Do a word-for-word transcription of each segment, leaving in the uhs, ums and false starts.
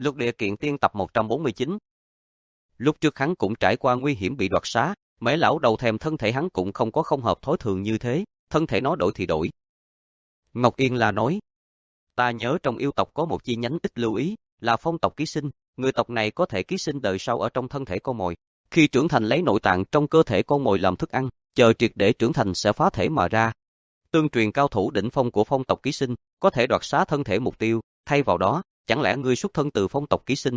Lục Địa Kiện Tiên tập một trăm bốn mươi chín. Lúc trước hắn cũng trải qua nguy hiểm bị đoạt xá, Mễ lão đầu thèm thân thể hắn cũng không có không hợp thói thường như thế, thân thể nó đổi thì đổi. Ngọc Yên La nói, ta nhớ trong yêu tộc có một chi nhánh ít lưu ý, là phong tộc ký sinh, người tộc này có thể ký sinh đời sau ở trong thân thể con mồi. Khi trưởng thành lấy nội tạng trong cơ thể con mồi làm thức ăn, chờ triệt để trưởng thành sẽ phá thể mà ra. Tương truyền cao thủ đỉnh phong của phong tộc ký sinh, có thể đoạt xá thân thể mục tiêu, thay vào đó, chẳng lẽ ngươi xuất thân từ phong tộc ký sinh?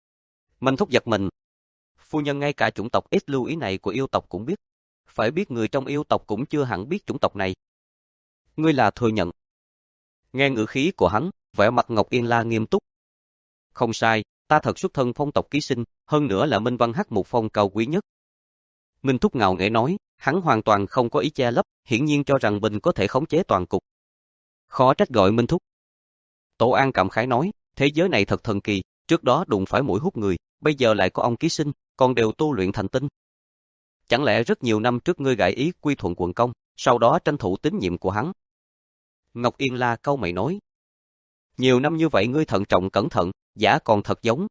Minh Thúc giật mình. Phu nhân ngay cả chủng tộc ít lưu ý này của yêu tộc cũng biết. Phải biết người trong yêu tộc cũng chưa hẳn biết chủng tộc này. Ngươi là thừa nhận. Nghe ngữ khí của hắn, vẻ mặt Ngọc Yên La nghiêm túc. Không sai, ta thật xuất thân phong tộc ký sinh, hơn nữa là Minh Văn Hắc Mục Phong cao quý nhất. Minh Thúc ngạo nghễ nói, hắn hoàn toàn không có ý che lấp, hiển nhiên cho rằng mình có thể khống chế toàn cục. Khó trách gọi Minh Thúc. Tổ An cảm khái nói, thế giới này thật thần kỳ, trước đó đụng phải mũi hút người, bây giờ lại có ông ký sinh, còn đều tu luyện thành tinh. Chẳng lẽ rất nhiều năm trước ngươi gợi ý quy thuận quận công, sau đó tranh thủ tín nhiệm của hắn? Ngọc Yên La cau mày nói. Nhiều năm như vậy ngươi thận trọng cẩn thận, giả còn thật giống.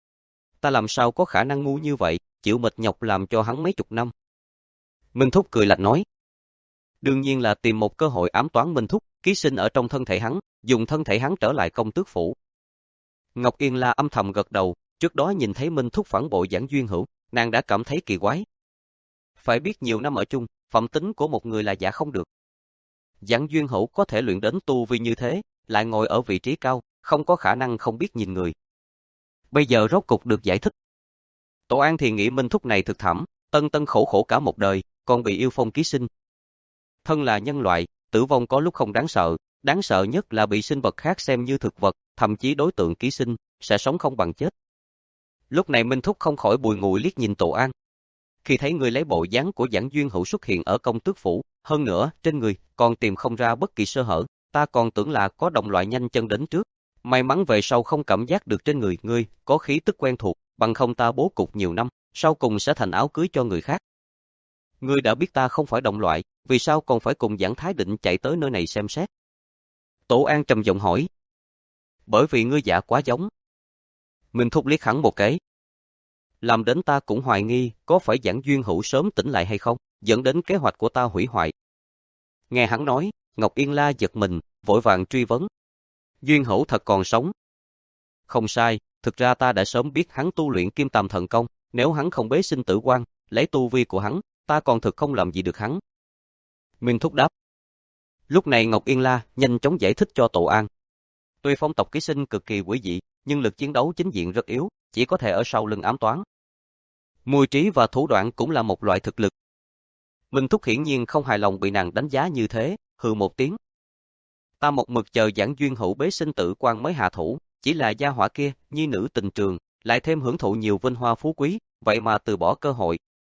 Ta làm sao có khả năng ngu như vậy, chịu mệt nhọc làm cho hắn mấy chục năm. Minh Thúc cười lạnh nói. Đương nhiên là tìm một cơ hội ám toán Minh Thúc, ký sinh ở trong thân thể hắn, dùng thân thể hắn trở lại công tước phủ. Ngọc Yên La âm thầm gật đầu, trước đó nhìn thấy Minh Thúc phản bội Giảng Duyên Hữu, nàng đã cảm thấy kỳ quái. Phải biết nhiều năm ở chung, phẩm tính của một người là giả không được. Giảng Duyên Hữu có thể luyện đến tu vi như thế, lại ngồi ở vị trí cao, không có khả năng không biết nhìn người. Bây giờ rốt cục được giải thích. Tổ An thì nghĩ Minh Thúc này thực thảm, tân tân khổ khổ cả một đời, còn bị yêu phong ký sinh. Thân là nhân loại, tử vong có lúc không đáng sợ, đáng sợ nhất là bị sinh vật khác xem như thực vật, thậm chí đối tượng ký sinh, sẽ sống không bằng chết. Lúc này Minh Thúc không khỏi bùi ngùi liếc nhìn Tổ An. Khi thấy người lấy bộ dáng của Giảng Duyên Hữu xuất hiện ở công tước phủ, hơn nữa, trên người, còn tìm không ra bất kỳ sơ hở, ta còn tưởng là có đồng loại nhanh chân đến trước. May mắn về sau không cảm giác được trên người ngươi, có khí tức quen thuộc, bằng không ta bố cục nhiều năm, sau cùng sẽ thành áo cưới cho người khác. Ngươi đã biết ta không phải đồng loại, vì sao còn phải cùng Giảng Thái Định chạy tới nơi này xem xét? Tổ An trầm giọng hỏi. Bởi vì ngươi giả quá giống. Minh Thúc liếc hắn một cái. Làm đến ta cũng hoài nghi, có phải Giảng Duyên Hữu sớm tỉnh lại hay không, dẫn đến kế hoạch của ta hủy hoại. Nghe hắn nói, Ngọc Yên La giật mình, vội vàng truy vấn. Duyên Hữu thật còn sống. Không sai, thực ra ta đã sớm biết hắn tu luyện Kim Tàm Thần Công, nếu hắn không bế sinh tử quan, lấy tu vi của hắn, ta còn thực không làm gì được hắn. Minh Thúc đáp. Lúc này Ngọc Yên La nhanh chóng giải thích cho Tổ An. Tuy phong tộc ký sinh cực kỳ quỷ dị, nhưng lực chiến đấu chính diện rất yếu, chỉ có thể ở sau lưng ám toán. Mùi trí và thủ đoạn cũng là một loại thực lực. Minh Thúc hiển nhiên không hài lòng bị nàng đánh giá như thế, hừ một tiếng. Ta một mực chờ Giảng Duyên Hữu bế sinh tử quan mới hạ thủ, chỉ là gia hỏa kia, nhi nữ tình trường, lại thêm hưởng thụ nhiều vinh hoa phú quý, vậy mà từ bỏ cơ hội.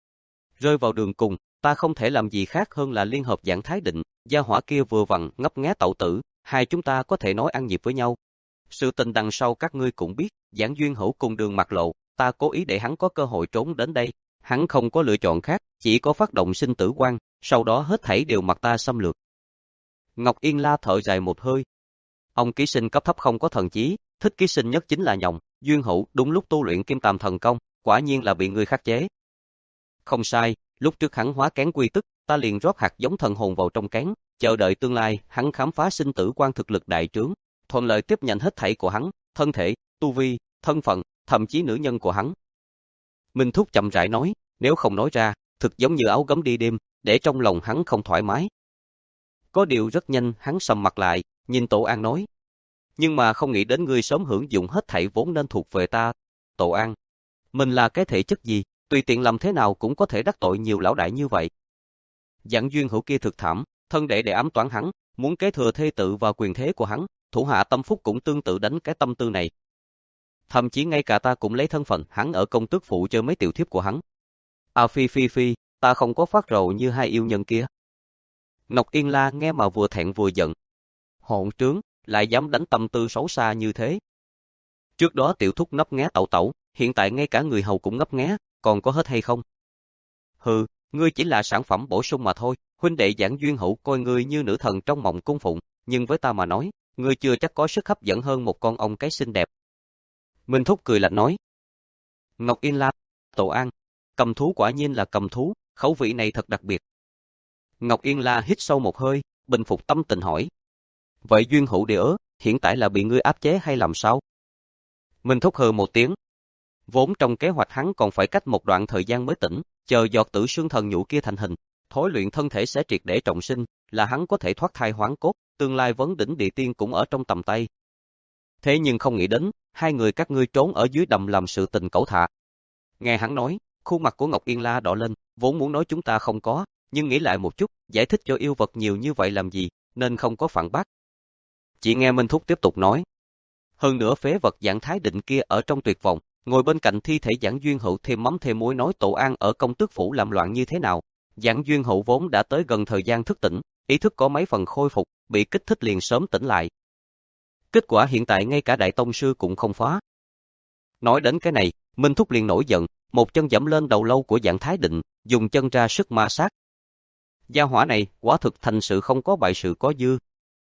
Rơi vào đường cùng, ta không thể làm gì khác hơn là liên hợp Giảng Thái Định, gia hỏa kia vừa vặn ngấp nghé tẩu tử, hai chúng ta có thể nói ăn nhịp với nhau. Sự tình đằng sau các ngươi cũng biết, Giảng Duyên Hữu cùng đường mặt lộ, ta cố ý để hắn có cơ hội trốn đến đây, hắn không có lựa chọn khác, chỉ có phát động sinh tử quan, sau đó hết thảy đều mặc ta xâm lược. Ngọc Yên La thở dài một hơi. Ông ký sinh cấp thấp không có thần chí, thích ký sinh nhất chính là nhộng, Duyên Hữu đúng lúc tu luyện Kim Tàm Thần Công, quả nhiên là bị người khắc chế. Không sai, lúc trước hắn hóa kén quy tức, ta liền rót hạt giống thần hồn vào trong kén, chờ đợi tương lai, hắn khám phá sinh tử quan thực lực đại trướng, thuận lợi tiếp nhận hết thảy của hắn, thân thể, tu vi, thân phận, thậm chí nữ nhân của hắn. Minh Thúc chậm rãi nói, nếu không nói ra, thực giống như áo gấm đi đêm, để trong lòng hắn không thoải mái. Có điều rất nhanh, hắn sầm mặt lại, nhìn Tổ An nói. Nhưng mà không nghĩ đến ngươi sớm hưởng dụng hết thảy vốn nên thuộc về ta. Tổ An, mình là cái thể chất gì, tùy tiện làm thế nào cũng có thể đắc tội nhiều lão đại như vậy. Giảng Duyên Hữu kia thực thảm, thân đệ để ám toán hắn, muốn kế thừa thê tự và quyền thế của hắn, thủ hạ tâm phúc cũng tương tự đánh cái tâm tư này. Thậm chí ngay cả ta cũng lấy thân phận hắn ở công tước phụ chơi mấy tiểu thiếp của hắn. À phi phi phi, ta không có phát rồ như hai yêu nhân kia. Ngọc Yên La nghe mà vừa thẹn vừa giận. Hỗn trướng, lại dám đánh tâm tư xấu xa như thế. Trước đó tiểu thúc ngấp nghé tẩu tẩu, hiện tại ngay cả người hầu cũng ngấp nghé, còn có hết hay không? Hừ, ngươi chỉ là sản phẩm bổ sung mà thôi, huynh đệ Giảng Duyên Hữu coi ngươi như nữ thần trong mộng cung phụng, nhưng với ta mà nói, ngươi chưa chắc có sức hấp dẫn hơn một con ong cái xinh đẹp. Minh Thúc cười lạnh nói. Ngọc Yên La, Tổ An, cầm thú quả nhiên là cầm thú, khẩu vị này thật đặc biệt. Ngọc Yên La hít sâu một hơi, bình phục tâm tình hỏi. Vậy duyên hữu địa ớ, hiện tại là bị ngươi áp chế hay làm sao? Minh Thúc hừ một tiếng. Vốn trong kế hoạch hắn còn phải cách một đoạn thời gian mới tỉnh, chờ giọt tử xương thần nhũ kia thành hình, thối luyện thân thể sẽ triệt để trọng sinh, là hắn có thể thoát thai hoán cốt, tương lai vấn đỉnh địa tiên cũng ở trong tầm tay. Thế nhưng không nghĩ đến, hai người các ngươi trốn ở dưới đầm làm sự tình cẩu thả. Nghe hắn nói, khuôn mặt của Ngọc Yên La đỏ lên, vốn muốn nói chúng ta không có, nhưng nghĩ lại một chút, giải thích cho yêu vật nhiều như vậy làm gì, nên không có phản bác. Chỉ nghe Minh Thúc tiếp tục nói. Hơn nữa phế vật Giảng Thái Định kia ở trong tuyệt vọng, ngồi bên cạnh thi thể Giảng Duyên Hữu thêm mắm thêm muối nói Tổ An ở công tước phủ làm loạn như thế nào. Giảng Duyên Hữu vốn đã tới gần thời gian thức tỉnh, ý thức có mấy phần khôi phục, bị kích thích liền sớm tỉnh lại. Kết quả hiện tại ngay cả đại tông sư cũng không phá. Nói đến cái này, Minh Thúc liền nổi giận, một chân giẫm lên đầu lâu của Giảng Thái Định, dùng chân ra sức ma sát. Gia hỏa này, quả thực thành sự không có bại sự có dư.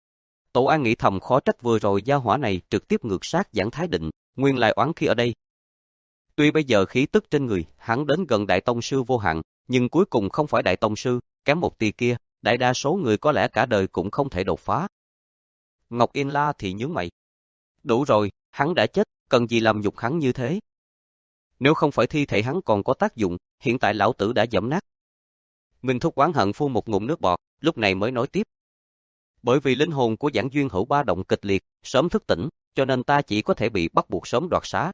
Tổ An nghĩ thầm khó trách vừa rồi gia hỏa này trực tiếp ngược sát Giảng Thái Định, nguyên lại oán khí ở đây. Tuy bây giờ khí tức trên người, hắn đến gần đại tông sư vô hạn, nhưng cuối cùng không phải đại tông sư, kém một tia kia, đại đa số người có lẽ cả đời cũng không thể đột phá. Ngọc Yên La thì nhướng mày. Đủ rồi, hắn đã chết, cần gì làm nhục hắn như thế? Nếu không phải thi thể hắn còn có tác dụng, hiện tại lão tử đã giẫm nát. Minh Thúc oán hận phun một ngụm nước bọt, lúc này mới nói tiếp. Bởi vì linh hồn của Giảng Duyên Hữu ba động kịch liệt, sớm thức tỉnh, cho nên ta chỉ có thể bị bắt buộc sớm đoạt xá.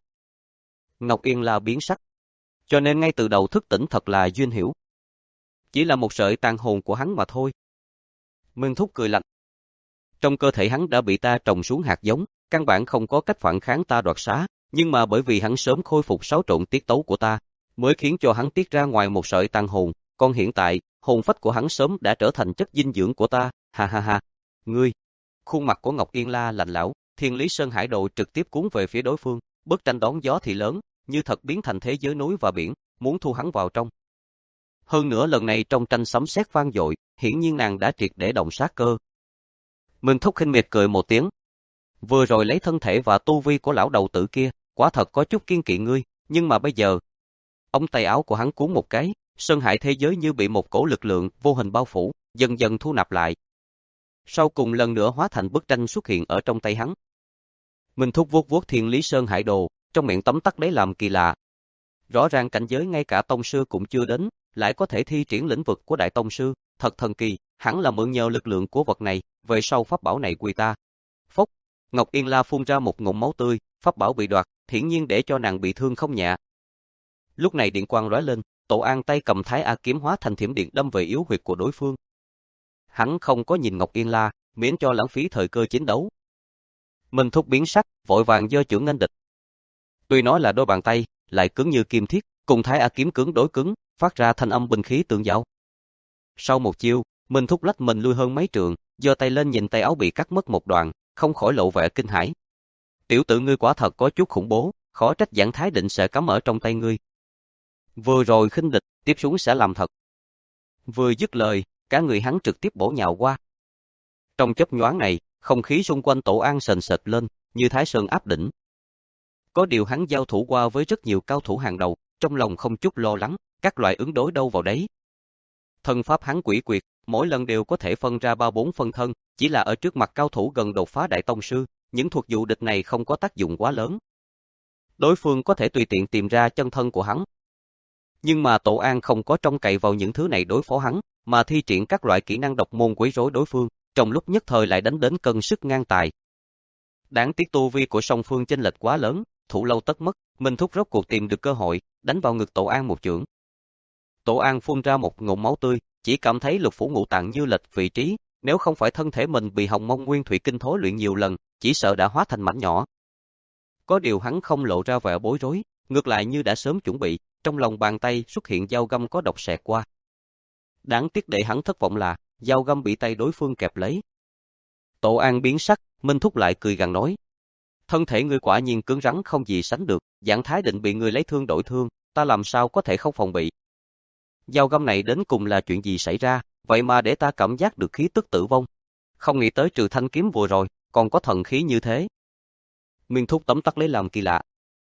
Ngọc Yên La biến sắc. Cho nên ngay từ đầu thức tỉnh thật là Duyên Hiểu. Chỉ là một sợi tàn hồn của hắn mà thôi. Minh Thúc cười lạnh. Trong cơ thể hắn đã bị ta trồng xuống hạt giống, căn bản không có cách phản kháng ta đoạt xá, nhưng mà bởi vì hắn sớm khôi phục xáo trộn tiết tấu của ta, mới khiến cho hắn tiết ra ngoài một sợi tàn hồn, còn hiện tại, hồn phách của hắn sớm đã trở thành chất dinh dưỡng của ta, ha ha ha. Ngươi, khuôn mặt của Ngọc Yên La lạnh lẽo, Thiên Lý Sơn Hải Đồ trực tiếp cuốn về phía đối phương, bức tranh đón gió thì lớn, như thật biến thành thế giới núi và biển, muốn thu hắn vào trong. Hơn nữa lần này trong tranh sấm sét vang dội, hiển nhiên nàng đã triệt để động sát cơ. Minh Thúc khinh miệt cười một tiếng. Vừa rồi lấy thân thể và tu vi của lão đầu tử kia, quả thật có chút kiên kỵ ngươi, nhưng mà bây giờ, ống tay áo của hắn cuốn một cái, Sơn Hải thế giới như bị một cổ lực lượng vô hình bao phủ, dần dần thu nạp lại. Sau cùng lần nữa hóa thành bức tranh xuất hiện ở trong tay hắn. Minh Thúc vuốt vuốt Thiên Lý Sơn Hải Đồ, trong miệng tấm tắc lấy làm kỳ lạ. Rõ ràng cảnh giới ngay cả tông sư cũng chưa đến, lại có thể thi triển lĩnh vực của đại tông sư, thật thần kỳ, hẳn là mượn nhờ lực lượng của vật này, về sau pháp bảo này quy ta. Phốc, Ngọc Yên La phun ra một ngụm máu tươi, pháp bảo bị đoạt, hiển nhiên để cho nàng bị thương không nhẹ. Lúc này điện quang lóe lên, Tổ An tay cầm Thái A kiếm hóa thành thiểm điện đâm về yếu huyệt của đối phương. Hắn không có nhìn Ngọc Yên La, miễn cho lãng phí thời cơ chiến đấu. Minh Thúc biến sắc, vội vàng giơ chưởng nghênh địch. Tuy nói là đôi bàn tay, lại cứng như kim thiết, cùng Thái A kiếm cứng đối cứng, phát ra thanh âm binh khí tương giao. Sau một chiêu, Minh Thúc lách mình lui hơn mấy trượng, giơ tay lên nhìn tay áo bị cắt mất một đoạn, không khỏi lộ vẻ kinh hãi. Tiểu tử ngươi quả thật có chút khủng bố, khó trách Giảng Thái Định sẽ cắm ở trong tay ngươi. Vừa rồi khinh địch, tiếp xuống sẽ làm thật. Vừa dứt lời, cả người hắn trực tiếp bổ nhào qua. Trong chớp nhoáng này, không khí xung quanh Tổ An sền sệt lên, như Thái Sơn áp đỉnh. Có điều hắn giao thủ qua với rất nhiều cao thủ hàng đầu, trong lòng không chút lo lắng, các loại ứng đối đâu vào đấy. Thân pháp hắn quỷ quyệt, mỗi lần đều có thể phân ra ba bốn phân thân, chỉ là ở trước mặt cao thủ gần đột phá đại tông sư, những thuật dụ địch này không có tác dụng quá lớn. Đối phương có thể tùy tiện tìm ra chân thân của hắn. Nhưng mà Tổ An không có trông cậy vào những thứ này đối phó hắn, mà thi triển các loại kỹ năng độc môn quấy rối đối phương, trong lúc nhất thời lại đánh đến cân sức ngang tài. Đáng tiếc tu vi của song phương chênh lệch quá lớn, thủ lâu tất mất, Minh Thúc rốt cuộc tìm được cơ hội, đánh vào ngực Tổ An một chưởng. Tổ An phun ra một ngụm máu tươi, chỉ cảm thấy lục phủ ngũ tạng như lệch vị trí, nếu không phải thân thể mình bị Hồng Mông Nguyên Thủy Kinh thối luyện nhiều lần, chỉ sợ đã hóa thành mảnh nhỏ. Có điều hắn không lộ ra vẻ bối rối, ngược lại như đã sớm chuẩn bị, trong lòng bàn tay xuất hiện dao găm có độc xẹt qua. Đáng tiếc để hắn thất vọng là, dao găm bị tay đối phương kẹp lấy. Tổ An biến sắc, Minh Thúc lại cười gằn nói. Thân thể ngươi quả nhiên cứng rắn không gì sánh được, Giảng Thái Định bị ngươi lấy thương đổi thương, ta làm sao có thể không phòng bị. Dao găm này đến cùng là chuyện gì xảy ra, vậy mà để ta cảm giác được khí tức tử vong. Không nghĩ tới trừ thanh kiếm vừa rồi, còn có thần khí như thế. Minh Thúc tấm tắc lấy làm kỳ lạ.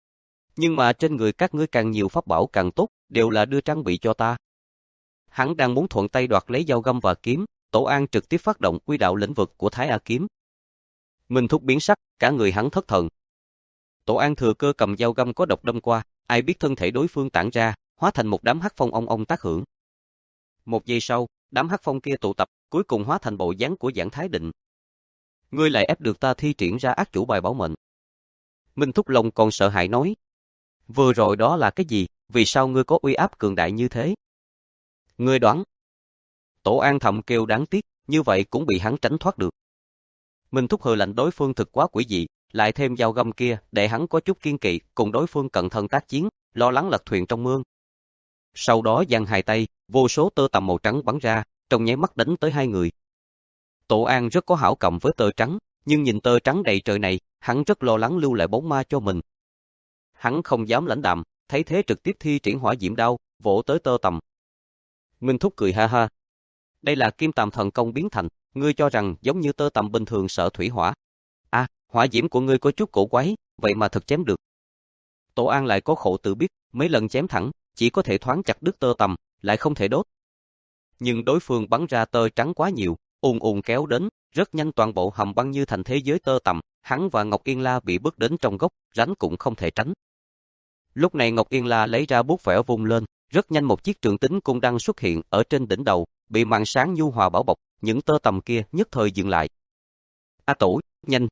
Nhưng mà trên người các ngươi càng nhiều pháp bảo càng tốt, đều là đưa trang bị cho ta. Hắn đang muốn thuận tay đoạt lấy dao găm và kiếm, Tổ An trực tiếp phát động quy đạo lĩnh vực của Thái A kiếm. Minh Thúc biến sắc, cả người hắn thất thần. Tổ An thừa cơ cầm dao găm có độc đâm qua, ai biết thân thể đối phương tản ra, hóa thành một đám hắc phong ong ong tác hưởng. Một giây sau, đám hắc phong kia tụ tập, cuối cùng hóa thành bộ dáng của Giảng Thái Định. Ngươi lại ép được ta thi triển ra ác chủ bài bảo mệnh. Minh Thúc lòng còn sợ hãi nói. Vừa rồi đó là cái gì, vì sao ngươi có uy áp cường đại như thế? Ngươi đoán. Tổ An thầm kêu đáng tiếc, như vậy cũng bị hắn tránh thoát được. Minh Thúc hừ lạnh đối phương thực quá quỷ dị, lại thêm dao găm kia, để hắn có chút kiên kỵ, cùng đối phương cận thân tác chiến, lo lắng lật thuyền trong mương. Sau đó giang hai tay, vô số tơ tằm màu trắng bắn ra, trong nháy mắt đánh tới hai người. Tổ An rất có hảo cảm với tơ trắng, nhưng nhìn tơ trắng đầy trời này, hắn rất lo lắng lưu lại bóng ma cho mình. Hắn không dám lãnh đạm, thấy thế trực tiếp thi triển hỏa diễm đao, vỗ tới tơ tằm. Minh Thúc cười ha ha. Đây là kim tàm thần công biến thành, ngươi cho rằng giống như tơ tằm bình thường sợ thủy hỏa. À, hỏa diễm của ngươi có chút cổ quái, vậy mà thật chém được. Tổ An lại có khổ tự biết, mấy lần chém thẳng, chỉ có thể thoáng chặt đứt tơ tằm, lại không thể đốt. Nhưng đối phương bắn ra tơ trắng quá nhiều, ùn ùn kéo đến, rất nhanh toàn bộ hầm băng như thành thế giới tơ tằm, hắn và Ngọc Yên La bị bước đến trong góc, ránh cũng không thể tránh. Lúc này Ngọc Yên La lấy ra bút vẽ vung lên, rất nhanh một chiếc trường tín cung đăng xuất hiện ở trên đỉnh đầu, bị màn sáng nhu hòa bảo bọc, những tơ tằm kia nhất thời dừng lại. A Tổ, nhanh!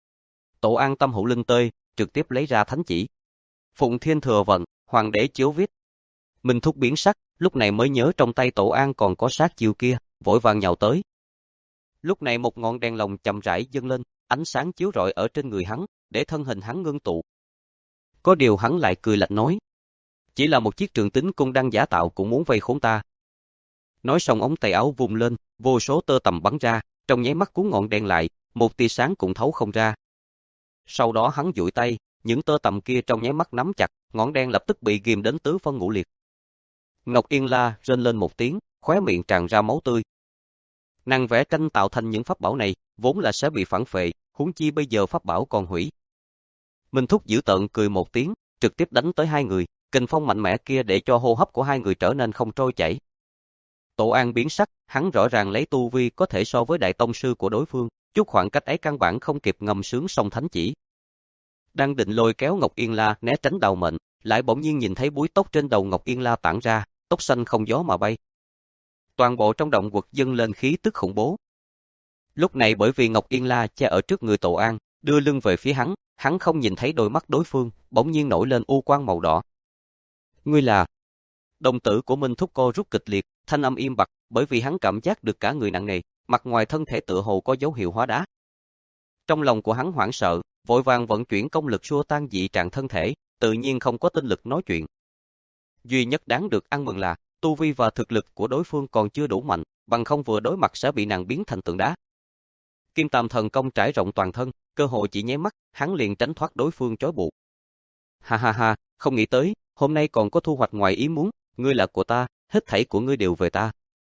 Tổ An tâm hữu linh tê, trực tiếp lấy ra thánh chỉ. Phụng Thiên Thừa Vận, Hoàng đế chiếu viết. Minh Thúc biến sắc, lúc này mới nhớ trong tay Tổ An còn có sát chiêu kia, vội vàng nhào tới. Lúc này một ngọn đèn lồng chậm rãi dâng lên, ánh sáng chiếu rọi ở trên người hắn, để thân hình hắn ngưng tụ. Có điều hắn lại cười lạnh nói. Chỉ là một chiếc trường tín cung đăng giả tạo cũng muốn vây khốn ta. Nói xong ống tay áo vung lên, vô số tơ tằm bắn ra, trong nháy mắt cuốn ngọn đèn lại, một tia sáng cũng thấu không ra. Sau đó hắn duỗi tay, những tơ tằm kia trong nháy mắt nắm chặt, ngọn đèn lập tức bị ghim đến tứ phân ngũ liệt. Ngọc Yên La rên lên một tiếng, khóe miệng tràn ra máu tươi. Nàng vẽ tranh tạo thành những pháp bảo này, vốn là sẽ bị phản phệ, huống chi bây giờ pháp bảo còn hủy. Minh Thúc dữ tợn cười một tiếng, trực tiếp đánh tới hai người, kình phong mạnh mẽ kia để cho hô hấp của hai người trở nên không trôi chảy. Tổ An biến sắc, hắn rõ ràng lấy tu vi có thể so với đại tông sư của đối phương, chút khoảng cách ấy căn bản không kịp ngầm sướng song thánh chỉ. Đang định lôi kéo Ngọc Yên La né tránh đầu mệnh, lại bỗng nhiên nhìn thấy búi tóc trên đầu Ngọc Yên La tản ra, tóc xanh không gió mà bay. Toàn bộ trong động quật dâng lên khí tức khủng bố. Lúc này bởi vì Ngọc Yên La che ở trước người Tổ An, đưa lưng về phía hắn, hắn không nhìn thấy đôi mắt đối phương, bỗng nhiên nổi lên u quang màu đỏ. Ngươi là... Đồng tử của Minh Thúc co rút kịch liệt, thanh âm im bặt, bởi vì hắn cảm giác được cả người nặng nề, mặt ngoài thân thể tựa hồ có dấu hiệu hóa đá. Trong lòng của hắn hoảng sợ, vội vàng vận chuyển công lực xua tan dị trạng thân thể, tự nhiên không có tinh lực nói chuyện. Duy nhất đáng được ăn mừng là, tu vi và thực lực của đối phương còn chưa đủ mạnh, bằng không vừa đối mặt sẽ bị nàng biến thành tượng đá. Kim Tam thần công trải rộng toàn thân, cơ hội chỉ nháy mắt, hắn liền tránh thoát đối phương trói buộc. Ha ha ha, không nghĩ tới, hôm nay còn có thu hoạch ngoài ý muốn, ngươi là của ta, hết thảy của ngươi đều về ta.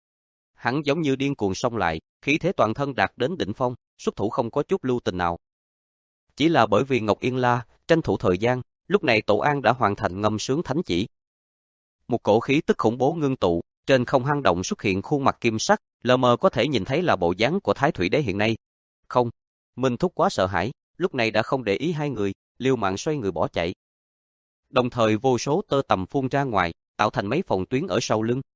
Hắn giống như điên cuồng xông lại, khí thế toàn thân đạt đến đỉnh phong, xuất thủ không có chút lưu tình nào. Chỉ là bởi vì Ngọc Yên La tranh thủ thời gian, lúc này Tổ An đã hoàn thành ngâm sướng thánh chỉ. Một cổ khí tức khủng bố ngưng tụ, trên không hang động xuất hiện khuôn mặt kim sắc, lờ mờ có thể nhìn thấy là bộ dáng của Thái Thủy Đế hiện nay. Không, Minh Thúc quá sợ hãi, lúc này đã không để ý hai người, liều mạng xoay người bỏ chạy. Đồng thời vô số tơ tằm phun ra ngoài, tạo thành mấy phòng tuyến ở sau lưng.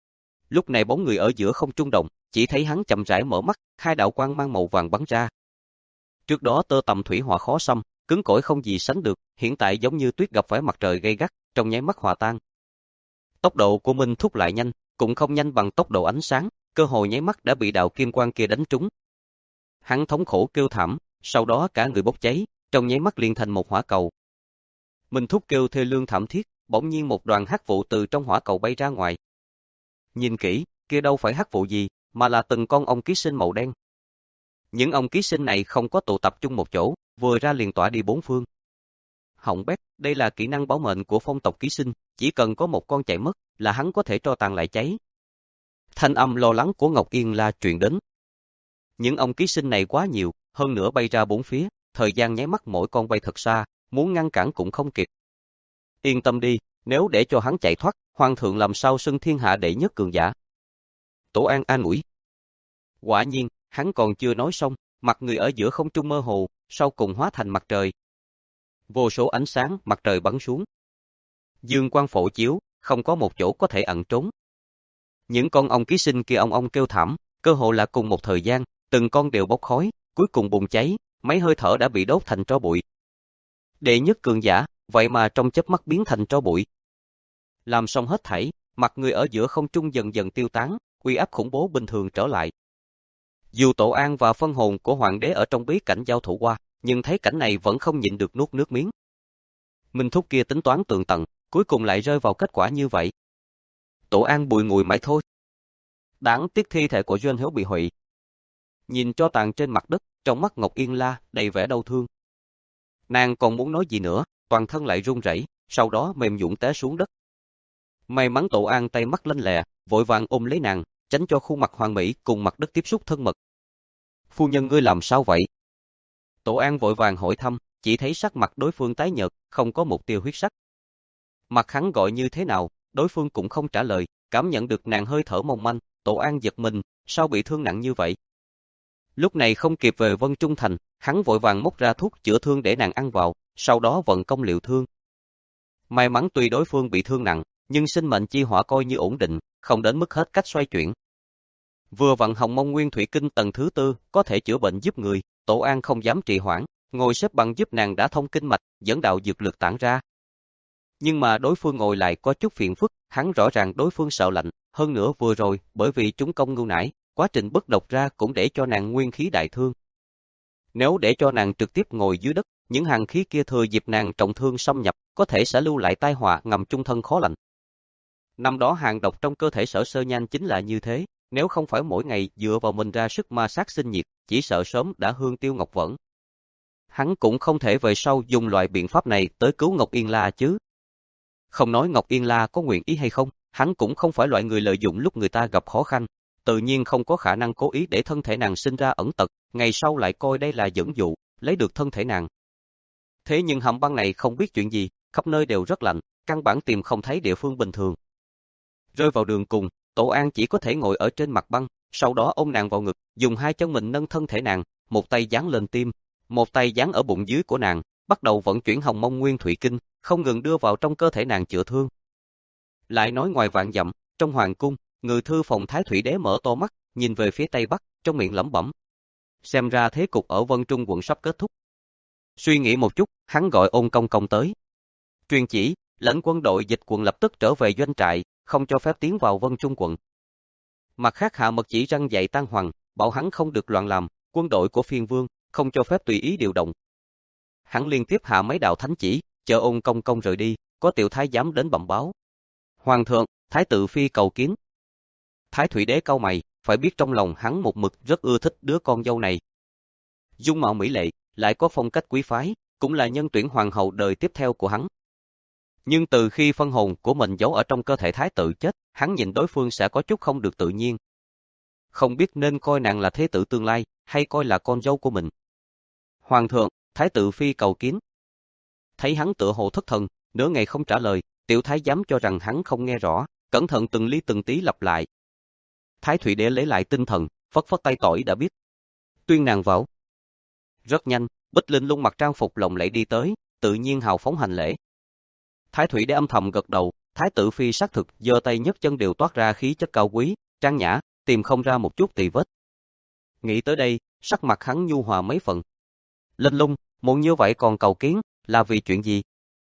Lúc này bóng người ở giữa không trung động, chỉ thấy hắn chậm rãi mở mắt, hai đạo quang mang màu vàng bắn ra. Trước đó tơ tằm thủy hỏa khó xâm, cứng cỏi không gì sánh được, hiện tại giống như tuyết gặp phải mặt trời gay gắt, trong nháy mắt hòa tan. Tốc độ của Minh Thúc lại nhanh, cũng không nhanh bằng tốc độ ánh sáng, cơ hội nháy mắt đã bị đạo kim quang kia đánh trúng. Hắn thống khổ kêu thảm, sau đó cả người bốc cháy, trong nháy mắt liền thành một hỏa cầu. Minh Thúc kêu thê lương thảm thiết, bỗng nhiên một đoàn hắc vụ từ trong hỏa cầu bay ra ngoài. Nhìn kỹ, kia đâu phải hắc vụ gì, mà là từng con ong ký sinh màu đen. Những ong ký sinh này không có tụ tập chung một chỗ, vừa ra liền tỏa đi bốn phương. Hỏng bét, đây là kỹ năng bảo mệnh của phong tộc ký sinh, chỉ cần có một con chạy mất, là hắn có thể tro tàn lại cháy. Thanh âm lo lắng của Ngọc Yên La truyền đến. Những ong ký sinh này quá nhiều, hơn nữa bay ra bốn phía, thời gian nháy mắt mỗi con bay thật xa, muốn ngăn cản cũng không kịp. Yên tâm đi, nếu để cho hắn chạy thoát, hoàng thượng làm sao xưng thiên hạ đệ nhất cường giả. Tổ An an ủi. Quả nhiên, hắn còn chưa nói xong, mặt người ở giữa không trung mơ hồ, sau cùng hóa thành mặt trời. Vô số ánh sáng, mặt trời bắn xuống. Dương quang phổ chiếu, không có một chỗ có thể ẩn trốn. Những con ong ký sinh kia ong ong kêu thảm, cơ hồ là cùng một thời gian, từng con đều bốc khói, cuối cùng bùng cháy, mấy hơi thở đã bị đốt thành tro bụi. Đệ nhất cường giả, vậy mà trong chớp mắt biến thành tro bụi. Làm xong hết thảy, mặt người ở giữa không trung dần dần tiêu tán, uy áp khủng bố bình thường trở lại. Dù Tổ An và phân hồn của hoàng đế ở trong bí cảnh giao thủ qua, nhưng thấy cảnh này vẫn không nhịn được nuốt nước miếng. Minh thúc kia tính toán tường tận, cuối cùng lại rơi vào kết quả như vậy. Tổ An bùi ngùi mãi thôi. Đáng tiếc thi thể của Doanh Hiếu bị hủy. Nhìn cho tàn trên mặt đất, trong mắt Ngọc Yên La đầy vẻ đau thương. Nàng còn muốn nói gì nữa, toàn thân lại run rẩy, sau đó mềm nhũn té xuống đất. May mắn Tổ An tay mắt lanh lẹ, vội vàng ôm lấy nàng, tránh cho khuôn mặt hoàng mỹ cùng mặt đất tiếp xúc thân mật. Phu nhân ngươi làm sao vậy? Tổ An vội vàng hỏi thăm, chỉ thấy sắc mặt đối phương tái nhợt, không có một tia huyết sắc. Mặt hắn gọi như thế nào, đối phương cũng không trả lời, cảm nhận được nàng hơi thở mong manh, Tổ An giật mình, sao bị thương nặng như vậy? Lúc này không kịp về Vân Trung Thành, hắn vội vàng móc ra thuốc chữa thương để nàng ăn vào, sau đó vận công liệu thương. May mắn tuy đối phương bị thương nặng, nhưng sinh mệnh chi hỏa coi như ổn định, không đến mức hết cách xoay chuyển. Vừa vận Hồng Mông Nguyên Thủy Kinh tầng thứ tư, có thể chữa bệnh giúp người, Tổ An không dám trì hoãn, ngồi xếp bằng giúp nàng đã thông kinh mạch, dẫn đạo dược lực tản ra. Nhưng mà đối phương ngồi lại có chút phiền phức, hắn rõ ràng đối phương sợ lạnh, hơn nữa vừa rồi, bởi vì chúng công ngưu nải, quá trình bất độc ra cũng để cho nàng nguyên khí đại thương. Nếu để cho nàng trực tiếp ngồi dưới đất, những hàng khí kia thừa dịp nàng trọng thương xâm nhập, có thể sẽ lưu lại tai họa ngầm chung thân khó lành. Năm đó hàng độc trong cơ thể Sở Sơ Nhan chính là như thế, nếu không phải mỗi ngày dựa vào mình ra sức ma sát sinh nhiệt, chỉ sợ sớm đã hương tiêu ngọc vẫn. Hắn cũng không thể về sau dùng loại biện pháp này tới cứu Ngọc Yên La chứ. Không nói Ngọc Yên La có nguyện ý hay không, hắn cũng không phải loại người lợi dụng lúc người ta gặp khó khăn, tự nhiên không có khả năng cố ý để thân thể nàng sinh ra ẩn tật, ngày sau lại coi đây là dẫn dụ, lấy được thân thể nàng. Thế nhưng hầm băng này không biết chuyện gì, khắp nơi đều rất lạnh, căn bản tìm không thấy địa phương bình thường. Rơi vào đường cùng, Tổ An chỉ có thể ngồi ở trên mặt băng, sau đó ôm nàng vào ngực, dùng hai chân mình nâng thân thể nàng, một tay dán lên tim, một tay dán ở bụng dưới của nàng, bắt đầu vận chuyển Hồng Mông Nguyên Thủy Kinh, không ngừng đưa vào trong cơ thể nàng chữa thương. Lại nói ngoài vạn dặm, trong hoàng cung, ngự thư phòng Thái Thủy Đế mở to mắt, nhìn về phía tây bắc, trong miệng lẩm bẩm. Xem ra thế cục ở Vân Trung quận sắp kết thúc. Suy nghĩ một chút, hắn gọi Ôn Công Công tới. Truyền chỉ, lệnh quân đội dịch quận lập tức trở về doanh trại, không cho phép tiến vào Vân Trung quận. Mặt khác hạ mật chỉ răng dạy Tan Hoàng, bảo hắn không được loạn làm, quân đội của phiên vương, không cho phép tùy ý điều động. Hắn liên tiếp hạ mấy đạo thánh chỉ, chờ Ôn Công Công rời đi, có tiểu thái giám đến bẩm báo. Hoàng thượng, thái tử phi cầu kiến. Thái Thủy Đế cau mày, phải biết trong lòng hắn một mực rất ưa thích đứa con dâu này. Dung mạo mỹ lệ, lại có phong cách quý phái, cũng là nhân tuyển hoàng hậu đời tiếp theo của hắn. Nhưng từ khi phân hồn của mình giấu ở trong cơ thể thái tử chết, hắn nhìn đối phương sẽ có chút không được tự nhiên. Không biết nên coi nàng là thế tử tương lai, hay coi là con dâu của mình. Hoàng thượng, thái tử phi cầu kiến. Thấy hắn tựa hồ thất thần, nửa ngày không trả lời, tiểu thái giám cho rằng hắn không nghe rõ, cẩn thận từng ly từng tí lặp lại. Thái Thủy Đế lấy lại tinh thần, phất phất tay tỏi đã biết. Tuyên nàng vào. Rất nhanh, Bích Linh Lung mặc trang phục lộng lẫy đi tới, tự nhiên hào phóng hành lễ. Thái Thủy Đế âm thầm gật đầu, thái tử phi xác thực, giơ tay nhấc chân đều toát ra khí chất cao quý, trang nhã, tìm không ra một chút tì vết. Nghĩ tới đây, sắc mặt hắn nhu hòa mấy phần. Linh Lung, muộn như vậy còn cầu kiến, là vì chuyện gì?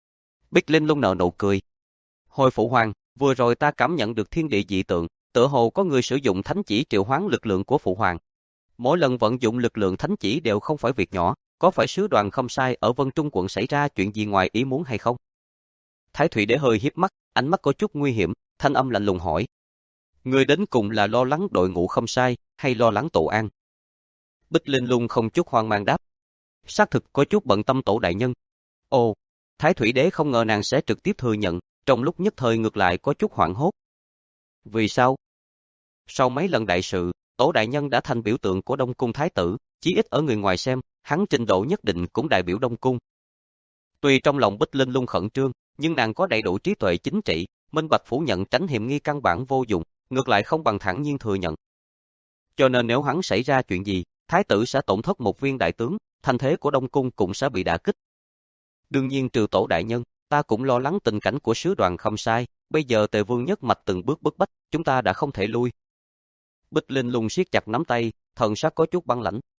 Bích Linh Lung nở nụ cười. Hồi phụ hoàng, vừa rồi ta cảm nhận được thiên địa dị tượng, tựa hồ có người sử dụng thánh chỉ triệu hoán lực lượng của phụ hoàng. Mỗi lần vận dụng lực lượng thánh chỉ đều không phải việc nhỏ, có phải sứ đoàn không sai ở Vân Trung quận xảy ra chuyện gì ngoài ý muốn hay không? Thái Thủy Đế hơi hiếp mắt, ánh mắt có chút nguy hiểm, thanh âm lạnh lùng hỏi. Người đến cùng là lo lắng đội ngũ không sai, hay lo lắng Tổ An? Bích Linh Lung không chút hoang mang đáp. Xác thực có chút bận tâm Tổ đại nhân. Ồ, Thái Thủy Đế không ngờ nàng sẽ trực tiếp thừa nhận, trong lúc nhất thời ngược lại có chút hoảng hốt. Vì sao? Sau mấy lần đại sự, Tổ đại nhân đã thành biểu tượng của Đông Cung Thái tử, chí ít ở người ngoài xem, hắn trình độ nhất định cũng đại biểu Đông Cung. Tuy trong lòng Bích Linh Lung khẩn trương, nhưng nàng có đầy đủ trí tuệ chính trị, minh bạch phủ nhận tránh hiểm nghi căn bản vô dụng, ngược lại không bằng thản nhiên thừa nhận. Cho nên nếu hắn xảy ra chuyện gì, thái tử sẽ tổn thất một viên đại tướng, thành thế của Đông Cung cũng sẽ bị đả kích. Đương nhiên trừ Tổ đại nhân, ta cũng lo lắng tình cảnh của sứ đoàn không sai, bây giờ Tề Vương nhất mạch từng bước bức bách, chúng ta đã không thể lui. Bích Linh Lung siết chặt nắm tay, thần sắc có chút băng lãnh.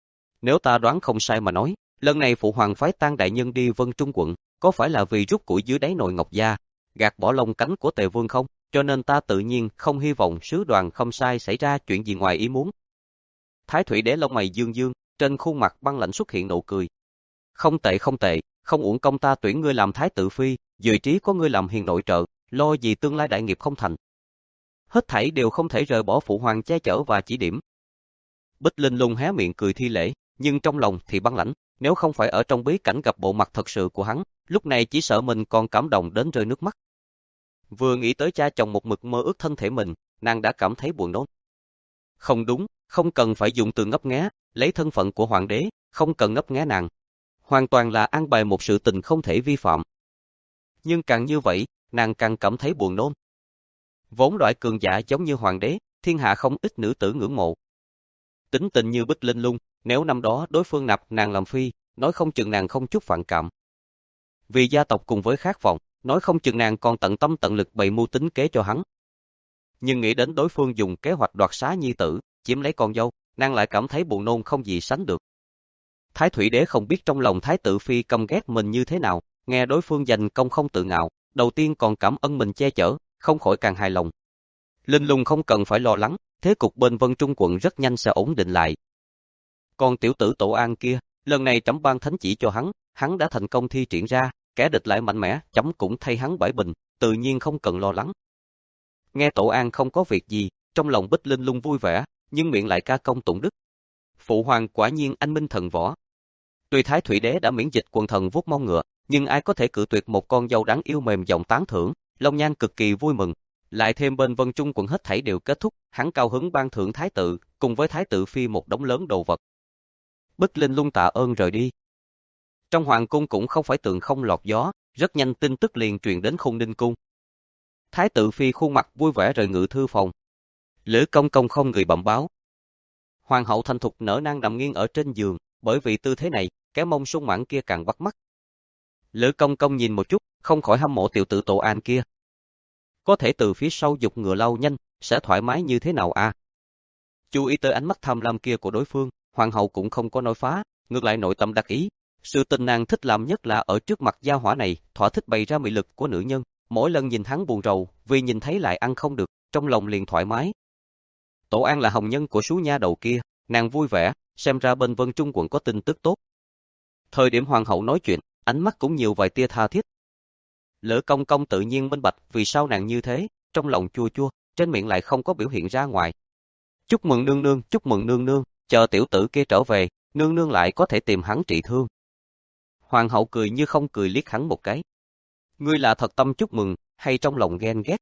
Nếu ta đoán không sai mà nói, lần này phụ hoàng phái Tang đại nhân đi Vân Trung quận, có phải là vì rút củi dưới đáy nồi Ngọc Gia, gạt bỏ lông cánh của Tề Vương không? Cho nên ta tự nhiên không hy vọng sứ đoàn không sai xảy ra chuyện gì ngoài ý muốn. Thái Thủy Đế lông mày dương dương, trên khuôn mặt băng lãnh xuất hiện nụ cười. Không tệ không tệ, không uổng công ta tuyển ngươi làm thái tử phi, dự trí có ngươi làm hiền nội trợ, lo gì tương lai đại nghiệp không thành. Hết thảy đều không thể rời bỏ phụ hoàng che chở và chỉ điểm. Bích Linh Lung hé miệng cười thi lễ, nhưng trong lòng thì băng lãnh, nếu không phải ở trong bí cảnh gặp bộ mặt thật sự của hắn, lúc này chỉ sợ mình còn cảm động đến rơi nước mắt. Vừa nghĩ tới cha chồng một mực mơ ước thân thể mình, nàng đã cảm thấy buồn nôn. Không đúng, không cần phải dùng từ ngấp nghé, lấy thân phận của hoàng đế, không cần ngấp nghé nàng. Hoàn toàn là an bài một sự tình không thể vi phạm. Nhưng càng như vậy, nàng càng cảm thấy buồn nôn. Vốn loại cường giả giống như hoàng đế, thiên hạ không ít nữ tử ngưỡng mộ. Tính tình như Bích Linh Lung, nếu năm đó đối phương nạp nàng làm phi, nói không chừng nàng không chút phản cảm. Vì gia tộc cùng với khát vọng, nói không chừng nàng còn tận tâm tận lực bày mưu tính kế cho hắn. Nhưng nghĩ đến đối phương dùng kế hoạch đoạt xá nhi tử, chiếm lấy con dâu, nàng lại cảm thấy buồn nôn không gì sánh được. Thái Thủy Đế không biết trong lòng thái tử phi căm ghét mình như thế nào, nghe đối phương giành công không tự ngạo, đầu tiên còn cảm ơn mình che chở, không khỏi càng hài lòng. Linh Lung không cần phải lo lắng, thế cục bên Vân Trung quận rất nhanh sẽ ổn định lại. Còn tiểu tử Tổ An kia, lần này trẫm ban thánh chỉ cho hắn, hắn đã thành công thi triển ra, kẻ địch lại mạnh mẽ, trẫm cũng thay hắn bãi bình, tự nhiên không cần lo lắng. Nghe Tổ An không có việc gì, trong lòng Bích Linh Lung vui vẻ, nhưng miệng lại ca công tụng đức. Phụ hoàng quả nhiên anh minh thần võ. Tuy Thái Thủy Đế đã miễn dịch quần thần vuốt mông ngựa, nhưng ai có thể cự tuyệt một con dâu đáng yêu mềm giọng tán thưởng, Long Nhan cực kỳ vui mừng. Lại thêm bên Vân Trung quận hết thảy đều kết thúc, hắn cao hứng ban thưởng thái tử, cùng với thái tử phi một đống lớn đồ vật. Bích Linh Lung tạ ơn rời đi. Trong hoàng cung cũng không phải tượng không lọt gió, rất nhanh tin tức liền truyền đến Khôn Ninh cung. Thái tử phi khuôn mặt vui vẻ rời ngự thư phòng. Lữ Công Công không người bẩm báo. Hoàng hậu thành thục nở nang nằm nghiêng ở trên giường, bởi vì tư thế này, cái mông sung mãn kia càng bắt mắt. Lữ Công Công nhìn một chút, không khỏi hâm mộ tiểu tử Tổ An kia. Có thể từ phía sau giục ngựa lao nhanh, sẽ thoải mái như thế nào à? Chú ý tới ánh mắt tham lam kia của đối phương, hoàng hậu cũng không có nói phá, ngược lại nội tâm đặc ý. Sự tình nàng thích làm nhất là ở trước mặt gia hỏa này, thỏa thích bày ra mị lực của nữ nhân, mỗi lần nhìn hắn buồn rầu, vì nhìn thấy lại ăn không được, trong lòng liền thoải mái. Tổ An là hồng nhân của sú nha đầu kia, nàng vui vẻ, xem ra bên Vân Trung quận có tin tức tốt. Thời điểm hoàng hậu nói chuyện, ánh mắt cũng nhiều vài tia tha thiết. Lữ Công Công tự nhiên minh bạch vì sao nàng như thế, trong lòng chua chua, trên miệng lại không có biểu hiện ra ngoài. Chúc mừng nương nương, chúc mừng nương nương, chờ tiểu tử kia trở về, nương nương lại có thể tìm hắn trị thương. Hoàng hậu cười như không cười liếc hắn một cái. Ngươi là thật tâm chúc mừng, hay trong lòng ghen ghét?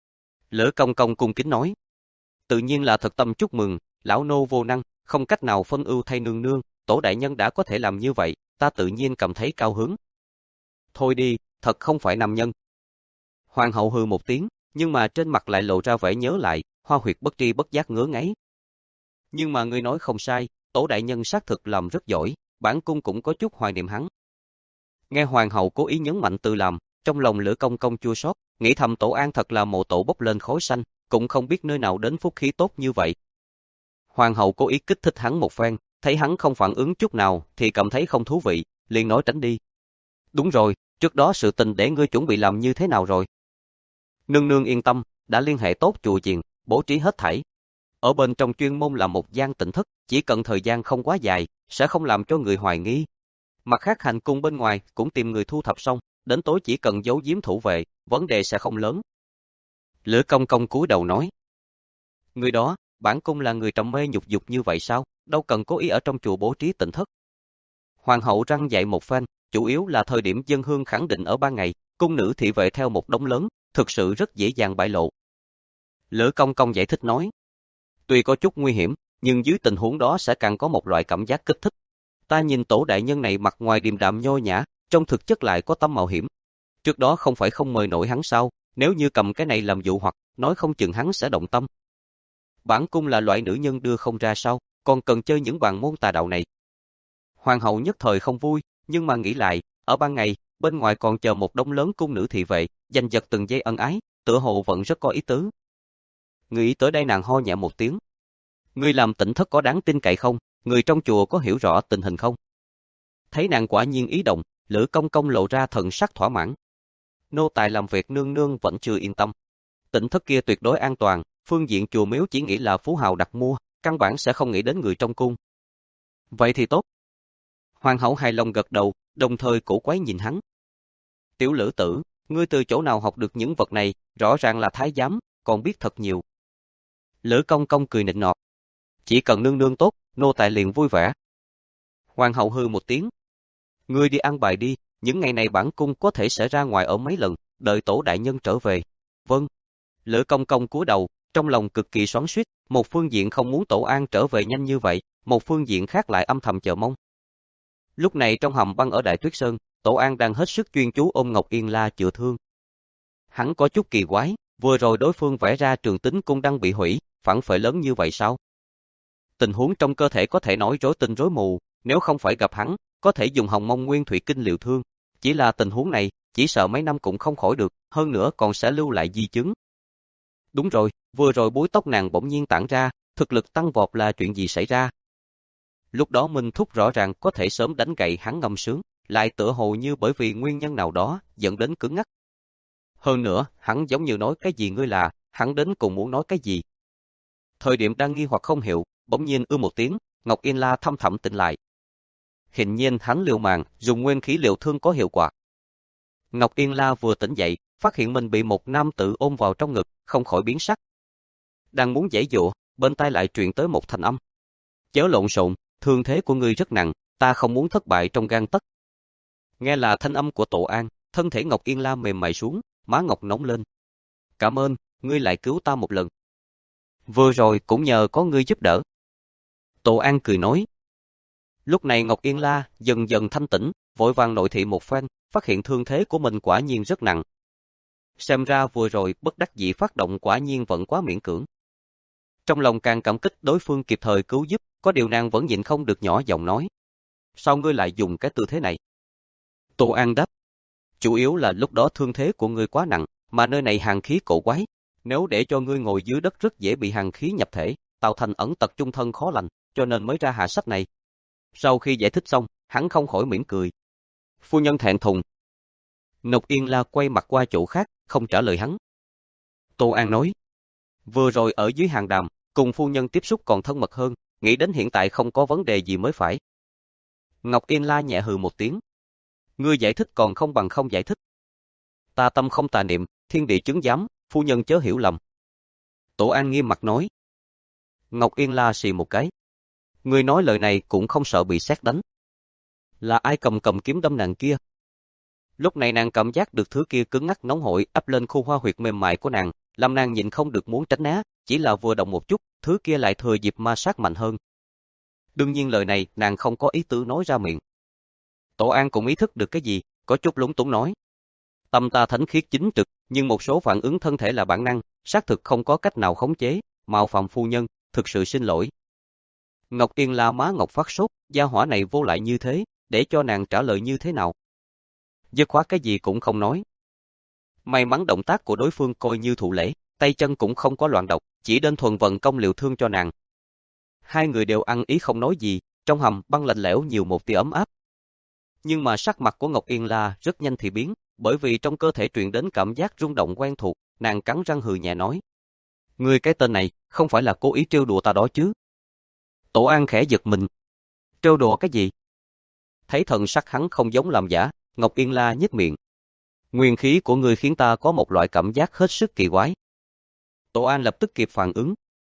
Lữ Công Công cung kính nói. Tự nhiên là thật tâm chúc mừng, lão nô vô năng, không cách nào phân ưu thay nương nương, Tổ đại nhân đã có thể làm như vậy, ta tự nhiên cảm thấy cao hứng. Thôi đi, thật không phải nam nhân. Hoàng hậu hừ một tiếng, nhưng mà trên mặt lại lộ ra vẻ nhớ lại, hoa huyệt bất tri bất giác ngứa ngáy. Nhưng mà ngươi nói không sai, Tổ đại nhân xác thực làm rất giỏi, bản cung cũng có chút hoài niệm hắn. Nghe hoàng hậu cố ý nhấn mạnh từ làm, trong lòng Lữ Công Công chua xót, nghĩ thầm Tổ An thật là mộ tổ bốc lên khói xanh, cũng không biết nơi nào đến phúc khí tốt như vậy. Hoàng hậu cố ý kích thích hắn một phen, thấy hắn không phản ứng chút nào thì cảm thấy không thú vị, liền nói tránh đi. Đúng rồi, trước đó sự tình để ngươi chuẩn bị làm như thế nào rồi? Nương nương yên tâm, đã liên hệ tốt chùa chiền, bố trí hết thảy. Ở bên trong chuyên môn là một gian tịnh thất, chỉ cần thời gian không quá dài, sẽ không làm cho người hoài nghi. Mặt khác hành cung bên ngoài cũng tìm người thu thập xong, đến tối chỉ cần giấu giếm thủ vệ, vấn đề sẽ không lớn. Lữ Công Công cúi đầu nói. Người đó, bản cung là người trầm mê nhục dục như vậy sao, đâu cần cố ý ở trong chùa bố trí tịnh thất. Hoàng hậu răng dạy một phen, chủ yếu là thời điểm dân hương khẳng định ở ban ngày, cung nữ thị vệ theo một đống lớn, thực sự rất dễ dàng bại lộ. Lữ Công Công giải thích nói. Tuy có chút nguy hiểm, nhưng dưới tình huống đó sẽ càng có một loại cảm giác kích thích. Ta nhìn Tổ đại nhân này mặt ngoài điềm đạm nho nhã, trong thực chất lại có tâm mạo hiểm. Trước đó không phải không mời nổi hắn sao, nếu như cầm cái này làm dụ hoặc, nói không chừng hắn sẽ động tâm. Bản cung là loại nữ nhân đưa không ra sao, còn cần chơi những bàn môn tà đạo này. Hoàng hậu nhất thời không vui, nhưng mà nghĩ lại, ở ban ngày, bên ngoài còn chờ một đống lớn cung nữ thị vệ, giành giật từng giây ân ái, tựa hồ vẫn rất có ý tứ. Nghĩ tới đây nàng ho nhẹ một tiếng. Ngươi làm tỉnh thất có đáng tin cậy không? Người trong chùa có hiểu rõ tình hình không? Thấy nàng quả nhiên ý động, Lữ Công Công lộ ra thần sắc thỏa mãn. Nô tài làm việc nương nương vẫn chưa yên tâm. Tỉnh thất kia tuyệt đối an toàn, phương diện chùa miếu chỉ nghĩ là phú hào đặt mua, căn bản sẽ không nghĩ đến người trong cung. Vậy thì tốt. Hoàng hậu hài lòng gật đầu, đồng thời cổ quái nhìn hắn. Tiểu Lữ tử, ngươi từ chỗ nào học được những vật này, rõ ràng là thái giám, còn biết thật nhiều. Lữ Công Công cười nịnh nọt. Chỉ cần nương nương tốt, nô tài liền vui vẻ. Hoàng hậu hư một tiếng. Ngươi đi ăn bài đi, những ngày này bản cung có thể sẽ ra ngoài ở mấy lần, đợi tổ đại nhân trở về. Vâng. Lữ Công Công cúi đầu, trong lòng cực kỳ xoắn xuýt, một phương diện không muốn Tổ An trở về nhanh như vậy, một phương diện khác lại âm thầm chờ mong. Lúc này trong hầm băng ở Đại Tuyết Sơn, Tổ An đang hết sức chuyên chú ôm Ngọc Yên La chữa thương. Hắn có chút kỳ quái, vừa rồi đối phương vẽ ra Trường Tính cung đang bị hủy, phản phệ lớn như vậy sao? Tình huống trong cơ thể có thể nói rối tinh rối mù, nếu không phải gặp hắn, có thể dùng Hồng Mông Nguyên Thủy Kinh liệu thương. Chỉ là tình huống này, chỉ sợ mấy năm cũng không khỏi được, hơn nữa còn sẽ lưu lại di chứng. Đúng rồi, vừa rồi búi tóc nàng bỗng nhiên tản ra, thực lực tăng vọt là chuyện gì xảy ra? Lúc đó Minh Thúc rõ ràng có thể sớm đánh gậy hắn ngâm sướng, lại tựa hồ như bởi vì nguyên nhân nào đó dẫn đến cứng ngắc. Hơn nữa, hắn giống như nói cái gì ngươi là, hắn đến cùng muốn nói cái gì? Thời điểm đang nghi hoặc không hiểu, bỗng nhiên ư một tiếng, Ngọc Yên La thâm thẳm tỉnh lại. Hình nhiên hắn liều mạng, dùng nguyên khí liệu thương có hiệu quả. Ngọc Yên La vừa tỉnh dậy, phát hiện mình bị một nam tử ôm vào trong ngực, không khỏi biến sắc. Đang muốn giãy giụa, bên tai lại truyền tới một thanh âm. Chớ lộn xộn, thương thế của ngươi rất nặng, ta không muốn thất bại trong gang tấc. Nghe là thanh âm của Tổ An, thân thể Ngọc Yên La mềm mại xuống, má ngọc nóng lên. Cảm ơn, ngươi lại cứu ta một lần. Vừa rồi cũng nhờ có ngươi giúp đỡ. Tổ An cười nói. Lúc này Ngọc Yên La dần dần thanh tỉnh, vội vàng nội thị một phen, phát hiện thương thế của mình quả nhiên rất nặng. Xem ra vừa rồi bất đắc dĩ phát động quả nhiên vẫn quá miễn cưỡng. Trong lòng càng cảm kích đối phương kịp thời cứu giúp, có điều nàng vẫn nhịn không được nhỏ giọng nói. Sao ngươi lại dùng cái tư thế này? Tô An đáp. Chủ yếu là lúc đó thương thế của ngươi quá nặng, mà nơi này hàn khí cổ quái. Nếu để cho ngươi ngồi dưới đất rất dễ bị hàn khí nhập thể, tạo thành ẩn tật chung thân khó lành, cho nên mới ra hạ sách này. Sau khi giải thích xong, hắn không khỏi mỉm cười. Phu nhân thẹn thùng. Ngọc Yên La quay mặt qua chỗ khác, không trả lời hắn. Tô An nói. Vừa rồi ở dưới hàng đàm, cùng phu nhân tiếp xúc còn thân mật hơn, nghĩ đến hiện tại không có vấn đề gì mới phải. Ngọc Yên La nhẹ hừ một tiếng. Ngươi giải thích còn không bằng không giải thích. Ta tâm không tà niệm, thiên địa chứng giám, phu nhân chớ hiểu lầm. Tổ An nghiêm mặt nói. Ngọc Yên La xì một cái. Ngươi nói lời này cũng không sợ bị sét đánh. Là ai cầm cầm kiếm đâm nàng kia? Lúc này nàng cảm giác được thứ kia cứng ngắc nóng hổi ấp lên khu hoa huyệt mềm mại của nàng, làm nàng nhịn không được muốn tránh né, chỉ là vừa động một chút, thứ kia lại thừa dịp ma sát mạnh hơn. Đương nhiên lời này nàng không có ý tứ nói ra miệng. Tổ An cũng ý thức được cái gì, có chút lúng túng nói. Tâm ta thánh khiết chính trực, nhưng một số phản ứng thân thể là bản năng, xác thực không có cách nào khống chế, mạo phạm phu nhân, thực sự xin lỗi. Ngọc Yên La má ngọc phát sốt, gia hỏa này vô lại như thế, để cho nàng trả lời như thế nào? Dứt khoát cái gì cũng không nói. May mắn động tác của đối phương coi như thụ lễ, tay chân cũng không có loạn động, chỉ đơn thuần vận công liệu thương cho nàng. Hai người đều ăn ý không nói gì, trong hầm băng lạnh lẽo nhiều một tia ấm áp. Nhưng mà sắc mặt của Ngọc Yên La rất nhanh thì biến, bởi vì trong cơ thể truyền đến cảm giác rung động quen thuộc, nàng cắn răng hừ nhẹ nói. Ngươi cái tên này, không phải là cố ý trêu đùa ta đó chứ? Tổ An khẽ giật mình. Trêu đùa cái gì? Thấy thần sắc hắn không giống làm giả, Ngọc Yên La nhếch miệng. Nguyên khí của ngươi khiến ta có một loại cảm giác hết sức kỳ quái. Tổ An lập tức kịp phản ứng.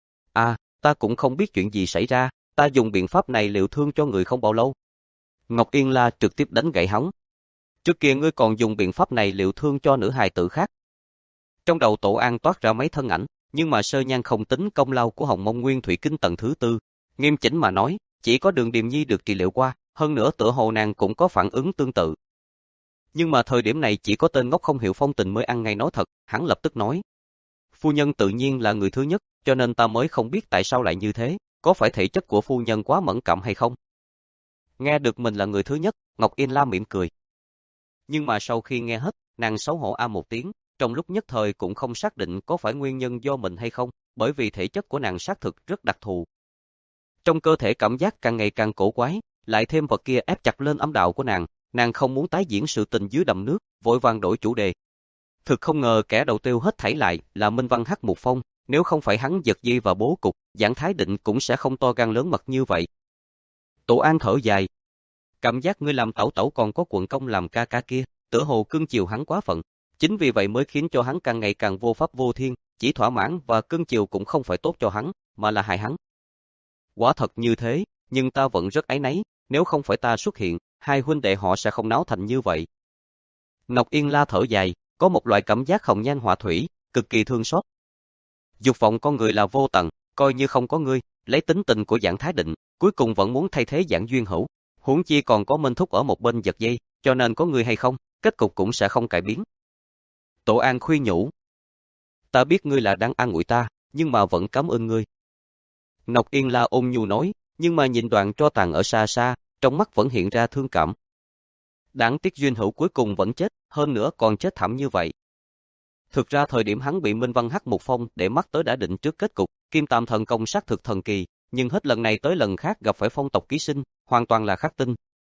À, ta cũng không biết chuyện gì xảy ra, ta dùng biện pháp này liệu thương cho người không bao lâu. Ngọc Yên La trực tiếp đánh gãy hắn. Trước kia ngươi còn dùng biện pháp này liệu thương cho nữ hài tử khác. Trong đầu Tổ An toát ra mấy thân ảnh, nhưng mà sơ nhan không tính công lao của Hồng Mông Nguyên Thủy Kinh tầng thứ tư. Nghiêm chỉnh mà nói, chỉ có Đường Điềm Nhi được trị liệu qua, hơn nữa tựa hồ nàng cũng có phản ứng tương tự. Nhưng mà thời điểm này chỉ có tên ngốc không hiểu phong tình mới ăn ngay nói thật, hắn lập tức nói. Phu nhân tự nhiên là người thứ nhất, cho nên ta mới không biết tại sao lại như thế, có phải thể chất của phu nhân quá mẫn cảm hay không? Nghe được mình là người thứ nhất, Ngọc Yên La mỉm cười. Nhưng mà sau khi nghe hết, nàng xấu hổ a một tiếng, trong lúc nhất thời cũng không xác định có phải nguyên nhân do mình hay không, bởi vì thể chất của nàng xác thực rất đặc thù. Trong cơ thể cảm giác càng ngày càng cổ quái, lại thêm vật kia ép chặt lên âm đạo của nàng, nàng không muốn tái diễn sự tình dưới đầm nước, vội vàng đổi chủ đề. Thực không ngờ kẻ đầu tiêu hết thảy lại là Minh Văn Hắc Mục Phong, nếu không phải hắn giật dây và bố cục, Giảng Thái Định cũng sẽ không to gan lớn mật như vậy. Tổ An thở dài. Cảm giác ngươi làm tẩu tẩu còn có quận công làm ca ca kia, tựa hồ cưng chiều hắn quá phận. Chính vì vậy mới khiến cho hắn càng ngày càng vô pháp vô thiên, chỉ thỏa mãn và cưng chiều cũng không phải tốt cho hắn, mà là hại hắn. Quả thật như thế, nhưng ta vẫn rất áy náy, nếu không phải ta xuất hiện, hai huynh đệ họ sẽ không náo thành như vậy. Ngọc Yên La thở dài, có một loại cảm giác hồng nhan họa thủy, cực kỳ thương xót. Dục vọng con người là vô tận, coi như không có ngươi, lấy tính tình của Giảng Thái Định, cuối cùng vẫn muốn thay thế Giảng Duyên Hữu, huống chi còn có Minh Thúc ở một bên giật dây, cho nên có ngươi hay không, kết cục cũng sẽ không cải biến. Tổ An khuyên nhủ. Ta biết ngươi là đang an ủi ta, nhưng mà vẫn cảm ơn ngươi. Ngọc Yên La ôn nhu nói, nhưng mà nhìn đoạn tro tàn ở xa xa, trong mắt vẫn hiện ra thương cảm. Đáng tiếc Duyên Hữu cuối cùng vẫn chết, hơn nữa còn chết thảm như vậy. Thực ra thời điểm hắn bị Minh Văn Hắc Mục Phong để mắt tới đã định trước kết cục, Kim Tam thần công xác thực thần kỳ, nhưng hết lần này tới lần khác gặp phải phong tộc ký sinh, hoàn toàn là khắc tinh.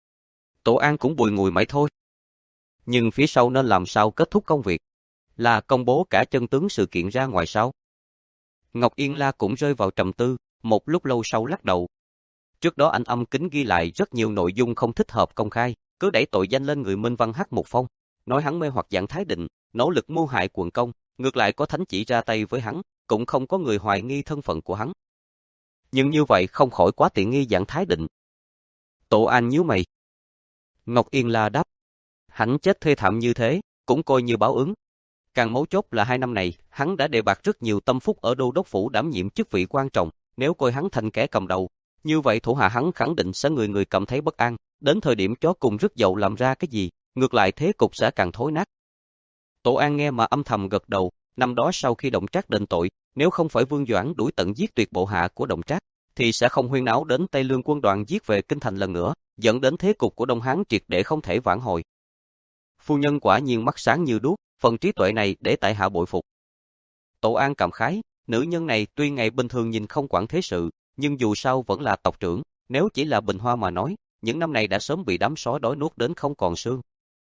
Tổ An cũng bùi ngùi mãi thôi. Nhưng phía sau nên làm sao kết thúc công việc? Là công bố cả chân tướng sự kiện ra ngoài sao? Ngọc Yên La cũng rơi vào trầm tư, một lúc lâu sau lắc đầu. Trước đó anh âm kính ghi lại rất nhiều nội dung không thích hợp công khai, cứ đẩy tội danh lên người Minh Văn Hắc Mục Phong, nói hắn mê hoặc Giảng Thái Định, nỗ lực mưu hại quận công, ngược lại có thánh chỉ ra tay với hắn, cũng không có người hoài nghi thân phận của hắn. Nhưng như vậy không khỏi quá tiện nghi Giảng Thái Định. Tổ An nhíu mày. Ngọc Yên La đáp, hắn chết thê thảm như thế, cũng coi như báo ứng. Càng mấu chốt là hai năm này, hắn đã đề bạt rất nhiều tâm phúc ở đô đốc phủ đảm nhiệm chức vị quan trọng, nếu coi hắn thành kẻ cầm đầu, như vậy thủ hạ hắn khẳng định sẽ người người cảm thấy bất an, đến thời điểm chó cùng rứt dậu làm ra cái gì, ngược lại thế cục sẽ càng thối nát. Tổ An nghe mà âm thầm gật đầu, năm đó sau khi Động Trác đền tội, nếu không phải Vương Doãn đuổi tận giết tuyệt bộ hạ của Động Trác, thì sẽ không huyên náo đến Tây Lương quân đoàn giết về kinh thành lần nữa, dẫn đến thế cục của Đông Hán triệt để không thể vãn hồi. Phu nhân quả nhiên mắt sáng như đuốc, phần trí tuệ này để tại hạ bội phục. Tổ An cảm khái, nữ nhân này tuy ngày bình thường nhìn không quản thế sự, nhưng dù sao vẫn là tộc trưởng, nếu chỉ là Bình Hoa mà nói, những năm này đã sớm bị đám sói đói nuốt đến không còn xương.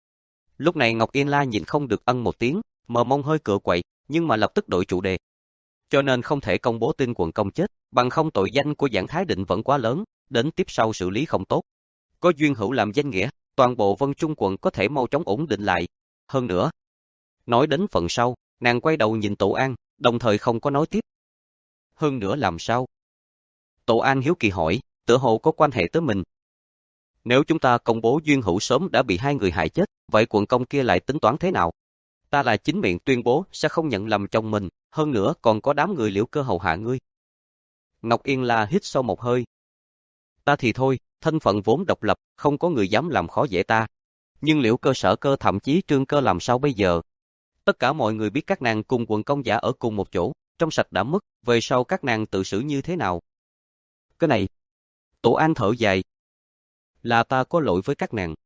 Lúc này Ngọc Yên La nhìn không được ân một tiếng, mờ mông hơi cựa quậy, nhưng mà lập tức đổi chủ đề. Cho nên không thể công bố tin quận công chết, bằng không tội danh của Giảng Thái Định vẫn quá lớn, đến tiếp sau xử lý không tốt. Có Duyên Hữu làm danh nghĩa, toàn bộ Vân Trung quận có thể mau chóng ổn định lại. Hơn nữa, nói đến phần sau, nàng quay đầu nhìn Tổ An, đồng thời không có nói tiếp. Hơn nữa làm sao? Tổ An hiếu kỳ hỏi, tựa hồ có quan hệ tới mình. Nếu chúng ta công bố Duyên Hữu sớm đã bị hai người hại chết, vậy quận công kia lại tính toán thế nào? Ta là chính miệng tuyên bố sẽ không nhận lầm chồng mình, hơn nữa còn có đám người Liễu Cơ hầu hạ ngươi. Ngọc Yên La hít sâu một hơi. Ta thì thôi, thân phận vốn độc lập, không có người dám làm khó dễ ta. Nhưng Liễu Cơ, Sở Cơ, thậm chí Trương Cơ làm sao bây giờ? Tất cả mọi người biết các nàng cùng quận công giả ở cùng một chỗ, trong sạch đã mất, về sau các nàng tự xử như thế nào? Cái này, Tổ An thở dài. Là ta có lỗi với các nàng.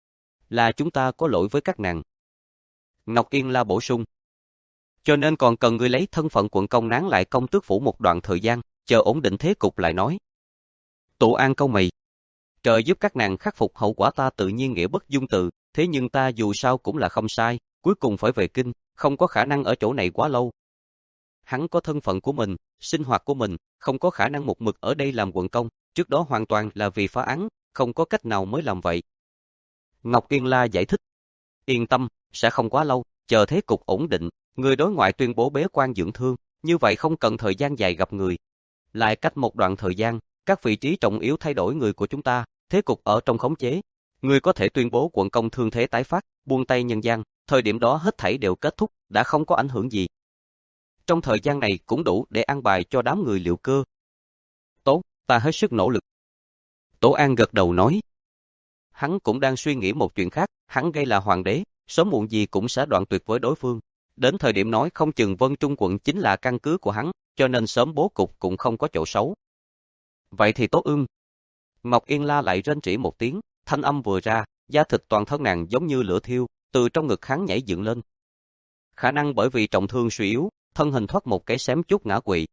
Là chúng ta có lỗi với các nàng. Ngọc Yên La bổ sung. Cho nên còn cần ngươi lấy thân phận quận công nán lại công tước phủ một đoạn thời gian, chờ ổn định thế cục lại nói. Tổ An cau mày. Trời giúp các nàng khắc phục hậu quả ta tự nhiên nghĩa bất dung từ, thế nhưng ta dù sao cũng là không sai, cuối cùng phải về kinh, không có khả năng ở chỗ này quá lâu. Hắn có thân phận của mình, sinh hoạt của mình, không có khả năng một mực ở đây làm quận công, trước đó hoàn toàn là vì phá án, không có cách nào mới làm vậy. Ngọc Yên La giải thích. Yên tâm, sẽ không quá lâu, chờ thế cục ổn định, người đối ngoại tuyên bố bế quan dưỡng thương, như vậy không cần thời gian dài gặp người. Lại cách một đoạn thời gian, các vị trí trọng yếu thay đổi người của chúng ta, thế cục ở trong khống chế. Người có thể tuyên bố quận công thương thế tái phát, buông tay nhân gian, thời điểm đó hết thảy đều kết thúc, đã không có ảnh hưởng gì. Trong thời gian này cũng đủ để an bài cho đám người Liễu Cơ. Tốt, ta hết sức nỗ lực. Tổ An gật đầu nói. Hắn cũng đang suy nghĩ một chuyện khác, Hắn gây là hoàng đế, sớm muộn gì cũng sẽ đoạn tuyệt với đối phương. Đến thời điểm nói không chừng Vân Trung quận chính là căn cứ của hắn, cho nên sớm bố cục cũng không có chỗ xấu. Vậy thì tốt ưng. Ngọc Yên La lại rên rỉ một tiếng, thanh âm vừa ra, da thịt toàn thân nàng giống như lửa thiêu, từ trong ngực hắn nhảy dựng lên. Khả năng bởi vì trọng thương suy yếu, thân hình thoát một cái xém chút ngã quỵ.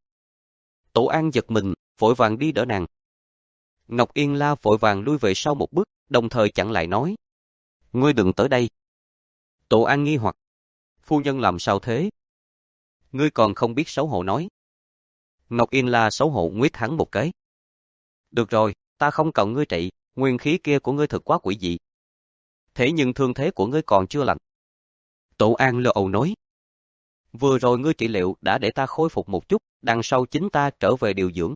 Tổ An giật mình, vội vàng đi đỡ nàng. Ngọc Yên La vội vàng lui về sau một bước, đồng thời chặn lại nói: "Ngươi đừng tới đây." Tổ An nghi hoặc: "Phu nhân làm sao thế?" "Ngươi còn không biết xấu hổ nói." Ngọc Yên La xấu hổ nguyết hắn một cái. "Được rồi, ta không cần ngươi trị, nguyên khí kia của ngươi thật quá quỷ dị. Thế nhưng thương thế của ngươi còn chưa lành." Tổ An lơ ầu nói: "Vừa rồi ngươi trị liệu đã để ta khôi phục một chút, đằng sau chính ta trở về điều dưỡng."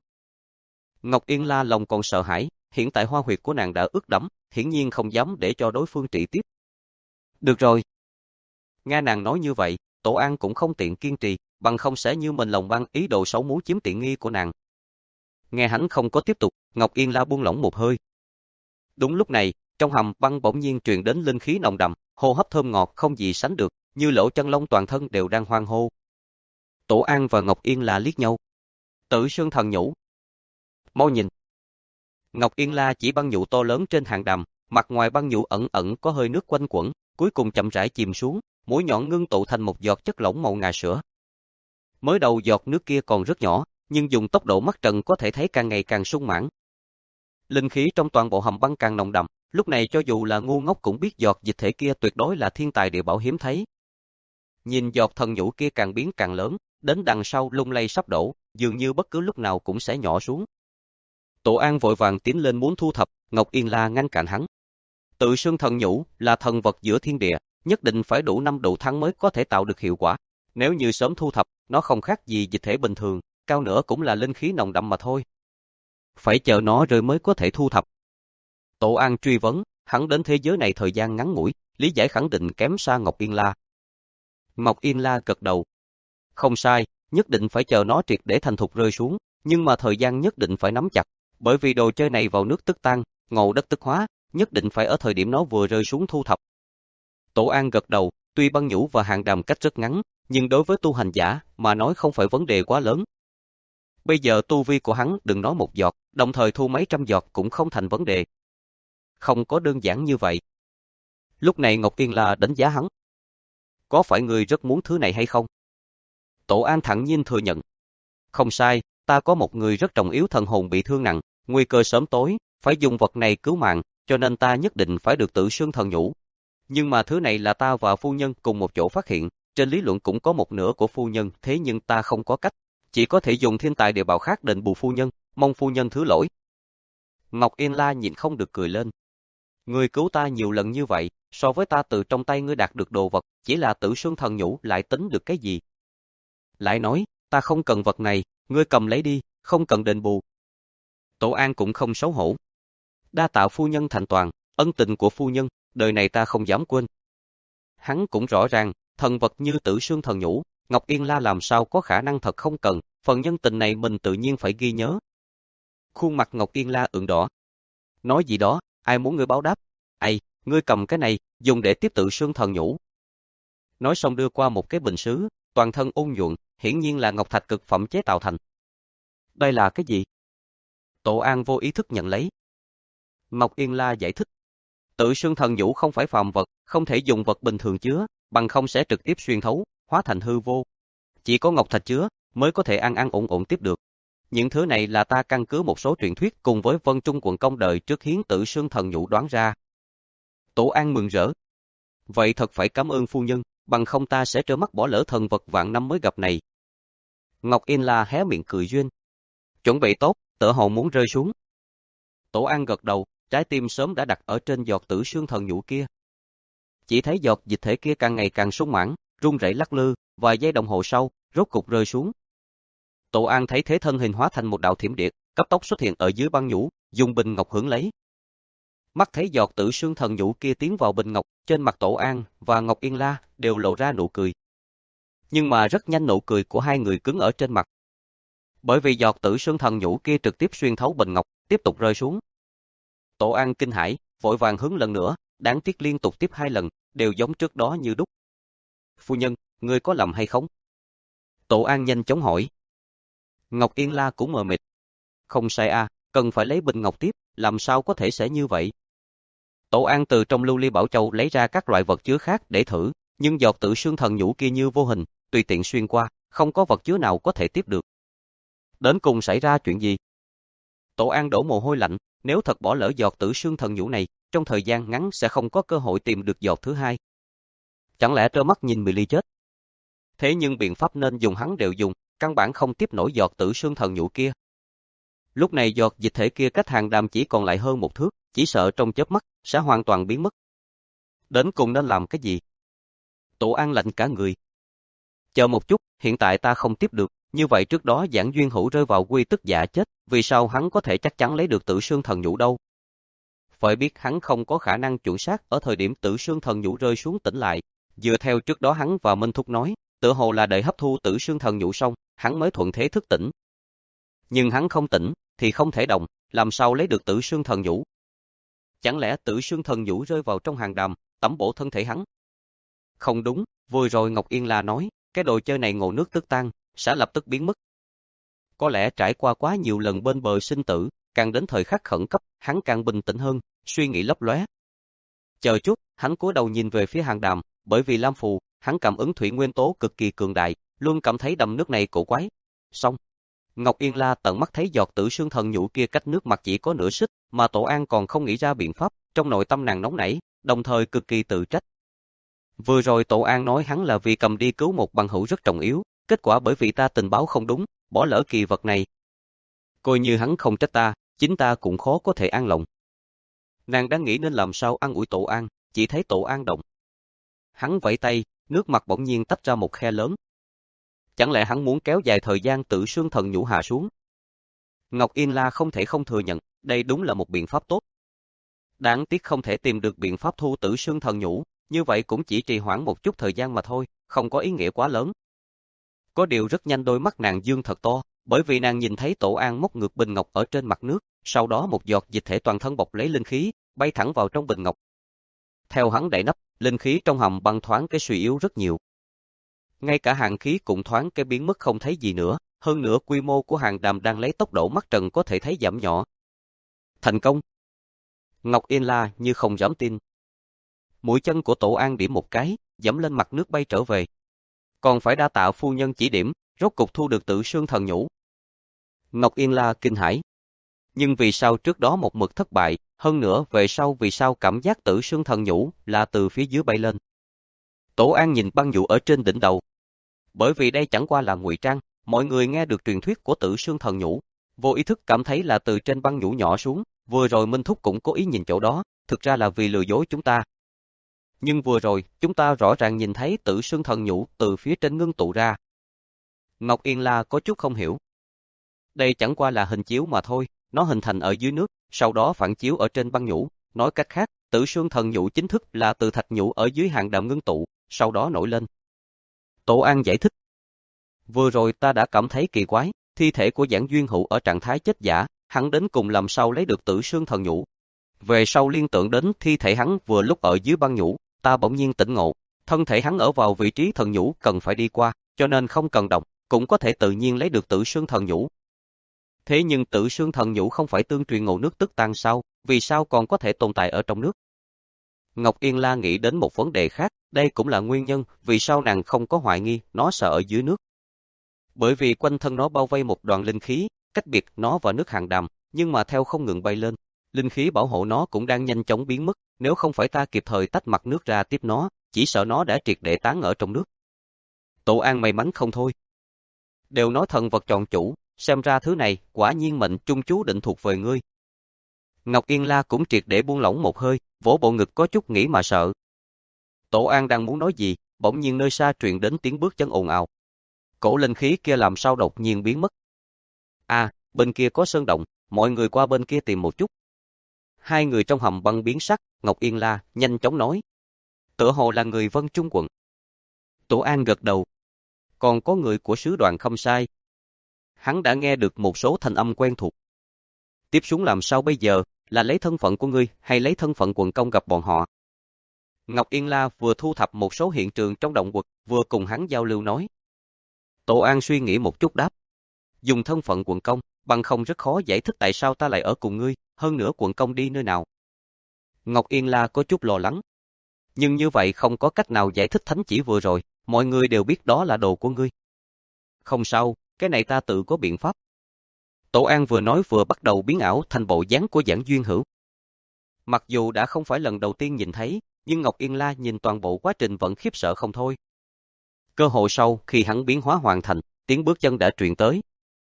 Ngọc Yên La lòng còn sợ hãi, hiện tại hoa huyệt của nàng đã ướt đẫm, hiển nhiên không dám để cho đối phương trị tiếp. "Được rồi." Nghe nàng nói như vậy, Tổ An cũng không tiện kiên trì, bằng không sẽ như mình lòng băng ý đồ xấu muốn chiếm tiện nghi của nàng. Nghe hắn không có tiếp tục, Ngọc Yên La buông lỏng một hơi. Đúng lúc này, trong hầm băng bỗng nhiên truyền đến linh khí nồng đậm, hô hấp thơm ngọt không gì sánh được, như lỗ chân lông toàn thân đều đang hoan hô. Tổ An và Ngọc Yên La liếc nhau. Tử Sơn Thần Nhũ. Mau nhìn. Ngọc Yên La chỉ băng nhũ to lớn trên hàng đàm, mặt ngoài băng nhũ ẩn ẩn có hơi nước quanh quẩn, cuối cùng chậm rãi chìm xuống, mũi nhọn ngưng tụ thành một giọt chất lỏng màu ngà sữa. Mới đầu giọt nước kia còn rất nhỏ, nhưng dùng tốc độ mắt trần có thể thấy càng ngày càng sung mãn. Linh khí trong toàn bộ hầm băng càng nồng đậm, lúc này cho dù là ngu ngốc cũng biết giọt dịch thể kia tuyệt đối là thiên tài địa bảo hiếm thấy. Nhìn giọt thần nhũ kia càng biến càng lớn, đến đằng sau lung lay sắp đổ, dường như bất cứ lúc nào cũng sẽ nhỏ xuống. Tổ An vội vàng tiến lên muốn thu thập, Ngọc Yên La ngăn cản hắn. Tự Sơn Thần Nhũ là thần vật giữa thiên địa, nhất định phải đủ năm độ tháng mới có thể tạo được hiệu quả. Nếu như sớm thu thập, nó không khác gì dịch thể bình thường, cao nữa cũng là linh khí nồng đậm mà thôi. Phải chờ nó rơi mới có thể thu thập. Tổ An truy vấn, hắn đến thế giới này thời gian ngắn ngủi, lý giải khẳng định kém xa Ngọc Yên La. Ngọc Yên La gật đầu. Không sai, nhất định phải chờ nó triệt để thành thục rơi xuống, nhưng mà thời gian nhất định phải nắm chặt, bởi vì đồ chơi này vào nước tức tan, ngộ đất tức hóa, nhất định phải ở thời điểm nó vừa rơi xuống thu thập. Tổ An gật đầu, tuy băng nhũ và hàng đàm cách rất ngắn, nhưng đối với tu hành giả mà nói không phải vấn đề quá lớn. Bây giờ tu vi của hắn đừng nói một giọt, đồng thời thu mấy trăm giọt cũng không thành vấn đề. Không có đơn giản như vậy. Lúc này Ngọc Yên La đánh giá hắn. Có phải người rất muốn thứ này hay không? Tổ An thẳng nhiên thừa nhận. Không sai, ta có một người rất trọng yếu thần hồn bị thương nặng, nguy cơ sớm tối, phải dùng vật này cứu mạng, cho nên ta nhất định phải được Tử Sơn Thần Nhũ. Nhưng mà thứ này là ta và phu nhân cùng một chỗ phát hiện, trên lý luận cũng có một nửa của phu nhân, thế nhưng ta không có cách, chỉ có thể dùng thiên tài địa bảo khác đền bù phu nhân, mong phu nhân thứ lỗi. Ngọc Yên La nhịn không được cười lên. Ngươi cứu ta nhiều lần như vậy, so với ta từ trong tay ngươi đạt được đồ vật, chỉ là Tử Sơn Thần Nhũ lại tính được cái gì? Lại nói, ta không cần vật này, ngươi cầm lấy đi, không cần đền bù. Tổ An cũng không xấu hổ. Đa tạ phu nhân thành toàn, ân tình của phu nhân, đời này ta không dám quên. Hắn cũng rõ ràng, thần vật như Tử Sơn Thần Nhũ, Ngọc Yên La làm sao có khả năng thật không cần, phần nhân tình này mình tự nhiên phải ghi nhớ. Khuôn mặt Ngọc Yên La ửng đỏ. Nói gì đó, ai muốn ngươi báo đáp? Ây, ngươi cầm cái này, dùng để tiếp Tử Sơn Thần Nhũ. Nói xong đưa qua một cái bình sứ, toàn thân ôn nhuận, hiển nhiên là ngọc thạch cực phẩm chế tạo thành. Đây là cái gì? Tổ An vô ý thức nhận lấy. Ngọc Yên La giải thích. Tử Sơn Thần Nhũ không phải phàm vật, không thể dùng vật bình thường chứa, bằng không sẽ trực tiếp xuyên thấu, hóa thành hư vô. Chỉ có ngọc thạch chứa, mới có thể an an ổn ổn tiếp được. Những thứ này là ta căn cứ một số truyền thuyết cùng với Vân Trung quận công đời trước hiến Tử Sơn Thần Nhũ đoán ra. Tổ An mừng rỡ. Vậy thật phải cảm ơn phu nhân, bằng không ta sẽ trơ mắt bỏ lỡ thần vật vạn năm mới gặp này. Ngọc Yên La hé miệng cười duyên. Chuẩn bị tốt, tựa hồ muốn rơi xuống. Tổ An gật đầu, trái tim sớm đã đặt ở trên giọt Tử Sơn Thần Nhũ kia. Chỉ thấy giọt dịch thể kia càng ngày càng sung mãn, rung rẩy lắc lư, vài giây đồng hồ sau, rốt cục rơi xuống. Tổ An thấy thế thân hình hóa thành một đạo thiểm điện, cấp tốc xuất hiện ở dưới băng nhũ, dùng bình ngọc hưởng lấy. Mắt thấy giọt Tử Sơn Thần Nhũ kia tiến vào bình ngọc, trên mặt Tổ An và Ngọc Yên La đều lộ ra nụ cười. Nhưng mà rất nhanh nụ cười của hai người cứng ở trên mặt. Bởi vì giọt Tử Sơn Thần Nhũ kia trực tiếp xuyên thấu bình ngọc, tiếp tục rơi xuống. Tổ An kinh hãi, vội vàng hướng lần nữa, đáng tiếc liên tục tiếp hai lần, đều giống trước đó như đúc. Phu nhân, ngươi có lầm hay không? Tổ An nhanh chóng hỏi. Ngọc Yên La cũng mờ mịt. Không sai a, cần phải lấy bình ngọc tiếp, làm sao có thể sẽ như vậy? Tổ An từ trong lưu ly bảo châu lấy ra các loại vật chứa khác để thử, nhưng giọt tử xương thần nhũ kia như vô hình, tùy tiện xuyên qua, không có vật chứa nào có thể tiếp được. Đến cùng xảy ra chuyện gì? Tổ An đổ mồ hôi lạnh, nếu thật bỏ lỡ giọt tử xương thần nhũ này, trong thời gian ngắn sẽ không có cơ hội tìm được giọt thứ hai. Chẳng lẽ trơ mắt nhìn Milly chết? Thế nhưng biện pháp nên dùng hắn đều dùng, căn bản không tiếp nổi giọt tử xương thần nhũ kia. Lúc này giọt dịch thể kia cách hàng đàm chỉ còn lại hơn một thước, chỉ sợ trong chớp mắt sẽ hoàn toàn biến mất. Đến cùng nên làm cái gì? Tổ An lạnh cả người. Chờ một chút, hiện tại ta không tiếp được, như vậy trước đó Giảng Duyên Hữu rơi vào quy tức giả chết, vì sao hắn có thể chắc chắn lấy được tử xương thần nhũ đâu? Phải biết hắn không có khả năng chuẩn xác ở thời điểm tử xương thần nhũ rơi xuống tỉnh lại, dựa theo trước đó hắn và Minh Thúc nói, tựa hồ là đợi hấp thu tử xương thần nhũ xong, hắn mới thuận thế thức tỉnh. Nhưng hắn không tỉnh, thì không thể động, làm sao lấy được tử xương thần nhũ? Chẳng lẽ tử xương thần nhũ rơi vào trong hàng đàm, tẩm bổ thân thể hắn? Không đúng, vừa rồi Ngọc Yên La nói, cái đồ chơi này ngộ nước tức tan, sẽ lập tức biến mất. Có lẽ trải qua quá nhiều lần bên bờ sinh tử, càng đến thời khắc khẩn cấp, hắn càng bình tĩnh hơn, suy nghĩ lấp lóe. Chờ chút, hắn cúi đầu nhìn về phía hàng đàm, bởi vì lam phù, hắn cảm ứng thủy nguyên tố cực kỳ cường đại, luôn cảm thấy đầm nước này cổ quái. Xong, Ngọc Yên La tận mắt thấy giọt tử xương thần nhũ kia cách nước mặt chỉ có nửa xích, mà Tổ An còn không nghĩ ra biện pháp, trong nội tâm nàng nóng nảy, đồng thời cực kỳ tự trách. Vừa rồi Tổ An nói hắn là vì cầm đi cứu một bằng hữu rất trọng yếu, kết quả bởi vì ta tình báo không đúng, bỏ lỡ kỳ vật này. Coi như hắn không trách ta, chính ta cũng khó có thể an lòng. Nàng đang nghĩ nên làm sao an ủi Tổ An, chỉ thấy Tổ An động. Hắn vẫy tay, nước mặt bỗng nhiên tách ra một khe lớn. Chẳng lẽ hắn muốn kéo dài thời gian tử xương thần nhũ hạ xuống? Ngọc Yên La không thể không thừa nhận, đây đúng là một biện pháp tốt. Đáng tiếc không thể tìm được biện pháp thu tử xương thần nhũ, như vậy cũng chỉ trì hoãn một chút thời gian mà thôi, không có ý nghĩa quá lớn. Có điều rất nhanh đôi mắt nàng dương thật to, bởi vì nàng nhìn thấy Tổ An móc ngược bình ngọc ở trên mặt nước, sau đó một giọt dịch thể toàn thân bọc lấy linh khí, bay thẳng vào trong bình ngọc. Theo hắn đậy nắp, linh khí trong hầm băng thoáng cái suy yếu rất nhiều. Ngay cả hàng khí cũng thoáng cái biến mất không thấy gì nữa, hơn nữa quy mô của hàng đàm đang lấy tốc độ mắt trần có thể thấy giảm nhỏ. Thành công! Ngọc Yên La như không dám tin. Mũi chân của Tổ An điểm một cái, dẫm lên mặt nước bay trở về. Còn phải đa tạ phu nhân chỉ điểm, rốt cục thu được tử xương thần nhũ. Ngọc Yên La kinh hãi. Nhưng vì sao trước đó một mực thất bại, hơn nữa về sau vì sao cảm giác tử xương thần nhũ là từ phía dưới bay lên. Tổ An nhìn băng nhũ ở trên đỉnh đầu. Bởi vì đây chẳng qua là ngụy trang, mọi người nghe được truyền thuyết của tử xương thần nhũ, vô ý thức cảm thấy là từ trên băng nhũ nhỏ xuống, vừa rồi Minh Thúc cũng cố ý nhìn chỗ đó, thực ra là vì lừa dối chúng ta. Nhưng vừa rồi, chúng ta rõ ràng nhìn thấy tử xương thần nhũ từ phía trên ngưng tụ ra. Ngọc Yên La có chút không hiểu. Đây chẳng qua là hình chiếu mà thôi, nó hình thành ở dưới nước, sau đó phản chiếu ở trên băng nhũ. Nói cách khác, tử xương thần nhũ chính thức là từ thạch nhũ ở dưới hàng đàm ngưng tụ, sau đó nổi lên. Tổ An giải thích. Vừa rồi ta đã cảm thấy kỳ quái, thi thể của Giảng Duyên Hữu ở trạng thái chết giả, hắn đến cùng làm sao lấy được tử xương thần nhũ. Về sau liên tưởng đến thi thể hắn vừa lúc ở dưới băng nhũ, ta bỗng nhiên tỉnh ngộ, thân thể hắn ở vào vị trí thần nhũ cần phải đi qua, cho nên không cần động, cũng có thể tự nhiên lấy được tử xương thần nhũ. Thế nhưng tử xương thần nhũ không phải tương truyền ngộ nước tức tan sao, vì sao còn có thể tồn tại ở trong nước? Ngọc Yên La nghĩ đến một vấn đề khác, đây cũng là nguyên nhân vì sao nàng không có hoài nghi nó sợ ở dưới nước. Bởi vì quanh thân nó bao vây một đoàn linh khí, cách biệt nó và nước hàng đàm, nhưng mà theo không ngừng bay lên, linh khí bảo hộ nó cũng đang nhanh chóng biến mất, nếu không phải ta kịp thời tách mặt nước ra tiếp nó, chỉ sợ nó đã triệt để tán ở trong nước. Tổ An may mắn không thôi. Đều nói thần vật chọn chủ, xem ra thứ này quả nhiên mệnh trung chú định thuộc về ngươi. Ngọc Yên La cũng triệt để buông lỏng một hơi, vỗ bộ ngực có chút nghĩ mà sợ. Tổ An đang muốn nói gì, bỗng nhiên nơi xa truyền đến tiếng bước chân ồn ào. Cổ linh khí kia làm sao đột nhiên biến mất. À, bên kia có sơn động, mọi người qua bên kia tìm một chút. Hai người trong hầm băng biến sắc, Ngọc Yên La nhanh chóng nói. Tựa hồ là người Vân Trung quận. Tổ An gật đầu. Còn có người của sứ đoàn không sai. Hắn đã nghe được một số thanh âm quen thuộc. Tiếp xuống làm sao bây giờ, là lấy thân phận của ngươi hay lấy thân phận quận công gặp bọn họ? Ngọc Yên La vừa thu thập một số hiện trường trong động quật, vừa cùng hắn giao lưu nói. Tổ An suy nghĩ một chút đáp. Dùng thân phận quận công, bằng không rất khó giải thích tại sao ta lại ở cùng ngươi, hơn nữa quận công đi nơi nào. Ngọc Yên La có chút lo lắng. Nhưng như vậy không có cách nào giải thích thánh chỉ vừa rồi, mọi người đều biết đó là đồ của ngươi. Không sao, cái này ta tự có biện pháp. Tổ An vừa nói vừa bắt đầu biến ảo thành bộ dáng của Giảng Duyên Hữu. Mặc dù đã không phải lần đầu tiên nhìn thấy, nhưng Ngọc Yên La nhìn toàn bộ quá trình vẫn khiếp sợ không thôi. Cơ hội sau khi hắn biến hóa hoàn thành, tiếng bước chân đã truyền tới.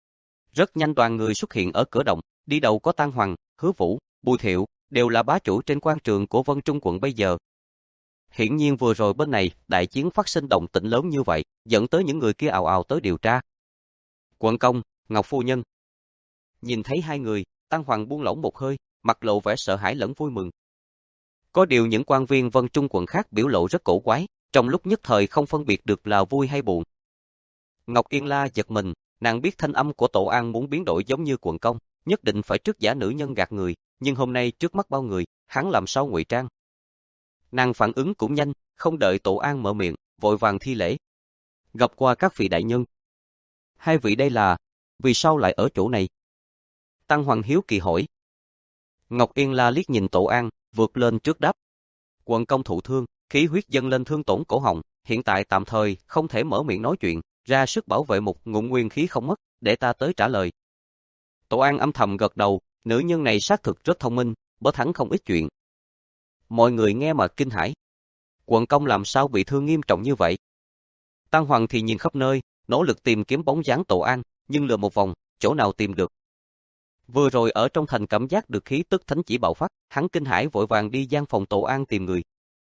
Rất nhanh đoàn người xuất hiện ở cửa động, đi đầu có Tăng Hoàng, Hứa Vũ, Bùi Thiệu, đều là bá chủ trên quan trường của Vân Trung quận bây giờ. Hiển nhiên vừa rồi bên này, đại chiến phát sinh động tĩnh lớn như vậy, dẫn tới những người kia ào ào tới điều tra. Quận công, Ngọc Phu Nhân. Nhìn thấy hai người, Tăng Hoàng buông lỏng một hơi, mặt lộ vẻ sợ hãi lẫn vui mừng. Có điều những quan viên Vân Trung quận khác biểu lộ rất cổ quái, trong lúc nhất thời không phân biệt được là vui hay buồn. Ngọc Yên La giật mình, nàng biết thanh âm của Tổ An muốn biến đổi giống như quận công, nhất định phải trước giả nữ nhân gạt người, nhưng hôm nay trước mắt bao người, hắn làm sao ngụy trang. Nàng phản ứng cũng nhanh, không đợi Tổ An mở miệng, vội vàng thi lễ. Gặp qua các vị đại nhân. Hai vị đây là, vì sao lại ở chỗ này? Tăng Hoàng hiếu kỳ hỏi. Ngọc Yên La liếc nhìn Tổ An, vượt lên trước đáp. Quận công thụ thương, khí huyết dâng lên thương tổn cổ họng, hiện tại tạm thời không thể mở miệng nói chuyện, ra sức bảo vệ một ngụm nguyên khí không mất, để ta tới trả lời. Tổ An âm thầm gật đầu, nữ nhân này xác thực rất thông minh, bớt thắng không ít chuyện. Mọi người nghe mà kinh hãi. Quận công làm sao bị thương nghiêm trọng như vậy? Tăng Hoàng thì nhìn khắp nơi, nỗ lực tìm kiếm bóng dáng Tổ An, nhưng lừa một vòng, chỗ nào tìm được. Vừa rồi ở trong thành cảm giác được khí tức thánh chỉ bạo phát, hắn kinh hãi vội vàng đi gian phòng Tổ An tìm người.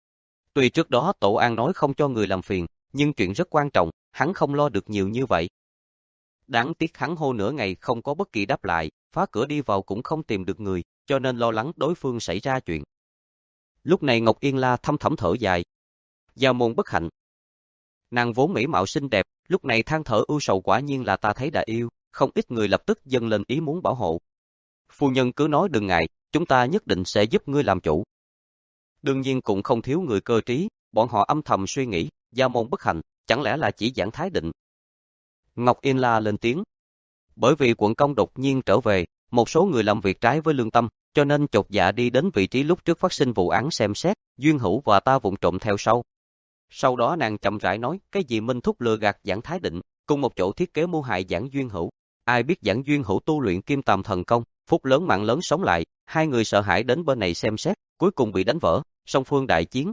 Tuy trước đó Tổ An nói không cho người làm phiền, nhưng chuyện rất quan trọng, hắn không lo được nhiều như vậy. Đáng tiếc hắn hô nửa ngày không có bất kỳ đáp lại, phá cửa đi vào cũng không tìm được người, cho nên lo lắng đối phương xảy ra chuyện. Lúc này Ngọc Yên La thâm thẳm thở dài. Giao môn bất hạnh. Nàng vốn mỹ mạo xinh đẹp, lúc này than thở ưu sầu quả nhiên là ta thấy đã yêu, không ít người lập tức dâng lên ý muốn bảo hộ. Phu nhân cứ nói đừng ngại, chúng ta nhất định sẽ giúp ngươi làm chủ. Đương nhiên cũng không thiếu người cơ trí, bọn họ âm thầm suy nghĩ, giao môn bất hạnh, chẳng lẽ là chỉ Giảng Thái Định. Ngọc Yên La lên tiếng. Bởi vì quận công đột nhiên trở về, một số người làm việc trái với lương tâm, cho nên chột dạ đi đến vị trí lúc trước phát sinh vụ án xem xét, Duyên Hữu và ta vụng trộm theo sau. Sau đó nàng chậm rãi nói, cái gì Minh Thúc lừa gạt Giảng Thái Định, cùng một chỗ thiết kế mưu hại Giảng Duyên Hữu. Ai biết Giảng Duyên Hữu tu luyện kim tàm thần công, phúc lớn mạng lớn sống lại, hai người sợ hãi đến bên này xem xét, cuối cùng bị đánh vỡ, song phương đại chiến.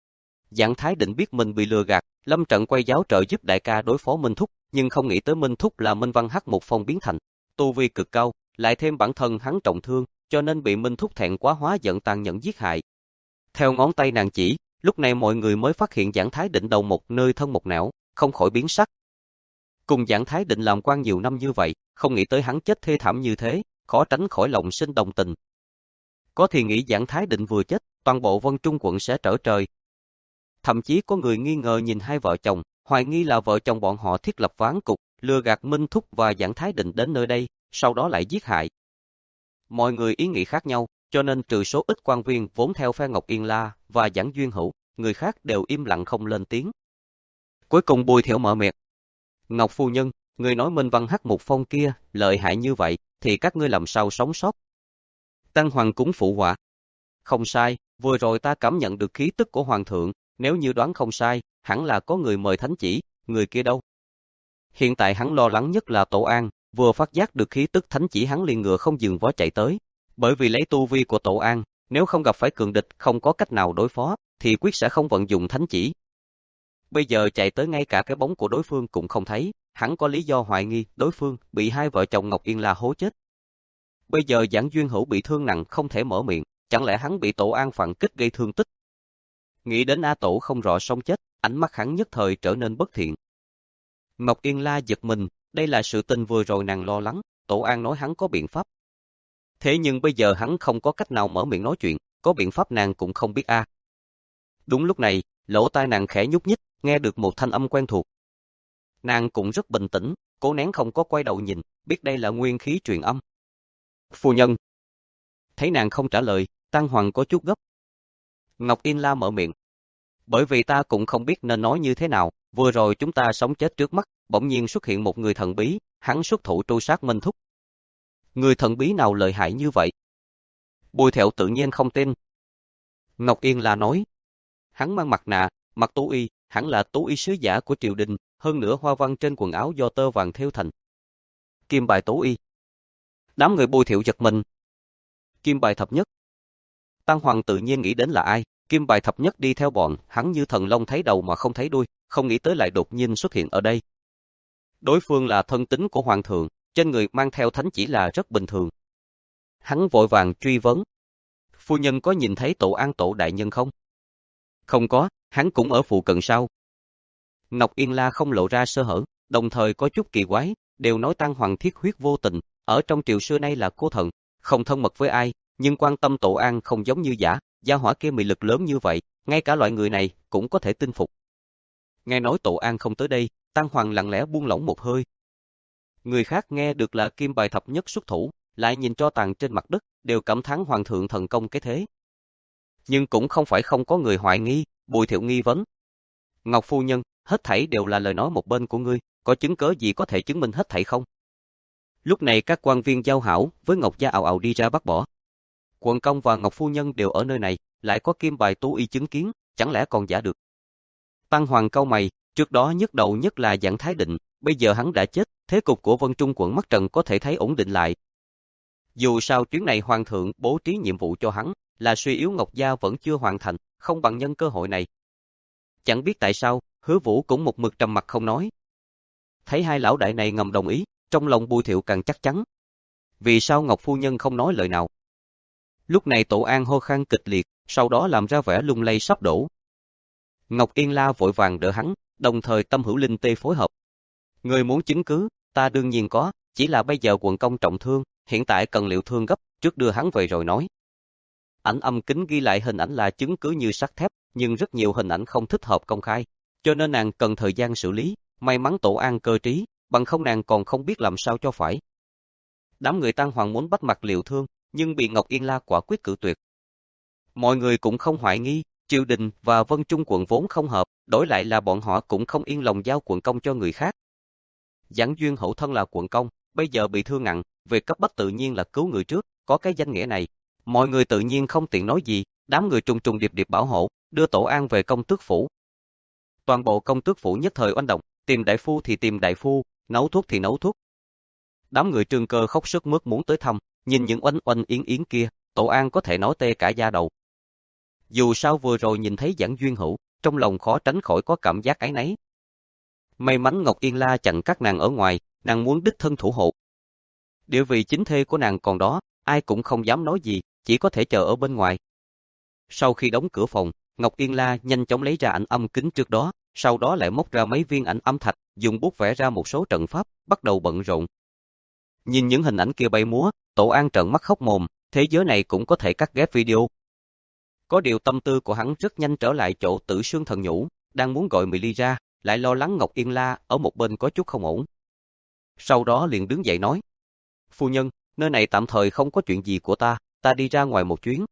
Giảng Thái Định biết mình bị lừa gạt, lâm trận quay giáo trợ giúp đại ca đối phó Minh Thúc, nhưng không nghĩ tới Minh Thúc là Minh Văn Hắc một phong biến thành, tu vi cực cao, lại thêm bản thân hắn trọng thương, cho nên bị Minh Thúc thẹn quá hóa giận tàn nhẫn giết hại. Theo ngón tay nàng chỉ, lúc này mọi người mới phát hiện Giảng Thái Định đầu một nơi thân một nẻo, không khỏi biến sắc. Cùng Giảng Thái Định làm quan nhiều năm như vậy, không nghĩ tới hắn chết thê thảm như thế, khó tránh khỏi lòng sinh đồng tình. Có thì nghĩ Giảng Thái Định vừa chết, toàn bộ Vân Trung quận sẽ trở trời. Thậm chí có người nghi ngờ nhìn hai vợ chồng, hoài nghi là vợ chồng bọn họ thiết lập ván cục, lừa gạt Minh Thúc và Giảng Thái Định đến nơi đây, sau đó lại giết hại. Mọi người ý nghĩ khác nhau, cho nên trừ số ít quan viên vốn theo phe Ngọc Yên La và Giảng Duyên Hữu, người khác đều im lặng không lên tiếng. Cuối cùng Bùi Thiệu mở miệng. Ngọc Phu Nhân, người nói Minh Văn Hắc một phong kia, lợi hại như vậy, thì các ngươi làm sao sống sót? Tăng Hoàng cúng phụ họa. Không sai, vừa rồi ta cảm nhận được khí tức của Hoàng thượng, nếu như đoán không sai, hẳn là có người mời thánh chỉ, người kia đâu? Hiện tại hắn lo lắng nhất là Tổ An, vừa phát giác được khí tức thánh chỉ hắn liền ngựa không dừng vó chạy tới, bởi vì lấy tu vi của Tổ An, nếu không gặp phải cường địch không có cách nào đối phó, thì quyết sẽ không vận dụng thánh chỉ. Bây giờ chạy tới ngay cả cái bóng của đối phương cũng không thấy, hắn có lý do hoài nghi đối phương bị hai vợ chồng Ngọc Yên La hố chết. Bây giờ Giảng Duyên Hữu bị thương nặng không thể mở miệng, chẳng lẽ hắn bị Tổ An phản kích gây thương tích? Nghĩ đến A Tổ không rõ sống chết, ánh mắt hắn nhất thời trở nên bất thiện. Ngọc Yên La giật mình, đây là sự tình vừa rồi nàng lo lắng, Tổ An nói hắn có biện pháp. Thế nhưng bây giờ hắn không có cách nào mở miệng nói chuyện, có biện pháp nàng cũng không biết a. À. Đúng lúc này, lỗ tai nàng khẽ nhúc nhích, nghe được một thanh âm quen thuộc. Nàng cũng rất bình tĩnh, cố nén không có quay đầu nhìn, biết đây là nguyên khí truyền âm. Phu nhân. Thấy nàng không trả lời, Tăng Hoàng có chút gấp. Ngọc Yên La mở miệng, Bởi vì ta cũng không biết nên nói như thế nào, vừa rồi chúng ta sống chết trước mắt, bỗng nhiên xuất hiện một người thần bí, hắn xuất thủ tru sát Minh Thúc. Người thần bí nào lợi hại như vậy? Bùi Thiệu tự nhiên không tin. Ngọc Yên La nói, hắn mang mặt nạ, mặc tú y, hẳn là tú y sứ giả của triều đình, hơn nữa hoa văn trên quần áo do tơ vàng thêu thành. Kim bài tú y. Đám người Bùi Thiệu giật mình. Kim bài thập nhất. Tăng Hoàng tự nhiên nghĩ đến là ai, Kim bài thập nhất đi theo bọn, hắn như thần long thấy đầu mà không thấy đuôi, không nghĩ tới lại đột nhiên xuất hiện ở đây. Đối phương là thân tín của hoàng thượng, trên người mang theo thánh chỉ là rất bình thường. Hắn vội vàng truy vấn. Phu nhân có nhìn thấy Tổ An Tổ đại nhân không? Không có, hắn cũng ở phụ cận sao? Ngọc Yên La không lộ ra sơ hở, đồng thời có chút kỳ quái, đều nói Tăng Hoàng thiết huyết vô tình, ở trong triều xưa nay là cố thần, không thân mật với ai, nhưng quan tâm Tổ An không giống như giả, gia hỏa kia mị lực lớn như vậy, ngay cả loại người này cũng có thể tin phục. Nghe nói Tổ An không tới đây, Tăng Hoàng lặng lẽ buông lỏng một hơi. Người khác nghe được là Kim bài thập nhất xuất thủ, lại nhìn cho tàn trên mặt đất, đều cảm thán hoàng thượng thần công cái thế. Nhưng cũng không phải không có người hoài nghi, Bùi Thiệu nghi vấn. Ngọc phu nhân, hết thảy đều là lời nói một bên của ngươi, có chứng cớ gì có thể chứng minh hết thảy không? Lúc này các quan viên giao hảo với Ngọc gia ào ào đi ra bắt bỏ. Quận công và Ngọc phu nhân đều ở nơi này, lại có Kim bài tú y chứng kiến, chẳng lẽ còn giả được? Tăng Hoàng cau mày, trước đó nhất đầu nhất là Giảng Thái Định, bây giờ hắn đã chết, thế cục của Vân Trung quận Mắt Trần có thể thấy ổn định lại. Dù sao chuyến này hoàng thượng bố trí nhiệm vụ cho hắn, là suy yếu Ngọc gia vẫn chưa hoàn thành, không bằng nhân cơ hội này. Chẳng biết tại sao, Hứa Vũ cũng một mực trầm mặt không nói. Thấy hai lão đại này ngầm đồng ý, trong lòng Bùi Thiệu càng chắc chắn. Vì sao Ngọc phu nhân không nói lời nào? Lúc này Tổ An hô khan kịch liệt, sau đó làm ra vẻ lung lay sắp đổ. Ngọc Yên La vội vàng đỡ hắn, đồng thời Tâm Hữu Linh Tê phối hợp. Người muốn chứng cứ, ta đương nhiên có, chỉ là bây giờ quận công trọng thương, hiện tại cần liệu thương gấp, trước đưa hắn về rồi nói. Ảnh âm kính ghi lại hình ảnh là chứng cứ như sắt thép, nhưng rất nhiều hình ảnh không thích hợp công khai, cho nên nàng cần thời gian xử lý, may mắn Tổ An cơ trí, bằng không nàng còn không biết làm sao cho phải. Đám người Tăng Hoàng muốn bắt mặt liệu thương, nhưng bị Ngọc Yên La quả quyết cự tuyệt. Mọi người cũng không hoài nghi, triều đình và Vân Trung quận vốn không hợp, đổi lại là bọn họ cũng không yên lòng giao quận công cho người khác. Giảng Duyên hậu thân là quận công, bây giờ bị thương nặng, việc cấp bách tự nhiên là cứu người trước, có cái danh nghĩa này. Mọi người tự nhiên không tiện nói gì, đám người trùng trùng điệp điệp bảo hộ, đưa Tổ An về công tước phủ. Toàn bộ công tước phủ nhất thời oanh động, tìm đại phu thì tìm đại phu, nấu thuốc thì nấu thuốc. Đám người Trương Cơ khóc sức mướt muốn tới thăm, nhìn những oanh oanh yến yến kia, Tổ An có thể nói tê cả da đầu. Dù sao vừa rồi nhìn thấy Giảng Duyên hữu, trong lòng khó tránh khỏi có cảm giác áy náy. May mắn Ngọc Yên La chặn các nàng ở ngoài, nàng muốn đích thân thủ hộ. Địa vị chính thê của nàng còn đó, ai cũng không dám nói gì, chỉ có thể chờ ở bên ngoài. Sau khi đóng cửa phòng, Ngọc Yên La nhanh chóng lấy ra ảnh âm kính trước đó, sau đó lại móc ra mấy viên ảnh âm thạch, dùng bút vẽ ra một số trận pháp, bắt đầu bận rộn. Nhìn những hình ảnh kia bay múa, Tổ An trợn mắt hốc mồm, thế giới này cũng có thể cắt ghép video. Có điều tâm tư của hắn rất nhanh trở lại chỗ Tử Sương Thần nhũ, đang muốn gọi Mị Ly ra, lại lo lắng Ngọc Yên La ở một bên có chút không ổn. Sau đó liền đứng dậy nói, phu nhân, nơi này tạm thời không có chuyện gì của ta, ta đi ra ngoài một chuyến.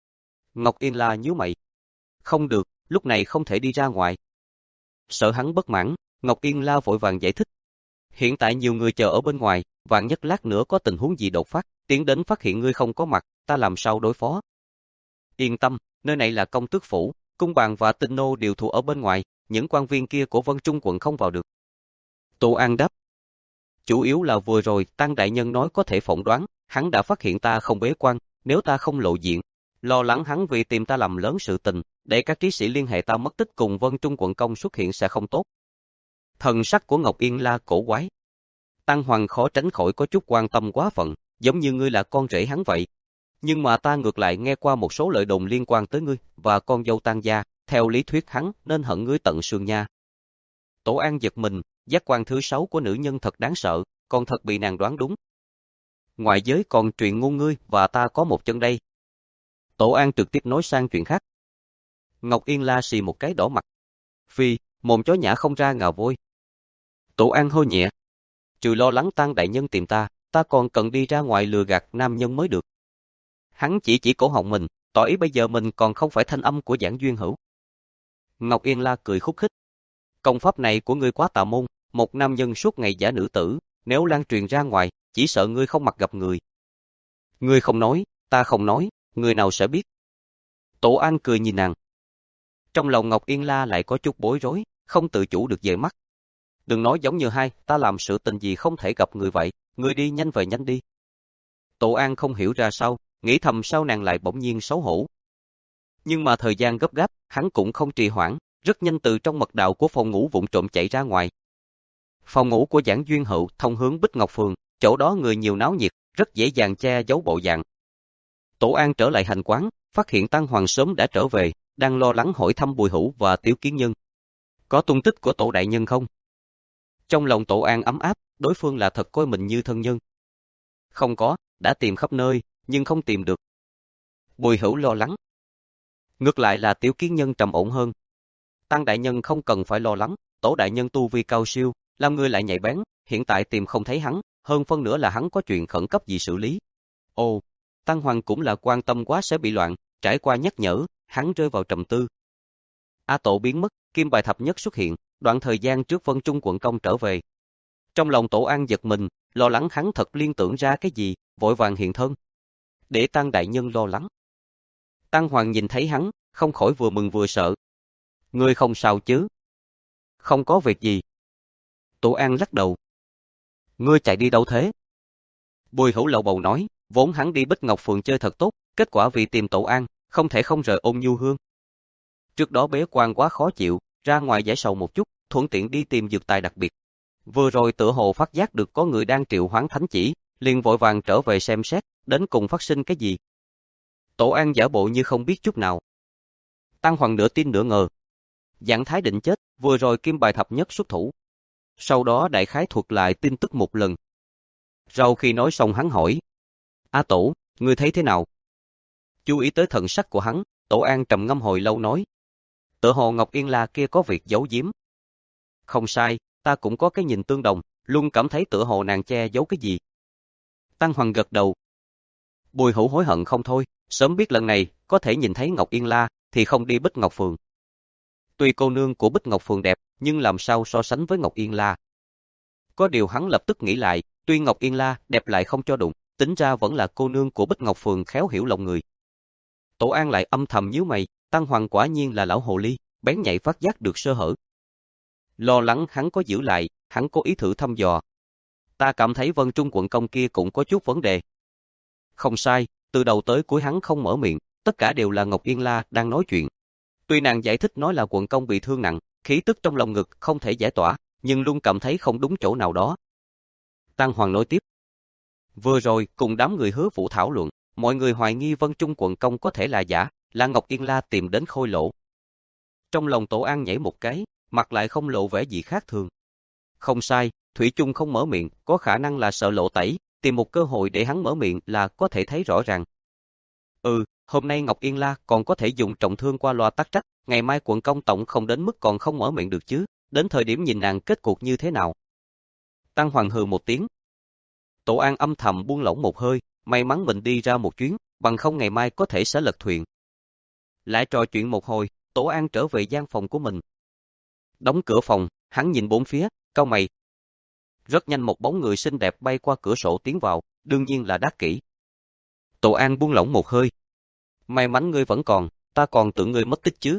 Ngọc Yên La nhíu mày, không được, lúc này không thể đi ra ngoài. Sợ hắn bất mãn, Ngọc Yên La vội vàng giải thích. Hiện tại nhiều người chờ ở bên ngoài, vạn nhất lát nữa có tình huống gì đột phát, tiến đến phát hiện ngươi không có mặt, ta làm sao đối phó? Yên tâm, nơi này là công tước phủ, cung bàn và tinh nô đều thủ ở bên ngoài, những quan viên kia của Vân Trung quận không vào được. Tổ An đáp. Chủ yếu là vừa rồi Tăng đại nhân nói có thể phỏng đoán, hắn đã phát hiện ta không bế quan, nếu ta không lộ diện, lo lắng hắn vì tìm ta làm lớn sự tình, để các trí sĩ liên hệ ta mất tích cùng Vân Trung quận công xuất hiện sẽ không tốt. Thần sắc của Ngọc Yên La cổ quái. Tăng Hoàng khó tránh khỏi có chút quan tâm quá phận, giống như ngươi là con rể hắn vậy. Nhưng mà ta ngược lại nghe qua một số lời đồn liên quan tới ngươi và con dâu Tăng gia, theo lý thuyết hắn nên hận ngươi tận xương nha. Tổ An giật mình, giác quan thứ sáu của nữ nhân thật đáng sợ, còn thật bị nàng đoán đúng. Ngoại giới còn truyền ngôn ngươi và ta có một chân đây. Tổ An trực tiếp nói sang chuyện khác. Ngọc Yên La xì một cái đỏ mặt. Phi, mồm chó nhả không ra ngà voi. Tổ An hô nhẹ. Trừ lo lắng Tăng đại nhân tìm ta, ta còn cần đi ra ngoài lừa gạt nam nhân mới được. Hắn chỉ chỉ cổ họng mình, tỏ ý bây giờ mình còn không phải thanh âm của Giảng Duyên hữu. Ngọc Yên La cười khúc khích. Công pháp này của ngươi quá tà môn, một nam nhân suốt ngày giả nữ tử, nếu lan truyền ra ngoài, chỉ sợ ngươi không mặt gặp người. Ngươi không nói, ta không nói, người nào sẽ biết. Tổ An cười nhìn nàng. Trong lòng Ngọc Yên La lại có chút bối rối, không tự chủ được dời mắt. Đừng nói giống như hai, ta làm sự tình gì không thể gặp người vậy, ngươi đi nhanh về nhanh đi. Tổ An không hiểu ra sao, nghĩ thầm sao nàng lại bỗng nhiên xấu hổ. Nhưng mà thời gian gấp gáp, hắn cũng không trì hoãn, rất nhanh từ trong mật đạo của phòng ngủ vụng trộm chạy ra ngoài. Phòng ngủ của Giảng Duyên Hậu thông hướng Bích Ngọc Phường, chỗ đó người nhiều náo nhiệt, rất dễ dàng che giấu bộ dạng. Tổ An trở lại hành quán, phát hiện Tăng Hoàng sớm đã trở về, đang lo lắng hỏi thăm Bùi Hữu và Tiểu Kiến Nhân. Có tung tích của Tổ đại nhân không? Trong lòng Tổ An ấm áp, đối phương là thật coi mình như thân nhân. Không có, đã tìm khắp nơi, nhưng không tìm được. Bùi Hữu lo lắng. Ngược lại là Tiểu Kiến Nhân trầm ổn hơn. Tăng đại nhân không cần phải lo lắng, Tổ đại nhân tu vi cao siêu, làm người lại nhạy bén, hiện tại tìm không thấy hắn, hơn phân nữa là hắn có chuyện khẩn cấp gì xử lý. Ồ, Tăng Hoàng cũng là quan tâm quá sẽ bị loạn, trải qua nhắc nhở, hắn rơi vào trầm tư. A Tổ biến mất, Kim Bài Thập Nhất xuất hiện, đoạn thời gian trước Vân Trung quận công trở về. Trong lòng Tổ An giật mình, lo lắng hắn thật liên tưởng ra cái gì, vội vàng hiện thân. Để Tăng đại nhân lo lắng. Tăng Hoàng nhìn thấy hắn, không khỏi vừa mừng vừa sợ. Ngươi không sao chứ? Không có việc gì. Tổ An lắc đầu. Ngươi chạy đi đâu thế? Bùi Hữu lầu bầu nói, vốn hắn đi Bích Ngọc Phường chơi thật tốt, kết quả vì tìm Tổ An, không thể không rời Ôn Nhu Hương. Trước đó bế quan quá khó chịu, ra ngoài giải sầu một chút, thuận tiện đi tìm dược tài đặc biệt. Vừa rồi tựa hồ phát giác được có người đang triệu hoán thánh chỉ, liền vội vàng trở về xem xét, đến cùng phát sinh cái gì. Tổ An giả bộ như không biết chút nào. Tăng Hoàng nửa tin nửa ngờ. Giảng Thái định chết, vừa rồi Kim Bài Thập Nhất xuất thủ. Sau đó đại khái thuật lại tin tức một lần. Sau khi nói xong hắn hỏi. A Tổ, ngươi thấy thế nào? Chú ý tới thần sắc của hắn, Tổ An trầm ngâm hồi lâu nói. Tựa hồ Ngọc Yên La kia có việc giấu giếm. Không sai, ta cũng có cái nhìn tương đồng, luôn cảm thấy tựa hồ nàng che giấu cái gì. Tăng Hoàng gật đầu. Bùi Hữu hối hận không thôi, sớm biết lần này có thể nhìn thấy Ngọc Yên La thì không đi Bích Ngọc Phường. Tuy cô nương của Bích Ngọc Phường đẹp, nhưng làm sao so sánh với Ngọc Yên La. Có điều hắn lập tức nghĩ lại, tuy Ngọc Yên La đẹp lại không cho đụng, tính ra vẫn là cô nương của Bích Ngọc Phường khéo hiểu lòng người. Tổ An lại âm thầm nhíu mày, Tăng Hoàng quả nhiên là lão hồ ly, bén nhạy phát giác được sơ hở. Lo lắng hắn có giữ lại, hắn cố ý thử thăm dò. Ta cảm thấy Vân Trung quận công kia cũng có chút vấn đề. Không sai, từ đầu tới cuối hắn không mở miệng, tất cả đều là Ngọc Yên La đang nói chuyện. Tuy nàng giải thích nói là quận công bị thương nặng, khí tức trong lòng ngực không thể giải tỏa, nhưng luôn cảm thấy không đúng chỗ nào đó. Tăng Hoàng nói tiếp. Vừa rồi, cùng đám người Hứa Vũ thảo luận, mọi người hoài nghi Vân Trung quận công có thể là giả, là Ngọc Yên La tìm đến khôi lỗ. Trong lòng Tổ An nhảy một cái, mặt lại không lộ vẻ gì khác thường. Không sai, Thủy chung không mở miệng, có khả năng là sợ lộ tẩy, tìm một cơ hội để hắn mở miệng là có thể thấy rõ ràng. Ừ, hôm nay Ngọc Yên La còn có thể dùng trọng thương qua loa tắc trách, ngày mai quận công tổng không đến mức còn không mở miệng được chứ, đến thời điểm nhìn nàng kết cục như thế nào. Tăng Hoàng hừ một tiếng. Tổ An âm thầm buông lỏng một hơi, may mắn mình đi ra một chuyến, bằng không ngày mai có thể sẽ lật thuyền. Lại trò chuyện một hồi, Tổ An trở về gian phòng của mình. Đóng cửa phòng, hắn nhìn bốn phía, cau mày. Rất nhanh một bóng người xinh đẹp bay qua cửa sổ tiến vào, đương nhiên là Đát Kỷ. Tổ An buông lỏng một hơi. May mắn ngươi vẫn còn, ta còn tưởng ngươi mất tích chứ.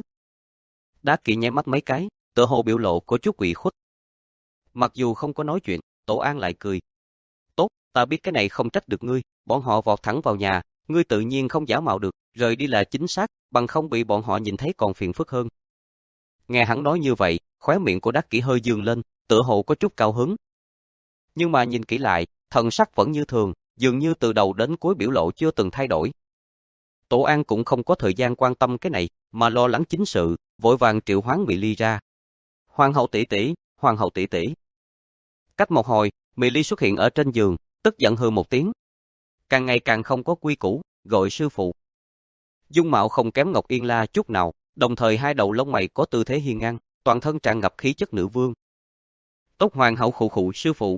Đát Kỷ nháy mắt mấy cái, tựa hồ biểu lộ có chút ủy khuất. Mặc dù không có nói chuyện, Tổ An lại cười. Tốt, ta biết cái này không trách được ngươi, bọn họ vọt thẳng vào nhà, ngươi tự nhiên không giả mạo được, rời đi là chính xác, bằng không bị bọn họ nhìn thấy còn phiền phức hơn. Nghe hắn nói như vậy, khóe miệng của Đát Kỷ hơi dương lên, tựa hồ có chút cao hứng. Nhưng mà nhìn kỹ lại, thần sắc vẫn như thường, dường như từ đầu đến cuối biểu lộ chưa từng thay đổi. Tổ An cũng không có thời gian quan tâm cái này, mà lo lắng chính sự, vội vàng triệu hoán Mị Ly ra. Hoàng hậu tỷ tỷ, hoàng hậu tỷ tỷ. Cách một hồi, Mị Ly xuất hiện ở trên giường, tức giận hừ một tiếng. Càng ngày càng không có quy củ, gọi sư phụ. Dung mạo không kém Ngọc Yên La chút nào, đồng thời hai đầu lông mày có tư thế hiên ngang, toàn thân tràn ngập khí chất nữ vương. Tốt hoàng hậu khụ khụ sư phụ.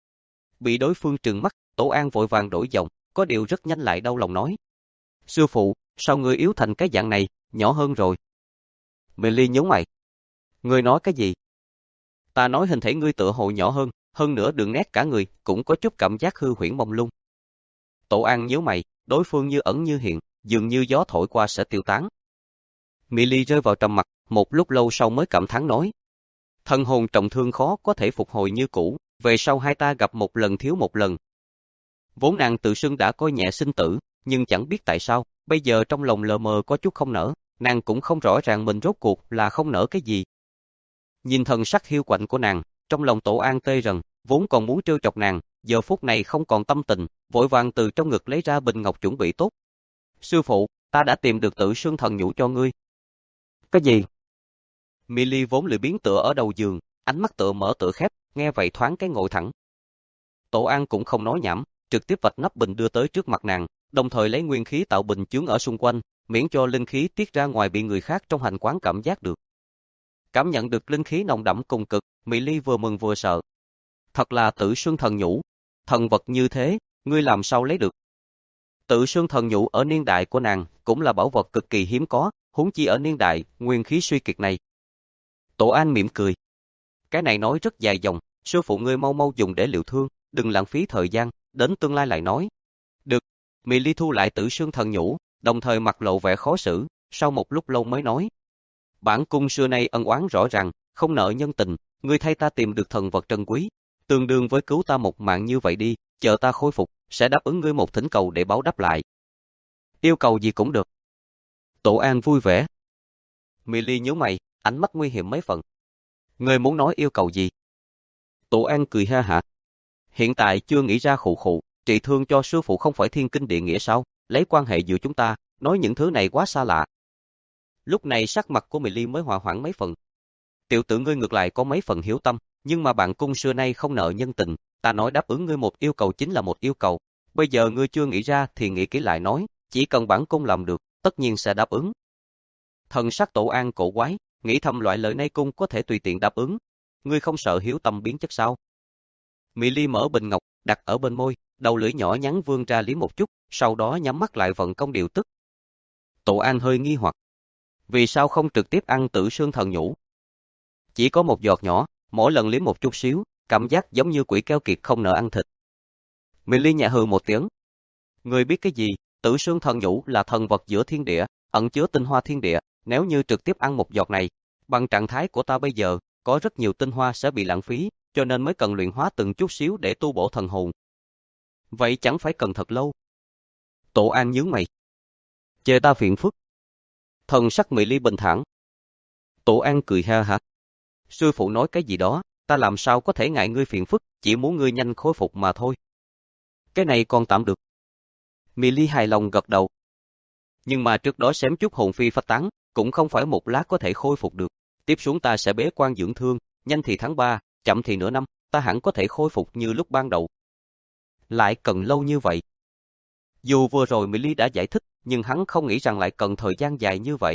Bị đối phương trừng mắt, Tổ An vội vàng đổi giọng, có điều rất nhanh lại đau lòng nói. Sư phụ, sao người yếu thành cái dạng này, nhỏ hơn rồi. Mị Ly nhướng mày, Ngươi nói cái gì? Ta nói hình thể ngươi tựa hồ nhỏ hơn, hơn nữa đường nét cả người cũng có chút cảm giác hư huyễn mông lung. Tổ An nhíu mày, đối phương như ẩn như hiện, dường như gió thổi qua sẽ tiêu tán. Milly rơi vào trầm mặc, một lúc lâu sau mới cảm thán nói. Thần hồn trọng thương khó có thể phục hồi như cũ, về sau hai ta gặp một lần thiếu một lần. Vốn nàng tự xưng đã coi nhẹ sinh tử, nhưng chẳng biết tại sao, bây giờ trong lòng lờ mờ có chút không nở, nàng cũng không rõ ràng mình rốt cuộc là không nở cái gì. Nhìn thần sắc hiu quạnh của nàng, trong lòng Tổ An tê rần, vốn còn muốn trêu chọc nàng, giờ phút này không còn tâm tình, vội vàng từ trong ngực lấy ra bình ngọc chuẩn bị tốt. Sư phụ, ta đã tìm được Tử Xương Thần Nhũ cho ngươi. Cái gì? Milly vốn lười biếng tựa ở đầu giường, ánh mắt tựa mở tựa khép, nghe vậy thoáng cái ngồi thẳng. Tổ An cũng không nói nhảm, trực tiếp vạch nắp bình đưa tới trước mặt nàng, đồng thời lấy nguyên khí tạo bình chướng ở xung quanh, miễn cho linh khí tiết ra ngoài bị người khác trong hành quán cảm giác được. Cảm nhận được linh khí nồng đậm cùng cực, Milly vừa mừng vừa sợ. Thật là Tử Xương Thần Nhũ, thần vật như thế, ngươi làm sao lấy được? Tử Xương Thần Nhũ ở niên đại của nàng cũng là bảo vật cực kỳ hiếm có, huống chi ở niên đại nguyên khí suy kiệt này. Tổ An mỉm cười. Cái này nói rất dài dòng, sư phụ ngươi mau mau dùng để liệu thương, đừng lãng phí thời gian, đến tương lai lại nói. Được, Milly thu lại Tử Xương Thần Nhũ, đồng thời mặt lộ vẻ khó xử, sau một lúc lâu mới nói. Bản cung xưa nay ân oán rõ ràng, không nợ nhân tình, ngươi thay ta tìm được thần vật trân quý, tương đương với cứu ta một mạng như vậy đi, chờ ta khôi phục, sẽ đáp ứng ngươi một thỉnh cầu để báo đáp lại. Yêu cầu gì cũng được. Tổ An vui vẻ. Milly nhíu mày, ánh mắt nguy hiểm mấy phần. Ngươi muốn nói yêu cầu gì? Tổ An cười ha hả. Hiện tại chưa nghĩ ra khụ khụ, trị thương cho sư phụ không phải thiên kinh địa nghĩa sao, lấy quan hệ giữa chúng ta, nói những thứ này quá xa lạ. Lúc này sắc mặt của Milly mới hòa hoãn mấy phần. Tiểu tử ngươi ngược lại có mấy phần hiếu tâm, nhưng mà bạn cung xưa nay không nợ nhân tình, ta nói đáp ứng ngươi một yêu cầu chính là một yêu cầu. Bây giờ ngươi chưa nghĩ ra thì nghĩ kỹ lại nói, chỉ cần bản cung làm được, tất nhiên sẽ đáp ứng. Thần sắc Tổ An cổ quái, nghĩ thầm loại lời này cung có thể tùy tiện đáp ứng. Ngươi không sợ hiếu tâm biến chất sao? Milly mở bình ngọc, đặt ở bên môi, đầu lưỡi nhỏ nhắn vươn ra liếm một chút, sau đó nhắm mắt lại vận công điều tức. Tổ An hơi nghi hoặc. Vì sao không trực tiếp ăn Tử Xương Thần Nhũ? Chỉ có một giọt nhỏ, mỗi lần liếm một chút xíu, cảm giác giống như quỷ keo kiệt không nỡ ăn thịt. Milly nhẹ hừ một tiếng. Ngươi biết cái gì, Tử Xương Thần Nhũ là thần vật giữa thiên địa, ẩn chứa tinh hoa thiên địa, nếu như trực tiếp ăn một giọt này, bằng trạng thái của ta bây giờ, có rất nhiều tinh hoa sẽ bị lãng phí, cho nên mới cần luyện hóa từng chút xíu để tu bổ thần hồn. Vậy chẳng phải cần thật lâu. Tổ An nhướng mày. Chê ta phiền phức. Thần sắc Milly bình thản. Tổ An cười ha hả. Sư phụ nói cái gì đó, ta làm sao có thể ngại ngươi phiền phức, chỉ muốn ngươi nhanh khôi phục mà thôi. Cái này còn tạm được. Milly hài lòng gật đầu. Nhưng mà trước đó xém chút hồn phi phách tán, cũng không phải một lát có thể khôi phục được. Tiếp xuống ta sẽ bế quan dưỡng thương, nhanh thì tháng ba, chậm thì nửa năm, ta hẳn có thể khôi phục như lúc ban đầu. Lại cần lâu như vậy. Dù vừa rồi Milly đã giải thích, nhưng hắn không nghĩ rằng lại cần thời gian dài như vậy.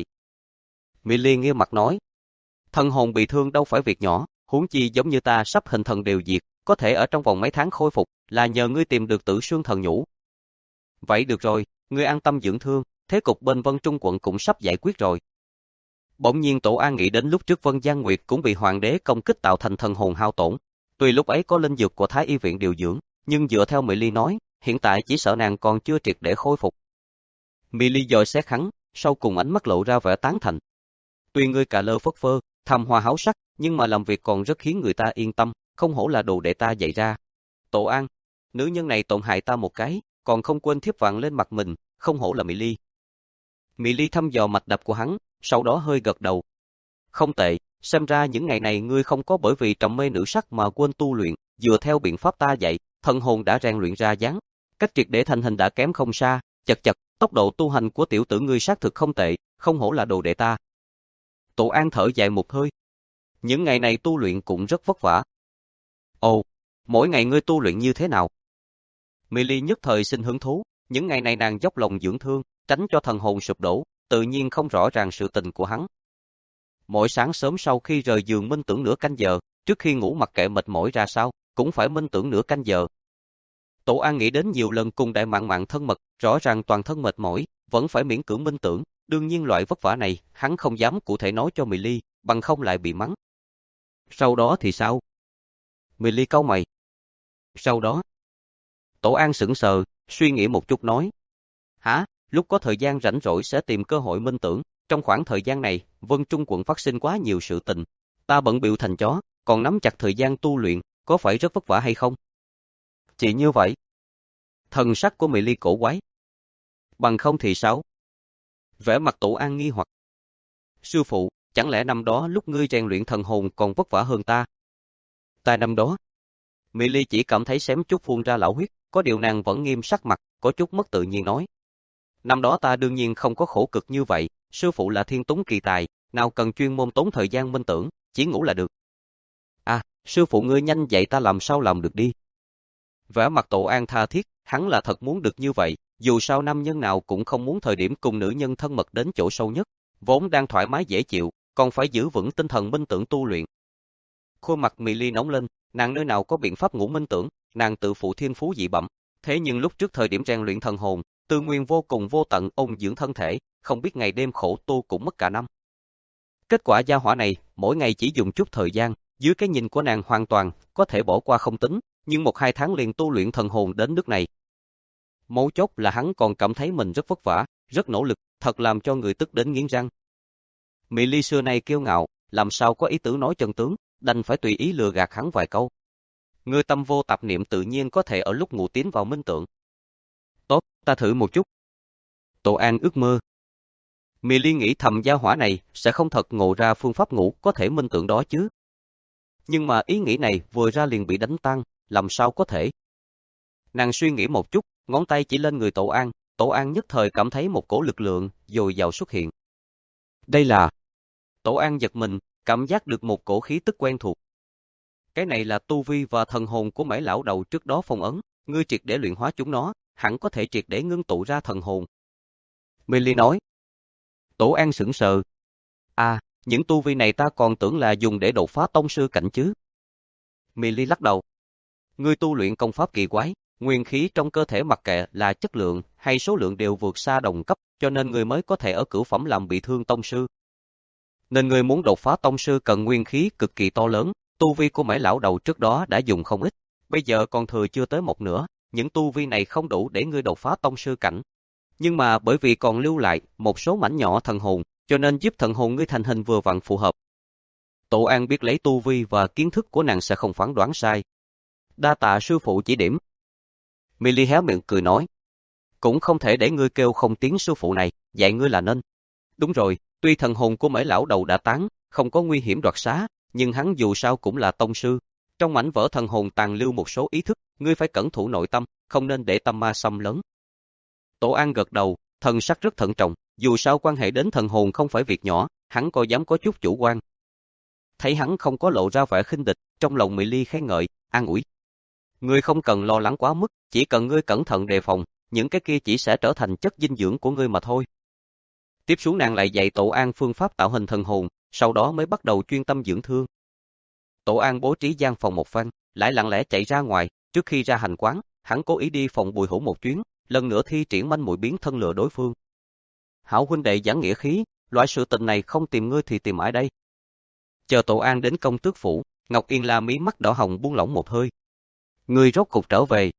Milly nghiêm mặt nói. Thần hồn bị thương đâu phải việc nhỏ, huống chi giống như ta sắp hình thần đều diệt, có thể ở trong vòng mấy tháng khôi phục, là nhờ ngươi tìm được Tử Xương Thần Nhũ. Vậy được rồi, ngươi an tâm dưỡng thương, thế cục bên Vân Trung quận cũng sắp giải quyết rồi. Bỗng nhiên Tổ An nghĩ đến lúc trước Vân Giang Nguyệt cũng bị hoàng đế công kích tạo thành thần hồn hao tổn. Tuy lúc ấy có linh dược của Thái Y viện điều dưỡng, nhưng dựa theo Milly nói, hiện tại chỉ sợ nàng còn chưa triệt để khôi phục. Milly dò xét hắn, sau cùng ánh mắt lộ ra vẻ tán thành. Tuy ngươi cà lơ phất phơ, tham hoa háo sắc, nhưng mà làm việc còn rất khiến người ta yên tâm, không hổ là đồ đệ ta dạy ra. Tổ An, nữ nhân này tổn hại ta một cái, còn không quên thiếp vàng lên mặt mình, không hổ là Milly. Milly thăm dò mạch đập của hắn, sau đó hơi gật đầu. Không tệ, xem ra những ngày này ngươi không có bởi vì trầm mê nữ sắc mà quên tu luyện, dựa theo biện pháp ta dạy, thần hồn đã rèn luyện ra dáng, cách triệt để thành hình đã kém không xa, chật chật, tốc độ tu hành của tiểu tử ngươi xác thực không tệ, không hổ là đồ đệ ta. Tổ An thở dài một hơi. Những ngày này tu luyện cũng rất vất vả. Ồ, mỗi ngày ngươi tu luyện như thế nào? Milly nhất thời sinh hứng thú, những ngày này nàng dốc lòng dưỡng thương, tránh cho thần hồn sụp đổ, tự nhiên không rõ ràng sự tình của hắn. Mỗi sáng sớm sau khi rời giường minh tưởng nửa canh giờ, trước khi ngủ mặc kệ mệt mỏi ra sao, cũng phải minh tưởng nửa canh giờ. Tổ An nghĩ đến nhiều lần cùng Đại Mạn Mạn thân mật, rõ ràng toàn thân mệt mỏi, vẫn phải miễn cưỡng minh tưởng, Đương nhiên loại vất vả này, hắn không dám cụ thể nói cho Mỹ Ly, bằng không lại bị mắng. Sau đó thì sao? Mỹ Ly cau mày. Sau đó? Tổ An sững sờ, suy nghĩ một chút nói. Hả? Lúc có thời gian rảnh rỗi sẽ tìm cơ hội minh tưởng. Trong khoảng thời gian này, Vân Trung quận phát sinh quá nhiều sự tình. Ta bận bịu thành chó, còn nắm chặt thời gian tu luyện, có phải rất vất vả hay không? Chỉ như vậy. Thần sắc của Mỹ Ly cổ quái. Bằng không thì sao? Vẻ mặt Tổ An nghi hoặc. Sư phụ, chẳng lẽ năm đó lúc ngươi rèn luyện thần hồn còn vất vả hơn ta? Ta năm đó. Mỹ Ly chỉ cảm thấy xém chút phun ra lão huyết, có điều nàng vẫn nghiêm sắc mặt, có chút mất tự nhiên nói. Năm đó ta đương nhiên không có khổ cực như vậy, sư phụ là thiên túng kỳ tài, nào cần chuyên môn tốn thời gian minh tưởng, chỉ ngủ là được. À, sư phụ ngươi nhanh dạy ta làm sao làm được đi. Vẻ mặt Tổ An tha thiết, hắn là thật muốn được như vậy, dù sao nam nhân nào cũng không muốn thời điểm cùng nữ nhân thân mật đến chỗ sâu nhất, vốn đang thoải mái dễ chịu, còn phải giữ vững tinh thần minh tưởng tu luyện. Khuôn mặt Mỹ Ly nóng lên, nàng nơi nào có biện pháp ngủ minh tưởng, nàng tự phụ thiên phú dị bẩm, thế nhưng lúc trước thời điểm rèn luyện thần hồn, Tư Nguyên vô cùng vô tận ôn dưỡng thân thể, không biết ngày đêm khổ tu cũng mất cả năm. Kết quả gia hỏa này, mỗi ngày chỉ dùng chút thời gian, dưới cái nhìn của nàng hoàn toàn, có thể bỏ qua không tính, nhưng một hai tháng liền tu luyện thần hồn đến nước này. Mấu chốt là hắn còn cảm thấy mình rất vất vả, rất nỗ lực, thật làm cho người tức đến nghiến răng. Mỹ Ly xưa nay kiêu ngạo, làm sao có ý tứ nói chân tướng, đành phải tùy ý lừa gạt hắn vài câu. Người tâm vô tạp niệm tự nhiên có thể ở lúc ngủ tiến vào minh tượng. Tốt, ta thử một chút. Tổ An ước mơ. Mỹ Ly nghĩ thầm gia hỏa này sẽ không thật ngộ ra phương pháp ngủ có thể minh tượng đó chứ. Nhưng mà ý nghĩ này vừa ra liền bị đánh tan, làm sao có thể. Nàng suy nghĩ một chút, ngón tay chỉ lên người Tổ An, Tổ An nhất thời cảm thấy một cổ lực lượng dồi dào xuất hiện. Đây là... Tổ An giật mình, cảm giác được một cổ khí tức quen thuộc. Cái này là tu vi và thần hồn của mấy lão đầu trước đó phong ấn, ngươi triệt để luyện hóa chúng nó, hẳn có thể triệt để ngưng tụ ra thần hồn. Mỹ Ly nói. Tổ An sững sờ. À, những tu vi này ta còn tưởng là dùng để đột phá tông sư cảnh chứ. Mỹ Ly lắc đầu. Ngươi tu luyện công pháp kỳ quái, nguyên khí trong cơ thể mặc kệ là chất lượng hay số lượng đều vượt xa đồng cấp, cho nên ngươi mới có thể ở cửu phẩm làm bị thương tông sư. Nên ngươi muốn đột phá tông sư cần nguyên khí cực kỳ to lớn, tu vi của mấy lão đầu trước đó đã dùng không ít, bây giờ còn thừa chưa tới một nửa, những tu vi này không đủ để ngươi đột phá tông sư cảnh. Nhưng mà bởi vì còn lưu lại một số mảnh nhỏ thần hồn, cho nên giúp thần hồn ngươi thành hình vừa vặn phù hợp. Tổ An biết lấy tu vi và kiến thức của nàng sẽ không phán đoán sai. Đa tạ sư phụ chỉ điểm. Mỹ Ly hé miệng cười nói. Cũng không thể để ngươi kêu không tiếng sư phụ này, dạy ngươi là nên. Đúng rồi, tuy thần hồn của mấy lão đầu đã tán, không có nguy hiểm đoạt xá, nhưng hắn dù sao cũng là tông sư. Trong mảnh vỡ thần hồn tàn lưu một số ý thức, ngươi phải cẩn thủ nội tâm, không nên để tâm ma xâm lấn. Tổ An gật đầu, thần sắc rất thận trọng, dù sao quan hệ đến thần hồn không phải việc nhỏ, hắn coi dám có chút chủ quan. Thấy hắn không có lộ ra vẻ khinh địch, trong lòng Mỹ Ly khen ngợi, an ủi. Ngươi không cần lo lắng quá mức, chỉ cần ngươi cẩn thận đề phòng, những cái kia chỉ sẽ trở thành chất dinh dưỡng của ngươi mà thôi. Tiếp xuống nàng lại dạy Tổ An phương pháp tạo hình thần hồn, sau đó mới bắt đầu chuyên tâm dưỡng thương. Tổ An bố trí gian phòng một phen, lại lặng lẽ chạy ra ngoài, trước khi ra hành quán, hắn cố ý đi phòng Bùi Hữu một chuyến, lần nữa thi triển manh muội biến thân lừa đối phương. Hảo huynh đệ giảng nghĩa khí, loại sự tình này không tìm ngươi thì tìm ai đây? Chờ Tổ An đến công tước phủ, Ngọc Yên La mí mắt đỏ hồng buông lỏng một hơi. Ngươi rốt cục trở về.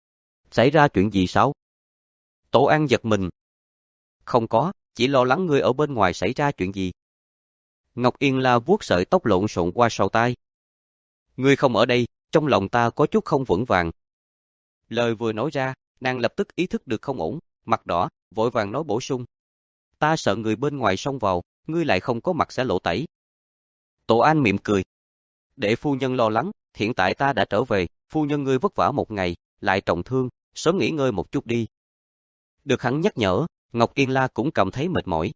Xảy ra chuyện gì sao? Tổ An giật mình. Không có, chỉ lo lắng ngươi ở bên ngoài xảy ra chuyện gì. Ngọc Yên La vuốt sợi tóc lộn xộn qua sau tai. Ngươi không ở đây, trong lòng ta có chút không vững vàng. Lời vừa nói ra, nàng lập tức ý thức được không ổn, mặt đỏ, vội vàng nói bổ sung. Ta sợ người bên ngoài xông vào, ngươi lại không có mặt sẽ lộ tẩy. Tổ An mỉm cười. Để phu nhân lo lắng, hiện tại ta đã trở về, phu nhân ngươi vất vả một ngày, lại trọng thương, sớm nghỉ ngơi một chút đi. Được hắn nhắc nhở, Ngọc Yên La cũng cảm thấy mệt mỏi.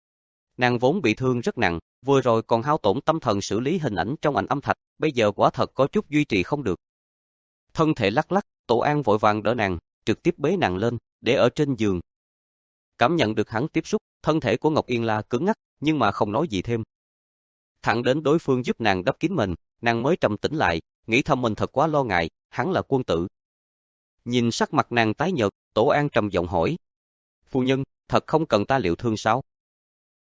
Nàng vốn bị thương rất nặng, vừa rồi còn hao tổn tâm thần xử lý hình ảnh trong ảnh âm thạch, bây giờ quả thật có chút duy trì không được. Thân thể lắc lắc, Tổ An vội vàng đỡ nàng, trực tiếp bế nàng lên, để ở trên giường. Cảm nhận được hắn tiếp xúc, thân thể của Ngọc Yên La cứng ngắc, nhưng mà không nói gì thêm. Thẳng đến đối phương giúp nàng đắp kín mình, nàng mới trầm tĩnh lại, nghĩ thầm mình thật quá lo ngại, hắn là quân tử. Nhìn sắc mặt nàng tái nhợt, Tổ An trầm giọng hỏi. Phu nhân, thật không cần ta liệu thương sao?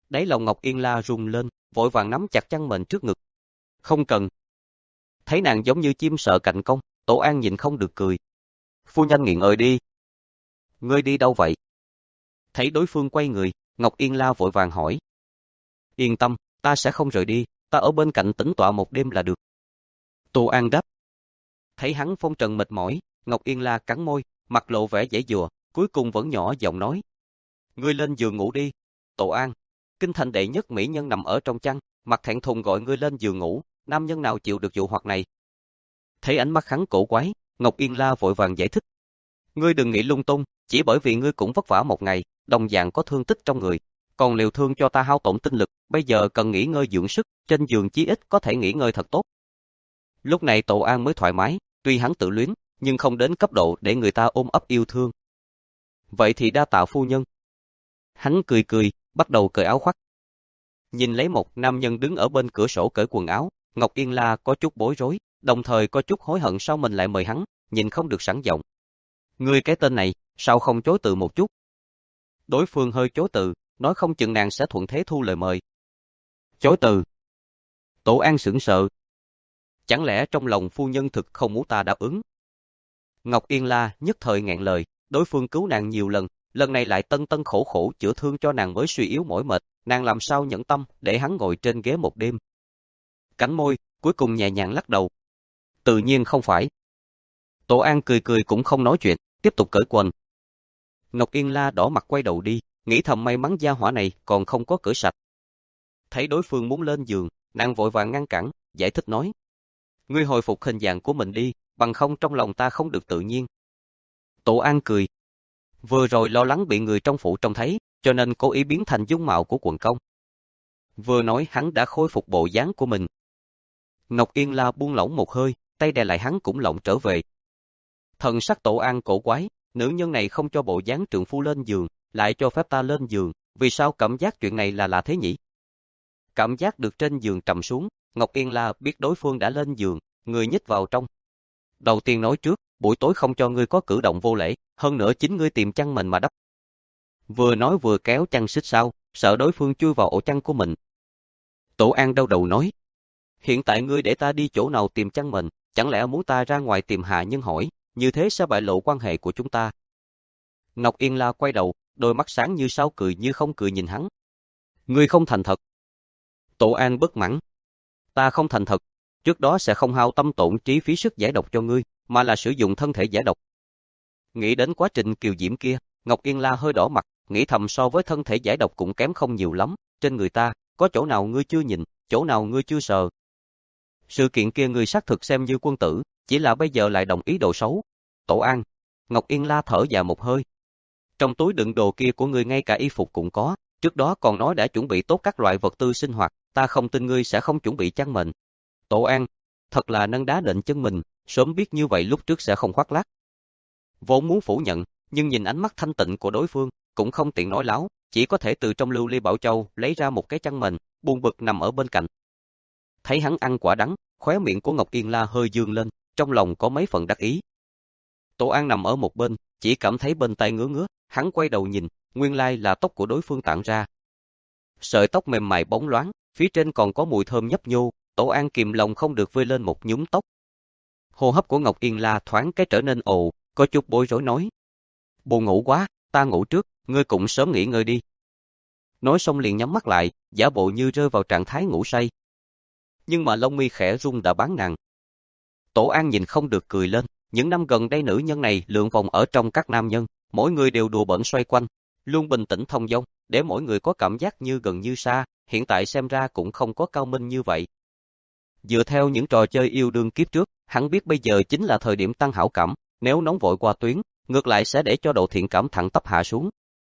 Đáy lòng Ngọc Yên La rung lên, vội vàng nắm chặt chăn mền trước ngực. Không cần. Thấy nàng giống như chim sợ cành cong, Tổ An nhịn không được cười. Phu nhân nghiện ơi đi. Ngươi đi đâu vậy? Thấy đối phương quay người, Ngọc Yên La vội vàng hỏi. Yên tâm, ta sẽ không rời đi, ta ở bên cạnh tĩnh tọa một đêm là được. Tổ An đáp. Thấy hắn phong trần mệt mỏi, Ngọc Yên La cắn môi, mặt lộ vẻ giãy giụa, cuối cùng vẫn nhỏ giọng nói. Ngươi lên giường ngủ đi. Tổ An, kinh thành đệ nhất mỹ nhân nằm ở trong chăn, mặt thẹn thùng gọi ngươi lên giường ngủ, nam nhân nào chịu được dụ hoặc này? Thấy ánh mắt hắn cổ quái, Ngọc Yên La vội vàng giải thích. Ngươi đừng nghĩ lung tung, chỉ bởi vì ngươi cũng vất vả một ngày, đồng dạng có thương tích trong người, còn liều thương cho ta hao tổn tinh lực, bây giờ cần nghỉ ngơi dưỡng sức, trên giường chí ít có thể nghỉ ngơi thật tốt. Lúc này Tổ An mới thoải mái, tuy hắn tự luyến, nhưng không đến cấp độ để người ta ôm ấp yêu thương. Vậy thì đa tạ phu nhân. Hắn cười cười, bắt đầu cởi áo khoác. Nhìn lấy một nam nhân đứng ở bên cửa sổ cởi quần áo, Ngọc Yên La có chút bối rối, đồng thời có chút hối hận sao mình lại mời hắn, nhìn không được sẵn giọng. Ngươi cái tên này, sao không chối từ một chút? Đối phương hơi chối từ, nói không chừng nàng sẽ thuận thế thu lời mời. Chối từ? Tổ An sững sờ. Chẳng lẽ trong lòng phu nhân thực không muốn ta đáp ứng? Ngọc Yên La nhất thời nghẹn lời, đối phương cứu nàng nhiều lần, lần này lại tân tân khổ khổ chữa thương cho nàng mới suy yếu mỏi mệt, nàng làm sao nhẫn tâm để hắn ngồi trên ghế một đêm. Cắn môi, cuối cùng nhẹ nhàng lắc đầu. Tự nhiên không phải. Tổ An cười cười cũng không nói chuyện, tiếp tục cởi quần. Ngọc Yên La đỏ mặt quay đầu đi, nghĩ thầm may mắn gia hỏa này còn không có cởi sạch. Thấy đối phương muốn lên giường, nàng vội vàng ngăn cản, giải thích nói. Ngươi hồi phục hình dạng của mình đi, bằng không trong lòng ta không được tự nhiên. Tổ An cười. Vừa rồi lo lắng bị người trong phủ trông thấy, cho nên cố ý biến thành dung mạo của quận công. Vừa nói hắn đã khôi phục bộ dáng của mình. Ngọc Yên La buông lỏng một hơi, tay đè lại hắn cũng lộng trở về. Thần sắc Tổ An cổ quái, nữ nhân này không cho bộ dáng trượng phu lên giường, lại cho phép ta lên giường, vì sao cảm giác chuyện này là lạ thế nhỉ? Cảm giác được trên giường trầm xuống, Ngọc Yên La biết đối phương đã lên giường, người nhích vào trong. Đầu tiên nói trước, buổi tối không cho ngươi có cử động vô lễ, hơn nữa chính ngươi tìm chăn mền mà đắp. Vừa nói vừa kéo chăn xích sao, sợ đối phương chui vào ổ chăn của mình. Tổ An đau đầu nói. Hiện tại ngươi để ta đi chỗ nào tìm chăn mền, chẳng lẽ muốn ta ra ngoài tìm hạ nhân hỏi, như thế sẽ bại lộ quan hệ của chúng ta. Ngọc Yên La quay đầu, đôi mắt sáng như sao cười như không cười nhìn hắn. Ngươi không thành thật. Tổ An bất mãn. Ta không thành thật, trước đó sẽ không hao tâm tổn trí phí sức giải độc cho ngươi, mà là sử dụng thân thể giải độc. Nghĩ đến quá trình kiều diễm kia, Ngọc Yên La hơi đỏ mặt, nghĩ thầm so với thân thể giải độc cũng kém không nhiều lắm, trên người ta, có chỗ nào ngươi chưa nhìn, chỗ nào ngươi chưa sờ. Sự kiện kia ngươi xác thực xem như quân tử, chỉ là bây giờ lại đồng ý đồ xấu. Tổ An. Ngọc Yên La thở dài một hơi. Trong túi đựng đồ kia của ngươi ngay cả y phục cũng có, trước đó còn nói đã chuẩn bị tốt các loại vật tư sinh hoạt, ta không tin ngươi sẽ không chuẩn bị chăn mền. Tổ An. Thật là nâng đá đệm chân mình, sớm biết như vậy lúc trước sẽ không khoác lác. Vốn muốn phủ nhận, nhưng nhìn ánh mắt thanh tịnh của đối phương, cũng không tiện nói láo, chỉ có thể từ trong lưu ly bảo châu lấy ra một cái chăn mền, buồn bực nằm ở bên cạnh. Thấy hắn ăn quả đắng, khóe miệng của Ngọc Yên La hơi dương lên, trong lòng có mấy phần đắc ý. Tổ An nằm ở một bên, chỉ cảm thấy bên tai ngứa ngứa, hắn quay đầu nhìn, nguyên lai là tóc của đối phương tản ra. Sợi tóc mềm mại bóng loáng, phía trên còn có mùi thơm nhấp nhô, Tổ An kìm lòng không được vơi lên một nhúm tóc. Hô hấp của Ngọc Yên La thoáng cái trở nên ồ, có chút bối rối nói. Buồn ngủ quá, ta ngủ trước, ngươi cũng sớm nghỉ ngơi đi. Nói xong liền nhắm mắt lại, giả bộ như rơi vào trạng thái ngủ say. Nhưng mà lông mi khẽ rung đã bán nàng. Tổ An nhìn không được cười lên, những năm gần đây nữ nhân này lượn vòng ở trong các nam nhân, mỗi người đều đùa bỡn xoay quanh, luôn bình tĩnh thông dong, để mỗi người có cảm giác như gần như xa, hiện tại xem ra cũng không có cao minh như vậy. Dựa theo những trò chơi yêu đương kiếp trước, hắn biết bây giờ chính là thời điểm tăng hảo cảm, nếu nóng vội qua tuyến, ngược lại sẽ để cho độ thiện cảm thẳng tắp hạ xuống.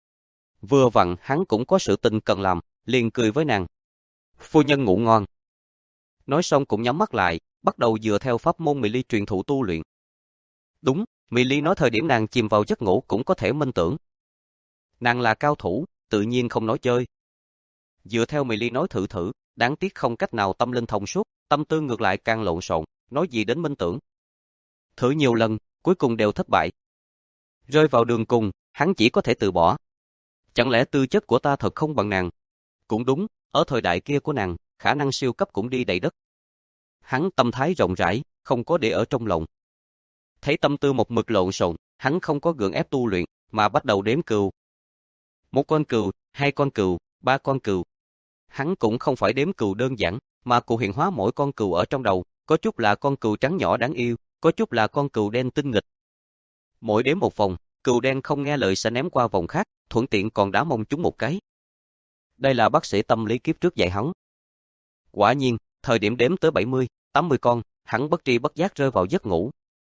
Vừa vặn hắn cũng có sự tình cần làm, liền cười với nàng. Phu nhân ngủ ngon. Nói xong cũng nhắm mắt lại, bắt đầu dựa theo pháp môn Mị Ly truyền thụ tu luyện. Đúng, Mị Ly nói thời điểm nàng chìm vào giấc ngủ cũng có thể minh tưởng. Nàng là cao thủ, tự nhiên không nói chơi. Dựa theo Mị Ly nói thử thử, đáng tiếc không cách nào tâm linh thông suốt, tâm tư ngược lại càng lộn xộn, nói gì đến minh tưởng. Thử nhiều lần, cuối cùng đều thất bại. Rơi vào đường cùng, hắn chỉ có thể từ bỏ. Chẳng lẽ tư chất của ta thật không bằng nàng? Cũng đúng, ở thời đại kia của nàng, khả năng siêu cấp cũng đi đầy đất. Hắn tâm thái rộng rãi, không có để ở trong lòng. Thấy tâm tư một mực lộn xộn, hắn không có gượng ép tu luyện, mà bắt đầu đếm cừu. Một con cừu, hai con cừu, ba con cừu. Hắn cũng không phải đếm cừu đơn giản, mà cụ hiện hóa mỗi con cừu ở trong đầu, có chút là con cừu trắng nhỏ đáng yêu, có chút là con cừu đen tinh nghịch. Mỗi đếm một vòng, cừu đen không nghe lời sẽ ném qua vòng khác, thuận tiện còn đá mông chúng một cái. Đây là bác sĩ tâm lý kiếp trước dạy hắn. Quả nhiên, thời điểm đếm tới bảy mươi, tám mươi con, hắn bất tri bất giác rơi vào giấc ngủ.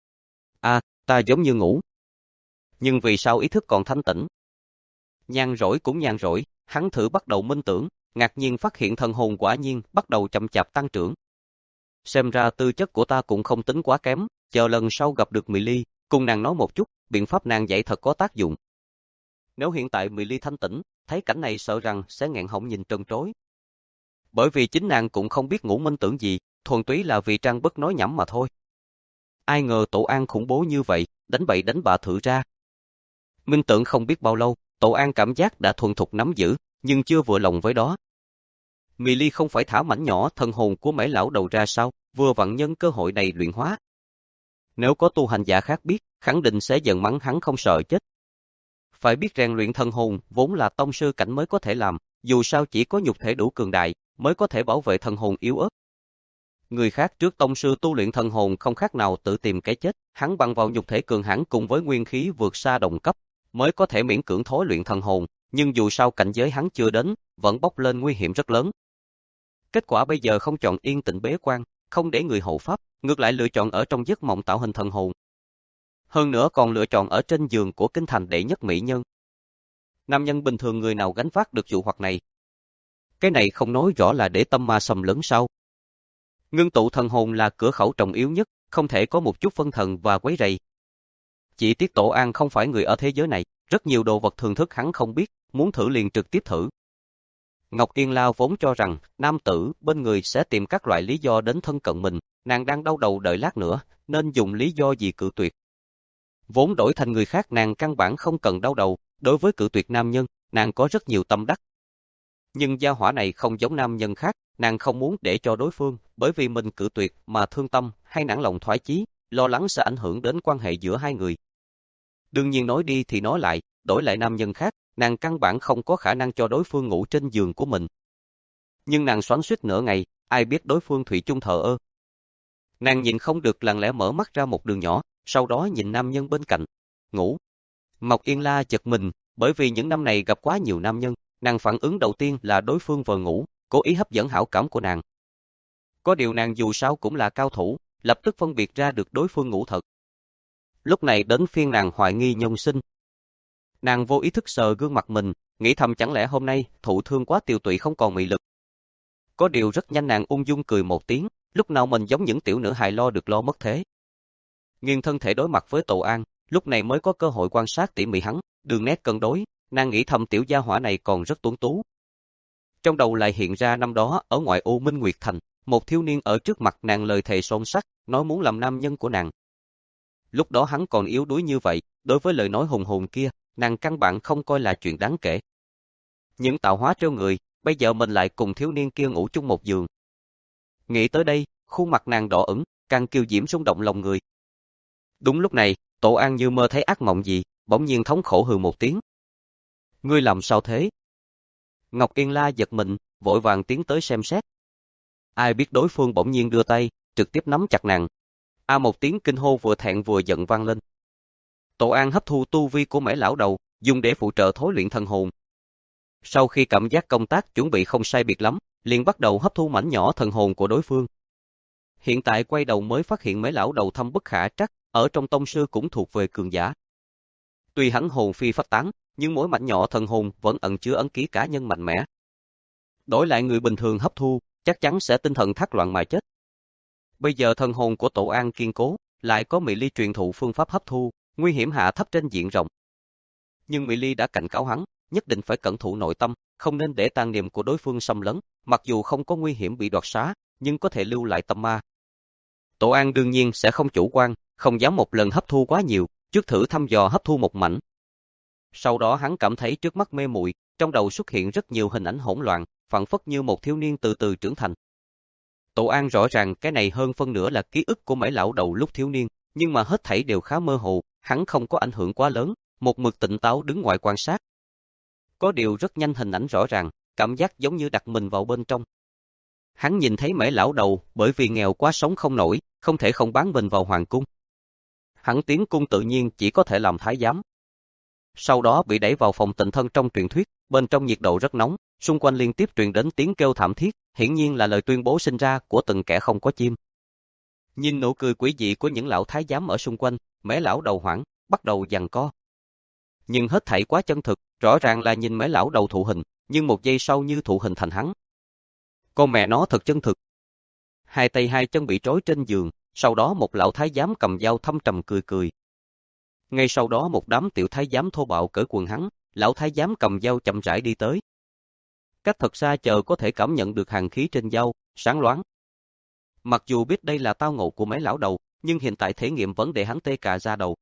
À, ta giống như ngủ. Nhưng vì sao ý thức còn thanh tĩnh? Nhàn rỗi cũng nhàn rỗi, hắn thử bắt đầu minh tưởng, ngạc nhiên phát hiện thần hồn quả nhiên bắt đầu chậm chạp tăng trưởng. Xem ra tư chất của ta cũng không tính quá kém, chờ lần sau gặp được Mị Ly, cùng nàng nói một chút, biện pháp nàng dạy thật có tác dụng. Nếu hiện tại Mị Ly thanh tĩnh, thấy cảnh này sợ rằng sẽ nghẹn họng nhìn trân trối. Bởi vì chính nàng cũng không biết ngủ minh tưởng gì, thuần túy là vì trang bức nói nhảm mà thôi. Ai ngờ Tổ An khủng bố như vậy, đánh bậy đánh bạ thử ra. Minh tưởng không biết bao lâu, Tổ An cảm giác đã thuần thục nắm giữ, nhưng chưa vừa lòng với đó. Mị Ly không phải thả mảnh nhỏ thần hồn của Mễ lão đầu ra sao, vừa vặn nhân cơ hội này luyện hóa. Nếu có tu hành giả khác biết, khẳng định sẽ giận mắng hắn không sợ chết. Phải biết rèn luyện thần hồn vốn là tông sư cảnh mới có thể làm, dù sao chỉ có nhục thể đủ cường đại mới có thể bảo vệ thần hồn yếu ớt. Người khác trước tông sư tu luyện thần hồn không khác nào tự tìm cái chết, hắn bằng vào nhục thể cường hãn cùng với nguyên khí vượt xa đồng cấp, mới có thể miễn cưỡng thối luyện thần hồn, nhưng dù sao cảnh giới hắn chưa đến, vẫn bốc lên nguy hiểm rất lớn. Kết quả bây giờ không chọn yên tĩnh bế quan, không để người hộ pháp, ngược lại lựa chọn ở trong giấc mộng tạo hình thần hồn. Hơn nữa còn lựa chọn ở trên giường của kinh thành đệ nhất mỹ nhân. Nam nhân bình thường người nào gánh vác được dụ hoặc này? Cái này không nói rõ là để tâm ma xâm lấn sao? Ngưng tụ thần hồn là cửa khẩu trọng yếu nhất, không thể có một chút phân thần và quấy rầy. Chỉ tiếc Tổ An không phải người ở thế giới này, rất nhiều đồ vật thường thức hắn không biết, muốn thử liền trực tiếp thử. Ngọc Yên Lao vốn cho rằng nam tử bên người sẽ tìm các loại lý do đến thân cận mình, nàng đang đau đầu đợi lát nữa, nên dùng lý do gì cự tuyệt. Vốn đổi thành người khác nàng căn bản không cần đau đầu, đối với cự tuyệt nam nhân, nàng có rất nhiều tâm đắc. Nhưng gia hỏa này không giống nam nhân khác, nàng không muốn để cho đối phương, bởi vì mình cự tuyệt mà thương tâm hay nản lòng thoái chí, lo lắng sẽ ảnh hưởng đến quan hệ giữa hai người. Đương nhiên nói đi thì nói lại, đổi lại nam nhân khác, nàng căn bản không có khả năng cho đối phương ngủ trên giường của mình. Nhưng nàng xoắn xuýt nửa ngày, ai biết đối phương thủy chung thờ ơ. Nàng nhịn không được lặng lẽ mở mắt ra một đường nhỏ, sau đó nhìn nam nhân bên cạnh. Ngủ. Mộc Yên La giật mình, bởi vì những năm này gặp quá nhiều nam nhân, nàng phản ứng đầu tiên là đối phương vừa ngủ, cố ý hấp dẫn hảo cảm của nàng. Có điều nàng dù sao cũng là cao thủ, lập tức phân biệt ra được đối phương ngủ thật. Lúc này đến phiên nàng hoài nghi nhân sinh. Nàng vô ý thức sờ gương mặt mình, nghĩ thầm chẳng lẽ hôm nay thụ thương quá tiêu tụy không còn mị lực. Có điều rất nhanh nàng ung dung cười một tiếng, lúc nào mình giống những tiểu nữ hài lo được lo mất thế. Nghiêng thân thể đối mặt với Tổ An, lúc này mới có cơ hội quan sát tỉ mỉ hắn, đường nét cân đối, nàng nghĩ thầm tiểu gia hỏa này còn rất tuấn tú. Trong đầu lại hiện ra năm đó ở ngoại ô Minh Nguyệt Thành, một thiếu niên ở trước mặt nàng lời thề son sắt, nói muốn làm nam nhân của nàng. Lúc đó hắn còn yếu đuối như vậy, đối với lời nói hùng hồn kia, nàng căn bản không coi là chuyện đáng kể. Những tạo hóa trêu người, bây giờ mình lại cùng thiếu niên kia ngủ chung một giường. Nghĩ tới đây, khuôn mặt nàng đỏ ửng, càng kiều diễm rung động lòng người. Đúng lúc này, Tổ An như mơ thấy ác mộng gì, bỗng nhiên thống khổ hừ một tiếng. Ngươi làm sao thế? Ngọc Yên La giật mình, vội vàng tiến tới xem xét. Ai biết đối phương bỗng nhiên đưa tay, trực tiếp nắm chặt nàng. A một tiếng kinh hô vừa thẹn vừa giận vang lên. Tổ An hấp thu tu vi của Mễ lão đầu, dùng để phụ trợ thối luyện thần hồn. Sau khi cảm giác công tác chuẩn bị không sai biệt lắm, liền bắt đầu hấp thu mảnh nhỏ thần hồn của đối phương. Hiện tại quay đầu mới phát hiện Mễ lão đầu thâm bất khả trắc, ở trong tông sư cũng thuộc về cường giả. Tuy hắn hồn phi phách tán, nhưng mỗi mảnh nhỏ thần hồn vẫn ẩn chứa ấn ký cá nhân mạnh mẽ. Đổi lại người bình thường hấp thu, chắc chắn sẽ tinh thần thác loạn mà chết. Bây giờ thần hồn của Tổ An kiên cố, lại có Mị Ly truyền thụ phương pháp hấp thu, nguy hiểm hạ thấp trên diện rộng. Nhưng Mị Ly đã cảnh cáo hắn, nhất định phải cẩn thụ nội tâm, không nên để tàn niệm của đối phương xâm lấn, mặc dù không có nguy hiểm bị đoạt xá, nhưng có thể lưu lại tâm ma. Tổ An đương nhiên sẽ không chủ quan, không dám một lần hấp thu quá nhiều, trước thử thăm dò hấp thu một mảnh. Sau đó hắn cảm thấy trước mắt mê muội, trong đầu xuất hiện rất nhiều hình ảnh hỗn loạn, phảng phất như một thiếu niên từ từ trưởng thành. Tổ An rõ ràng cái này hơn phân nửa là ký ức của Mễ lão đầu lúc thiếu niên, nhưng mà hết thảy đều khá mơ hồ, hắn không có ảnh hưởng quá lớn, một mực tỉnh táo đứng ngoài quan sát. Có điều rất nhanh hình ảnh rõ ràng, cảm giác giống như đặt mình vào bên trong. Hắn nhìn thấy Mễ lão đầu bởi vì nghèo quá sống không nổi, không thể không bán mình vào hoàng cung. Hắn tiến cung tự nhiên chỉ có thể làm thái giám. Sau đó bị đẩy vào phòng tịnh thân trong truyền thuyết, bên trong nhiệt độ rất nóng, xung quanh liên tiếp truyền đến tiếng kêu thảm thiết, hiển nhiên là lời tuyên bố sinh ra của từng kẻ không có chim. Nhìn nụ cười quỷ dị của những lão thái giám ở xung quanh, Mễ lão đầu hoảng, bắt đầu giằng co. Nhưng hết thảy quá chân thực, rõ ràng là nhìn Mễ lão đầu thụ hình, nhưng một giây sau như thụ hình thành hắn. Con mẹ nó thật chân thực. Hai tay hai chân bị trói trên giường, sau đó một lão thái giám cầm dao thâm trầm cười cười. Ngay sau đó một đám tiểu thái giám thô bạo cởi quần hắn, lão thái giám cầm dao chậm rãi đi tới. Cách thật xa chờ có thể cảm nhận được hàn khí trên dao, sáng loáng. Mặc dù biết đây là tao ngộ của mấy lão đầu, nhưng hiện tại thể nghiệm vấn đề hắn tê cả da đầu.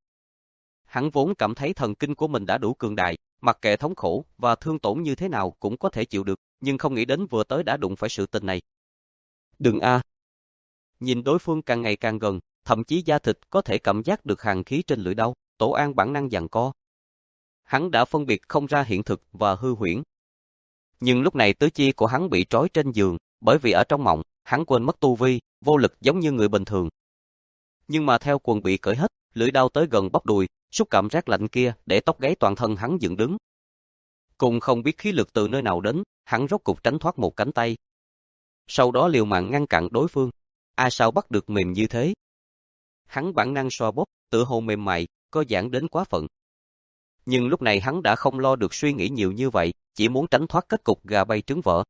Hắn vốn cảm thấy thần kinh của mình đã đủ cường đại, mặc kệ thống khổ và thương tổn như thế nào cũng có thể chịu được, nhưng không nghĩ đến vừa tới đã đụng phải sự tình này. Đừng a. Nhìn đối phương càng ngày càng gần, thậm chí da thịt có thể cảm giác được hàn khí trên lưỡi đau, Tổ An bản năng giằng co. Hắn đã phân biệt không ra hiện thực và hư huyễn. Nhưng lúc này tứ chi của hắn bị trói trên giường, bởi vì ở trong mộng, hắn quên mất tu vi, vô lực giống như người bình thường. Nhưng mà theo quần bị cởi hết, lưỡi đau tới gần bắp đùi, xúc cảm rét lạnh kia để tóc gáy toàn thân hắn dựng đứng. Cùng không biết khí lực từ nơi nào đến, hắn rốt cục tránh thoát một cánh tay. Sau đó liều mạng ngăn cản đối phương. A sao bắt được mềm như thế? Hắn bản năng xoa bóp, tựa hồ mềm mại, có giãn đến quá phận. Nhưng lúc này hắn đã không lo được suy nghĩ nhiều như vậy, chỉ muốn tránh thoát kết cục gà bay trứng vỡ.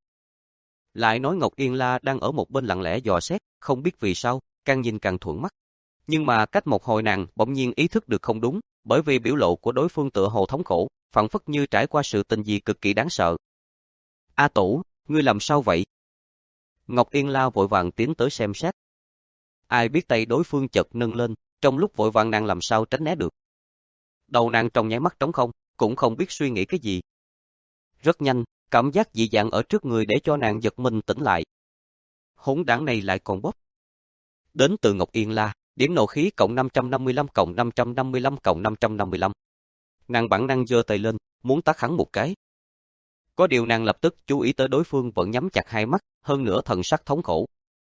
Lại nói Ngọc Yên La đang ở một bên lặng lẽ dò xét, không biết vì sao, càng nhìn càng thuận mắt. Nhưng mà cách một hồi nàng bỗng nhiên ý thức được không đúng, bởi vì biểu lộ của đối phương tựa hồ thống khổ, phảng phất như trải qua sự tình gì cực kỳ đáng sợ. A Tổ, ngươi làm sao vậy? Ngọc Yên La vội vàng tiến tới xem xét. Ai biết tay đối phương chợt nâng lên, trong lúc vội vàng nàng làm sao tránh né được. Đầu nàng trong nháy mắt trống không, cũng không biết suy nghĩ cái gì. Rất nhanh, cảm giác dị dạng ở trước người để cho nàng giật mình tỉnh lại. Hỗn đảng này lại còn bóp. Đến từ Ngọc Yên La, điểm nộ khí cộng năm trăm năm mươi lăm cộng năm trăm năm mươi lăm cộng năm trăm năm mươi lăm. Nàng bản năng giơ tay lên, muốn tát hắn một cái. Có điều nàng lập tức chú ý tới đối phương vẫn nhắm chặt hai mắt, hơn nữa thần sắc thống khổ.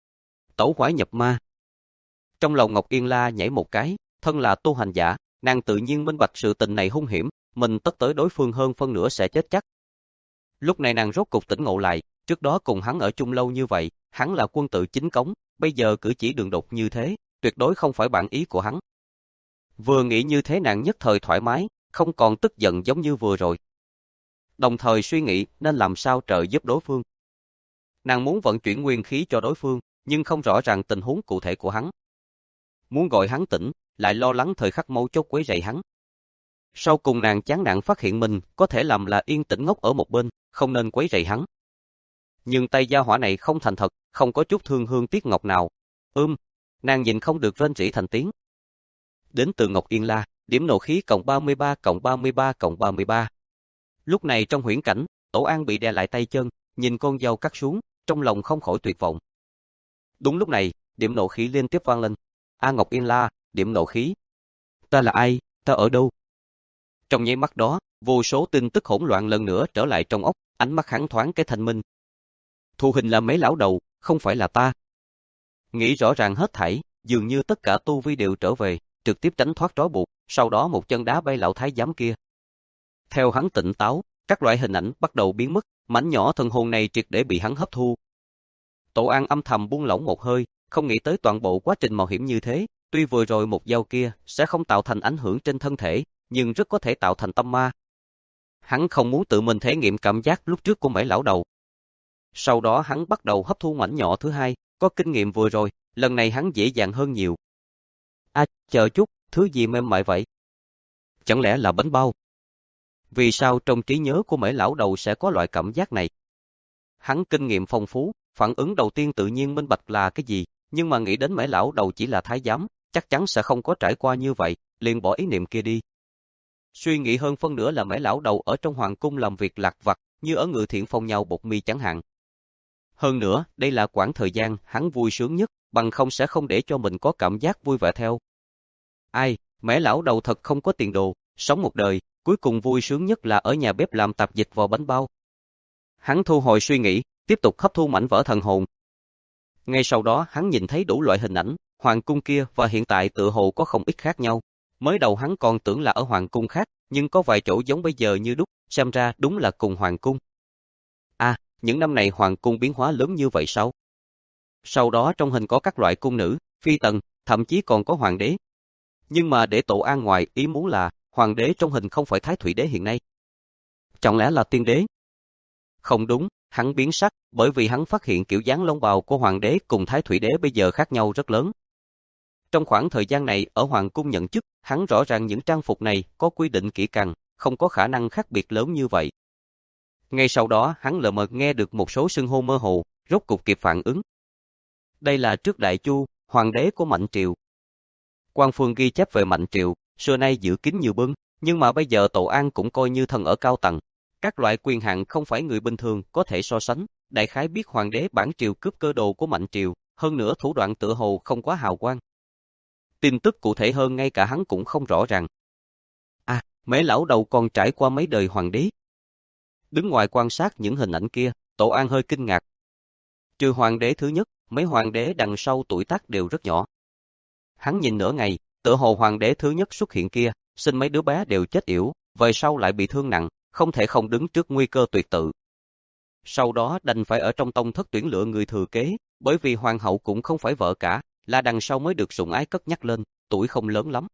Tẩu hỏa nhập ma. Trong lòng Ngọc Yên La nhảy một cái, thân là tu hành giả, nàng tự nhiên minh bạch sự tình này hung hiểm, mình tất tới đối phương hơn phân nửa sẽ chết chắc. Lúc này nàng rốt cục tỉnh ngộ lại, trước đó cùng hắn ở chung lâu như vậy, hắn là quân tử chính cống, bây giờ cử chỉ đường đột như thế, tuyệt đối không phải bản ý của hắn. Vừa nghĩ như thế nàng nhất thời thoải mái, không còn tức giận giống như vừa rồi. Đồng thời suy nghĩ nên làm sao trợ giúp đối phương. Nàng muốn vận chuyển nguyên khí cho đối phương, nhưng không rõ ràng tình huống cụ thể của hắn. Muốn gọi hắn tỉnh, lại lo lắng thời khắc mấu chốt quấy rầy hắn. Sau cùng nàng chán nản phát hiện mình có thể làm là yên tĩnh ngốc ở một bên, không nên quấy rầy hắn. Nhưng tay gia hỏa này không thành thật, không có chút thương hương tiếc ngọc nào. Ưm, nàng nhịn không được rên rỉ thành tiếng. Đến từ Ngọc Yên La, điểm nộ khí cộng ba mươi ba cộng ba mươi ba cộng ba mươi ba. Lúc này trong huyễn cảnh, Tổ An bị đè lại tay chân, nhìn con dao cắt xuống, trong lòng không khỏi tuyệt vọng. Đúng lúc này, điểm nộ khí liên tiếp vang lên. A Ngọc Yên La, điểm nộ khí. Ta là ai, ta ở đâu? Trong nháy mắt đó, vô số tin tức hỗn loạn lần nữa trở lại trong óc, ánh mắt hắn thoáng cái thanh minh. Thù hình là mấy lão đầu, không phải là ta. Nghĩ rõ ràng hết thảy, dường như tất cả tu vi đều trở về, trực tiếp tránh thoát trói buộc, sau đó một chân đá bay lão thái giám kia. Theo hắn tỉnh táo, các loại hình ảnh bắt đầu biến mất, mảnh nhỏ thần hồn này triệt để bị hắn hấp thu. Tổ An âm thầm buông lỏng một hơi, không nghĩ tới toàn bộ quá trình mạo hiểm như thế, tuy vừa rồi một dao kia sẽ không tạo thành ảnh hưởng trên thân thể, nhưng rất có thể tạo thành tâm ma. Hắn không muốn tự mình thể nghiệm cảm giác lúc trước của mấy lão đầu. Sau đó hắn bắt đầu hấp thu mảnh nhỏ thứ hai, có kinh nghiệm vừa rồi, lần này hắn dễ dàng hơn nhiều. A, à, chờ chút, thứ gì mềm mại vậy? Chẳng lẽ là bánh bao? Vì sao trong trí nhớ của mấy lão đầu sẽ có loại cảm giác này? Hắn kinh nghiệm phong phú, phản ứng đầu tiên tự nhiên minh bạch là cái gì, nhưng mà nghĩ đến mấy lão đầu chỉ là thái giám, chắc chắn sẽ không có trải qua như vậy, liền bỏ ý niệm kia đi. Suy nghĩ hơn phân nửa là mấy lão đầu ở trong hoàng cung làm việc lặt vặt, như ở Ngự Thiện Phòng nhau bột mì chẳng hạn, Hơn nữa, đây là quãng thời gian hắn vui sướng nhất, bằng không sẽ không để cho mình có cảm giác vui vẻ theo. Ai, mẹ lão đầu thật không có tiền đồ, sống một đời, cuối cùng vui sướng nhất là ở nhà bếp làm tạp dịch vào bánh bao. Hắn thu hồi suy nghĩ, tiếp tục hấp thu mảnh vỡ thần hồn. Ngay sau đó hắn nhìn thấy đủ loại hình ảnh, hoàng cung kia và hiện tại tựa hồ có không ít khác nhau. Mới đầu hắn còn tưởng là ở hoàng cung khác, nhưng có vài chỗ giống bây giờ như đúc, xem ra đúng là cùng hoàng cung. À, những năm này hoàng cung biến hóa lớn như vậy sao? Sau đó trong hình có các loại cung nữ, phi tần, thậm chí còn có hoàng đế. Nhưng mà để Tổ An ngoài ý muốn là, hoàng đế trong hình không phải Thái Thủy đế hiện nay. Chẳng lẽ là tiên đế? Không đúng, hắn biến sắc, bởi vì hắn phát hiện kiểu dáng lông bào của hoàng đế cùng Thái Thủy đế bây giờ khác nhau rất lớn. Trong khoảng thời gian này ở hoàng cung nhận chức, hắn rõ ràng những trang phục này có quy định kỹ càng, không có khả năng khác biệt lớn như vậy. Ngay sau đó hắn lờ mờ nghe được một số xưng hô mơ hồ, rốt cục kịp phản ứng. Đây là trước Đại Chu, hoàng đế của Mạnh Triều. Quan Phương ghi chép về Mạnh Triều, xưa nay giữ kín như bưng, nhưng mà bây giờ Tổ An cũng coi như thần ở cao tầng. Các loại quyền hạn không phải người bình thường có thể so sánh, đại khái biết hoàng đế bản triều cướp cơ đồ của Mạnh Triều, hơn nữa thủ đoạn tựa hồ không quá hào quang. Tin tức cụ thể hơn ngay cả hắn cũng không rõ ràng. À, mấy lão đầu còn trải qua mấy đời hoàng đế. Đứng ngoài quan sát những hình ảnh kia, Tổ An hơi kinh ngạc. Trừ hoàng đế thứ nhất, mấy hoàng đế đằng sau tuổi tác đều rất nhỏ. Hắn nhìn nửa ngày, tựa hồ hoàng đế thứ nhất xuất hiện kia, sinh mấy đứa bé đều chết yểu, về sau lại bị thương nặng, không thể không đứng trước nguy cơ tuyệt tự. Sau đó đành phải ở trong tông thất tuyển lựa người thừa kế, bởi vì hoàng hậu cũng không phải vợ cả, là đằng sau mới được sủng ái cất nhắc lên, tuổi không lớn lắm.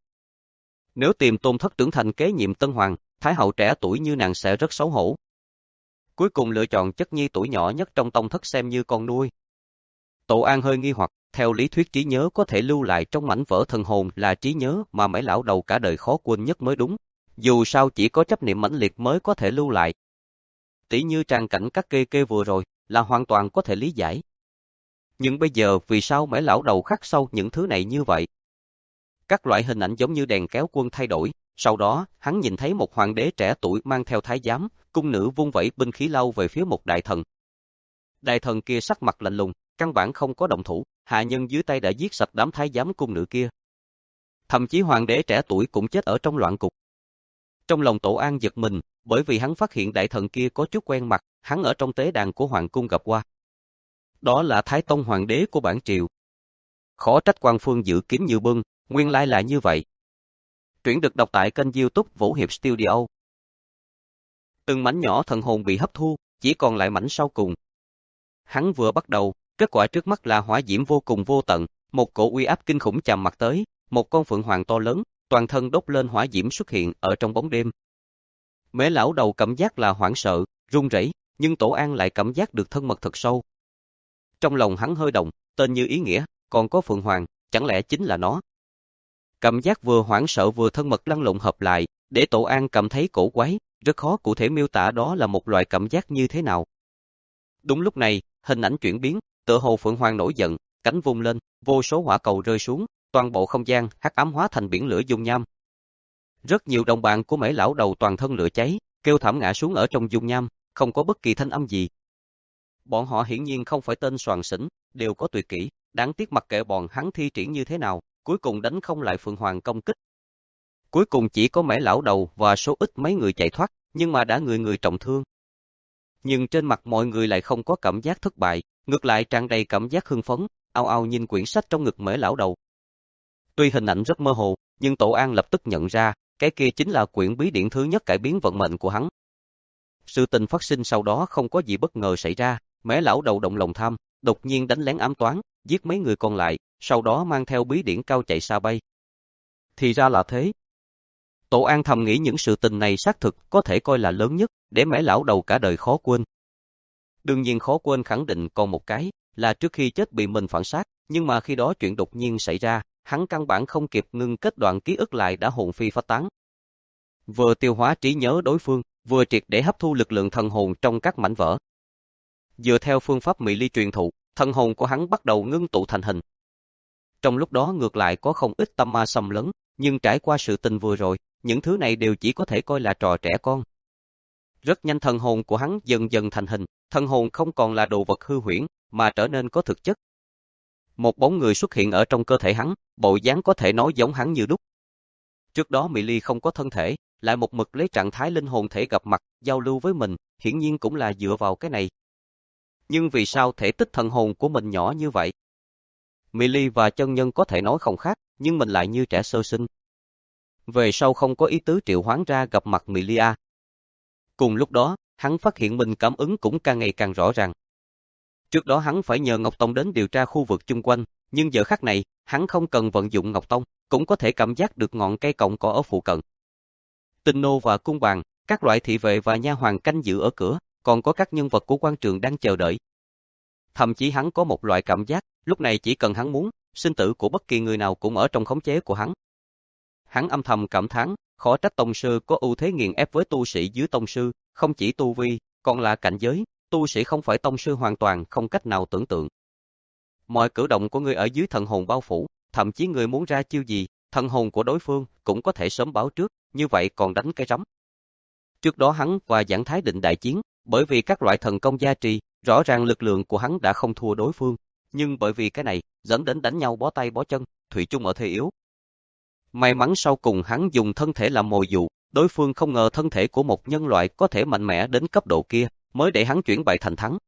Nếu tìm tôn thất trưởng thành kế nhiệm tân hoàng, thái hậu trẻ tuổi như nàng sẽ rất xấu hổ. Cuối cùng lựa chọn chất nhi tuổi nhỏ nhất trong tông thất xem như con nuôi. Tổ An hơi nghi hoặc, theo lý thuyết trí nhớ có thể lưu lại trong mảnh vỡ thần hồn là trí nhớ mà mấy lão đầu cả đời khó quên nhất mới đúng. Dù sao chỉ có chấp niệm mãnh liệt mới có thể lưu lại. Tỷ như tràng cảnh các kê kê vừa rồi là hoàn toàn có thể lý giải. Nhưng bây giờ vì sao mấy lão đầu khắc sâu những thứ này như vậy? Các loại hình ảnh giống như đèn kéo quân thay đổi, sau đó hắn nhìn thấy một hoàng đế trẻ tuổi mang theo thái giám, cung nữ vung vẩy binh khí lao về phía một đại thần. Đại thần kia sắc mặt lạnh lùng, căn bản không có động thủ, hạ nhân dưới tay đã giết sạch đám thái giám cung nữ kia. Thậm chí hoàng đế trẻ tuổi cũng chết ở trong loạn cục. Trong lòng Tổ An giật mình, bởi vì hắn phát hiện đại thần kia có chút quen mặt, hắn ở trong tế đàn của hoàng cung gặp qua. Đó là Thái Tông hoàng đế của bản triều. Khó trách Quan Phương giữ kín như bưng, nguyên lai là như vậy. Truyện được đọc tại kênh YouTube Vũ Hiệp Studio. Từng mảnh nhỏ thần hồn bị hấp thu, chỉ còn lại mảnh sau cùng. Hắn vừa bắt đầu, kết quả trước mắt là hỏa diễm vô cùng vô tận, một cổ uy áp kinh khủng chạm mặt tới, một con phượng hoàng to lớn, toàn thân đốt lên hỏa diễm xuất hiện ở trong bóng đêm. Mễ lão đầu cảm giác là hoảng sợ, run rẩy, nhưng Tổ An lại cảm giác được thân mật thật sâu. Trong lòng hắn hơi động, tên như ý nghĩa, còn có phượng hoàng, chẳng lẽ chính là nó? Cảm giác vừa hoảng sợ vừa thân mật lăn lộn hợp lại, để Tổ An cảm thấy cổ quái, rất khó cụ thể miêu tả đó là một loại cảm giác như thế nào. Đúng lúc này, hình ảnh chuyển biến, tựa hồ phượng hoàng nổi giận, cánh vung lên, vô số hỏa cầu rơi xuống, toàn bộ không gian hắc ám hóa thành biển lửa dung nham. Rất nhiều đồng bạn của Mễ lão đầu toàn thân lửa cháy, kêu thảm ngã xuống ở trong dung nham, không có bất kỳ thanh âm gì. Bọn họ hiển nhiên không phải tên soàn xỉn, đều có tuyệt kỹ, đáng tiếc mặc kệ bọn hắn thi triển như thế nào, cuối cùng đánh không lại phượng hoàng công kích. Cuối cùng chỉ có Mễ lão đầu và số ít mấy người chạy thoát, nhưng mà đã người người trọng thương. Nhưng trên mặt mọi người lại không có cảm giác thất bại, ngược lại tràn đầy cảm giác hưng phấn, ao ao nhìn quyển sách trong ngực Mễ lão đầu. Tuy hình ảnh rất mơ hồ, nhưng Tổ An lập tức nhận ra, cái kia chính là quyển bí điển thứ nhất cải biến vận mệnh của hắn. Sự tình phát sinh sau đó không có gì bất ngờ xảy ra, Mễ lão đầu động lòng tham, đột nhiên đánh lén ám toán, giết mấy người còn lại, sau đó mang theo bí điển cao chạy xa bay. Thì ra là thế. Tổ An thầm nghĩ những sự tình này xác thực có thể coi là lớn nhất, để Mễ lão đầu cả đời khó quên. Đương nhiên khó quên khẳng định còn một cái, là trước khi chết bị mình phản sát, nhưng mà khi đó chuyện đột nhiên xảy ra, hắn căn bản không kịp ngưng kết đoạn ký ức lại đã hồn phi phách tán. Vừa tiêu hóa trí nhớ đối phương, vừa triệt để hấp thu lực lượng thần hồn trong các mảnh vỡ. Dựa theo phương pháp mị ly truyền thụ, thần hồn của hắn bắt đầu ngưng tụ thành hình. Trong lúc đó ngược lại có không ít tâm ma xâm lấn, nhưng trải qua sự tình vừa rồi, những thứ này đều chỉ có thể coi là trò trẻ con. Rất nhanh thần hồn của hắn dần dần thành hình, thần hồn không còn là đồ vật hư huyễn, mà trở nên có thực chất. Một bóng người xuất hiện ở trong cơ thể hắn, bộ dáng có thể nói giống hắn như đúc. Trước đó Mỹ Ly không có thân thể, lại một mực lấy trạng thái linh hồn thể gặp mặt, giao lưu với mình, hiển nhiên cũng là dựa vào cái này. Nhưng vì sao thể tích thần hồn của mình nhỏ như vậy? Mỹ Ly và chân nhân có thể nói không khác, nhưng mình lại như trẻ sơ sinh. Về sau không có ý tứ triệu hoán ra gặp mặt Mỹ Ly a. Cùng lúc đó, hắn phát hiện mình cảm ứng cũng càng ngày càng rõ ràng. Trước đó hắn phải nhờ Ngọc Tông đến điều tra khu vực chung quanh, nhưng giờ khắc này, hắn không cần vận dụng Ngọc Tông, cũng có thể cảm giác được ngọn cây cọng cỏ ở phụ cận. Tinh nô và cung bàn, các loại thị vệ và nha hoàn canh giữ ở cửa, còn có các nhân vật của quan trường đang chờ đợi. Thậm chí hắn có một loại cảm giác, lúc này chỉ cần hắn muốn, sinh tử của bất kỳ người nào cũng ở trong khống chế của hắn. Hắn âm thầm cảm thán, khó trách tông sư có ưu thế nghiền ép với tu sĩ dưới tông sư, không chỉ tu vi, còn là cảnh giới, tu sĩ không phải tông sư hoàn toàn không cách nào tưởng tượng. Mọi cử động của người ở dưới thần hồn bao phủ, thậm chí người muốn ra chiêu gì, thần hồn của đối phương cũng có thể sớm báo trước, như vậy còn đánh cái rắm. Trước đó hắn và Giảng Thái Định đại chiến, bởi vì các loại thần công gia trì, rõ ràng lực lượng của hắn đã không thua đối phương, nhưng bởi vì cái này, dẫn đến đánh nhau bó tay bó chân, thủy chung ở thế yếu. May mắn sau cùng hắn dùng thân thể làm mồi dụ, đối phương không ngờ thân thể của một nhân loại có thể mạnh mẽ đến cấp độ kia, mới để hắn chuyển bại thành thắng.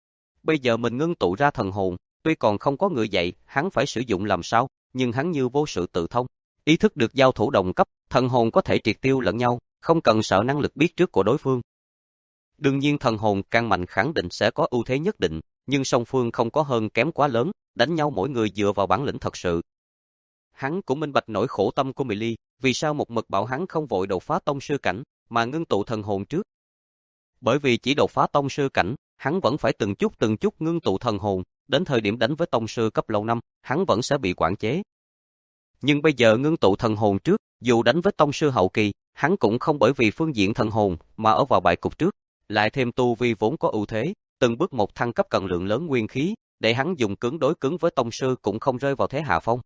Bây giờ mình ngưng tụ ra thần hồn, tuy còn không có người dạy, hắn phải sử dụng làm sao, nhưng hắn như vô sự tự thông, ý thức được giao thủ đồng cấp, thần hồn có thể triệt tiêu lẫn nhau, không cần sợ năng lực biết trước của đối phương. Đương nhiên thần hồn càng mạnh khẳng định sẽ có ưu thế nhất định, nhưng song phương không có hơn kém quá lớn, đánh nhau mỗi người dựa vào bản lĩnh thật sự. Hắn cũng minh bạch nỗi khổ tâm của Mỹ Ly, vì sao một mực bảo hắn không vội đột phá tông sư cảnh, mà ngưng tụ thần hồn trước. Bởi vì chỉ đột phá tông sư cảnh, hắn vẫn phải từng chút từng chút ngưng tụ thần hồn, đến thời điểm đánh với tông sư cấp lâu năm, hắn vẫn sẽ bị quản chế. Nhưng bây giờ ngưng tụ thần hồn trước, dù đánh với tông sư hậu kỳ, hắn cũng không bởi vì phương diện thần hồn mà ở vào bại cục trước, lại thêm tu vi vốn có ưu thế, từng bước một thăng cấp cần lượng lớn nguyên khí, để hắn dùng cứng đối cứng với tông sư cũng không rơi vào thế hạ phong.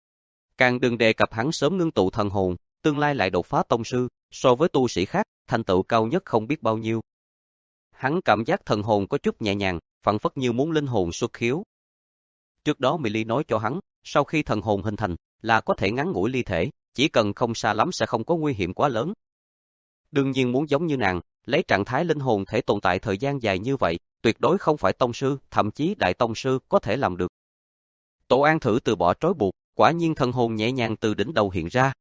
Càng đừng đề cập hắn sớm ngưng tụ thần hồn, tương lai lại đột phá tông sư, so với tu sĩ khác, thành tựu cao nhất không biết bao nhiêu. Hắn cảm giác thần hồn có chút nhẹ nhàng, phảng phất như muốn linh hồn xuất khiếu. Trước đó Mỹ Ly nói cho hắn, sau khi thần hồn hình thành, là có thể ngắn ngủi ly thể, chỉ cần không xa lắm sẽ không có nguy hiểm quá lớn. Đương nhiên muốn giống như nàng, lấy trạng thái linh hồn thể tồn tại thời gian dài như vậy, tuyệt đối không phải tông sư, thậm chí đại tông sư có thể làm được. Tổ An thử từ bỏ trói buộc, quả nhiên thần hồn nhẹ nhàng từ đỉnh đầu hiện ra.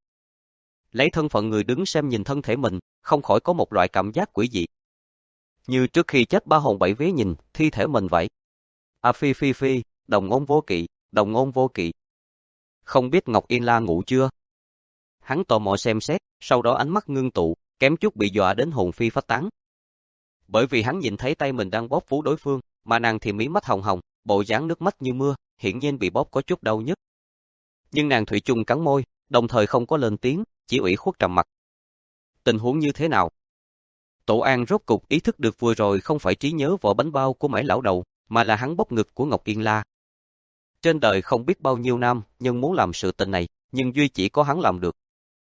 Lấy thân phận người đứng xem nhìn thân thể mình, không khỏi có một loại cảm giác quỷ dị. Như trước khi chết ba hồn bảy vía nhìn, thi thể mình vậy. À phi phi phi, đồng ngôn vô kỵ, đồng ngôn vô kỵ. Không biết Ngọc Yên La ngủ chưa? Hắn tò mò xem xét, sau đó ánh mắt ngưng tụ, kém chút bị dọa đến hồn phi phách tán. Bởi vì hắn nhìn thấy tay mình đang bóp vú đối phương, mà nàng thì mí mắt hồng hồng, bộ dáng nước mắt như mưa, hiển nhiên bị bóp có chút đau nhức. Nhưng nàng thủy chung cắn môi, đồng thời không có lên tiếng, chỉ ủy khuất trầm mặc. Tình huống như thế nào? Tổ An rốt cục ý thức được vừa rồi không phải trí nhớ vỏ bánh bao của mãi lão đầu, mà là hắn bóp ngực của Ngọc Yên La. Trên đời không biết bao nhiêu nam nhân muốn làm sự tình này, nhưng duy chỉ có hắn làm được.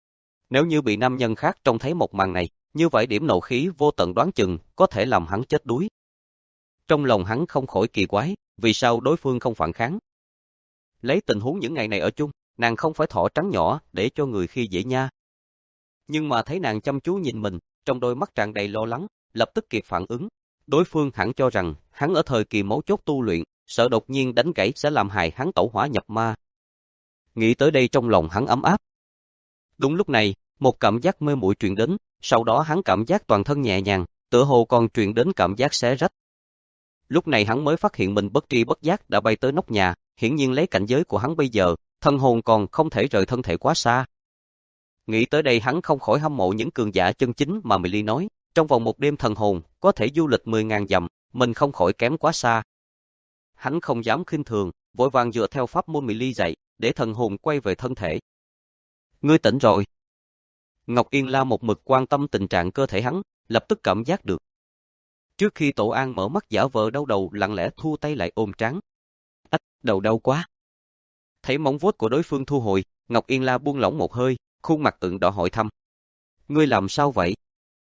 Nếu như bị nam nhân khác trông thấy một màn này, như vậy điểm nộ khí vô tận đoán chừng có thể làm hắn chết đuối. Trong lòng hắn không khỏi kỳ quái, vì sao đối phương không phản kháng? Lấy tình huống những ngày này ở chung, nàng không phải thỏ trắng nhỏ để cho người khi dễ nha. Nhưng mà thấy nàng chăm chú nhìn mình, trong đôi mắt tràn đầy lo lắng, lập tức kịp phản ứng. Đối phương hẳn cho rằng hắn ở thời kỳ mấu chốt tu luyện, sợ đột nhiên đánh gãy sẽ làm hại hắn tẩu hỏa nhập ma. Nghĩ tới đây trong lòng hắn ấm áp. Đúng lúc này, một cảm giác mê muội truyền đến, sau đó hắn cảm giác toàn thân nhẹ nhàng, tựa hồ còn truyền đến cảm giác xé rách. Lúc này hắn mới phát hiện mình bất tri bất giác đã bay tới nóc nhà, hiển nhiên lấy cảnh giới của hắn bây giờ, thân hồn còn không thể rời thân thể quá xa. Nghĩ tới đây hắn không khỏi hâm mộ những cường giả chân chính mà Mỹ Ly nói, trong vòng một đêm thần hồn, có thể du lịch mười ngàn dặm, mình không khỏi kém quá xa. Hắn không dám khinh thường, vội vàng dựa theo pháp môn Mỹ Ly dạy, để thần hồn quay về thân thể. Ngươi tỉnh rồi. Ngọc Yên La một mực quan tâm tình trạng cơ thể hắn, lập tức cảm giác được. Trước khi Tổ An mở mắt giả vờ đau đầu lặng lẽ thu tay lại ôm trán. Ách, đầu đau quá. Thấy móng vuốt của đối phương thu hồi, Ngọc Yên La buông lỏng một hơi, khuôn mặt ửng đỏ hỏi thăm. Ngươi làm sao vậy?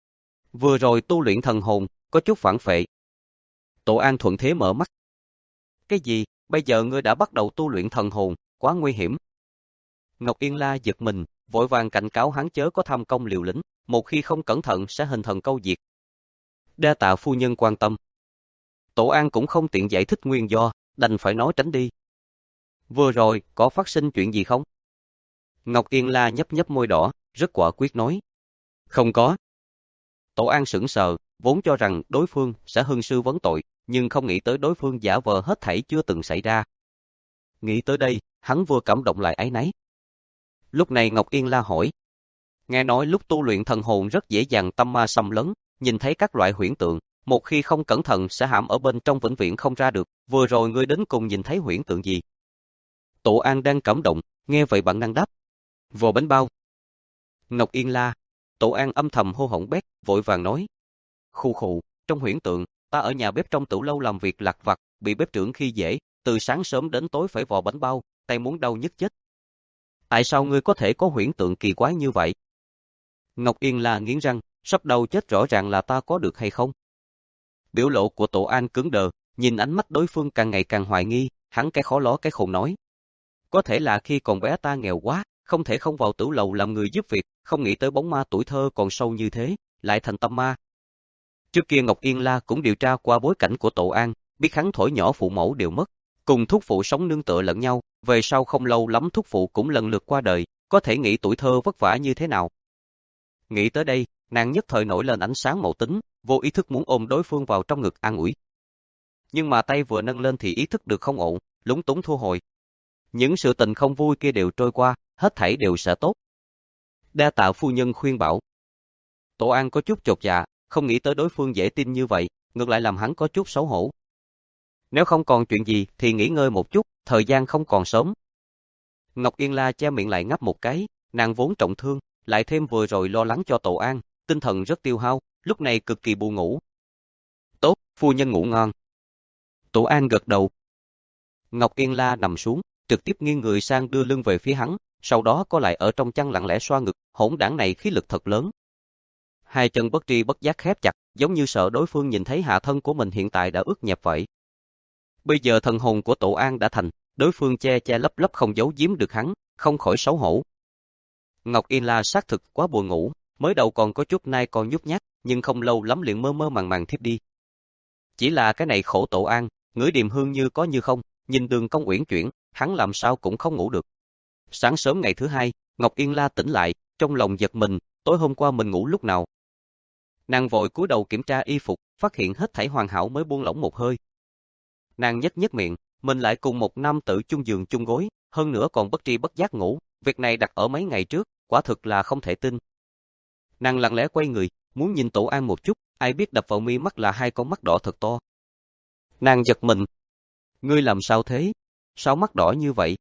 Vừa rồi tu luyện thần hồn, có chút phản phệ. Tổ An thuận thế mở mắt. Cái gì, bây giờ ngươi đã bắt đầu tu luyện thần hồn, quá nguy hiểm. Ngọc Yên La giật mình, vội vàng cảnh cáo hắn chớ có tham công liều lĩnh, một khi không cẩn thận sẽ hình thần câu diệt. Đa tạ phu nhân quan tâm. Tổ An cũng không tiện giải thích nguyên do, đành phải nói tránh đi. Vừa rồi, có phát sinh chuyện gì không? Ngọc Yên La nhấp nhấp môi đỏ, rất quả quyết nói. Không có. Tổ An sững sờ, vốn cho rằng đối phương sẽ hưng sư vấn tội, nhưng không nghĩ tới đối phương giả vờ hết thảy chưa từng xảy ra. Nghĩ tới đây, hắn vừa cảm động lại áy náy. Lúc này Ngọc Yên La hỏi. Nghe nói lúc tu luyện thần hồn rất dễ dàng tâm ma xâm lấn, nhìn thấy các loại huyễn tượng, một khi không cẩn thận sẽ hãm ở bên trong vĩnh viễn không ra được, vừa rồi ngươi đến cùng nhìn thấy huyễn tượng gì? Tổ An đang cảm động, nghe vậy bản năng đáp. Vò bánh bao. Ngọc Yên La. Tổ An âm thầm hô hỏng bét, vội vàng nói. Khu khụ, trong huyễn tượng, ta ở nhà bếp trong tửu lâu làm việc lặt vặt, bị bếp trưởng khi dễ, từ sáng sớm đến tối phải vò bánh bao, tay muốn đau nhức chết. Tại sao ngươi có thể có huyễn tượng kỳ quái như vậy? Ngọc Yên La nghiến răng, sắp đầu chết rõ ràng là ta có được hay không? Biểu lộ của Tổ An cứng đờ, nhìn ánh mắt đối phương càng ngày càng hoài nghi, hắn cái khó ló cái khùng nói. Có thể là khi còn bé ta nghèo quá, không thể không vào tửu lầu làm người giúp việc, không nghĩ tới bóng ma tuổi thơ còn sâu như thế, lại thành tâm ma. Trước kia Ngọc Yên La cũng điều tra qua bối cảnh của Tổ An, biết hắn thổi nhỏ phụ mẫu đều mất, cùng thúc phụ sống nương tựa lẫn nhau, về sau không lâu lắm thúc phụ cũng lần lượt qua đời, có thể nghĩ tuổi thơ vất vả như thế nào. Nghĩ tới đây, nàng nhất thời nổi lên ánh sáng màu tính, vô ý thức muốn ôm đối phương vào trong ngực an ủi. Nhưng mà tay vừa nâng lên thì ý thức được không ổn, lúng túng thu hồi. Những sự tình không vui kia đều trôi qua, hết thảy đều sẽ tốt. Đa tạ phu nhân khuyên bảo. Tổ An có chút chột dạ, không nghĩ tới đối phương dễ tin như vậy, ngược lại làm hắn có chút xấu hổ. Nếu không còn chuyện gì thì nghỉ ngơi một chút, thời gian không còn sớm. Ngọc Yên La che miệng lại ngáp một cái, nàng vốn trọng thương, lại thêm vừa rồi lo lắng cho Tổ An, tinh thần rất tiêu hao, lúc này cực kỳ buồn ngủ. Tốt, phu nhân ngủ ngon. Tổ An gật đầu. Ngọc Yên La nằm xuống, trực tiếp nghiêng người sang đưa lưng về phía hắn, sau đó có lại ở trong chăn lặng lẽ xoa ngực, hỗn đảng này khí lực thật lớn. Hai chân bất tri bất giác khép chặt, giống như sợ đối phương nhìn thấy hạ thân của mình hiện tại đã ướt nhẹp vậy. Bây giờ thần hồn của Tổ An đã thành, đối phương che che lấp lấp không giấu giếm được hắn, không khỏi xấu hổ. Ngọc Yên La xác thực quá buồn ngủ, mới đầu còn có chút nai còn nhút nhát, nhưng không lâu lắm liền mơ mơ màng màng thiếp đi. Chỉ là cái này khổ Tổ An, ngửi điềm hương như có như không, nhìn đường cong uyển chuyển, hắn làm sao cũng không ngủ được. Sáng sớm ngày thứ hai, Ngọc Yên La tỉnh lại, trong lòng giật mình, tối hôm qua mình ngủ lúc nào? Nàng vội cúi đầu kiểm tra y phục, phát hiện hết thảy hoàn hảo mới buông lỏng một hơi. Nàng nhếch nhếch miệng, mình lại cùng một nam tử chung giường chung gối, hơn nữa còn bất tri bất giác ngủ, việc này đặt ở mấy ngày trước, quả thực là không thể tin. Nàng lặng lẽ quay người, muốn nhìn Tổ An một chút, ai biết đập vào mi mắt là hai con mắt đỏ thật to. Nàng giật mình. Ngươi làm sao thế? Sao mắt đỏ như vậy?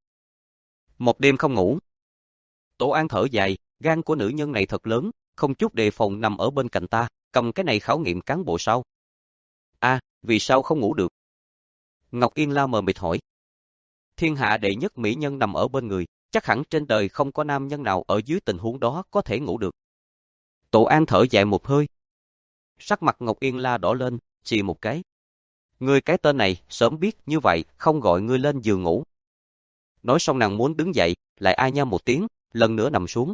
Một đêm không ngủ. Tổ An thở dài, gan của nữ nhân này thật lớn, không chút đề phòng nằm ở bên cạnh ta, cầm cái này khảo nghiệm cán bộ sao? A, à, vì sao không ngủ được? Ngọc Yên La mờ mịt hỏi. Thiên hạ đệ nhất mỹ nhân nằm ở bên người, chắc hẳn trên đời không có nam nhân nào ở dưới tình huống đó có thể ngủ được. Tổ An thở dài một hơi. Sắc mặt Ngọc Yên La đỏ lên, xì một cái. Ngươi cái tên này, sớm biết như vậy, không gọi ngươi lên giường ngủ. Nói xong nàng muốn đứng dậy, lại ai nha một tiếng, lần nữa nằm xuống.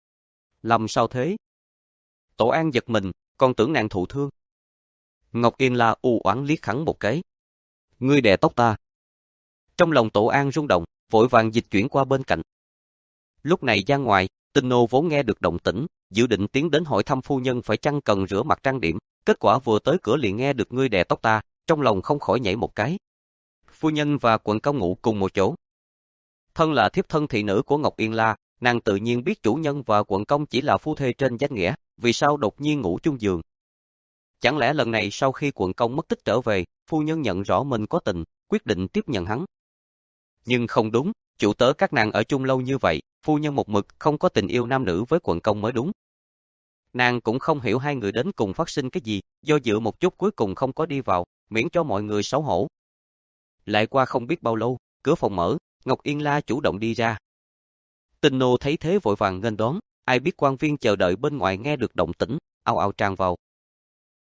Làm sao thế? Tổ An giật mình, còn tưởng nàng thụ thương. Ngọc Yên La u oán liếc hắn một cái. Ngươi đè tóc ta. Trong lòng Tổ An rung động, vội vàng dịch chuyển qua bên cạnh. Lúc này gian ngoài, Tinh Nô vốn nghe được động tĩnh, dự định tiến đến hỏi thăm phu nhân phải chăng cần rửa mặt trang điểm, kết quả vừa tới cửa liền nghe được ngươi đè tóc ta, trong lòng không khỏi nhảy một cái. Phu nhân và Quận Công ngủ cùng một chỗ. Thân là thiếp thân thị nữ của Ngọc Yên La, nàng tự nhiên biết chủ nhân và Quận Công chỉ là phu thê trên danh nghĩa, vì sao đột nhiên ngủ chung giường. Chẳng lẽ lần này sau khi Quận Công mất tích trở về, phu nhân nhận rõ mình có tình, quyết định tiếp nhận hắn. Nhưng không đúng, chủ tớ các nàng ở chung lâu như vậy, phu nhân một mực không có tình yêu nam nữ với Quận Công mới đúng. Nàng cũng không hiểu hai người đến cùng phát sinh cái gì, do dự một chút cuối cùng không có đi vào, miễn cho mọi người xấu hổ. Lại qua không biết bao lâu, cửa phòng mở, Ngọc Yên La chủ động đi ra. Tinh Nô thấy thế vội vàng nghênh đón, ai biết quan viên chờ đợi bên ngoài nghe được động tĩnh, ào ào tràn vào.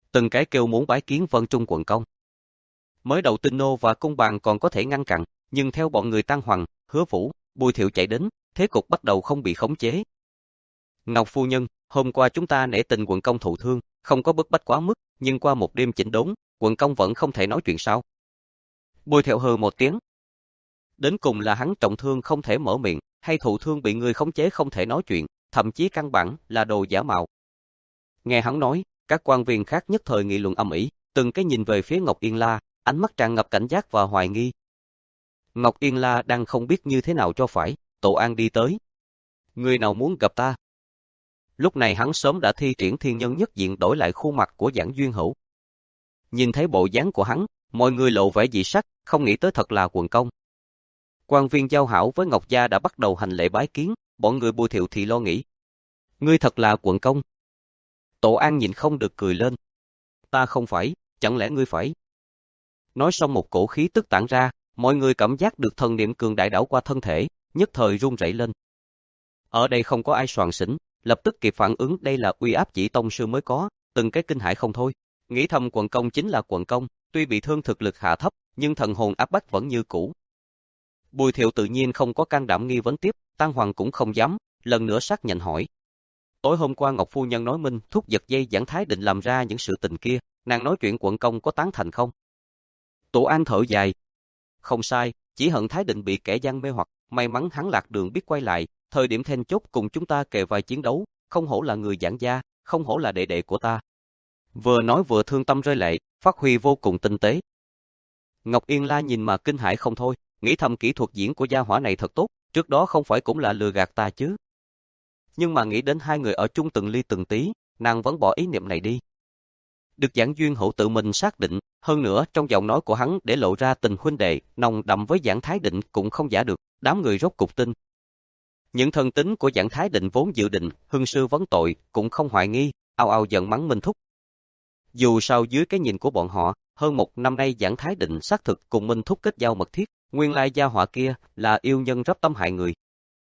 từng cái kêu muốn bái kiến Vân Trung quận công. Mới đầu Tinh Nô và Cung Bàng còn có thể ngăn cản, nhưng theo bọn người Tang Hoằng, Hứa Vũ, Bùi Thiệu chạy đến, thế cục bắt đầu không bị khống chế. Ngọc phu nhân, hôm qua chúng ta nể tình quận công thụ thương, không có bức bách quá mức, nhưng qua một đêm chỉnh đốn, quận công vẫn không thể nói chuyện sao? Bùi Thiệu hừ một tiếng. Đến cùng là hắn trọng thương không thể mở miệng, hay thụ thương bị người khống chế không thể nói chuyện, thậm chí căn bản là đồ giả mạo. Nghe hắn nói, các quan viên khác nhất thời nghị luận ầm ĩ, từng cái nhìn về phía Ngọc Yên La, ánh mắt tràn ngập cảnh giác và hoài nghi. Ngọc Yên La đang không biết như thế nào cho phải, Tổ An đi tới. Người nào muốn gặp ta? Lúc này hắn sớm đã thi triển thiên nhân nhất diện đổi lại khuôn mặt của Giảng Duyên Hữu. Nhìn thấy bộ dáng của hắn, mọi người lộ vẻ dị sắc, không nghĩ tới thật là quận công. Quan viên giao hảo với Ngọc Gia đã bắt đầu hành lễ bái kiến, bọn người Bùi Thiệu thì lo nghĩ. Ngươi thật là quận công. Tổ An nhìn không được cười lên. Ta không phải, chẳng lẽ ngươi phải? Nói xong một cổ khí tức tản ra, mọi người cảm giác được thần niệm cường đại đảo qua thân thể, nhất thời run rẩy lên. Ở đây không có ai soàn xỉn, lập tức kịp phản ứng đây là uy áp chỉ tông sư mới có, từng cái kinh hãi không thôi. Nghĩ thầm quận công chính là quận công, tuy bị thương thực lực hạ thấp, nhưng thần hồn áp bách vẫn như cũ. Bùi Thiệu tự nhiên không có can đảm nghi vấn tiếp, Tang Hoằng cũng không dám, lần nữa xác nhận hỏi. Tối hôm qua Ngọc phu nhân nói Minh thúc giật dây Giảng Thái Định làm ra những sự tình kia, nàng nói chuyện quận công có tán thành không? Tổ An thở dài. Không sai, chỉ hận Thái Định bị kẻ gian mê hoặc, may mắn hắn lạc đường biết quay lại, thời điểm then chốt cùng chúng ta kề vai chiến đấu, không hổ là người Giảng gia, không hổ là đệ đệ của ta. Vừa nói vừa thương tâm rơi lệ, phát huy vô cùng tinh tế. Ngọc Yên La nhìn mà kinh hãi không thôi, nghĩ thầm kỹ thuật diễn của gia hỏa này thật tốt, trước đó không phải cũng là lừa gạt ta chứ. Nhưng mà nghĩ đến hai người ở chung từng ly từng tí, nàng vẫn bỏ ý niệm này đi. Được Giảng Duyên Hữu tự mình xác định, hơn nữa trong giọng nói của hắn để lộ ra tình huynh đệ, nồng đậm với Giảng Thái Định cũng không giả được, đám người rốt cục tin. Những thân tín của Giảng Thái Định vốn dự định, hưng sư vấn tội, cũng không hoài nghi, ào ào giận mắng Minh thúc. Dù sao dưới cái nhìn của bọn họ, hơn một năm nay Giảng Thái Định xác thực cùng Minh thúc kết giao mật thiết, nguyên lai gia họa kia là yêu nhân rắp tâm hại người.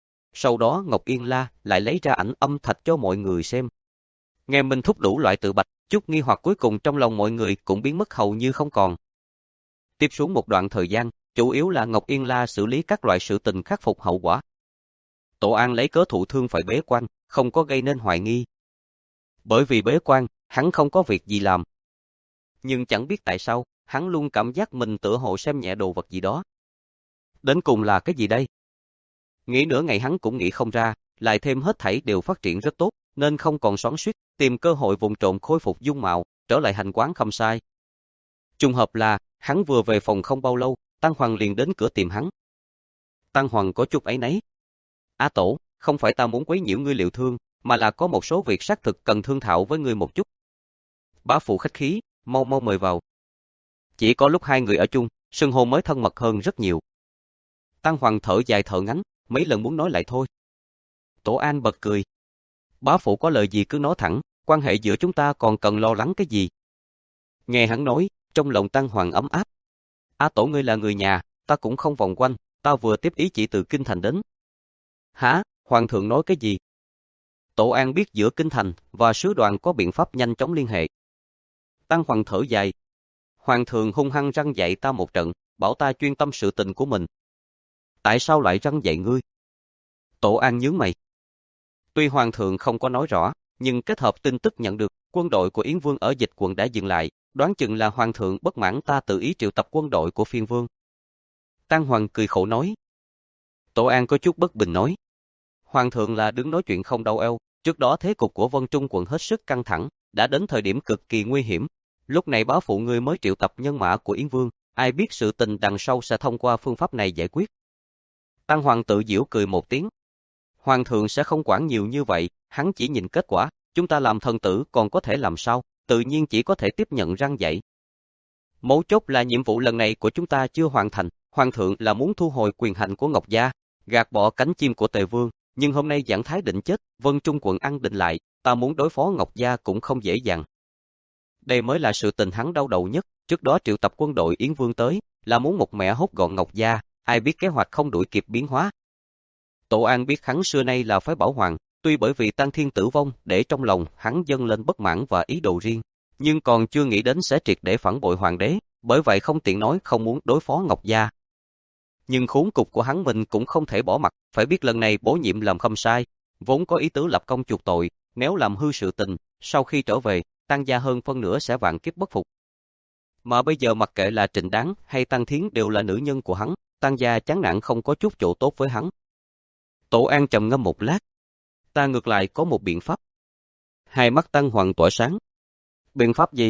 Sau đó Ngọc Yên La lại lấy ra ảnh âm thạch cho mọi người xem. Nghe Minh thúc đủ loại tự bạch, chút nghi hoặc cuối cùng trong lòng mọi người cũng biến mất hầu như không còn. Tiếp xuống một đoạn thời gian, chủ yếu là Ngọc Yên La xử lý các loại sự tình khắc phục hậu quả. Tổ An lấy cớ thụ thương phải bế quan, không có gây nên hoài nghi. Bởi vì bế quan, hắn không có việc gì làm. Nhưng chẳng biết tại sao, hắn luôn cảm giác mình tựa hồ xem nhẹ đồ vật gì đó. Đến cùng là cái gì đây? Nghĩ nửa ngày hắn cũng nghĩ không ra, lại thêm hết thảy đều phát triển rất tốt, nên không còn xoắn xuýt, tìm cơ hội vùng trộm khôi phục dung mạo, trở lại hành quán không sai. Trùng hợp là, hắn vừa về phòng không bao lâu, Tang Hoằng liền đến cửa tìm hắn. Tang Hoằng có chút áy náy. Á Tổ, không phải ta muốn quấy nhiễu ngươi liệu thương, mà là có một số việc xác thực cần thương thảo với ngươi một chút. Bá phụ khách khí, mau mau mời vào. Chỉ có lúc hai người ở chung, xưng hô mới thân mật hơn rất nhiều. Tang Hoằng thở dài thở ngắn, mấy lần muốn nói lại thôi. Tổ An bật cười. Bá phụ có lời gì cứ nói thẳng, quan hệ giữa chúng ta còn cần lo lắng cái gì? Nghe hắn nói, trong lòng Tang Hoằng ấm áp. Á Tổ ngươi là người nhà, ta cũng không vòng quanh, ta vừa tiếp ý chỉ từ Kinh Thành đến. Hả, Hoàng thượng nói cái gì? Tổ An biết giữa Kinh Thành và sứ đoàn có biện pháp nhanh chóng liên hệ. Tang Hoằng thở dài. Hoàng thượng hung hăng răn dạy ta một trận, bảo ta chuyên tâm sự tình của mình. Tại sao lại răn dạy ngươi? Tổ An nhướng mày. Tuy Hoàng thượng không có nói rõ, nhưng kết hợp tin tức nhận được, quân đội của Yến Vương ở Dịch quận đã dừng lại, đoán chừng là Hoàng thượng bất mãn ta tự ý triệu tập quân đội của Phiên Vương. Tang Hoằng cười khổ nói. Tổ An có chút bất bình nói. Hoàng thượng là đứng nói chuyện không đâu eo, trước đó thế cục của Vân Trung quận hết sức căng thẳng, đã đến thời điểm cực kỳ nguy hiểm. Lúc này bá phụ ngươi mới triệu tập nhân mã của Yến Vương, ai biết sự tình đằng sau sẽ thông qua phương pháp này giải quyết. Tang Hoằng tự giễu cười một tiếng. Hoàng thượng sẽ không quản nhiều như vậy, hắn chỉ nhìn kết quả, chúng ta làm thần tử còn có thể làm sao, tự nhiên chỉ có thể tiếp nhận răn dạy. Mấu chốt là nhiệm vụ lần này của chúng ta chưa hoàn thành, Hoàng thượng là muốn thu hồi quyền hành của Ngọc Gia, gạt bỏ cánh chim của Tề Vương, nhưng hôm nay Giảng Thái Định chết, Vân Trung quận an định lại, ta muốn đối phó Ngọc Gia cũng không dễ dàng. Đây mới là sự tình hắn đau đầu nhất, trước đó triệu tập quân đội Yến Vương tới, là muốn một mẹ hốt gọn Ngọc Gia, ai biết kế hoạch không đuổi kịp biến hóa. Tổ An biết hắn xưa nay là phái bảo hoàng, tuy bởi vì Tăng Thiên tử vong để trong lòng hắn dâng lên bất mãn và ý đồ riêng, nhưng còn chưa nghĩ đến sẽ triệt để phản bội hoàng đế, bởi vậy không tiện nói không muốn đối phó Ngọc gia. Nhưng khốn cục của hắn mình cũng không thể bỏ mặc, phải biết lần này bổ nhiệm làm khâm sai, vốn có ý tứ lập công chuộc tội, nếu làm hư sự tình, sau khi trở về, Tăng gia hơn phân nửa sẽ vạn kiếp bất phục. Mà bây giờ mặc kệ là Trịnh Đáng hay Tăng Thiến đều là nữ nhân của hắn, Tăng gia chán nản không có chút chỗ tốt với hắn. Tổ An trầm ngâm một lát. Ta ngược lại có một biện pháp. Hai mắt Tăng Hoàng tỏa sáng. Biện pháp gì?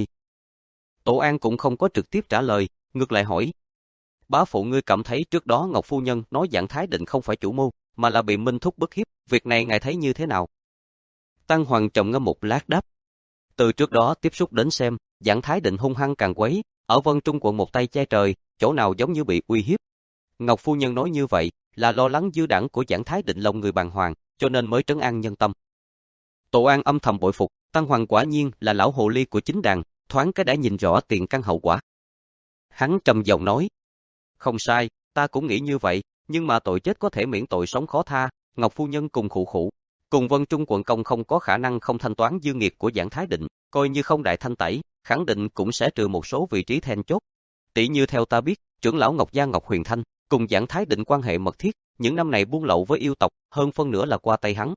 Tổ An cũng không có trực tiếp trả lời, ngược lại hỏi. Bá phụ ngươi cảm thấy trước đó Ngọc Phu Nhân nói Giảng Thái Định không phải chủ mưu, mà là bị Minh Thúc bức hiếp, việc này ngài thấy như thế nào? Tăng Hoàng trầm ngâm một lát đáp. Từ trước đó tiếp xúc đến xem, Giảng Thái Định hung hăng càng quấy, ở Vân Trung quận một tay che trời, chỗ nào giống như bị uy hiếp. Ngọc Phu Nhân nói như vậy, là lo lắng dư đảng của Giảng Thái Định lòng người bàng hoàng, cho nên mới trấn an nhân tâm. Tổ An âm thầm bội phục, Tăng Hoàng quả nhiên là lão hồ ly của chính đàn, thoáng cái đã nhìn rõ tiền căn hậu quả. Hắn trầm giọng nói, không sai, ta cũng nghĩ như vậy, nhưng mà tội chết có thể miễn tội sống khó tha, Ngọc Phu Nhân cùng khụ khụ, cùng Vân Trung quận công không có khả năng không thanh toán dư nghiệt của Giảng Thái Định, coi như không đại thanh tẩy, khẳng định cũng sẽ trừ một số vị trí then chốt. Tỷ như theo ta biết, trưởng lão Ngọc gia Ngọc Huyền Thanh, cùng Giảng Thái Định quan hệ mật thiết, những năm này buôn lậu với yêu tộc, hơn phân nửa là qua tay hắn.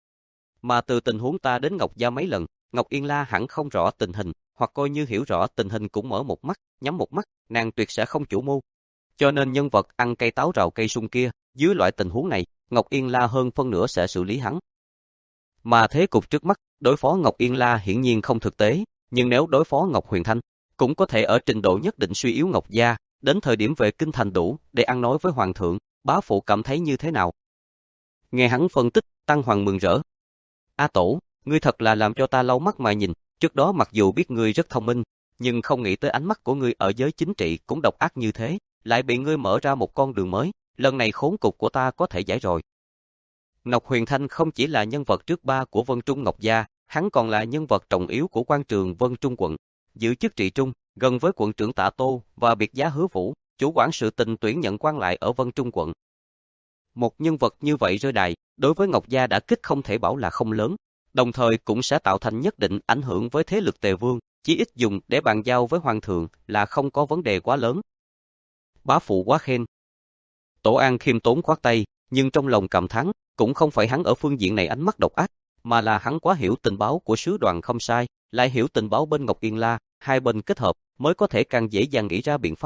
Mà từ tình huống ta đến Ngọc gia mấy lần, Ngọc Yên La hẳn không rõ tình hình, hoặc coi như hiểu rõ tình hình cũng mở một mắt, nhắm một mắt, nàng tuyệt sẽ không chủ mưu. Cho nên nhân vật ăn cây táo rào cây sung kia, dưới loại tình huống này, Ngọc Yên La hơn phân nửa sẽ xử lý hắn. Mà thế cục trước mắt, đối phó Ngọc Yên La hiển nhiên không thực tế, nhưng nếu đối phó Ngọc Huyền Thanh, cũng có thể ở trình độ nhất định suy yếu Ngọc gia, đến thời điểm về kinh thành đủ để ăn nói với hoàng thượng, bá phụ cảm thấy như thế nào? Nghe hắn phân tích, Tăng Hoàng mừng rỡ. A Tổ, ngươi thật là làm cho ta lau mắt mà nhìn, trước đó mặc dù biết ngươi rất thông minh, nhưng không nghĩ tới ánh mắt của ngươi ở giới chính trị cũng độc ác như thế, lại bị ngươi mở ra một con đường mới, lần này khốn cục của ta có thể giải rồi. Ngọc Huyền Thanh không chỉ là nhân vật trước ba của Vân Trung Ngọc gia, hắn còn là nhân vật trọng yếu của quan trường Vân Trung quận, giữ chức trị trung, gần với quận trưởng Tạ Tô và biệt giá Hứa Vũ, chủ quản sự tình tuyển nhận quan lại ở Vân Trung quận. Một nhân vật như vậy rơi đài, đối với Ngọc gia đã kích không thể bảo là không lớn, đồng thời cũng sẽ tạo thành nhất định ảnh hưởng với thế lực Tề Vương, chí ít dùng để bàn giao với hoàng thượng là không có vấn đề quá lớn. Bá phụ quá khen. Tổ An khiêm tốn khoát tay, nhưng trong lòng cảm thán, cũng không phải hắn ở phương diện này ánh mắt độc ác, mà là hắn quá hiểu tình báo của sứ đoàn không sai, lại hiểu tình báo bên Ngọc Yên La, hai bên kết hợp mới có thể càng dễ dàng nghĩ ra biện pháp.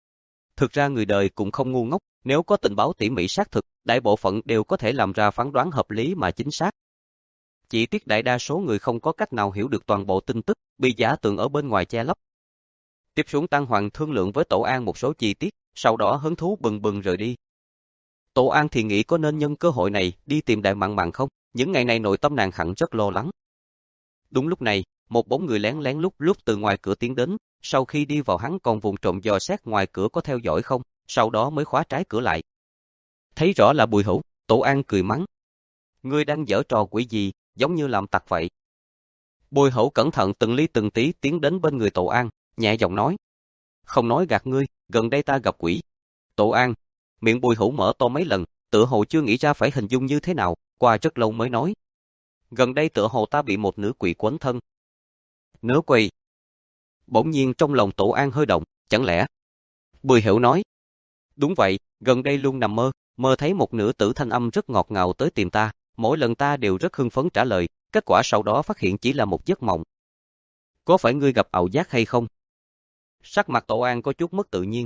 Thực ra người đời cũng không ngu ngốc, nếu có tình báo tỉ mỉ xác thực, đại bộ phận đều có thể làm ra phán đoán hợp lý mà chính xác. Chỉ tiếc đại đa số người không có cách nào hiểu được toàn bộ tin tức, bị giả tượng ở bên ngoài che lấp. Tiếp xuống Tăng Hoàng thương lượng với Tổ An một số chi tiết, sau đó hứng thú bừng bừng rời đi. Tổ An thì nghĩ có nên nhân cơ hội này đi tìm Đại Mạn Mạn không? Những ngày này nội tâm nàng hẳn rất lo lắng. Đúng lúc này, một bóng người lén lén lúc lúc từ ngoài cửa tiến đến, sau khi đi vào hắn còn vùng trộm dò xét ngoài cửa có theo dõi không, sau đó mới khóa trái cửa lại. Thấy rõ là Bùi Hữu, Tổ An cười mắng. Ngươi đang giở trò quỷ gì, giống như làm tặc vậy. Bùi Hữu cẩn thận từng ly từng tí tiến đến bên người Tổ An, nhẹ giọng nói. Không nói gạt ngươi, gần đây ta gặp quỷ. Tổ An, miệng Bùi Hữu mở to mấy lần, tựa hồ chưa nghĩ ra phải hình dung như thế nào, qua rất lâu mới nói. Gần đây tựa hồ ta bị một nữ quỷ quấn thân. Nữ quỷ. Bỗng nhiên trong lòng Tổ An hơi động, chẳng lẽ? Bùi Hữu nói. Đúng vậy, gần đây luôn nằm mơ, mơ thấy một nữ tử thanh âm rất ngọt ngào tới tìm ta, mỗi lần ta đều rất hưng phấn trả lời, kết quả sau đó phát hiện chỉ là một giấc mộng. Có phải ngươi gặp ảo giác hay không? Sắc mặt Tổ An có chút mất tự nhiên.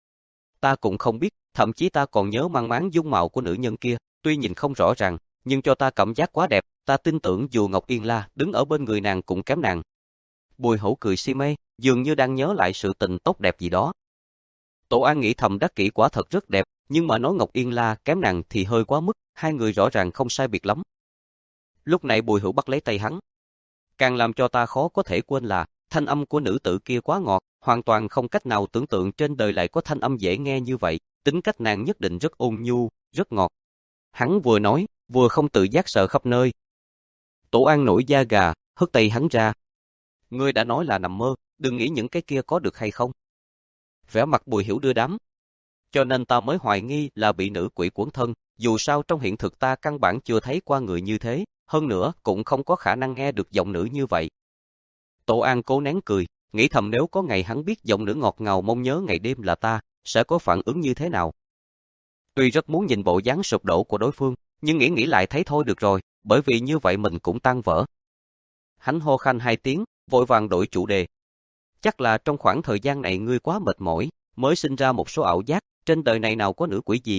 Ta cũng không biết, thậm chí ta còn nhớ mang máng dung mạo của nữ nhân kia, tuy nhìn không rõ ràng, nhưng cho ta cảm giác quá đẹp, ta tin tưởng dù Ngọc Yên La đứng ở bên người nàng cũng kém nàng. Bùi Hữu cười si mê, dường như đang nhớ lại sự tình tốt đẹp gì đó. Tổ An nghĩ thầm đắc kỷ quả thật rất đẹp, nhưng mà nói Ngọc Yên La kém nàng thì hơi quá mức, hai người rõ ràng không sai biệt lắm. Lúc này Bùi Hữu bắt lấy tay hắn. Càng làm cho ta khó có thể quên là, thanh âm của nữ tử kia quá ngọt, hoàn toàn không cách nào tưởng tượng trên đời lại có thanh âm dễ nghe như vậy, tính cách nàng nhất định rất ôn nhu, rất ngọt. Hắn vừa nói, vừa không tự giác sợ khắp nơi. Tổ An nổi da gà, hất tay hắn ra. Ngươi đã nói là nằm mơ, đừng nghĩ những cái kia có được hay không. Vẻ mặt Bùi Hiểu đưa đám. Cho nên ta mới hoài nghi là bị nữ quỷ quấn thân, dù sao trong hiện thực ta căn bản chưa thấy qua người như thế, hơn nữa cũng không có khả năng nghe được giọng nữ như vậy. Tổ An cố nén cười, nghĩ thầm nếu có ngày hắn biết giọng nữ ngọt ngào mong nhớ ngày đêm là ta, sẽ có phản ứng như thế nào. Tuy rất muốn nhìn bộ dáng sụp đổ của đối phương, nhưng nghĩ nghĩ lại thấy thôi được rồi, bởi vì như vậy mình cũng tan vỡ. Hắn hô khanh hai tiếng, vội vàng đổi chủ đề. Chắc là trong khoảng thời gian này ngươi quá mệt mỏi, mới sinh ra một số ảo giác, trên đời này nào có nữ quỷ gì.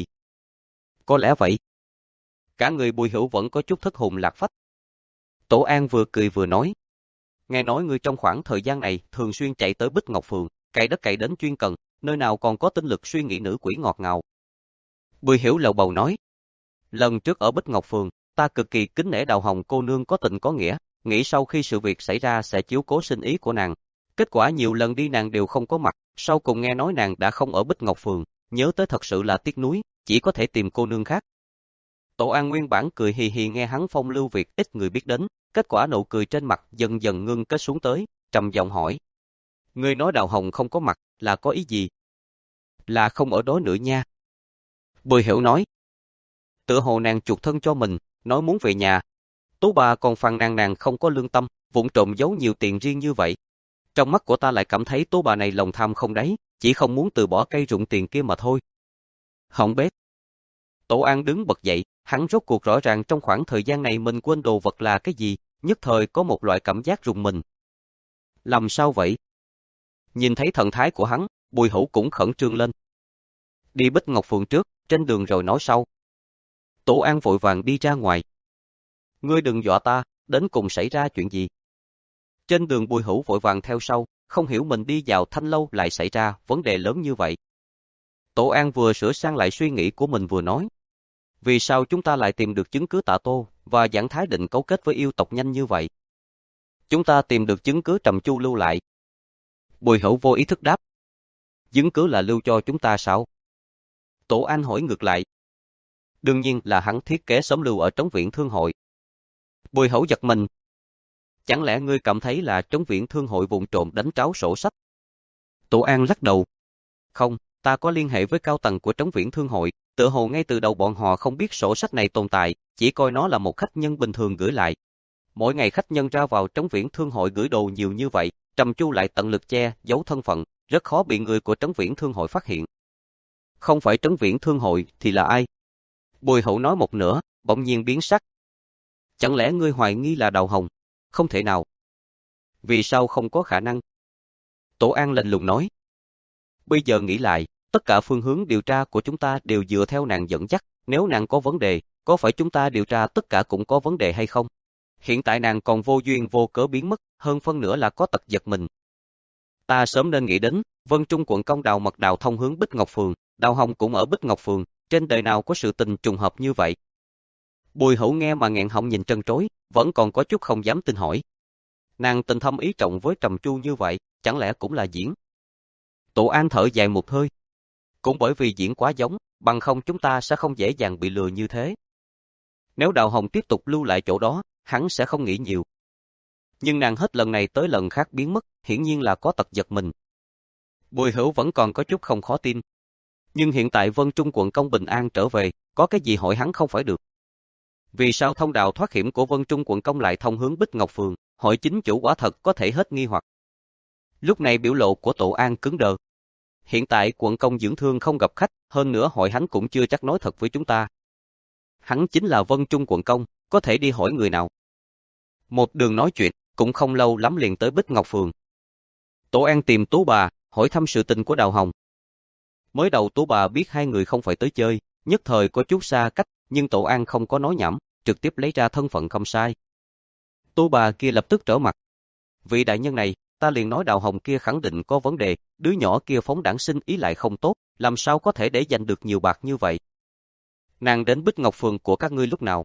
Có lẽ vậy. Cả người Bùi Hữu vẫn có chút thất hồn lạc phách. Tổ An vừa cười vừa nói. Nghe nói ngươi trong khoảng thời gian này thường xuyên chạy tới Bích Ngọc Phường, cày đất cày đến chuyên cần, nơi nào còn có tinh lực suy nghĩ nữ quỷ ngọt ngào. Bùi Hiểu lầu bầu nói. Lần trước ở Bích Ngọc Phường, ta cực kỳ kính nể Đào Hồng cô nương có tình có nghĩa, nghĩ sau khi sự việc xảy ra sẽ chiếu cố sinh ý của nàng. Kết quả nhiều lần đi nàng đều không có mặt, sau cùng nghe nói nàng đã không ở Bích Ngọc Phường, nhớ tới thật sự là tiếc nuối, chỉ có thể tìm cô nương khác. Tổ An nguyên bản cười hì hì nghe hắn phong lưu việc ít người biết đến, kết quả nụ cười trên mặt dần dần ngưng kết xuống tới, trầm giọng hỏi. Ngươi nói Đào Hồng không có mặt, là có ý gì? Là không ở đó nữa nha. Bùi Hiểu nói. Tựa hồ nàng chuộc thân cho mình, nói muốn về nhà. Tú bà còn phàn nàn nàng không có lương tâm, vụng trộm giấu nhiều tiền riêng như vậy. Trong mắt của ta lại cảm thấy tú bà này lòng tham không đáy, chỉ không muốn từ bỏ cây rụng tiền kia mà thôi. Hỏng bét. Tổ An đứng bật dậy, hắn rốt cuộc rõ ràng trong khoảng thời gian này mình quên đồ vật là cái gì, nhất thời có một loại cảm giác rùng mình. Làm sao vậy? Nhìn thấy thần thái của hắn, Bùi Hữu cũng khẩn trương lên. Đi Bích Ngọc Phường trước, trên đường rồi nói sau. Tổ An vội vàng đi ra ngoài. Ngươi đừng dọa ta, đến cùng xảy ra chuyện gì? Trên đường Bùi Hữu vội vàng theo sau, không hiểu mình đi vào Thanh lâu lại xảy ra vấn đề lớn như vậy. Tổ An vừa sửa sang lại suy nghĩ của mình vừa nói. Vì sao chúng ta lại tìm được chứng cứ Tạ Tô và Giảng Thái Định cấu kết với yêu tộc nhanh như vậy? Chúng ta tìm được chứng cứ Trầm Chu lưu lại. Bùi Hữu vô ý thức đáp. Chứng cứ là lưu cho chúng ta sao? Tổ An hỏi ngược lại. Đương nhiên là hắn thiết kế sớm lưu ở Trống Viễn Thương Hội. Bùi Hữu giật mình. Chẳng lẽ ngươi cảm thấy là Trống Viễn Thương Hội vụng trộm đánh tráo sổ sách? Tổ An lắc đầu. Không, ta có liên hệ với cao tầng của Trống Viễn Thương Hội, tựa hồ ngay từ đầu bọn họ không biết sổ sách này tồn tại, chỉ coi nó là một khách nhân bình thường gửi lại. Mỗi ngày khách nhân ra vào Trống Viễn Thương Hội gửi đồ nhiều như vậy, Trầm Chu lại tận lực che, giấu thân phận, rất khó bị người của Trống Viễn Thương Hội phát hiện. Không phải Trống Viễn Thương Hội thì là ai? Bùi Hữu nói một nửa, bỗng nhiên biến sắc. Chẳng lẽ ngươi hoài nghi là Đào Hồng? Không thể nào. Vì sao không có khả năng? Tổ An lạnh lùng nói. Bây giờ nghĩ lại, tất cả phương hướng điều tra của chúng ta đều dựa theo nàng dẫn dắt, nếu nàng có vấn đề, có phải chúng ta điều tra tất cả cũng có vấn đề hay không? Hiện tại nàng còn vô duyên vô cớ biến mất, hơn phân nửa là có tật giật mình. Ta sớm nên nghĩ đến, Vân Trung quận công Đào Mật Đào thông hướng Bích Ngọc Phường, Đào Hồng cũng ở Bích Ngọc Phường, trên đời nào có sự tình trùng hợp như vậy? Bùi Hữu nghe mà nghẹn họng nhìn trân trối, vẫn còn có chút không dám tin hỏi. Nàng tình thâm ý trọng với Trầm Chu như vậy, chẳng lẽ cũng là diễn? Tổ An thở dài một hơi. Cũng bởi vì diễn quá giống, bằng không chúng ta sẽ không dễ dàng bị lừa như thế. Nếu Đào Hồng tiếp tục lưu lại chỗ đó, hắn sẽ không nghĩ nhiều. Nhưng nàng hết lần này tới lần khác biến mất, hiển nhiên là có tật giật mình. Bùi Hữu vẫn còn có chút không khó tin. Nhưng hiện tại Vân Trung quận công bình an trở về, có cái gì hỏi hắn không phải được. Vì sao thông đạo thoát hiểm của Vân Trung quận công lại thông hướng Bích Ngọc Phường, hỏi chính chủ quả thật có thể hết nghi hoặc. Lúc này biểu lộ của Tổ An cứng đờ. Hiện tại quận công dưỡng thương không gặp khách, hơn nữa hỏi hắn cũng chưa chắc nói thật với chúng ta. Hắn chính là Vân Trung quận công, có thể đi hỏi người nào. Một đường nói chuyện, cũng không lâu lắm liền tới Bích Ngọc Phường. Tổ An tìm Tú bà, hỏi thăm sự tình của Đào Hồng. Mới đầu Tú bà biết hai người không phải tới chơi, nhất thời có chút xa cách, nhưng Tổ An không có nói nhảm, trực tiếp lấy ra thân phận không sai. Tú bà kia lập tức trở mặt. Vị đại nhân này, ta liền nói Đào Hồng kia khẳng định có vấn đề, đứa nhỏ kia phóng đãng sinh ý lại không tốt, làm sao có thể để giành được nhiều bạc như vậy. Nàng đến Bích Ngọc Phường của các ngươi lúc nào?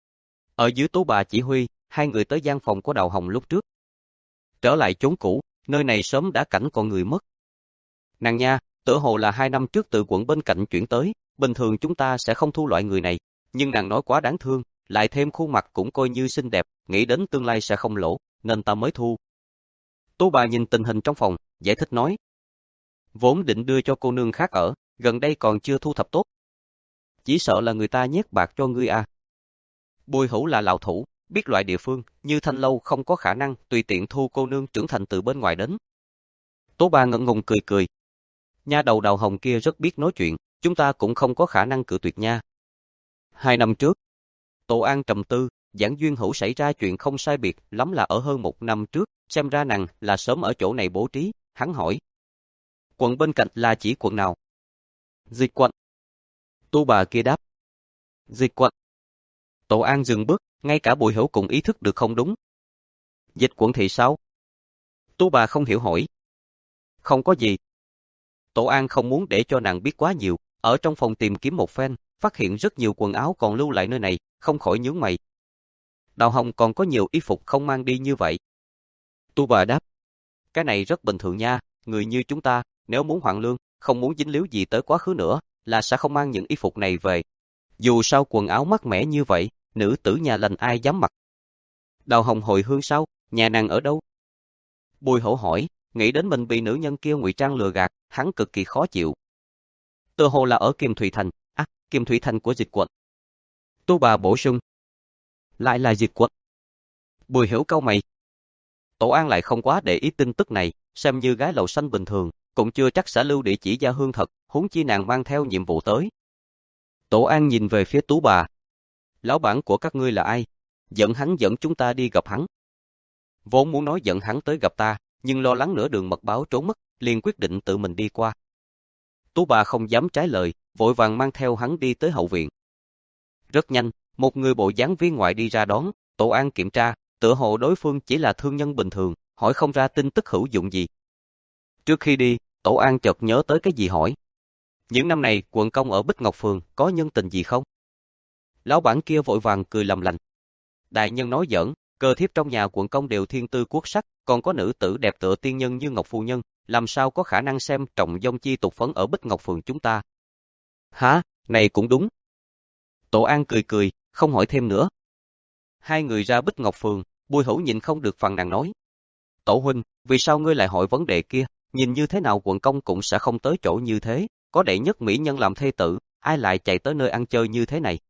Ở dưới Tú bà chỉ huy, hai người tới gian phòng của Đào Hồng lúc trước. Trở lại chốn cũ, nơi này sớm đã cảnh con người mất. Nàng nha, tựa hồ là hai năm trước từ quận bên cạnh chuyển tới, bình thường chúng ta sẽ không thu loại người này, nhưng nàng nói quá đáng thương, lại thêm khuôn mặt cũng coi như xinh đẹp, nghĩ đến tương lai sẽ không lỗ, nên ta mới thu. Tú bà nhìn tình hình trong phòng, giải thích nói. Vốn định đưa cho cô nương khác ở, gần đây còn chưa thu thập tốt. Chỉ sợ là người ta nhét bạc cho ngươi à. Bùi Hữu là lão thủ, biết loại địa phương, như Thanh Lâu không có khả năng tùy tiện thu cô nương trưởng thành từ bên ngoài đến. Tố Ba ngượng ngùng cười cười. Nha đầu Đào Hồng kia rất biết nói chuyện, chúng ta cũng không có khả năng cự tuyệt nha. Hai năm trước, Tổ An trầm tư, Giảng Duyên Hữu xảy ra chuyện không sai biệt lắm là ở hơn một năm trước, xem ra nàng là sớm ở chỗ này bố trí, hắn hỏi. Quận bên cạnh là chỉ quận nào? Dịch quận. Tu bà kia đáp. Dịch quận. Tổ An dừng bước, ngay cả Bùi Hữu cũng ý thức được không đúng. Dịch quận thì sao? Tu bà không hiểu hỏi. Không có gì. Tổ An không muốn để cho nàng biết quá nhiều, ở trong phòng tìm kiếm một phen, phát hiện rất nhiều quần áo còn lưu lại nơi này, không khỏi nhướng mày. Đào Hồng còn có nhiều y phục không mang đi như vậy. Tu bà đáp. Cái này rất bình thường nha, người như chúng ta, nếu muốn hoàn lương, không muốn dính líu gì tới quá khứ nữa, là sẽ không mang những y phục này về. Dù sao quần áo mát mẻ như vậy, nữ tử nhà lành ai dám mặc. Đào Hồng hồi hương sao, nhà nàng ở đâu? Bùi Hổ hỏi, nghĩ đến mình bị nữ nhân kia ngụy trang lừa gạt, hắn cực kỳ khó chịu. Tựa hồ là ở Kim Thủy Thành, à, Kim Thủy Thành của Dịch quận. Tu bà bổ sung. Lại là Dịch quận. Bùi Hiểu cau mày. Tổ An lại không quá để ý tin tức này, xem như gái lầu xanh bình thường, cũng chưa chắc sẽ lưu địa chỉ gia hương thật, huống chi nàng mang theo nhiệm vụ tới. Tổ An nhìn về phía Tú bà. Lão bản của các ngươi là ai? Dẫn hắn dẫn chúng ta đi gặp hắn. Vốn muốn nói dẫn hắn tới gặp ta, nhưng lo lắng nửa đường mật báo trốn mất, liền quyết định tự mình đi qua. Tú bà không dám trái lời, vội vàng mang theo hắn đi tới hậu viện. Rất nhanh, một người bộ dáng viên ngoại đi ra đón, Tổ An kiểm tra, tựa hồ đối phương chỉ là thương nhân bình thường, hỏi không ra tin tức hữu dụng gì. Trước khi đi, Tổ An chợt nhớ tới cái gì hỏi. Những năm này, quận công ở Bích Ngọc Phường có nhân tình gì không? Lão bản kia vội vàng cười làm lành. Đại nhân nói giỡn, cơ thiếp trong nhà quận công đều thiên tư quốc sắc, còn có nữ tử đẹp tựa tiên nhân như Ngọc Phu Nhân, làm sao có khả năng xem trọng dông chi tục phấn ở Bích Ngọc Phường chúng ta. Hả, này cũng đúng. Tổ An cười cười, không hỏi thêm nữa. Hai người ra Bích Ngọc Phường, Bùi Hữu nhịn không được phàn nàn nói. Tổ huynh, vì sao ngươi lại hỏi vấn đề kia, nhìn như thế nào quận công cũng sẽ không tới chỗ như thế, có đệ nhất mỹ nhân làm thê tử, ai lại chạy tới nơi ăn chơi như thế này.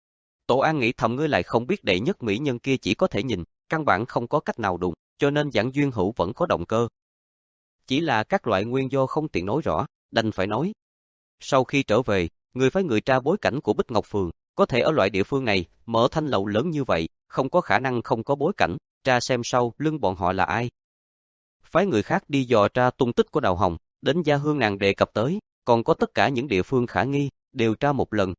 Tổ An nghĩ thầm ngươi lại không biết đệ nhất mỹ nhân kia chỉ có thể nhìn, căn bản không có cách nào đụng, cho nên Giảng Duyên Hữu vẫn có động cơ. Chỉ là các loại nguyên do không tiện nói rõ, đành phải nói. Sau khi trở về, người phái người tra bối cảnh của Bích Ngọc Phường, có thể ở loại địa phương này, mở thanh lầu lớn như vậy, không có khả năng không có bối cảnh, tra xem sau lưng bọn họ là ai. Phái người khác đi dò tra tung tích của Đào Hồng, đến gia hương nàng đề cập tới, còn có tất cả những địa phương khả nghi, đều tra một lần.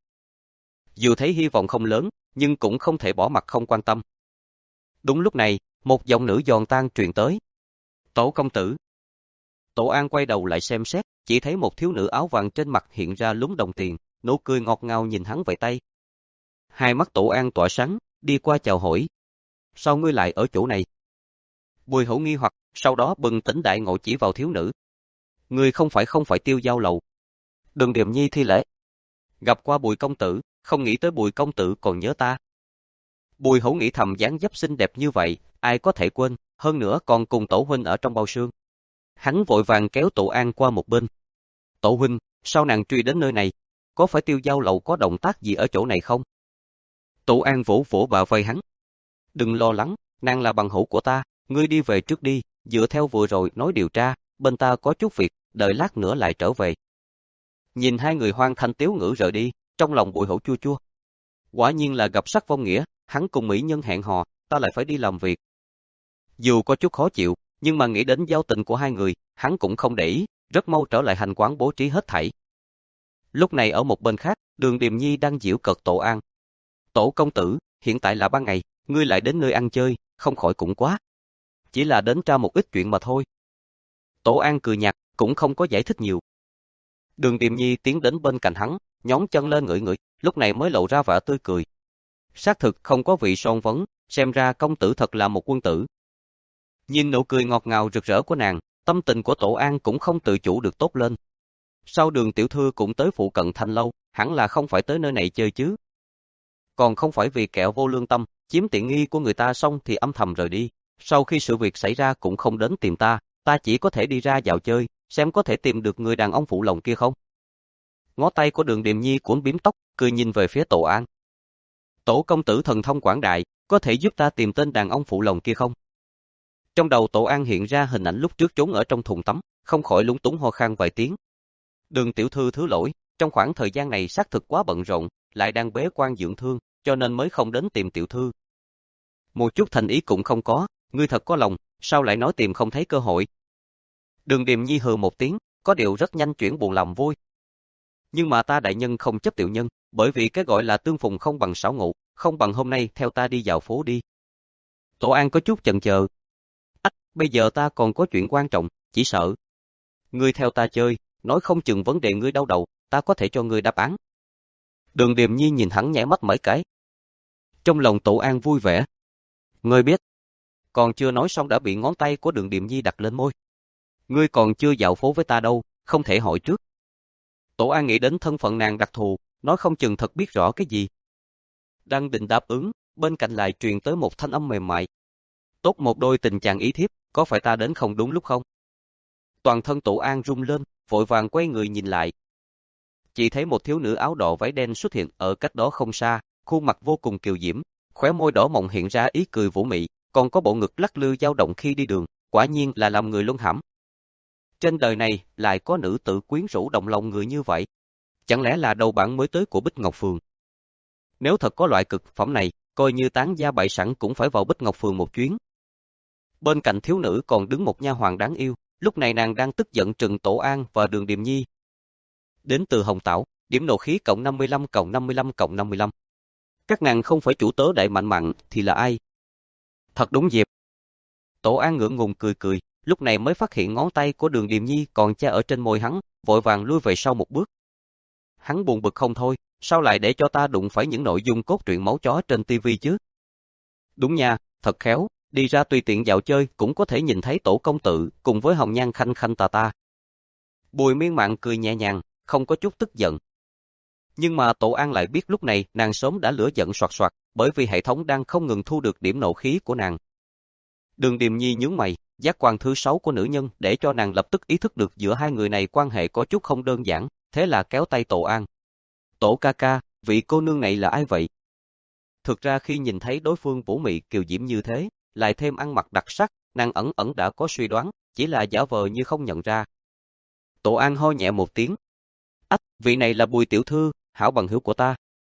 Dù thấy hy vọng không lớn, nhưng cũng không thể bỏ mặt không quan tâm. Đúng lúc này, một giọng nữ giòn tan truyền tới. Tổ công tử. Tổ An quay đầu lại xem xét, chỉ thấy một thiếu nữ áo vàng trên mặt hiện ra lúm đồng tiền, nụ cười ngọt ngào nhìn hắn vẫy tay. Hai mắt Tổ An tỏa sáng, đi qua chào hỏi. Sao ngươi lại ở chỗ này? Bùi Hữu nghi hoặc, sau đó bừng tỉnh đại ngộ chỉ vào thiếu nữ. Ngươi không phải không phải Tiêu Giao lầu. Đường Điềm Nhi thi lễ. Gặp qua Bùi công tử, không nghĩ tới Bùi công tử còn nhớ ta. Bùi Hữu nghĩ thầm dáng dấp xinh đẹp như vậy, ai có thể quên, hơn nữa còn cùng Tổ huynh ở trong bao sương. Hắn vội vàng kéo Tổ An qua một bên. Tổ huynh, sao nàng truy đến nơi này? Có phải Tiêu Giao lầu có động tác gì ở chỗ này không? Tổ An vỗ vỗ bả vai hắn. Đừng lo lắng, nàng là bằng hữu của ta, ngươi đi về trước đi, dựa theo vừa rồi nói điều tra, bên ta có chút việc, đợi lát nữa lại trở về. Nhìn hai người hoang thanh tiếu ngữ rời đi, trong lòng Bùi Hữu chua chua. Quả nhiên là gặp sắc vong nghĩa, hắn cùng mỹ nhân hẹn hò, ta lại phải đi làm việc. Dù có chút khó chịu, nhưng mà nghĩ đến giao tình của hai người, hắn cũng không để ý, rất mau trở lại hành quán bố trí hết thảy. Lúc này ở một bên khác, Đường Điềm Nhi đang giễu cợt Tổ An. Tổ công tử, hiện tại là ban ngày, ngươi lại đến nơi ăn chơi, không khỏi cũng quá. Chỉ là đến tra một ít chuyện mà thôi. Tổ An cười nhạt, cũng không có giải thích nhiều. Đường Điềm Nhi tiến đến bên cạnh hắn, nhón chân lên ngửi ngửi, lúc này mới lộ ra vẻ tươi cười. Xác thực không có vị son vấn, xem ra công tử thật là một quân tử. Nhìn nụ cười ngọt ngào rực rỡ của nàng, tâm tình của Tổ An cũng không tự chủ được tốt lên. Sau Đường tiểu thư cũng tới phụ cận Thanh lâu, hẳn là không phải tới nơi này chơi chứ. Còn không phải vì kẹo vô lương tâm, chiếm tiện nghi của người ta xong thì âm thầm rời đi. Sau khi sự việc xảy ra cũng không đến tìm ta, ta chỉ có thể đi ra dạo chơi, xem có thể tìm được người đàn ông phụ lòng kia không. Ngó tay của Đường Điềm Nhi cuốn bím tóc, cười nhìn về phía Tổ An. Tổ công tử thần thông quảng đại, có thể giúp ta tìm tên đàn ông phụ lòng kia không? Trong đầu Tổ An hiện ra hình ảnh lúc trước trốn ở trong thùng tắm, không khỏi lúng túng ho khan vài tiếng. Đường tiểu thư thứ lỗi, trong khoảng thời gian này xác thực quá bận rộn, lại đang bế quan dưỡng thương, cho nên mới không đến tìm tiểu thư. Một chút thành ý cũng không có, ngươi thật có lòng, sao lại nói tìm không thấy cơ hội? Đường Điềm Nhi hừ một tiếng, có điều rất nhanh chuyển buồn làm vui. Nhưng mà ta đại nhân không chấp tiểu nhân, bởi vì cái gọi là tương phùng không bằng xảo ngộ, không bằng hôm nay theo ta đi dạo phố đi. Tổ An có chút chần chờ. Ách, bây giờ ta còn có chuyện quan trọng, chỉ sợ. Ngươi theo ta chơi, nói không chừng vấn đề ngươi đau đầu, ta có thể cho ngươi đáp án. Đường Điềm Nhi nhìn hắn nhảy mắt mấy cái. Trong lòng Tổ An vui vẻ. Ngươi biết. Còn chưa nói xong đã bị ngón tay của Đường Điềm Nhi đặt lên môi. Ngươi còn chưa dạo phố với ta đâu, không thể hỏi trước. Tổ An nghĩ đến thân phận nàng đặc thù, nói không chừng thật biết rõ cái gì. Đang định đáp ứng, bên cạnh lại truyền tới một thanh âm mềm mại. Tốt một đôi tình chàng ý thiếp, có phải ta đến không đúng lúc không? Toàn thân Tổ An rung lên, vội vàng quay người nhìn lại. Chỉ thấy một thiếu nữ áo đỏ váy đen xuất hiện ở cách đó không xa, khuôn mặt vô cùng kiều diễm, khóe môi đỏ mọng hiện ra ý cười vũ mị, còn có bộ ngực lắc lư dao động khi đi đường, quả nhiên là làm người luân hãm. Trên đời này lại có nữ tử quyến rũ động lòng người như vậy. Chẳng lẽ là đầu bản mới tới của Bích Ngọc Phường? Nếu thật có loại cực phẩm này, coi như tán gia bại sẵn cũng phải vào Bích Ngọc Phường một chuyến. Bên cạnh thiếu nữ còn đứng một nha hoàn đáng yêu, lúc này nàng đang tức giận trừng Tổ An và Đường Điềm Nhi. Đến từ Hồng Tảo, điểm nộ khí cộng năm mươi lăm cộng năm mươi lăm cộng năm mươi lăm. Các nàng không phải chủ tớ đại mạnh mặn thì là ai? Thật đúng dịp. Tổ An ngượng ngùng cười cười, lúc này mới phát hiện ngón tay của Đường Điềm Nhi còn che ở trên môi hắn, vội vàng lui về sau một bước. Hắn buồn bực không thôi, sao lại để cho ta đụng phải những nội dung cốt truyện máu chó trên tivi chứ? Đúng nha, thật khéo, đi ra tùy tiện dạo chơi cũng có thể nhìn thấy Tổ công tử cùng với hồng nhan khanh khanh tà ta. Bùi Miên Mạn cười nhẹ nhàng, không có chút tức giận. Nhưng mà Tổ An lại biết lúc này nàng sớm đã lửa giận soạt soạt, bởi vì hệ thống đang không ngừng thu được điểm nộ khí của nàng. Đường Điềm Nhi nhướng mày, giác quan thứ sáu của nữ nhân để cho nàng lập tức ý thức được giữa hai người này quan hệ có chút không đơn giản, thế là kéo tay Tổ An. Tổ ca ca, vị cô nương này là ai vậy? Thực ra khi nhìn thấy đối phương vũ mị kiều diễm như thế, lại thêm ăn mặc đặc sắc, nàng ẩn ẩn đã có suy đoán, chỉ là giả vờ như không nhận ra. Tổ An ho nhẹ một tiếng. Ách, vị này là Bùi tiểu thư, hảo bằng hữu của ta.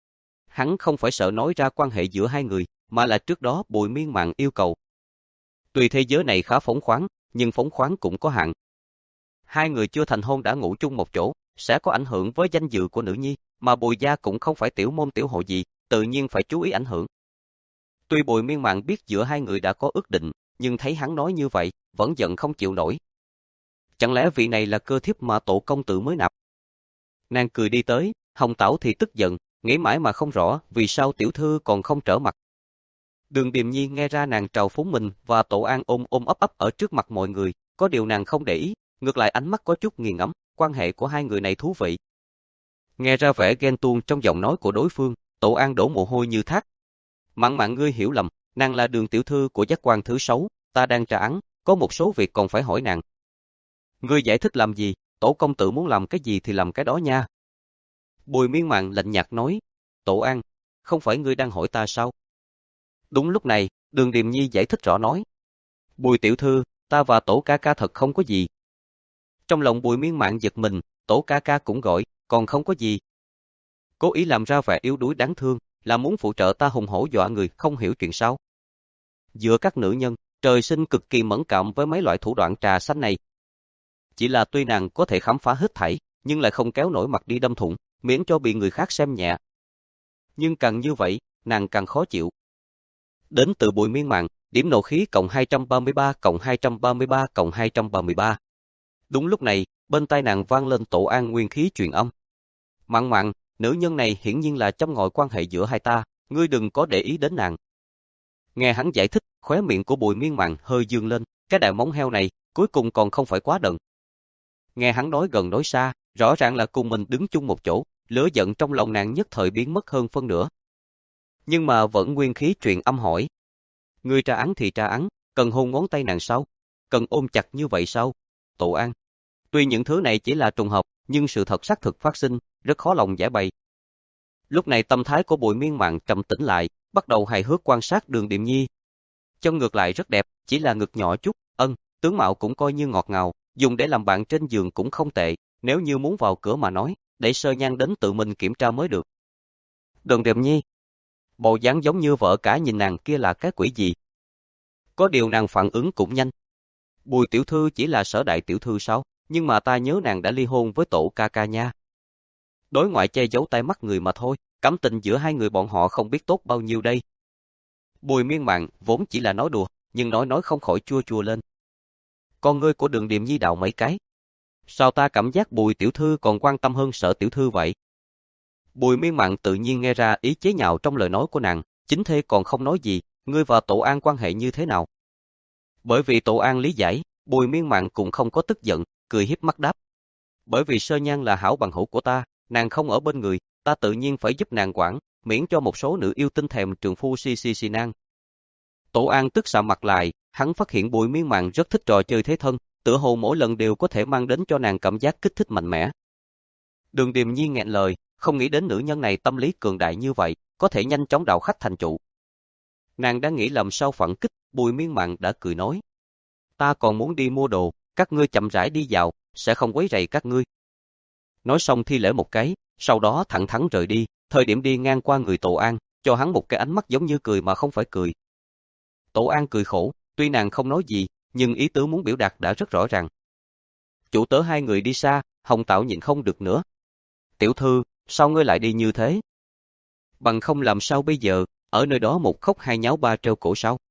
Hắn không phải sợ nói ra quan hệ giữa hai người, mà là trước đó Bùi Miên Mạn yêu cầu. Tuy thế giới này khá phóng khoáng, nhưng phóng khoáng cũng có hạn. Hai người chưa thành hôn đã ngủ chung một chỗ, sẽ có ảnh hưởng với danh dự của nữ nhi, mà Bùi gia cũng không phải tiểu môn tiểu hộ gì, tự nhiên phải chú ý ảnh hưởng. Tuy Bùi Miên Mạn biết giữa hai người đã có ước định, nhưng thấy hắn nói như vậy, vẫn giận không chịu nổi. Chẳng lẽ vị này là cơ thiếp mà Tổ công tử mới nạp? Nàng cười đi tới, Hồng Tảo thì tức giận, nghĩ mãi mà không rõ vì sao tiểu thư còn không trở mặt. Đường Điềm Nhi nghe ra nàng trào phúng mình và Tổ An ôm ôm ấp ấp ở trước mặt mọi người, có điều nàng không để ý, ngược lại ánh mắt có chút nghiền ngẫm, quan hệ của hai người này thú vị. Nghe ra vẻ ghen tuông trong giọng nói của đối phương, Tổ An đổ mồ hôi như thác. Mạn Mạn ngươi hiểu lầm, nàng là Đường tiểu thư của giác quan thứ sáu, ta đang tra án, có một số việc còn phải hỏi nàng. Ngươi giải thích làm gì, Tổ công tử muốn làm cái gì thì làm cái đó nha. Bùi Miên Mạn lạnh nhạt nói, Tổ An, không phải ngươi đang hỏi ta sao? Đúng lúc này, Đường Điềm Nhi giải thích rõ nói. Bùi tiểu thư, ta và Tổ ca ca thật không có gì. Trong lòng Bùi Miên Mạn giật mình, Tổ ca ca cũng gọi, còn không có gì. Cố ý làm ra vẻ yếu đuối đáng thương, là muốn phụ trợ ta hùng hổ dọa người không hiểu chuyện sao. Giữa các nữ nhân, trời sinh cực kỳ mẫn cảm với mấy loại thủ đoạn trà xanh này. Chỉ là tuy nàng có thể khám phá hết thảy, nhưng lại không kéo nổi mặt đi đâm thủng, miễn cho bị người khác xem nhẹ. Nhưng càng như vậy, nàng càng khó chịu. Đến từ Bùi Miên Mạn, điểm nộ khí cộng hai trăm ba mươi ba cộng hai trăm ba mươi ba cộng hai trăm ba mươi ba. Đúng lúc này, bên tai nàng vang lên Tổ An nguyên khí truyền âm. Mạn Mạn, nữ nhân này hiển nhiên là châm ngòi quan hệ giữa hai ta, ngươi đừng có để ý đến nàng. Nghe hắn giải thích, khóe miệng của Bùi Miên Mạn hơi dương lên, cái đại móng heo này, cuối cùng còn không phải quá đần. Nghe hắn nói gần nói xa, rõ ràng là cùng mình đứng chung một chỗ, lửa giận trong lòng nàng nhất thời biến mất hơn phân nửa. Nhưng mà vẫn nguyên khí truyền âm hỏi. Ngươi tra án thì tra án, cần hôn ngón tay nàng sao? Cần ôm chặt như vậy sao? Tổ An. Tuy những thứ này chỉ là trùng hợp, nhưng sự thật xác thực phát sinh, rất khó lòng giải bày. Lúc này tâm thái của Bùi Miên Mạn trầm tĩnh lại, bắt đầu hài hước quan sát Đường Điềm Nhi. Chân ngược lại rất đẹp, chỉ là ngực nhỏ chút, ân, tướng mạo cũng coi như ngọt ngào, dùng để làm bạn trên giường cũng không tệ, nếu như muốn vào cửa mà nói, để Sơ Nhan đến tự mình kiểm tra mới được. Đường Điềm Nhi, bộ dáng giống như vợ cả nhìn nàng kia là cái quỷ gì? Có điều nàng phản ứng cũng nhanh. Bùi tiểu thư chỉ là Sở đại tiểu thư sao, nhưng mà ta nhớ nàng đã ly hôn với Tổ ca ca nha. Đối ngoại che giấu tai mắt người mà thôi, cảm tình giữa hai người bọn họ không biết tốt bao nhiêu đây. Bùi Miên Mạn vốn chỉ là nói đùa, nhưng nói nói không khỏi chua chua lên. Con ngươi của Đường Điềm Nhi đảo mấy cái. Sao ta cảm giác Bùi tiểu thư còn quan tâm hơn Sở tiểu thư vậy? Bùi Miên Mạn tự nhiên nghe ra ý chế nhạo trong lời nói của nàng, chính thê còn không nói gì, ngươi và Tổ An quan hệ như thế nào? Bởi vì Tổ An lý giải, Bùi Miên Mạn cũng không có tức giận, cười hiếp mắt đáp. Bởi vì Sơ Nhan là hảo bằng hữu của ta, nàng không ở bên người, ta tự nhiên phải giúp nàng quản, miễn cho một số nữ yêu tinh thèm trường phu si si si nang. Tổ An tức sạm mặt lại, hắn phát hiện Bùi Miên Mạn rất thích trò chơi thế thân, tựa hồ mỗi lần đều có thể mang đến cho nàng cảm giác kích thích mạnh mẽ. Đường Điềm Nhi nghẹn lời, không nghĩ đến nữ nhân này tâm lý cường đại như vậy, có thể nhanh chóng đạo khách thành chủ. Nàng đã nghĩ làm sao phản kích, Bùi Miên Mạn đã cười nói. Ta còn muốn đi mua đồ, các ngươi chậm rãi đi vào, sẽ không quấy rầy các ngươi. Nói xong thi lễ một cái, sau đó thẳng thắn rời đi, thời điểm đi ngang qua người Tổ An, cho hắn một cái ánh mắt giống như cười mà không phải cười. Tổ An cười khổ, tuy nàng không nói gì, nhưng ý tứ muốn biểu đạt đã rất rõ ràng. Chủ tớ hai người đi xa, Hồng Tạo nhịn không được nữa. Tiểu thư, sao ngươi lại đi như thế? Bằng không làm sao bây giờ, ở nơi đó một khóc hai nháo ba treo cổ sao?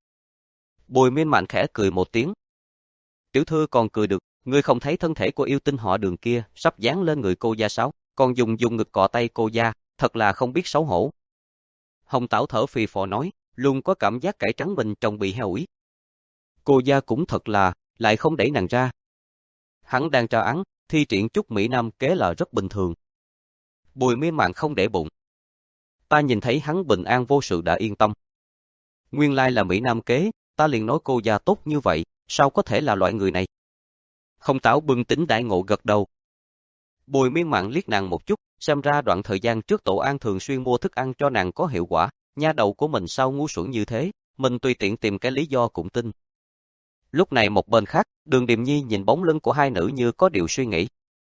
Bùi Miên Mạn khẽ cười một tiếng. Tiểu thư còn cười được, ngươi không thấy thân thể của yêu tinh họ Đường kia sắp dán lên người cô gia sao, còn dùng dùng ngực cọ tay cô gia, thật là không biết xấu hổ. Hồng Tảo thở phì phò nói, luôn có cảm giác cải trắng mình trong bị heo ủi. Cô gia cũng thật là, lại không đẩy nàng ra. Hắn đang tra án, thi triển chút Mỹ Nam kế là rất bình thường. Bùi Miên Mạn không để bụng. Ta nhìn thấy hắn bình an vô sự đã yên tâm. Nguyên lai là Mỹ Nam kế, ta liền nói cô gia tốt như vậy, sao có thể là loại người này? Hồng Tảo bừng tỉnh đại ngộ gật đầu. Bùi Miên Mạn liếc nàng một chút, xem ra đoạn thời gian trước Tổ An thường xuyên mua thức ăn cho nàng có hiệu quả, nha đầu của mình sao ngu xuẩn như thế, mình tùy tiện tìm cái lý do cũng tin. Lúc này một bên khác, Đường Điềm Nhi nhìn bóng lưng của hai nữ như có điều suy nghĩ.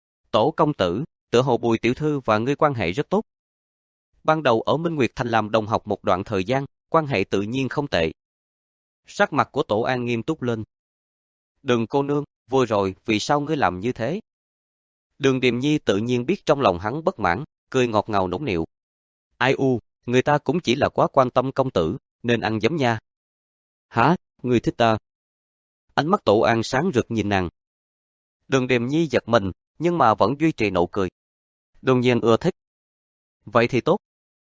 Tổ công tử, tựa hồ Bùi tiểu thư và ngươi quan hệ rất tốt. Ban đầu ở Minh Nguyệt Thành làm đồng học một đoạn thời gian, quan hệ tự nhiên không tệ. Sắc mặt của Tổ An nghiêm túc lên. Đường cô nương, vừa rồi, vì sao ngươi làm như thế? Đường Điềm Nhi tự nhiên biết trong lòng hắn bất mãn, cười ngọt ngào nũng nịu. Ai u, người ta cũng chỉ là quá quan tâm công tử, nên ăn giấm nha. Hả, ngươi thích ta? Ánh mắt Tổ An sáng rực nhìn nàng. Đường Điềm Nhi giật mình, nhưng mà vẫn duy trì nụ cười. Đương nhiên ưa thích. Vậy thì tốt.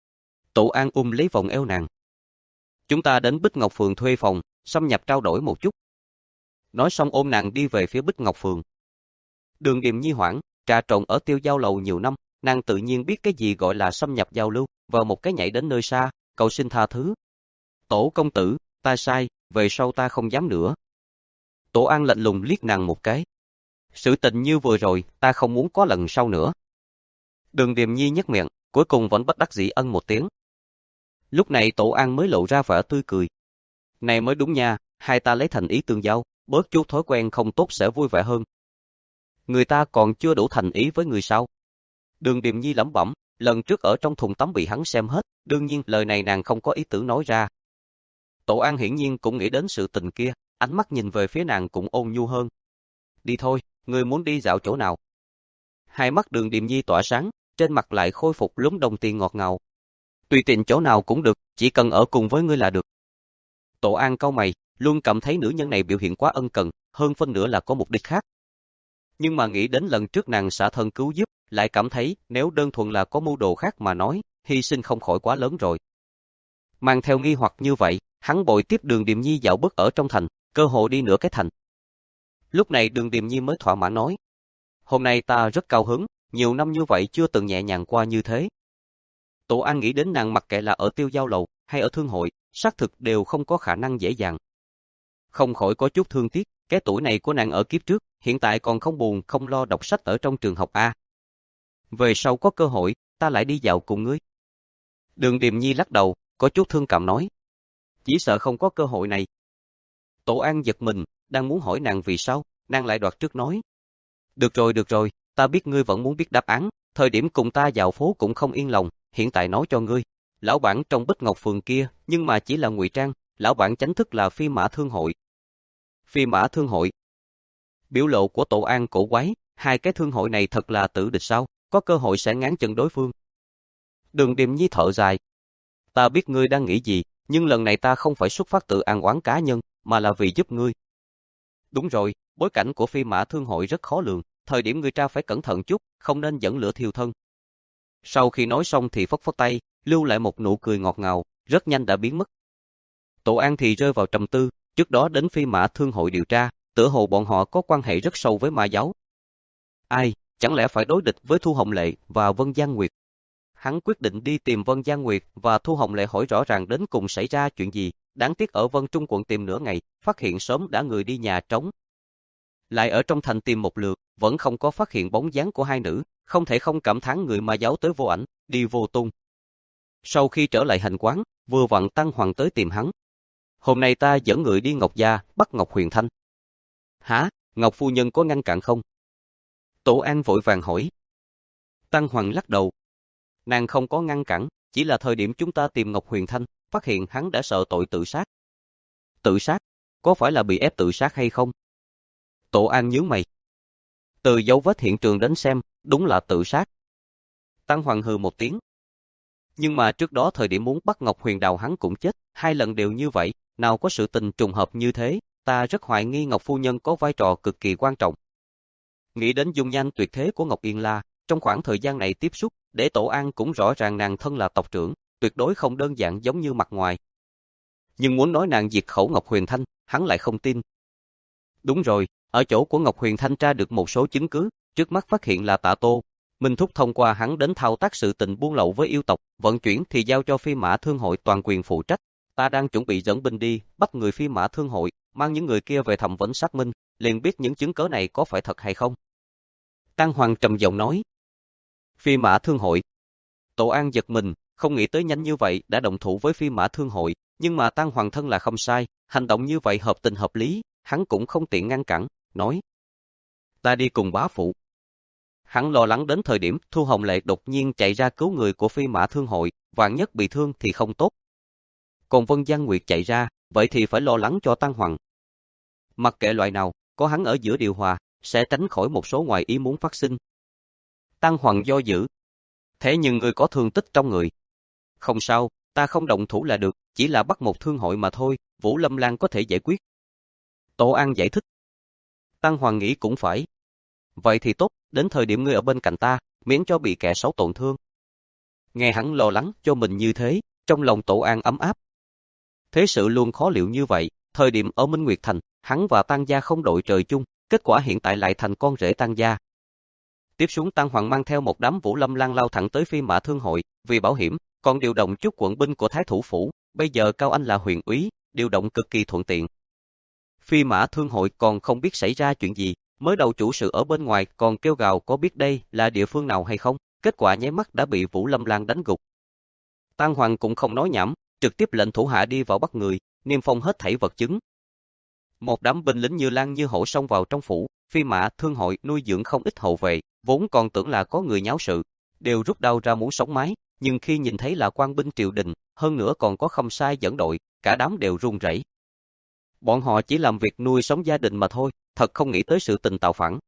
Tổ An ôm lấy vòng eo nàng. Chúng ta đến Bích Ngọc Phường thuê phòng, xâm nhập trao đổi một chút. Nói xong ôm nàng đi về phía Bích Ngọc Phường. Đường Điềm Nhi hoảng, trà trộn ở Tiêu Giao lầu nhiều năm, nàng tự nhiên biết cái gì gọi là xâm nhập giao lưu, vào một cái nhảy đến nơi xa, cầu xin tha thứ. Tổ công tử, ta sai, về sau ta không dám nữa. Tổ An lạnh lùng liếc nàng một cái. Sự tình như vừa rồi, ta không muốn có lần sau nữa. Đường Điềm Nhi nhếch miệng, cuối cùng vẫn bất đắc dĩ ân một tiếng. Lúc này Tổ An mới lộ ra vẻ tươi cười. Này mới đúng nha, hai ta lấy thành ý tương giao, bớt chút thói quen không tốt sẽ vui vẻ hơn. Người ta còn chưa đủ thành ý với người sao? Đường Điềm Nhi lẩm bẩm, lần trước ở trong thùng tắm bị hắn xem hết, đương nhiên lời này nàng không có ý tưởng nói ra. Tổ An hiển nhiên cũng nghĩ đến sự tình kia, ánh mắt nhìn về phía nàng cũng ôn nhu hơn. Đi thôi, người muốn đi dạo chỗ nào? Hai mắt Đường Điềm Nhi tỏa sáng, trên mặt lại khôi phục lúm đồng tiền ngọt ngào. Tùy tiện chỗ nào cũng được, chỉ cần ở cùng với ngươi là được. Tổ An cau mày, luôn cảm thấy nữ nhân này biểu hiện quá ân cần, hơn phân nửa là có mục đích khác. Nhưng mà nghĩ đến lần trước nàng xả thân cứu giúp, lại cảm thấy nếu đơn thuần là có mưu đồ khác mà nói, hy sinh không khỏi quá lớn rồi. Mang theo nghi hoặc như vậy, hắn bội tiếp Đường Điềm Nhi dạo bước ở trong thành, cơ hội đi nửa cái thành. Lúc này Đường Điềm Nhi mới thỏa mãn nói. Hôm nay ta rất cao hứng, nhiều năm như vậy chưa từng nhẹ nhàng qua như thế. Tổ An nghĩ đến nàng mặc kệ là ở Tiêu Giao lầu hay ở thương hội, xác thực đều không có khả năng dễ dàng. Không khỏi có chút thương tiếc, cái tuổi này của nàng ở kiếp trước, hiện tại còn không buồn không lo đọc sách ở trong trường học A. Về sau có cơ hội, ta lại đi dạo cùng ngươi. Đường Điềm Nhi lắc đầu, có chút thương cảm nói. Chỉ sợ không có cơ hội này. Tổ An giật mình, đang muốn hỏi nàng vì sao, nàng lại đoạt trước nói. Được rồi, được rồi, ta biết ngươi vẫn muốn biết đáp án, thời điểm cùng ta vào phố cũng không yên lòng, hiện tại nói cho ngươi. Lão bản trong Bích Ngọc Phường kia, nhưng mà chỉ là ngụy trang, lão bản chính thức là Phi Mã Thương Hội. Phi Mã Thương Hội. Biểu lộ của Tổ An cổ quái, hai cái thương hội này thật là tử địch sao, có cơ hội sẽ ngáng chân đối phương. Đường Điềm Nhi thở dài. Ta biết ngươi đang nghĩ gì, nhưng lần này ta không phải xuất phát từ an oán cá nhân, mà là vì giúp ngươi. Đúng rồi, bối cảnh của Phi Mã Thương Hội rất khó lường, thời điểm ngươi ra phải cẩn thận chút, không nên dẫn lửa thiêu thân. Sau khi nói xong thì phất phất tay, lưu lại một nụ cười ngọt ngào, rất nhanh đã biến mất. Tổ An thì rơi vào trầm tư, trước đó đến Phi Mã Thương Hội điều tra, tựa hồ bọn họ có quan hệ rất sâu với ma giáo. Ai, chẳng lẽ phải đối địch với Thu Hồng Lệ và Vân Giang Nguyệt? Hắn quyết định đi tìm Vân Giang Nguyệt và Thu Hồng Lệ hỏi rõ ràng đến cùng xảy ra chuyện gì, đáng tiếc ở Vân Trung quận tìm nửa ngày, phát hiện sớm đã người đi nhà trống. Lại ở trong thành tìm một lượt, vẫn không có phát hiện bóng dáng của hai nữ, không thể không cảm thán người ma giáo tới vô ảnh, đi vô tung. Sau khi trở lại hành quán, vừa vặn Tăng Hoàng tới tìm hắn. Hôm nay ta dẫn người đi Ngọc Gia, bắt Ngọc Huyền Thanh. Hả, Ngọc phu nhân có ngăn cản không? Tổ An vội vàng hỏi. Tăng Hoàng lắc đầu. Nàng không có ngăn cản, chỉ là thời điểm chúng ta tìm Ngọc Huyền Thanh, phát hiện hắn đã sợ tội tự sát. Tự sát? Có phải là bị ép tự sát hay không? Tổ An nhướng mày. Từ dấu vết hiện trường đến xem, đúng là tự sát. Tăng Hoàng hừ một tiếng. Nhưng mà trước đó thời điểm muốn bắt Ngọc Huyền Đào hắn cũng chết, hai lần đều như vậy, nào có sự tình trùng hợp như thế, ta rất hoài nghi Ngọc phu nhân có vai trò cực kỳ quan trọng. Nghĩ đến dung nhan tuyệt thế của Ngọc Yên La, trong khoảng thời gian này tiếp xúc, để Tổ An cũng rõ ràng nàng thân là tộc trưởng, tuyệt đối không đơn giản giống như mặt ngoài. Nhưng muốn nói nàng diệt khẩu Ngọc Huyền Thanh, hắn lại không tin. Đúng rồi, ở chỗ của Ngọc Huyền Thanh tra được một số chứng cứ, trước mắt phát hiện là Tạ Tô. Minh Thúc thông qua hắn đến thao tác sự tình buôn lậu với yêu tộc, vận chuyển thì giao cho Phi Mã Thương Hội toàn quyền phụ trách. Ta đang chuẩn bị dẫn binh đi, bắt người Phi Mã Thương Hội, mang những người kia về thẩm vấn xác minh, liền biết những chứng cứ này có phải thật hay không. Tăng Hoàng trầm giọng nói. Phi Mã Thương Hội. Tổ An giật mình, không nghĩ tới nhanh như vậy đã động thủ với Phi Mã Thương Hội, nhưng mà Tăng Hoàng thân là không sai, hành động như vậy hợp tình hợp lý, hắn cũng không tiện ngăn cản, nói. Ta đi cùng bá phụ. Hắn lo lắng đến thời điểm Thu Hồng Lệ đột nhiên chạy ra cứu người của Phi Mã Thương Hội, vạn nhất bị thương thì không tốt. Còn Vân Giang Nguyệt chạy ra, vậy thì phải lo lắng cho Tăng Hoàng. Mặc kệ loại nào, có hắn ở giữa điều hòa, sẽ tránh khỏi một số ngoài ý muốn phát sinh. Tăng Hoàng do dự. Thế nhưng người có thương tích trong người. Không sao, ta không động thủ là được, chỉ là bắt một thương hội mà thôi, Vũ Lâm Lan có thể giải quyết. Tổ An giải thích. Tăng Hoàng nghĩ cũng phải. Vậy thì tốt, đến thời điểm ngươi ở bên cạnh ta, miễn cho bị kẻ xấu tổn thương. Nghe hắn lo lắng cho mình như thế, trong lòng Tổ An ấm áp. Thế sự luôn khó liệu như vậy, thời điểm ở Minh Nguyệt Thành, hắn và Tăng gia không đội trời chung, kết quả hiện tại lại thành con rể Tăng gia. Tiếp xuống Tăng Hoàng mang theo một đám Vũ Lâm Lan lao thẳng tới Phi Mã Thương Hội, vì bảo hiểm, còn điều động chút quận binh của Thái Thủ Phủ, bây giờ Cao Anh là huyện úy, điều động cực kỳ thuận tiện. Phi Mã Thương Hội còn không biết xảy ra chuyện gì, mới đầu chủ sự ở bên ngoài còn kêu gào có biết đây là địa phương nào hay không, kết quả nháy mắt đã bị Vũ Lâm Lan đánh gục. Tăng Hoàng cũng không nói nhảm, trực tiếp lệnh thủ hạ đi vào bắt người, niêm phong hết thảy vật chứng. Một đám binh lính như lan như hổ xông vào trong phủ, Phi Mã Thương Hội nuôi dưỡng không ít hậu vệ, vốn còn tưởng là có người nháo sự, đều rút đao ra muốn sống mái, nhưng khi nhìn thấy là quan binh triều đình, hơn nữa còn có Khâm Sai dẫn đội, cả đám đều run rẩy. Bọn họ chỉ làm việc nuôi sống gia đình mà thôi, thật không nghĩ tới sự tình tạo phản.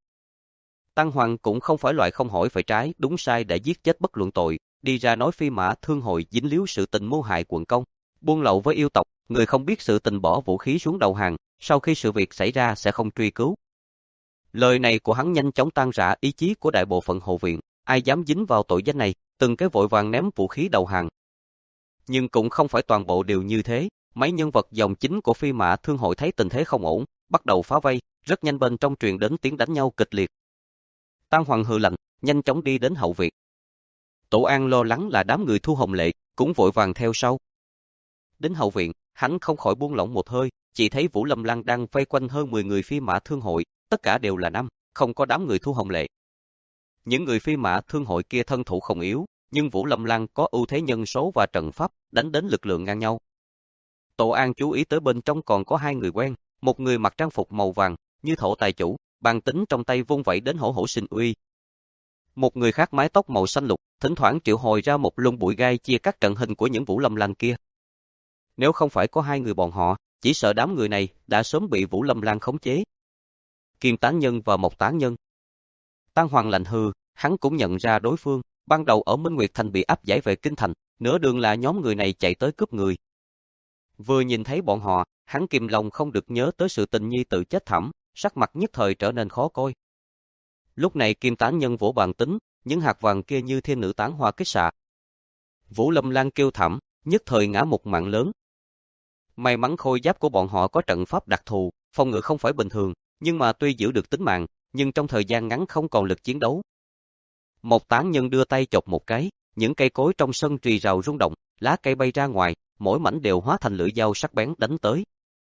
Tăng Hoàng cũng không phải loại không hỏi phải trái, đúng sai đã giết chết bất luận tội, đi ra nói Phi Mã Thương Hội dính líu sự tình mưu hại quận công, buôn lậu với yêu tộc, người không biết sự tình bỏ vũ khí xuống đầu hàng, sau khi sự việc xảy ra sẽ không truy cứu. Lời này của hắn nhanh chóng tan rã ý chí của đại bộ phận hộ viện, ai dám dính vào tội danh này, từng cái vội vàng ném vũ khí đầu hàng. Nhưng cũng không phải toàn bộ đều như thế, mấy nhân vật dòng chính của Phi Mã Thương Hội thấy tình thế không ổn, bắt đầu phá vây, rất nhanh bên trong truyền đến tiếng đánh nhau kịch liệt. Tăng Hoàng hừ lạnh, nhanh chóng đi đến hậu viện. Tổ An lo lắng là đám người Thu Hồng Lệ, cũng vội vàng theo sau. Đến hậu viện, hắn không khỏi buông lỏng một hơi, chỉ thấy Vũ Lâm Lan đang vây quanh hơn mười người Phi Mã Thương Hội, tất cả đều là nam, không có đám người Thu Hồng Lệ. Những người Phi Mã Thương Hội kia thân thủ không yếu, nhưng Vũ Lâm Lan có ưu thế nhân số và trận pháp, đánh đến lực lượng ngang nhau. Tổ An chú ý tới bên trong còn có hai người quen, một người mặc trang phục màu vàng, như thổ tài chủ, bàn tính trong tay vung vẩy đến hổ hổ sinh uy. Một người khác mái tóc màu xanh lục, thỉnh thoảng triệu hồi ra một lông bụi gai chia cắt trận hình của những Vũ Lâm Lan kia. Nếu không phải có hai người bọn họ, chỉ sợ đám người này đã sớm bị Vũ Lâm Lan khống chế. Kim Tán Nhân và Mộc Tán Nhân. Tăng Hoàng lạnh hừ, hắn cũng nhận ra đối phương, ban đầu ở Minh Nguyệt Thành bị áp giải về Kinh Thành, nửa đường là nhóm người này chạy tới cướp người. Vừa nhìn thấy bọn họ, hắn kìm lòng không được nhớ tới sự tình nhi tự chết thảm, sắc mặt nhất thời trở nên khó coi. Lúc này Kim Tán Nhân vỗ bàn tính, những hạt vàng kia như thiên nữ tán hoa kích xạ. Vũ Lâm Lan kêu thảm, nhất thời ngã một mạng lớn. May mắn khôi giáp của bọn họ có trận pháp đặc thù, phòng ngự không phải bình thường, nhưng mà tuy giữ được tính mạng, nhưng trong thời gian ngắn không còn lực chiến đấu. Một Tán Nhân đưa tay chộp một cái, những cây cối trong sân rì rào rung động, lá cây bay ra ngoài, mỗi mảnh đều hóa thành lưỡi dao sắc bén đánh tới.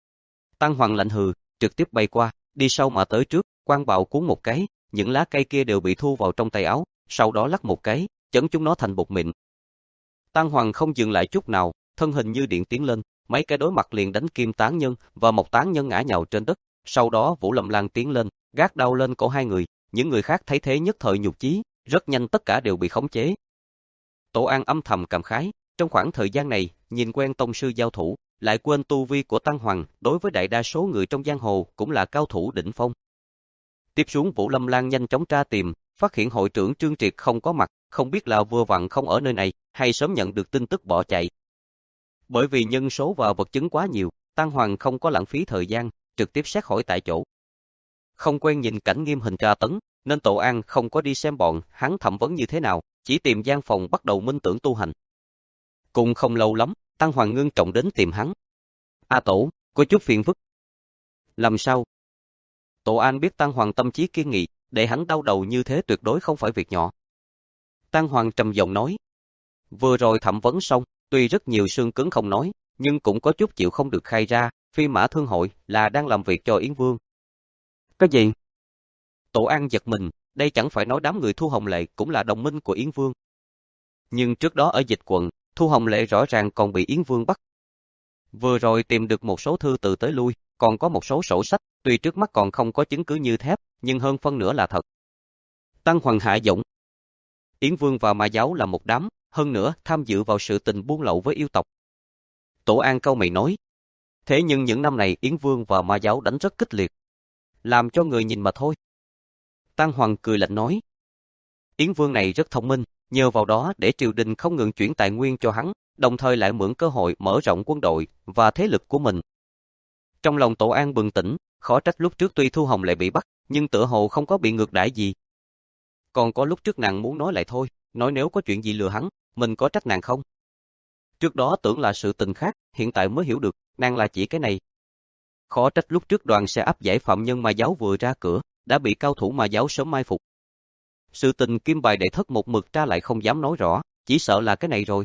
Tăng Hoàng lạnh hừ, trực tiếp bay qua, đi sau mà tới trước, quang bạo cuốn một cái, những lá cây kia đều bị thu vào trong tay áo, sau đó lắc một cái, chấn chúng nó thành bột mịn. Tăng Hoàng không dừng lại chút nào, thân hình như điện tiến lên, mấy cái đối mặt liền đánh Kim Tán Nhân và Mộc Tán Nhân ngã nhào trên đất, sau đó Vũ Lâm Lan tiến lên, gác đao lên cổ hai người, những người khác thấy thế nhất thời nhục chí, rất nhanh tất cả đều bị khống chế. Tổ An âm thầm cảm khái, trong khoảng thời gian này, nhìn quen tông sư giao thủ, lại quên tu vi của Tăng Hoàng, đối với đại đa số người trong giang hồ cũng là cao thủ đỉnh phong. Tiếp xuống Vũ Lâm Lan nhanh chóng tra tìm, phát hiện hội trưởng Trương Triệt không có mặt, không biết là vừa vặn không ở nơi này, hay sớm nhận được tin tức bỏ chạy. Bởi vì nhân số và vật chứng quá nhiều, Tăng Hoàng không có lãng phí thời gian, trực tiếp xét hỏi tại chỗ. Không quen nhìn cảnh nghiêm hình tra tấn, nên Tổ An không có đi xem bọn hắn thẩm vấn như thế nào, chỉ tìm gian phòng bắt đầu minh tưởng tu hành. Cũng không lâu lắm, Tăng Hoàng ngưng trọng đến tìm hắn. A Tổ, có chút phiền phức. Làm sao? Tổ An biết Tăng Hoàng tâm trí kiên nghị, để hắn đau đầu như thế tuyệt đối không phải việc nhỏ. Tăng Hoàng trầm giọng nói. Vừa rồi thẩm vấn xong, tuy rất nhiều xương cứng không nói, nhưng cũng có chút chịu không được khai ra, Phi Mã Thương Hội là đang làm việc cho Yến Vương. Cái gì? Tổ An giật mình, đây chẳng phải nói đám người Thu Hồng Lệ cũng là đồng minh của Yến Vương. Nhưng trước đó ở Dịch Quận, Thu Hồng Lệ rõ ràng còn bị Yến Vương bắt. Vừa rồi tìm được một số thư từ tới lui, còn có một số sổ sách, tuy trước mắt còn không có chứng cứ như thép, nhưng hơn phân nửa là thật. Tăng Hoàng hạ giọng. Yến Vương và Ma Giáo là một đám, hơn nữa tham dự vào sự tình buôn lậu với yêu tộc. Tổ An cau mày nói. Thế nhưng những năm này Yến Vương và Ma Giáo đánh rất kịch liệt. Làm cho người nhìn mà thôi. Tăng Hoàng cười lạnh nói. Yến Vương này rất thông minh, nhờ vào đó để triều đình không ngừng chuyển tài nguyên cho hắn, đồng thời lại mượn cơ hội mở rộng quân đội và thế lực của mình. Trong lòng Tổ An bừng tỉnh, khó trách lúc trước tuy Thu Hồng Lệ bị bắt, nhưng tựa hồ không có bị ngược đãi gì. Còn có lúc trước nàng muốn nói lại thôi, nói nếu có chuyện gì lừa hắn, mình có trách nàng không? Trước đó tưởng là sự tình khác, hiện tại mới hiểu được, nàng là chỉ cái này. Khó trách lúc trước đoàn xe áp giải phạm nhân Ma Giáo vừa ra cửa, đã bị cao thủ Ma Giáo sớm mai phục. Sự tình Kim Bài Đệ Thất một mực tra lại không dám nói rõ, chỉ sợ là cái này rồi.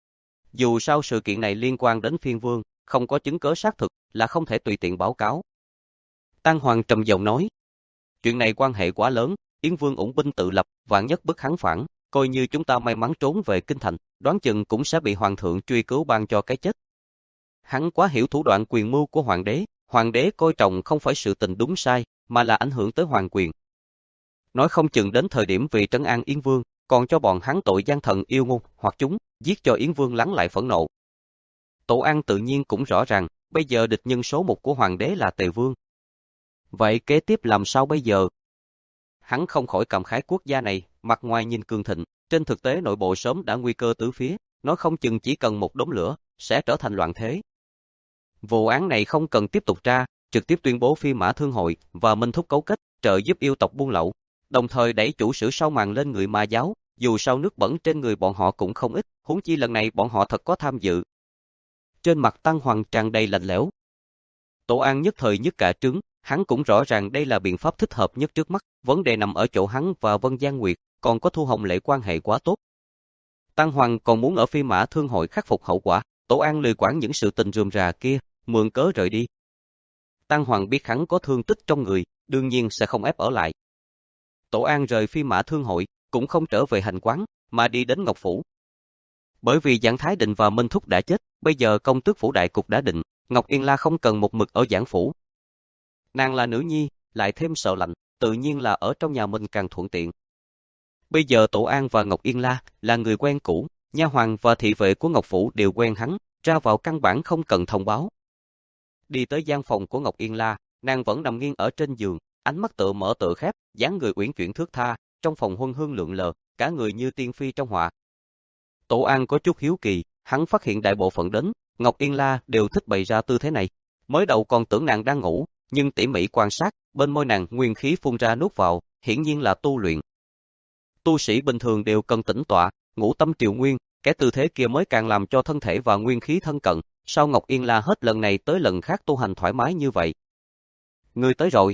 Dù sao sự kiện này liên quan đến Phiên Vương, không có chứng cớ xác thực, là không thể tùy tiện báo cáo. Tăng Hoàng trầm giọng nói, chuyện này quan hệ quá lớn, Yến Vương ủng binh tự lập, vạn nhất bức hắn phản, coi như chúng ta may mắn trốn về Kinh Thành, đoán chừng cũng sẽ bị Hoàng thượng truy cứu ban cho cái chết. Hắn quá hiểu thủ đoạn quyền mưu của Hoàng đế, Hoàng đế coi trọng không phải sự tình đúng sai, mà là ảnh hưởng tới hoàng quyền. Nói không chừng đến thời điểm vì trấn an Yến Vương, còn cho bọn hắn tội gian thần yêu ngôn, hoặc chúng, giết cho Yến Vương lắng lại phẫn nộ. Tổ An tự nhiên cũng rõ ràng, bây giờ địch nhân số một của Hoàng đế là Tề Vương. Vậy kế tiếp làm sao bây giờ? Hắn không khỏi cảm khái quốc gia này, mặt ngoài nhìn cường thịnh, trên thực tế nội bộ sớm đã nguy cơ tứ phía, nói không chừng chỉ cần một đốm lửa, sẽ trở thành loạn thế. Vụ án này không cần tiếp tục tra, trực tiếp tuyên bố Phi Mã Thương Hội và Minh Thúc cấu kết, trợ giúp yêu tộc buôn lậu, đồng thời đẩy chủ sử sau màn lên người Ma Giáo, dù sao nước bẩn trên người bọn họ cũng không ít, huống chi lần này bọn họ thật có tham dự. Trên mặt Tăng Hoàng tràn đầy lạnh lẽo. Tổ An nhất thời nhất cả trứng, hắn cũng rõ ràng đây là biện pháp thích hợp nhất trước mắt, vấn đề nằm ở chỗ hắn và Vân Giang Nguyệt, còn có Thu Hồng Lệ quan hệ quá tốt. Tăng Hoàng còn muốn ở Phi Mã Thương Hội khắc phục hậu quả, Tổ An lười quản những sự tình rườm rà kia, mượn cớ rời đi. Tăng Hoàng biết hắn có thương tích trong người, đương nhiên sẽ không ép ở lại. Tổ An rời Phi Mã Thương Hội, cũng không trở về hành quán, mà đi đến Ngọc Phủ. Bởi vì Giảng Thái Định và Minh Thúc đã chết, bây giờ công tước phủ đại cục đã định, Ngọc Yên La không cần một mực ở Giảng Phủ. Nàng là nữ nhi, lại thêm sợ lạnh, tự nhiên là ở trong nhà mình càng thuận tiện. Bây giờ Tổ An và Ngọc Yên La là người quen cũ, nha hoàn và thị vệ của Ngọc Phủ đều quen hắn, ra vào căn bản không cần thông báo. Đi tới gian phòng của Ngọc Yên La, nàng vẫn nằm nghiêng ở trên giường, ánh mắt tựa mở tựa khép, dáng người uyển chuyển thướt tha, trong phòng huân hương lượn lờ, cả người như tiên phi trong họa. Tổ An có chút hiếu kỳ, hắn phát hiện đại bộ phận đến, Ngọc Yên La đều thích bày ra tư thế này. Mới đầu còn tưởng nàng đang ngủ, nhưng tỉ mỉ quan sát, bên môi nàng nguyên khí phun ra nuốt vào, hiển nhiên là tu luyện. Tu sĩ bình thường đều cần tĩnh tọa, ngũ tâm triều nguyên, cái tư thế kia mới càng làm cho thân thể và nguyên khí thân cận. Sao Ngọc Yên La hết lần này tới lần khác tu hành thoải mái như vậy? Ngươi tới rồi.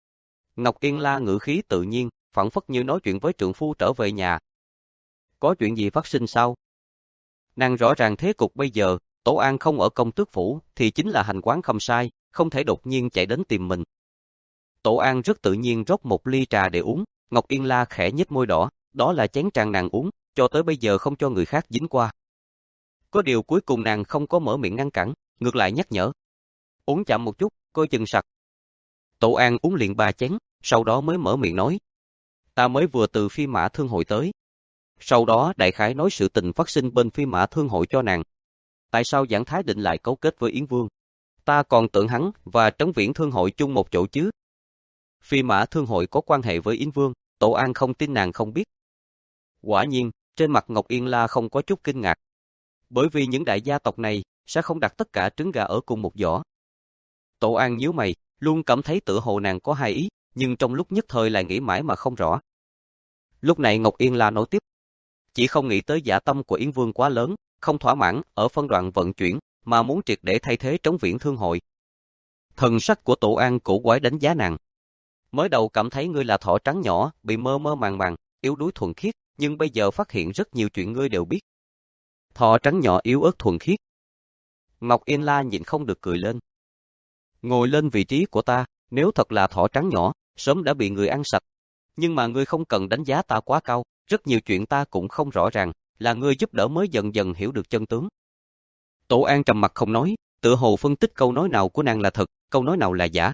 Ngọc Yên La ngữ khí tự nhiên, phảng phất như nói chuyện với trượng phu trở về nhà. Có chuyện gì phát sinh sao? Nàng rõ ràng thế cục bây giờ, Tổ An không ở công tước phủ thì chính là hành quán không sai, không thể đột nhiên chạy đến tìm mình. Tổ An rất tự nhiên rót một ly trà để uống, Ngọc Yên La khẽ nhếch môi đỏ, đó là chén trà nàng uống, cho tới bây giờ không cho người khác dính qua. Có điều cuối cùng nàng không có mở miệng ngăn cản, ngược lại nhắc nhở. Uống chậm một chút, coi chừng sặc. Tổ An uống liền ba chén, sau đó mới mở miệng nói. Ta mới vừa từ Phi Mã Thương hội tới. Sau đó đại khái nói sự tình phát sinh bên Phi Mã Thương hội cho nàng. Tại sao Giảng Thái Định lại cấu kết với Yến Vương? Ta còn tưởng hắn và Trấn Viễn Thương hội chung một chỗ chứ. Phi Mã Thương hội có quan hệ với Yến Vương, Tổ An không tin nàng không biết. Quả nhiên, trên mặt Ngọc Yên La không có chút kinh ngạc. Bởi vì những đại gia tộc này sẽ không đặt tất cả trứng gà ở cùng một giỏ. Tổ An nhíu mày, luôn cảm thấy tựa hồ nàng có hai ý, nhưng trong lúc nhất thời lại nghĩ mãi mà không rõ. Lúc này Ngọc Yên La nói tiếp. Chỉ không nghĩ tới dã tâm của Yến Vương quá lớn, không thỏa mãn ở phân đoạn vận chuyển, mà muốn triệt để thay thế Trấn Viễn Thương hội. Thần sắc của Tổ An cổ quái đánh giá nàng. Mới đầu cảm thấy ngươi là thỏ trắng nhỏ, bị mơ mơ màng màng, yếu đuối thuần khiết, nhưng bây giờ phát hiện rất nhiều chuyện ngươi đều biết. Thỏ trắng nhỏ yếu ớt thuần khiết. Ngọc Yên La nhịn không được cười lên. Ngồi lên vị trí của ta, nếu thật là thỏ trắng nhỏ, sớm đã bị người ăn sạch. Nhưng mà ngươi không cần đánh giá ta quá cao, rất nhiều chuyện ta cũng không rõ ràng, là ngươi giúp đỡ mới dần dần hiểu được chân tướng. Tổ An trầm mặt không nói, tựa hồ phân tích câu nói nào của nàng là thật, câu nói nào là giả.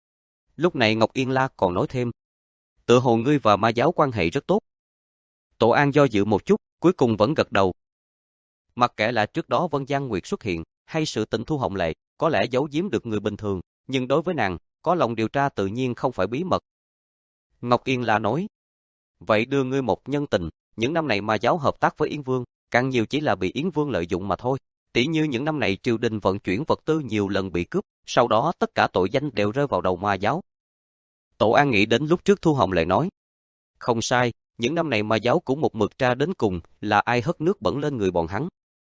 Lúc này Ngọc Yên La còn nói thêm. Tựa hồ ngươi và ma giáo quan hệ rất tốt. Tổ An do dự một chút, cuối cùng vẫn gật đầu. Mặc kệ là trước đó Vân Giang Nguyệt xuất hiện, hay sự tình Thu Hồng Lệ, có lẽ giấu giếm được người bình thường, nhưng đối với nàng, có lòng điều tra tự nhiên không phải bí mật. Ngọc Yên La nói. Vậy đưa ngươi một nhân tình, những năm này ma giáo hợp tác với Yến Vương, càng nhiều chỉ là bị Yến Vương lợi dụng mà thôi. Tỉ như những năm này triều đình vận chuyển vật tư nhiều lần bị cướp, sau đó tất cả tội danh đều rơi vào đầu ma giáo. Tổ An nghĩ đến lúc trước Thu Hồng Lệ nói. Không sai, những năm này ma giáo cũng một mực tra đến cùng, là ai hất nước bẩn lên người bọn hắn.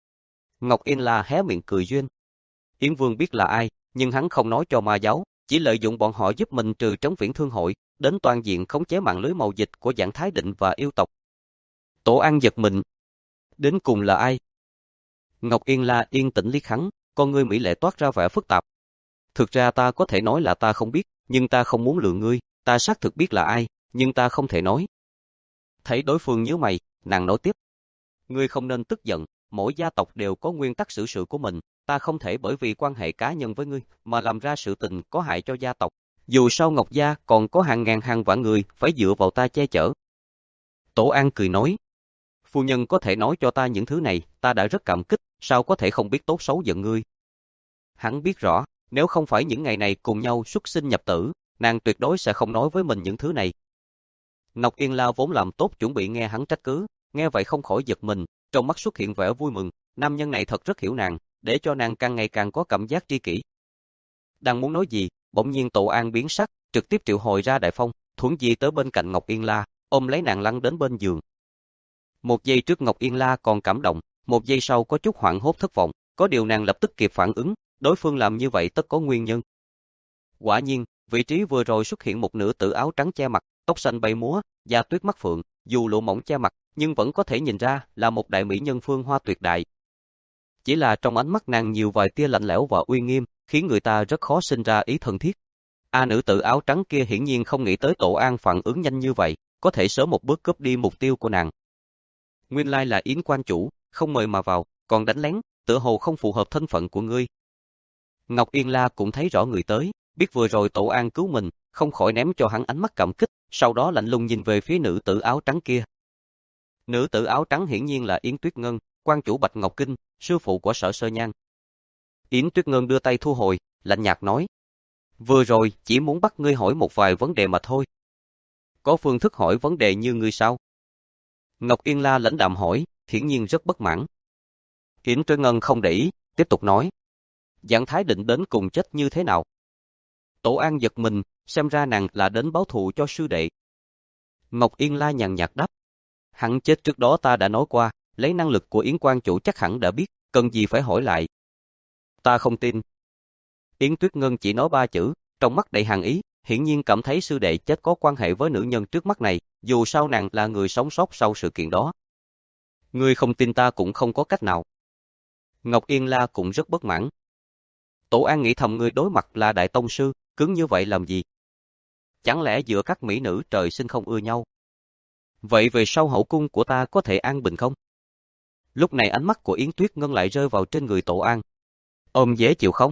Ngọc Yên La hé miệng cười duyên. Yến Vương biết là ai, nhưng hắn không nói cho ma giáo, chỉ lợi dụng bọn họ giúp mình trừ Trấn Viễn Thương hội, đến toàn diện khống chế mạng lưới mậu dịch của Giảng Thái Định và yêu tộc. Tổ An giật mình. Đến cùng là ai? Ngọc Yên La yên tĩnh liếc hắn, con ngươi mỹ lệ toát ra vẻ phức tạp. Thực ra ta có thể nói là ta không biết, nhưng ta không muốn lừa ngươi, ta xác thực biết là ai, nhưng ta không thể nói. Thấy đối phương nhíu mày, nàng nói tiếp. Ngươi không nên tức giận, mỗi gia tộc đều có nguyên tắc xử sự của mình, ta không thể bởi vì quan hệ cá nhân với ngươi, mà làm ra sự tình có hại cho gia tộc. Dù sao Ngọc Gia còn có hàng ngàn hàng vạn người phải dựa vào ta che chở. Tổ An cười nói. Phu nhân có thể nói cho ta những thứ này, ta đã rất cảm kích, sao có thể không biết tốt xấu giận ngươi. Hắn biết rõ, nếu không phải những ngày này cùng nhau xuất sinh nhập tử, nàng tuyệt đối sẽ không nói với mình những thứ này. Ngọc Yên La vốn làm tốt chuẩn bị nghe hắn trách cứ, nghe vậy không khỏi giật mình, trong mắt xuất hiện vẻ vui mừng, nam nhân này thật rất hiểu nàng, để cho nàng càng ngày càng có cảm giác tri kỷ. Đang muốn nói gì, bỗng nhiên Tổ An biến sắc, trực tiếp triệu hồi ra Đại Phong, thuấn di tới bên cạnh Ngọc Yên La, ôm lấy nàng lăn đến bên giường. Một giây trước Ngọc Yên La còn cảm động, một giây sau có chút hoảng hốt thất vọng, có điều nàng lập tức kịp phản ứng, đối phương làm như vậy tất có nguyên nhân. Quả nhiên, vị trí vừa rồi xuất hiện một nữ tử áo trắng che mặt, tóc xanh bay múa, da tuyết mắt phượng, dù lụa mỏng che mặt, nhưng vẫn có thể nhìn ra là một đại mỹ nhân phương hoa tuyệt đại. Chỉ là trong ánh mắt nàng nhiều vài tia lạnh lẽo và uy nghiêm, khiến người ta rất khó sinh ra ý thân thiết. A nữ tử áo trắng kia hiển nhiên không nghĩ tới Tổ An phản ứng nhanh như vậy, có thể sớm một bước cướp đi mục tiêu của nàng. Nguyên lai là Yến quan chủ, không mời mà vào, còn đánh lén, tựa hồ không phù hợp thân phận của ngươi. Ngọc Yên La cũng thấy rõ người tới, biết vừa rồi Tổ An cứu mình, không khỏi ném cho hắn ánh mắt cảm kích, sau đó lạnh lùng nhìn về phía nữ tử áo trắng kia. Nữ tử áo trắng hiển nhiên là Yến Tuyết Ngân, quan chủ Bạch Ngọc Kinh, sư phụ của Sở Sơ Nhan. Yến Tuyết Ngân đưa tay thu hồi, lạnh nhạt nói: "Vừa rồi chỉ muốn bắt ngươi hỏi một vài vấn đề mà thôi." "Có phương thức hỏi vấn đề như ngươi sao?" Ngọc Yên La lãnh đạm hỏi, hiển nhiên rất bất mãn. Yến Tuyết Ngân không để ý, tiếp tục nói: "Giảng Thái định đến cùng chết như thế nào?" Tổ An giật mình, xem ra nàng là đến báo thù cho sư đệ. Ngọc Yên La nhàn nhạt đáp: "Hắn chết trước đó ta đã nói qua, lấy năng lực của Yến quan chủ chắc hẳn đã biết, cần gì phải hỏi lại." "Ta không tin." Yến Tuyết Ngân chỉ nói ba chữ, trong mắt đầy hàn ý, hiển nhiên cảm thấy sư đệ chết có quan hệ với nữ nhân trước mắt này, dù sao nàng là người sống sót sau sự kiện đó. "Ngươi không tin ta cũng không có cách nào." Ngọc Yên La cũng rất bất mãn. Tổ An nghĩ thầm ngươi đối mặt là đại tông sư, cứng như vậy làm gì? Chẳng lẽ giữa các mỹ nữ trời sinh không ưa nhau? Vậy về sau hậu cung của ta có thể an bình không? Lúc này ánh mắt của Yến Tuyết Ngân lại rơi vào trên người Tổ An. Ôm dễ chịu không?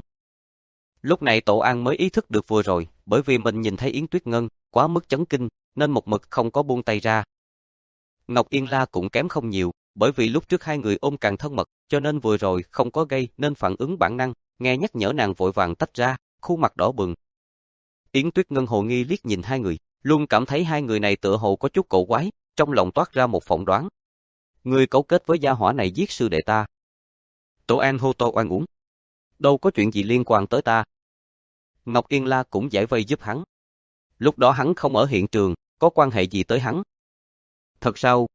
Lúc này Tổ An mới ý thức được vừa rồi, bởi vì mình nhìn thấy Yến Tuyết Ngân, quá mức chấn kinh, nên một mực không có buông tay ra. Ngọc Yên La cũng kém không nhiều, bởi vì lúc trước hai người ôm càng thân mật, cho nên vừa rồi không có gây nên phản ứng bản năng, nghe nhắc nhở nàng vội vàng tách ra, khuôn mặt đỏ bừng. Yến Tuyết Ngân hồ nghi liếc nhìn hai người, luôn cảm thấy hai người này tựa hồ có chút cổ quái, trong lòng toát ra một phỏng đoán. Ngươi cấu kết với gia hỏa này giết sư đệ ta. Tổ An hô to oan uổng. Đâu có chuyện gì liên quan tới ta. Ngọc Yên La cũng giải vây giúp hắn. Lúc đó hắn không ở hiện trường, có quan hệ gì tới hắn? Thật sao?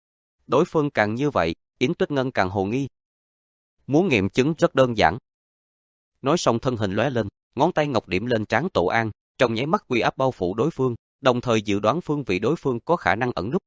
Đối phương càng như vậy, Yến Tuyết Ngân càng hồ nghi. Muốn nghiệm chứng rất đơn giản. Nói xong thân hình lóe lên, ngón tay ngọc điểm lên trán Tổ An, trong nháy mắt uy áp bao phủ đối phương, đồng thời dự đoán phương vị đối phương có khả năng ẩn núp.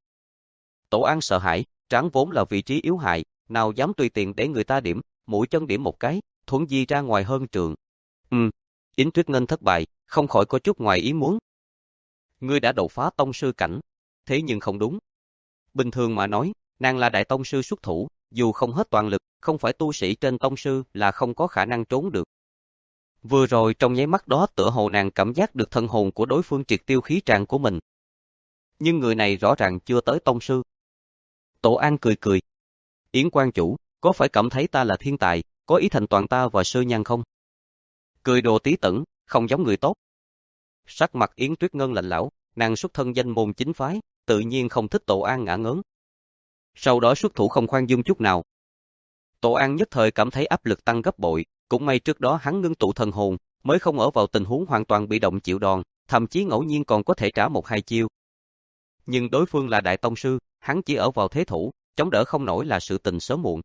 Tổ An sợ hãi, trán vốn là vị trí yếu hại, nào dám tùy tiện để người ta điểm, mũi chân điểm một cái, thuận di ra ngoài hơn trường. Ừm, Yến Tuyết Ngân thất bại, không khỏi có chút ngoài ý muốn. Ngươi đã đột phá tông sư cảnh, thế nhưng không đúng. Bình thường mà nói, nàng là đại tông sư xuất thủ, dù không hết toàn lực, không phải tu sĩ trên tông sư là không có khả năng trốn được. Vừa rồi trong nháy mắt đó tựa hồ nàng cảm giác được thân hồn của đối phương triệt tiêu khí tràng của mình. Nhưng người này rõ ràng chưa tới tông sư. Tổ An cười cười. Yến quan chủ, có phải cảm thấy ta là thiên tài, có ý thành toàn ta và Sơ Nhan không? Cười đồ tí tẩn, không giống người tốt. Sắc mặt Yến Tuyết Ngân lạnh lẽo, nàng xuất thân danh môn chính phái, tự nhiên không thích Tổ An ngả ngớn. Sau đó xuất thủ không khoan dung chút nào. Tổ An nhất thời cảm thấy áp lực tăng gấp bội, cũng may trước đó hắn ngưng tụ thần hồn, mới không ở vào tình huống hoàn toàn bị động chịu đòn, thậm chí ngẫu nhiên còn có thể trả một hai chiêu. Nhưng đối phương là đại tông sư, hắn chỉ ở vào thế thủ, chống đỡ không nổi là sự tình sớm muộn.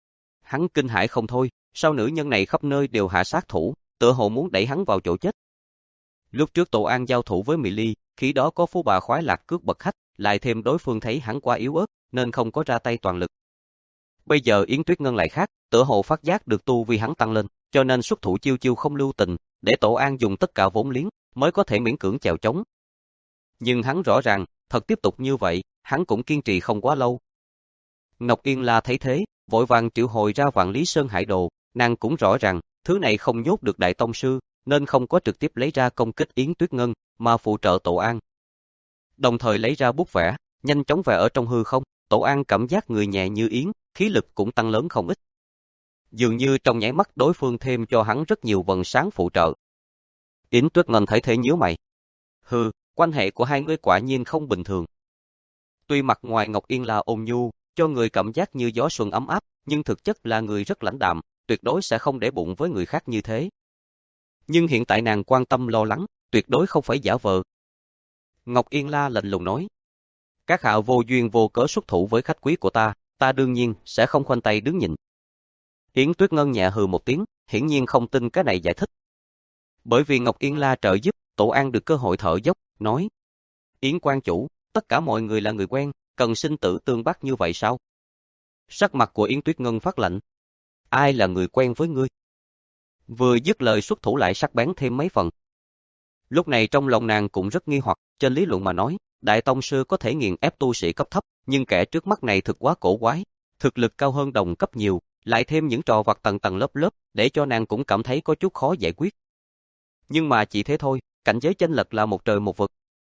Hắn kinh hãi không thôi, sao nữ nhân này khắp nơi đều hạ sát thủ, tựa hồ muốn đẩy hắn vào chỗ chết. Lúc trước Tổ An giao thủ với Mỹ Ly, khi đó có phú bà khoái lạc cước bậc khách, lại thêm đối phương thấy hắn quá yếu ớt, nên không có ra tay toàn lực. Bây giờ Yến Tuyết Ngân lại khác, tựa hồ phát giác được tu vi hắn tăng lên, cho nên xuất thủ chiêu chiêu không lưu tình, để Tổ An dùng tất cả vốn liếng, mới có thể miễn cưỡng chèo chống. Nhưng hắn rõ ràng, thật tiếp tục như vậy, hắn cũng kiên trì không quá lâu. Ngọc Yên La thấy thế, vội vàng triệu hồi ra Vạn Lý Sơn Hải Đồ, nàng cũng rõ ràng, thứ này không nhốt được đại tông sư, nên không có trực tiếp lấy ra công kích Yến Tuyết Ngân, mà phụ trợ Tổ An. Đồng thời lấy ra bút vẽ, nhanh chóng vẽ ở trong hư không, Tổ An cảm giác người nhẹ như yến, khí lực cũng tăng lớn không ít. Dường như trong nháy mắt đối phương thêm cho hắn rất nhiều vầng sáng phụ trợ. Yến Tuyết Ngân thấy thế nhíu mày. Hừ, quan hệ của hai người quả nhiên không bình thường. Tuy mặt ngoài Ngọc Yên là ôn nhu, cho người cảm giác như gió xuân ấm áp, nhưng thực chất là người rất lãnh đạm, tuyệt đối sẽ không để bụng với người khác như thế. Nhưng hiện tại nàng quan tâm lo lắng, tuyệt đối không phải giả vờ. Ngọc Yên La lạnh lùng nói. Các hạ vô duyên vô cớ xuất thủ với khách quý của ta, ta đương nhiên sẽ không khoanh tay đứng nhìn. Yến Tuyết Ngân nhẹ hừ một tiếng, hiển nhiên không tin cái này giải thích. Bởi vì Ngọc Yên La trợ giúp, Tổ An được cơ hội thở dốc, nói. Yến quan chủ, tất cả mọi người là người quen, cần sinh tử tương bắt như vậy sao? Sắc mặt của Yến Tuyết Ngân phát lạnh. Ai là người quen với ngươi? Vừa dứt lời xuất thủ lại sắc bén thêm mấy phần. Lúc này trong lòng nàng cũng rất nghi hoặc, trên lý luận mà nói, Đại tông sư có thể nghiền ép tu sĩ cấp thấp, nhưng kẻ trước mắt này thực quá cổ quái, thực lực cao hơn đồng cấp nhiều, lại thêm những trò vặt tầng tầng lớp lớp, để cho nàng cũng cảm thấy có chút khó giải quyết. Nhưng mà chỉ thế thôi, cảnh giới chênh lệch là một trời một vực.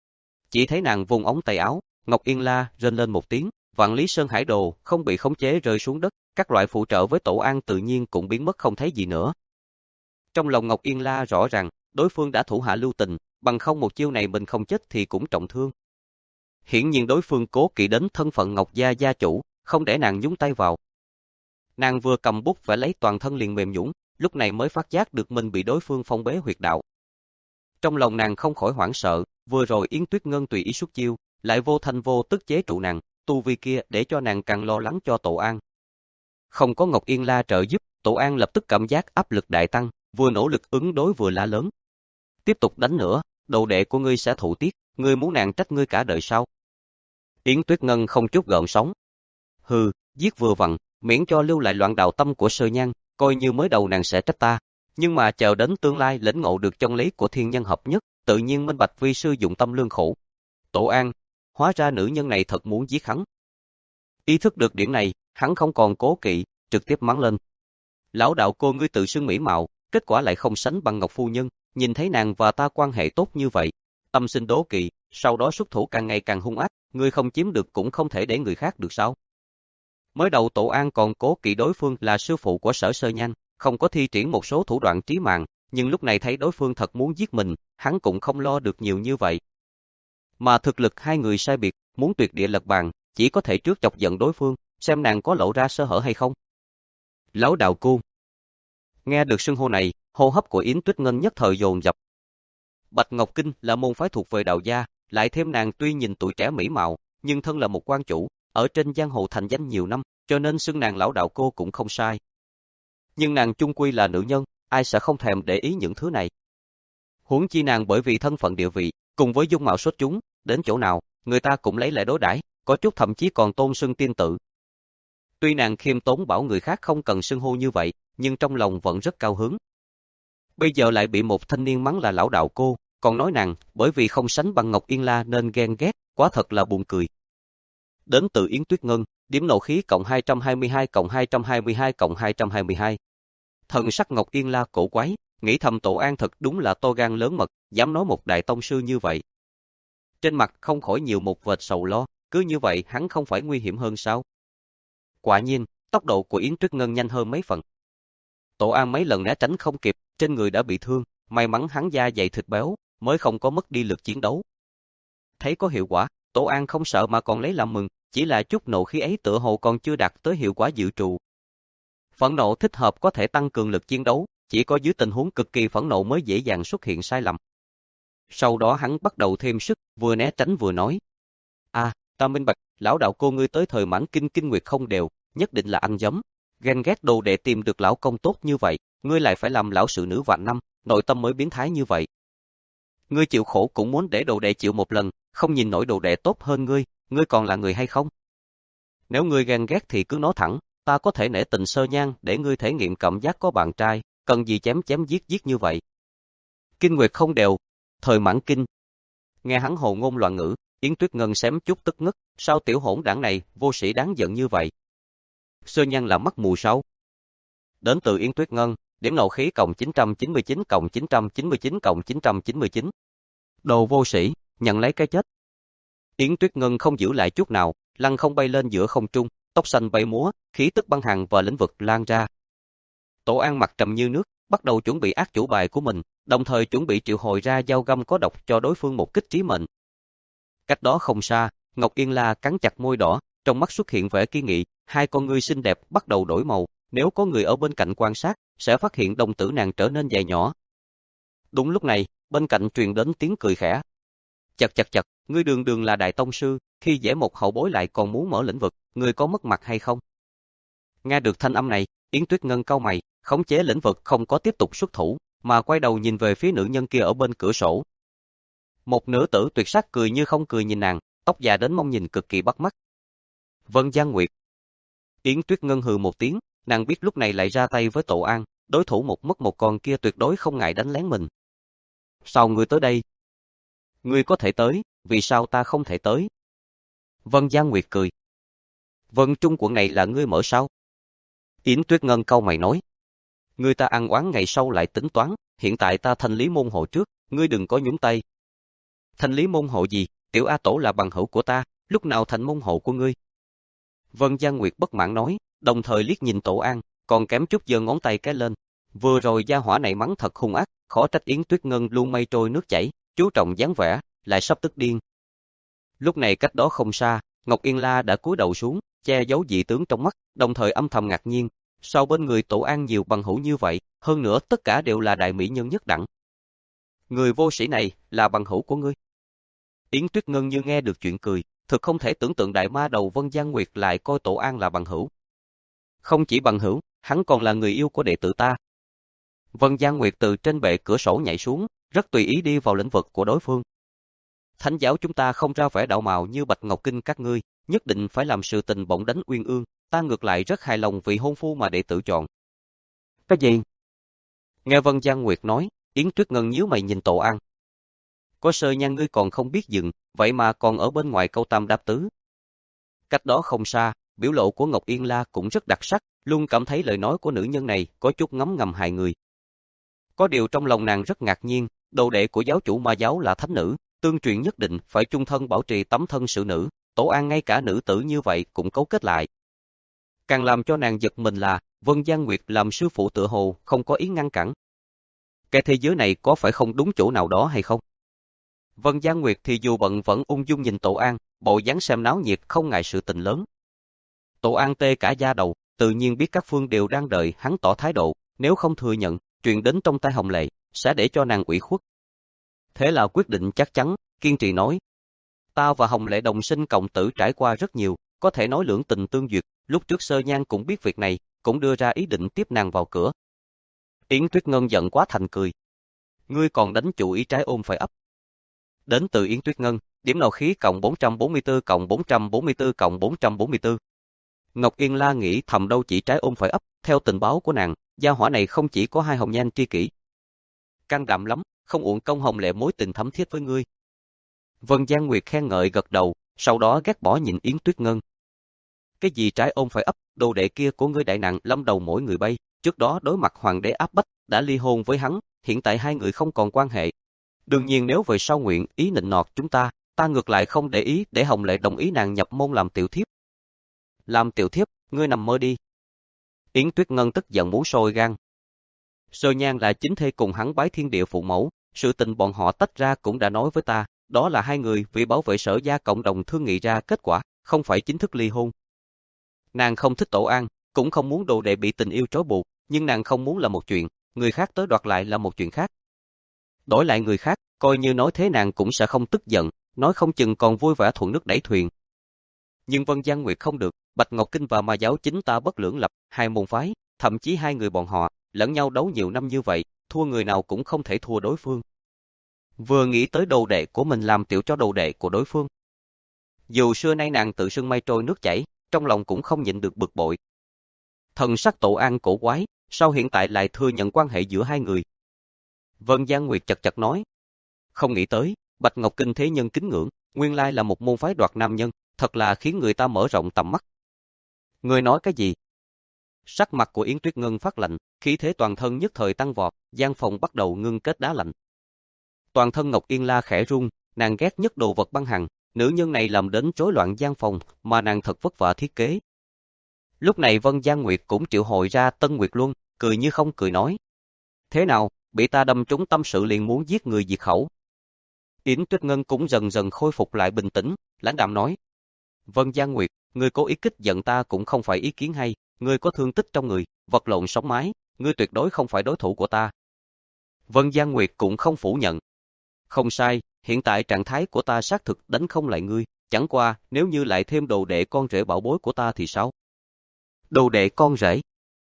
Chỉ thấy nàng vùng ống tay áo, Ngọc Yên La rên lên một tiếng, Vạn Lý Sơn Hải Đồ không bị khống chế rơi xuống đất, các loại phụ trợ với Tổ An tự nhiên cũng biến mất không thấy gì nữa. Trong lòng Ngọc Yên La rõ ràng, đối phương đã thủ hạ lưu tình, bằng không một chiêu này mình không chết thì cũng trọng thương. Hiển nhiên đối phương cố kỵ đến thân phận Ngọc gia gia chủ, không để nàng nhúng tay vào. Nàng vừa cầm bút vẽ lấy toàn thân liền mềm nhũn, lúc này mới phát giác được mình bị đối phương phong bế huyệt đạo. Trong lòng nàng không khỏi hoảng sợ, vừa rồi Yến Tuyết Ngân tùy ý xuất chiêu, lại vô thanh vô tức chế trụ nàng, tu vi kia để cho nàng càng lo lắng cho Tổ An. Không có Ngọc Yên La trợ giúp, Tổ An lập tức cảm giác áp lực đại tăng, vừa nỗ lực ứng đối vừa la lớn. Tiếp tục đánh nữa, đồ đệ của ngươi sẽ thụ tiết, ngươi muốn nàng trách ngươi cả đời sao? Yến Tuyết Ngân không chút gợn sóng. Hừ, giết vừa vặn, miễn cho lưu lại loạn đạo tâm của Sơ Nhan, coi như mới đầu nàng sẽ trách ta. Nhưng mà chờ đến tương lai lĩnh ngộ được chân lý của thiên nhân hợp nhất, tự nhiên minh bạch vi sư dụng tâm lương khổ. Tổ An, hóa ra nữ nhân này thật muốn giết hắn. Ý thức được điểm này, hắn không còn cố kỵ, trực tiếp mắng lên. Lão đạo cô ngươi tự xưng mỹ mạo, kết quả lại không sánh bằng Ngọc phu nhân, nhìn thấy nàng và ta quan hệ tốt như vậy, tâm sinh đố kỵ, sau đó xuất thủ càng ngày càng hung ác, ngươi không chiếm được cũng không thể để người khác được sao? Mới đầu Tổ An còn cố kỵ đối phương là sư phụ của Sở Sơ Nhan, không có thi triển một số thủ đoạn trí mạng, nhưng lúc này thấy đối phương thật muốn giết mình, hắn cũng không lo được nhiều như vậy. Mà thực lực hai người sai biệt, muốn tuyệt địa lật bàn, chỉ có thể trước chọc giận đối phương, xem nàng có lộ ra sơ hở hay không. Lão đạo cô. Nghe được xưng hô này, hô hấp của Yến Tuyết Ngân nhất thời dồn dập. Bạch Ngọc Kinh là môn phái thuộc về đạo gia, lại thêm nàng tuy nhìn tuổi trẻ mỹ mạo, nhưng thân là một quan chủ, ở trên giang hồ thành danh nhiều năm, cho nên xưng nàng lão đạo cô cũng không sai. Nhưng nàng chung quy là nữ nhân, ai sẽ không thèm để ý những thứ này. Huống chi nàng bởi vì thân phận địa vị, cùng với dung mạo xuất chúng, đến chỗ nào, người ta cũng lấy lại đối đãi, có chút thậm chí còn tôn xưng tiên tự. Tuy nàng khiêm tốn bảo người khác không cần xưng hô như vậy, nhưng trong lòng vẫn rất cao hứng. Bây giờ lại bị một thanh niên mắng là lão đạo cô, còn nói nàng bởi vì không sánh bằng Ngọc Yên La nên ghen ghét, quá thật là buồn cười. Đến từ Yến Tuyết Ngân, điểm nộ khí cộng hai trăm hai mươi hai cộng hai trăm hai mươi hai cộng hai trăm hai mươi hai. Thần sắc Ngọc Yên La cổ quái, nghĩ thầm Tổ An thật đúng là to gan lớn mật, dám nói một đại tông sư như vậy. Trên mặt không khỏi nhiều một vệt sầu lo, cứ như vậy hắn không phải nguy hiểm hơn sao? Quả nhiên, tốc độ của Yến Tuyết Ngân nhanh hơn mấy phần. Tổ An mấy lần né tránh không kịp, trên người đã bị thương, may mắn hắn da dày thịt béo, mới không có mất đi lực chiến đấu. Thấy có hiệu quả, Tổ An không sợ mà còn lấy làm mừng, chỉ là chút nộ khí ấy tựa hồ còn chưa đạt tới hiệu quả dự trù. Phẫn nộ thích hợp có thể tăng cường lực chiến đấu, chỉ có dưới tình huống cực kỳ phẫn nộ mới dễ dàng xuất hiện sai lầm. Sau đó hắn bắt đầu thêm sức, vừa né tránh vừa nói. À, ta minh bạch, lão đạo cô ngươi tới thời mãn kinh kinh nguyệt không đều, nhất định là ăn giấm. Ghen ghét đồ đệ tìm được lão công tốt như vậy, ngươi lại phải làm lão sự nữ vạn năm, nội tâm mới biến thái như vậy. Ngươi chịu khổ cũng muốn để đồ đệ chịu một lần, không nhìn nổi đồ đệ tốt hơn ngươi, ngươi còn là người hay không? Nếu ngươi ghen ghét thì cứ nói thẳng, ta có thể nể tình Sơ Nhan để ngươi thể nghiệm cảm giác có bạn trai, cần gì chém chém giết giết như vậy. Kinh nguyệt không đều, thời mãn kinh. Nghe hắn hồ ngôn loạn ngữ, Yến Tuyết Ngân xém chút tức ngất, sao tiểu hỗn đảng này vô sĩ đáng giận như vậy? Sơ Nhan là mắt mù sao? Đến từ Yến Tuyết Ngân, điểm nộ khí cộng chín trăm chín mươi chín cộng chín trăm chín mươi chín cộng chín trăm chín mươi chín. Đồ vô sĩ, nhận lấy cái chết. Yến Tuyết Ngân không giữ lại chút nào, lăng không bay lên giữa không trung, tóc xanh bay múa, khí tức băng hàn và lĩnh vực lan ra. Tổ An mặt trầm như nước, bắt đầu chuẩn bị ác chủ bài của mình, đồng thời chuẩn bị triệu hồi ra dao găm có độc cho đối phương một kích trí mệnh. Cách đó không xa, Ngọc Yên La cắn chặt môi đỏ, trong mắt xuất hiện vẻ kiên nghị, hai con ngươi xinh đẹp bắt đầu đổi màu, nếu có người ở bên cạnh quan sát, sẽ phát hiện đồng tử nàng trở nên dài nhỏ. Đúng lúc này, bên cạnh truyền đến tiếng cười khẽ. Chật chật chật, ngươi đường đường là đại tông sư, khi dễ một hậu bối lại còn muốn mở lĩnh vực, ngươi có mất mặt hay không? Nghe được thanh âm này, Yến Tuyết Ngân cau mày, khống chế lĩnh vực không có tiếp tục xuất thủ, mà quay đầu nhìn về phía nữ nhân kia ở bên cửa sổ. Một nữ tử tuyệt sắc cười như không cười nhìn nàng, tóc dài đến mông nhìn cực kỳ bắt mắt. Vân Giang Nguyệt. Yến Tuyết Ngân hừ một tiếng, nàng biết lúc này lại ra tay với Tổ An, đối thủ một mất một con kia tuyệt đối không ngại đánh lén mình. Sao ngươi tới đây? Ngươi có thể tới, vì sao ta không thể tới? Vân Giang Nguyệt cười. Vân Trung quận này là ngươi mở sao? Yến Tuyết Ngân cau mày nói. Ngươi ta ăn oán ngày sau lại tính toán, hiện tại ta thanh lý môn hộ trước, ngươi đừng có nhúng tay. Thanh lý môn hộ gì? Tiểu A Tổ là bằng hữu của ta, lúc nào thành môn hộ của ngươi? Vân Giang Nguyệt bất mãn nói, đồng thời liếc nhìn Tổ An, còn kém chút giơ ngón tay cái lên. Vừa rồi gia hỏa này mắng thật hung ác, khó trách Yến Tuyết Ngân luôn mây trôi nước chảy, chú trọng dáng vẻ, lại sắp tức điên. Lúc này cách đó không xa, Ngọc Yên La đã cúi đầu xuống, che giấu dị tướng trong mắt, đồng thời âm thầm ngạc nhiên, sau bên người Tổ An nhiều bằng hữu như vậy, hơn nữa tất cả đều là đại mỹ nhân nhất đẳng. Người vô sĩ này là bằng hữu của ngươi. Yến Tuyết Ngân như nghe được chuyện cười, thực không thể tưởng tượng đại ma đầu Vân Giang Nguyệt lại coi Tổ An là bằng hữu. Không chỉ bằng hữu, hắn còn là người yêu của đệ tử ta. Vân Giang Nguyệt từ trên bệ cửa sổ nhảy xuống, rất tùy ý đi vào lĩnh vực của đối phương. Thánh giáo chúng ta không ra vẻ đạo mạo như Bạch Ngọc Kinh các ngươi, nhất định phải làm sự tình bổng đánh uyên ương, ta ngược lại rất hài lòng vì hôn phu mà đệ tử chọn. Cái gì? Nghe Vân Giang Nguyệt nói, Yến Tuyết Ngân nhíu mày nhìn Tổ An. Có sơ nhan ngươi còn không biết dừng, vậy mà còn ở bên ngoài câu tam đáp tứ. Cách đó không xa, biểu lộ của Ngọc Yên La cũng rất đặc sắc, luôn cảm thấy lời nói của nữ nhân này có chút ngấm ngầm hại người. Có điều trong lòng nàng rất ngạc nhiên, đồ đệ của giáo chủ ma giáo là thánh nữ, tương truyền nhất định phải chung thân bảo trì tấm thân sự nữ, Tổ An ngay cả nữ tử như vậy cũng cấu kết lại. Càng làm cho nàng giật mình là, Vân Giang Nguyệt làm sư phụ tựa hồ không có ý ngăn cản. Cái thế giới này có phải không đúng chỗ nào đó hay không? Vân Giang Nguyệt thì dù bận vẫn ung dung nhìn Tổ An, bộ dáng xem náo nhiệt không ngại sự tình lớn. Tổ An tê cả da đầu, tự nhiên biết các phương đều đang đợi hắn tỏ thái độ, nếu không thừa nhận, chuyện đến trong tay Hồng Lệ, sẽ để cho nàng ủy khuất. Thế là quyết định chắc chắn, kiên trì nói. Ta và Hồng Lệ đồng sinh cộng tử trải qua rất nhiều, có thể nói lưỡng tình tương duyệt, lúc trước Sơ Nhan cũng biết việc này, cũng đưa ra ý định tiếp nàng vào cửa. Yến Tuyết Ngân giận quá thành cười. Ngươi còn đánh chủ ý trái ôm phải ấp. Đến từ Yến Tuyết Ngân, điểm nộ khí cộng bốn trăm bốn mươi tư cộng bốn trăm bốn mươi tư cộng bốn trăm bốn mươi tư. Ngọc Yên La nghĩ thầm đâu chỉ trái ôm phải ấp, theo tình báo của nàng, gia hỏa này không chỉ có hai hồng nhan tri kỷ. Can đảm lắm, không uổng công Hồng Lệ mối tình thắm thiết với ngươi. Vân Giang Nguyệt khen ngợi gật đầu, sau đó ghét bỏ nhìn Yến Tuyết Ngân. Cái gì trái ôm phải ấp, đồ đệ kia của ngươi đại nặng lâm đầu mỗi người bay, trước đó đối mặt hoàng đế áp bách, đã ly hôn với hắn, hiện tại hai người không còn quan hệ. Đương nhiên nếu về sau nguyện ý nịnh nọt chúng ta, ta ngược lại không để ý để Hồng Lệ đồng ý nàng nhập môn làm tiểu thiếp. Làm tiểu thiếp, ngươi nằm mơ đi. Yến Tuyết Ngân tức giận muốn sôi gan. Sơ Nhan là chính thê cùng hắn bái thiên địa phụ mẫu, sự tình bọn họ tách ra cũng đã nói với ta, đó là hai người vì bảo vệ Sở gia cộng đồng thương nghị ra kết quả, không phải chính thức ly hôn. Nàng không thích Tổ An, cũng không muốn đồ đệ bị tình yêu trói buộc, nhưng nàng không muốn là một chuyện, người khác tới đoạt lại là một chuyện khác. Đổi lại người khác, coi như nói thế nàng cũng sẽ không tức giận, nói không chừng còn vui vẻ thuận nước đẩy thuyền. Nhưng Vân Giang Nguyệt không được, Bạch Ngọc Kinh và Ma giáo chính ta bất lưỡng lập, hai môn phái, thậm chí hai người bọn họ, lẫn nhau đấu nhiều năm như vậy, thua người nào cũng không thể thua đối phương. Vừa nghĩ tới đồ đệ của mình làm tiểu cho đồ đệ của đối phương. Dù xưa nay nàng tự xưng mây trôi nước chảy, trong lòng cũng không nhịn được bực bội. Thần sắc Tổ An cổ quái, sao hiện tại lại thừa nhận quan hệ giữa hai người? Vân Giang Nguyệt chật chật nói. Không nghĩ tới, Bạch Ngọc Kinh thế nhân kính ngưỡng, nguyên lai là một môn phái đoạt nam nhân, thật là khiến người ta mở rộng tầm mắt. Ngươi nói cái gì? Sắc mặt của Yến Tuyết Ngân phát lạnh, khí thế toàn thân nhất thời tăng vọt, gian phòng bắt đầu ngưng kết đá lạnh. Toàn thân Ngọc Yên La khẽ run, nàng ghét nhất đồ vật băng hằng, nữ nhân này làm đến rối loạn gian phòng, mà nàng thật vất vả thiết kế. Lúc này Vân Giang Nguyệt cũng triệu hồi ra Tân Nguyệt Luân, cười như không cười nói. Thế nào, bị ta đâm trúng tâm sự liền muốn giết người diệt khẩu. Yến Tuyết Ngân cũng dần dần khôi phục lại bình tĩnh, lãnh đạm nói. Vân Giang Nguyệt, ngươi cố ý kích giận ta cũng không phải ý kiến hay, ngươi có thương tích trong người, vật lộn sống mái, ngươi tuyệt đối không phải đối thủ của ta. Vân Giang Nguyệt cũng không phủ nhận. Không sai, hiện tại trạng thái của ta xác thực đánh không lại ngươi, chẳng qua nếu như lại thêm đồ đệ con rể bảo bối của ta thì sao? Đồ đệ con rể?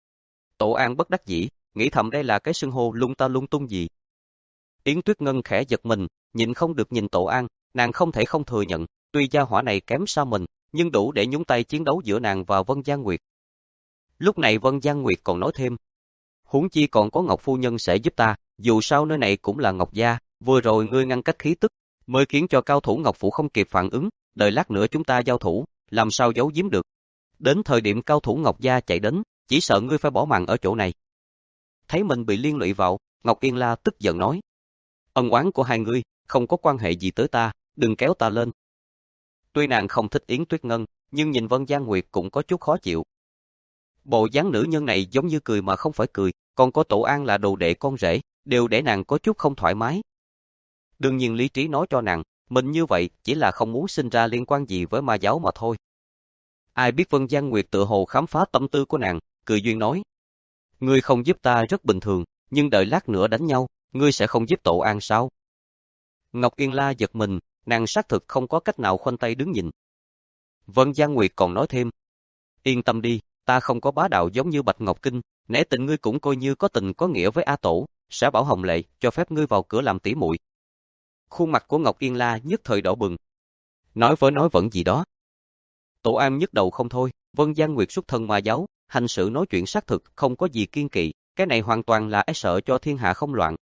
Tổ An bất đắc dĩ, nghĩ thầm đây là cái xưng hô lung ta lung tung gì. Yến Tuyết Ngân khẽ giật mình, nhịn không được nhìn Tổ An, nàng không thể không thừa nhận, tuy gia hỏa này kém xa mình, nhưng đủ để nhúng tay chiến đấu giữa nàng và Vân Giang Nguyệt. Lúc này Vân Giang Nguyệt còn nói thêm, huống chi còn có Ngọc phu nhân sẽ giúp ta, dù sao nơi này cũng là Ngọc gia, vừa rồi ngươi ngăn cách khí tức, mới khiến cho cao thủ Ngọc Phủ không kịp phản ứng, đợi lát nữa chúng ta giao thủ, làm sao giấu giếm được. Đến thời điểm cao thủ Ngọc gia chạy đến, chỉ sợ ngươi phải bỏ mạng ở chỗ này. Thấy mình bị liên lụy vào, Ngọc Yên La tức giận nói. Ân oán của hai ngươi, không có quan hệ gì tới ta, đừng kéo ta lên. Tuy nàng không thích Yến Tuyết Ngân, nhưng nhìn Vân Giang Nguyệt cũng có chút khó chịu. Bộ dáng nữ nhân này giống như cười mà không phải cười, còn có Tổ An là đồ đệ con rể, đều để nàng có chút không thoải mái. Đương nhiên lý trí nói cho nàng, mình như vậy chỉ là không muốn sinh ra liên quan gì với ma giáo mà thôi. Ai biết Vân Giang Nguyệt tự hồ khám phá tâm tư của nàng, cười duyên nói. Ngươi không giúp ta rất bình thường, nhưng đợi lát nữa đánh nhau, ngươi sẽ không giúp Tổ An sao? Ngọc Yên La giật mình, nàng xác thực không có cách nào khoanh tay đứng nhìn. Vân Giang Nguyệt còn nói thêm. Yên tâm đi, ta không có bá đạo giống như Bạch Ngọc Kinh, nể tình ngươi cũng coi như có tình có nghĩa với A Tổ, sẽ bảo Hồng Lệ cho phép ngươi vào cửa làm tỷ muội. Khuôn mặt của Ngọc Yên La nhất thời đỏ bừng. Nói với nói vẫn gì đó. Tổ An nhức đầu không thôi, Vân Giang Nguyệt xuất thân ma giáo, hành sự nói chuyện xác thực không có gì kiên kỵ, cái này hoàn toàn là e sợ cho thiên hạ không loạn.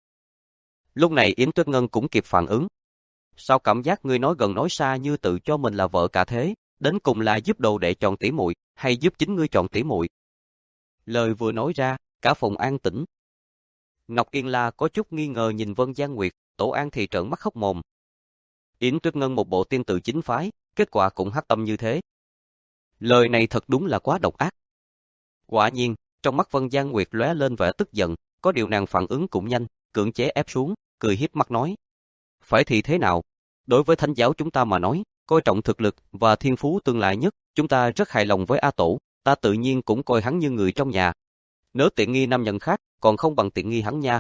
Lúc này Yến Tuyết Ngân cũng kịp phản ứng. Sao cảm giác ngươi nói gần nói xa như tự cho mình là vợ cả thế, đến cùng là giúp đồ đệ chọn tỷ muội, hay giúp chính ngươi chọn tỷ muội? Lời vừa nói ra, cả phòng an tĩnh. Ngọc Yên La có chút nghi ngờ nhìn Vân Giang Nguyệt, Tổ An thì trợn mắt khóc mồm. Yến Tuyết Ngân một bộ tiên tự chính phái, kết quả cũng hắc tâm như thế. Lời này thật đúng là quá độc ác. Quả nhiên, trong mắt Vân Giang Nguyệt lóe lên vẻ tức giận, có điều nàng phản ứng cũng nhanh, cưỡng chế ép xuống, cười hiếp mắt nói. Phải thì thế nào? Đối với thánh giáo chúng ta mà nói, coi trọng thực lực và thiên phú tương lai nhất, chúng ta rất hài lòng với A Tổ, ta tự nhiên cũng coi hắn như người trong nhà. Nếu tiện nghi nam nhân khác, còn không bằng tiện nghi hắn nha.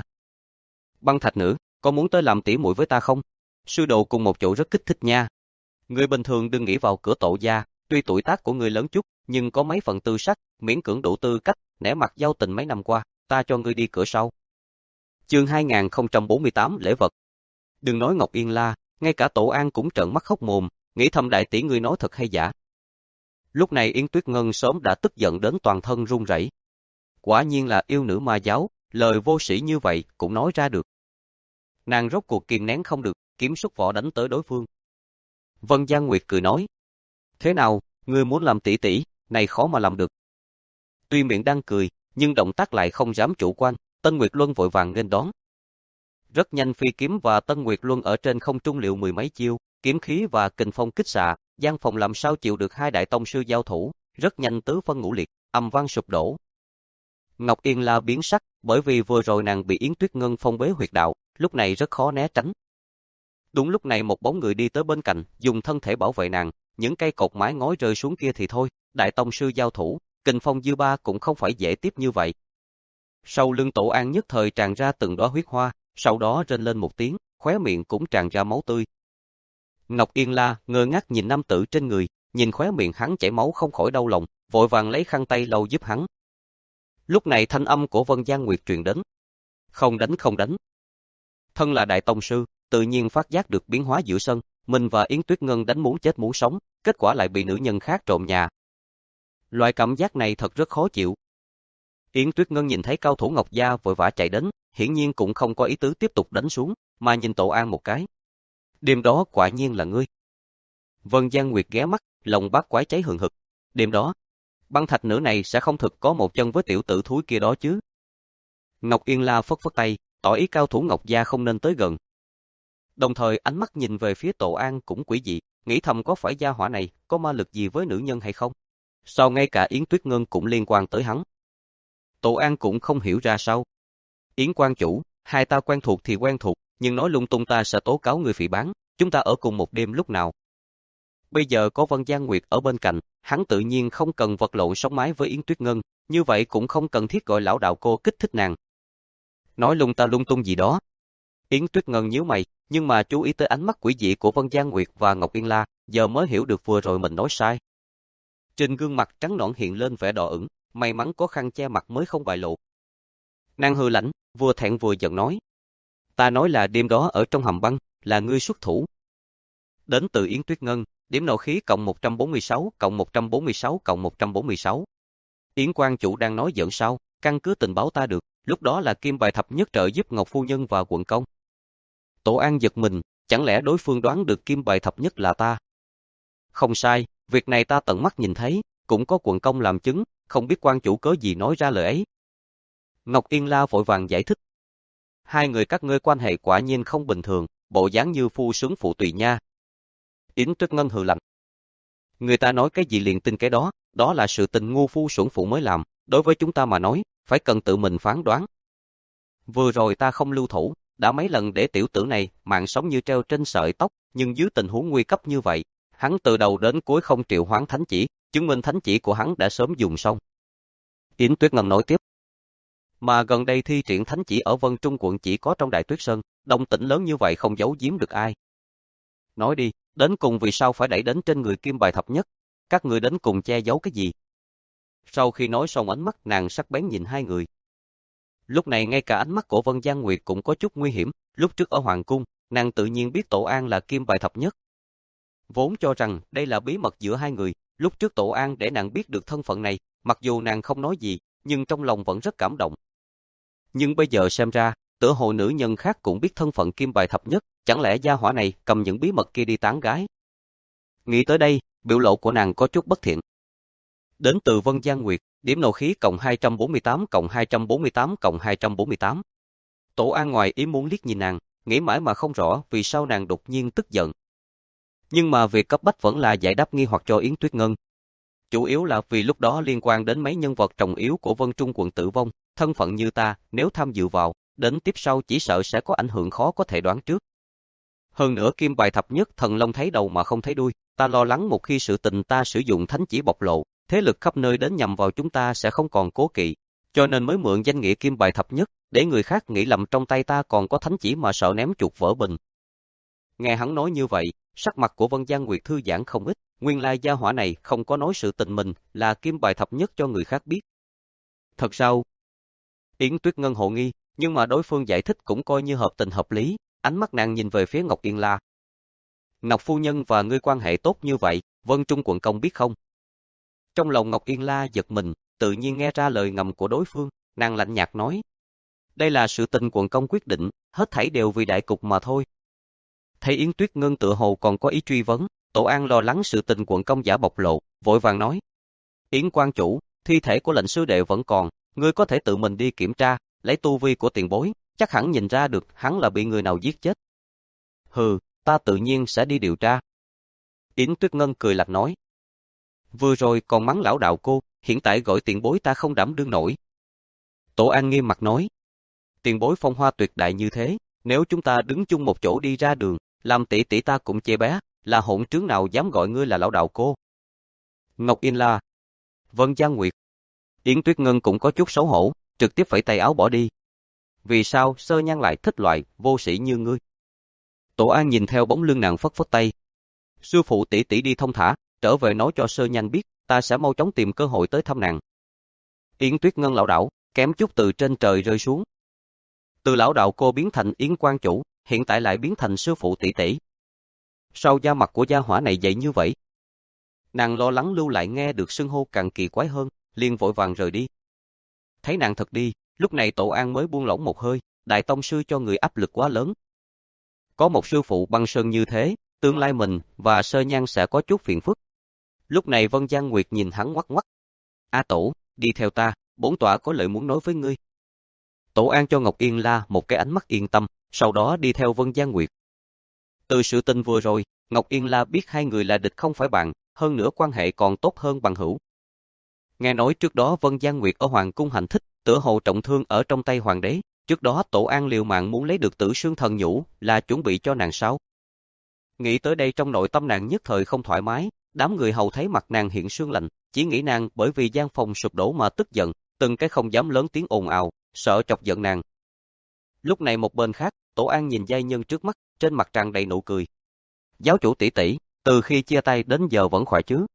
Băng Thạch Nữ, có muốn tới làm tỷ muội với ta không? Sư đồ cùng một chỗ rất kích thích nha. Người bình thường đừng nghĩ vào cửa Tổ gia, tuy tuổi tác của người lớn chút, nhưng có mấy phần tư sắc, miễn cưỡng đủ tư cách, nể mặt giao tình mấy năm qua, ta cho ngươi đi cửa sau. Chương hai nghìn không trăm bốn mươi tám lễ vật. Đừng nói Ngọc Yên La, ngay cả Tổ An cũng trợn mắt khóc mồm, nghĩ thầm đại tỷ ngươi nói thật hay giả. Lúc này Yến Tuyết Ngân sớm đã tức giận đến toàn thân run rẩy. Quả nhiên là yêu nữ ma giáo, lời vô sĩ như vậy cũng nói ra được. Nàng rốt cuộc kìm nén không được, kiếm xuất vỏ đánh tới đối phương. Vân Giang Nguyệt cười nói. Thế nào, ngươi muốn làm tỷ tỷ, này khó mà làm được. Tuy miệng đang cười, nhưng động tác lại không dám chủ quan, Tân Nguyệt Luân vội vàng nghênh đón. Rất nhanh phi kiếm và Tân Nguyệt Luân ở trên không trung liệu mười mấy chiêu, kiếm khí và kình phong kích xạ, gian phòng làm sao chịu được hai đại tông sư giao thủ, rất nhanh tứ phân ngũ liệt, âm vang sụp đổ. Ngọc Yên La biến sắc, bởi vì vừa rồi nàng bị Yến Tuyết Ngân phong bế huyệt đạo, lúc này rất khó né tránh. Đúng lúc này một bóng người đi tới bên cạnh, dùng thân thể bảo vệ nàng, những cây cột mái ngói rơi xuống kia thì thôi, đại tông sư giao thủ, kình phong dư ba cũng không phải dễ tiếp như vậy. Sau lưng Tổ An nhất thời tràn ra từng đóa huyết hoa, sau đó rên lên một tiếng, khóe miệng cũng tràn ra máu tươi. Ngọc Yên La ngơ ngác nhìn nam tử trên người, nhìn khóe miệng hắn chảy máu không khỏi đau lòng, vội vàng lấy khăn tay lau giúp hắn. Lúc này thanh âm của Vân Giang Nguyệt truyền đến. Không đánh không đánh. Thân là đại tông sư, tự nhiên phát giác được biến hóa giữa sân, mình và Yến Tuyết Ngân đánh muốn chết muốn sống, kết quả lại bị nữ nhân khác trộm nhà. Loại cảm giác này thật rất khó chịu. Yến Tuyết Ngân nhìn thấy cao thủ Ngọc gia vội vã chạy đến, hiển nhiên cũng không có ý tứ tiếp tục đánh xuống, mà nhìn Tổ An một cái. Đêm đó quả nhiên là ngươi. Vân Giang Nguyệt ghé mắt, lòng bát quái cháy hừng hực. Đêm đó, Băng Thạch Nữ này sẽ không thực có một chân với tiểu tử thúi kia đó chứ. Ngọc Yên La phất phất tay, tỏ ý cao thủ Ngọc gia không nên tới gần. Đồng thời ánh mắt nhìn về phía Tổ An cũng quỷ dị, nghĩ thầm có phải gia hỏa này có ma lực gì với nữ nhân hay không? Sao ngay cả Yến Tuyết Ngân cũng liên quan tới hắn? Tổ An cũng không hiểu ra sao. Yến quan chủ, hai ta quen thuộc thì quen thuộc, nhưng nói lung tung ta sẽ tố cáo người phỉ báng, chúng ta ở cùng một đêm lúc nào? Bây giờ có Vân Giang Nguyệt ở bên cạnh, hắn tự nhiên không cần vật lộn sống mái với Yến Tuyết Ngân, như vậy cũng không cần thiết gọi lão đạo cô kích thích nàng. Nói lung ta lung tung gì đó. Yến Tuyết Ngân nhíu mày, nhưng mà chú ý tới ánh mắt quỷ dị của Vân Giang Nguyệt và Ngọc Yên La, giờ mới hiểu được vừa rồi mình nói sai. Trên gương mặt trắng nõn hiện lên vẻ đỏ ửng, may mắn có khăn che mặt mới không bại lộ. Nàng hừ lạnh, vừa thẹn vừa giận nói. Ta nói là đêm đó ở trong hầm băng, là ngươi xuất thủ. Đến từ Yến Tuyết Ngân, điểm nộ khí cộng một trăm bốn mươi sáu, cộng một trăm bốn mươi sáu, cộng một trăm bốn mươi sáu. Yến quan chủ đang nói giỡn sao, căn cứ tình báo ta được, lúc đó là kim bài thập nhất trợ giúp Ngọc Phu Nhân và quận công. Tổ An giật mình, chẳng lẽ đối phương đoán được kim bài thập nhất là ta? Không sai, việc này ta tận mắt nhìn thấy, cũng có quận công làm chứng, không biết quan chủ cớ gì nói ra lời ấy. Ngọc Yên La vội vàng giải thích. Hai người các ngươi quan hệ quả nhiên không bình thường, bộ dáng như phu sướng phụ tùy nha. Yến Tuyết Ngân hừ lạnh. Người ta nói cái gì liền tin cái đó, đó là sự tình ngu phu xuẩn phụ mới làm, đối với chúng ta mà nói, phải cần tự mình phán đoán. Vừa rồi ta không lưu thủ, đã mấy lần để tiểu tử này mạng sống như treo trên sợi tóc, nhưng dưới tình huống nguy cấp như vậy, hắn từ đầu đến cuối không triệu hoán thánh chỉ, chứng minh thánh chỉ của hắn đã sớm dùng xong. Yến Tuyết Ngân nói tiếp. Mà gần đây thi triển thánh chỉ ở Vân Trung quận chỉ có trong Đại Tuyết Sơn, động tĩnh lớn như vậy không giấu giếm được ai. Nói đi, đến cùng vì sao phải đẩy đến trên người kim bài thập nhất? Các người đến cùng che giấu cái gì? Sau khi nói xong ánh mắt nàng sắc bén nhìn hai người. Lúc này ngay cả ánh mắt của Vân Giang Nguyệt cũng có chút nguy hiểm, lúc trước ở Hoàng Cung, nàng tự nhiên biết Tổ An là kim bài thập nhất. Vốn cho rằng đây là bí mật giữa hai người, lúc trước Tổ An để nàng biết được thân phận này, mặc dù nàng không nói gì, nhưng trong lòng vẫn rất cảm động. Nhưng bây giờ xem ra, tựa hồ nữ nhân khác cũng biết thân phận kim bài thập nhất, chẳng lẽ gia hỏa này cầm những bí mật kia đi tán gái? Nghĩ tới đây, biểu lộ của nàng có chút bất thiện. Đến từ Vân Giang Nguyệt, điểm nộ khí cộng hai trăm bốn mươi tám cộng hai trăm bốn mươi tám cộng hai trăm bốn mươi tám. Tổ An ngoài ý muốn liếc nhìn nàng, nghĩ mãi mà không rõ vì sao nàng đột nhiên tức giận. Nhưng mà việc cấp bách vẫn là giải đáp nghi hoặc cho Yến Tuyết Ngân. Chủ yếu là vì lúc đó liên quan đến mấy nhân vật trọng yếu của Vân Trung quận tử vong, thân phận như ta, nếu tham dự vào, đến tiếp sau chỉ sợ sẽ có ảnh hưởng khó có thể đoán trước. Hơn nữa kim bài thập nhất thần long thấy đầu mà không thấy đuôi, ta lo lắng một khi sự tình ta sử dụng thánh chỉ bộc lộ, thế lực khắp nơi đến nhằm vào chúng ta sẽ không còn cố kỵ, cho nên mới mượn danh nghĩa kim bài thập nhất, để người khác nghĩ lầm trong tay ta còn có thánh chỉ mà sợ ném chuột vỡ bình. Nghe hắn nói như vậy, sắc mặt của Vân Giang Nguyệt thư giãn không ít, nguyên lai gia hỏa này không có nói sự tình mình là kim bài thập nhất cho người khác biết. Thật sao? Yến Tuyết Ngân hộ nghi, nhưng mà đối phương giải thích cũng coi như hợp tình hợp lý, ánh mắt nàng nhìn về phía Ngọc Yên La. Ngọc phu nhân và ngươi quan hệ tốt như vậy, Vân Trung quận công biết không? Trong lòng Ngọc Yên La giật mình, tự nhiên nghe ra lời ngầm của đối phương, nàng lạnh nhạt nói. Đây là sự tình quận công quyết định, hết thảy đều vì đại cục mà thôi. Thấy Yến Tuyết Ngân tựa hồ còn có ý truy vấn, Tổ An lo lắng sự tình quận công giả bộc lộ, vội vàng nói. Yến quan chủ, thi thể của lệnh sư đệ vẫn còn, ngươi có thể tự mình đi kiểm tra, lấy tu vi của tiền bối, chắc hẳn nhìn ra được hắn là bị người nào giết chết. Hừ, ta tự nhiên sẽ đi điều tra. Yến Tuyết Ngân cười lạnh nói. Vừa rồi còn mắng lão đạo cô, hiện tại gọi tiền bối ta không đảm đương nổi. Tổ An nghiêm mặt nói. Tiền bối phong hoa tuyệt đại như thế, nếu chúng ta đứng chung một chỗ đi ra đường, làm tỷ tỷ ta cũng chê bé, là hỗn trướng nào dám gọi ngươi là lão đạo cô. Ngọc Yên La, Vân Giang Nguyệt, Yến Tuyết Ngân cũng có chút xấu hổ, trực tiếp phẩy tay áo bỏ đi. Vì sao Sơ Nhan lại thích loại vô sĩ như ngươi? Tổ An nhìn theo bóng lưng nàng phất phất tay. Sư phụ tỷ tỷ đi thông thả, trở về nói cho Sơ Nhan biết, ta sẽ mau chóng tìm cơ hội tới thăm nàng. Yến Tuyết Ngân lảo đảo, kém chút từ trên trời rơi xuống. Từ lão đạo cô biến thành Yến quan chủ, hiện tại lại biến thành sư phụ tỷ tỷ. Sao da mặt của gia hỏa này vậy như vậy? Nàng lo lắng lưu lại nghe được xưng hô càng kỳ quái hơn, liền vội vàng rời đi. Thấy nàng thật đi, lúc này Tổ An mới buông lỏng một hơi, đại tông sư cho người áp lực quá lớn. Có một sư phụ băng sơn như thế, tương lai mình và Sơ Nhan sẽ có chút phiền phức. Lúc này Vân Giang Nguyệt nhìn hắn ngoắc ngoắc. A Tổ, đi theo ta, bổn tọa có lời muốn nói với ngươi. Tổ An cho Ngọc Yên La một cái ánh mắt yên tâm, sau đó đi theo Vân Giang Nguyệt. Từ sự tình vừa rồi, Ngọc Yên La biết hai người là địch không phải bạn, hơn nữa quan hệ còn tốt hơn bằng hữu. Nghe nói trước đó Vân Giang Nguyệt ở Hoàng Cung hành thích, tựa hồ trọng thương ở trong tay hoàng đế, trước đó Tổ An liều mạng muốn lấy được Tử Sương Thần Nhũ, là chuẩn bị cho nàng sao? Nghĩ tới đây trong nội tâm nàng nhất thời không thoải mái, đám người hầu thấy mặt nàng hiện sương lạnh, chỉ nghĩ nàng bởi vì gian phòng sụp đổ mà tức giận, từng cái không dám lớn tiếng ồn ào, sợ chọc giận nàng. Lúc này một bên khác, Tổ An nhìn giai nhân trước mắt, trên mặt tràn đầy nụ cười. Giáo chủ tỷ tỷ, từ khi chia tay đến giờ vẫn khỏe chứ?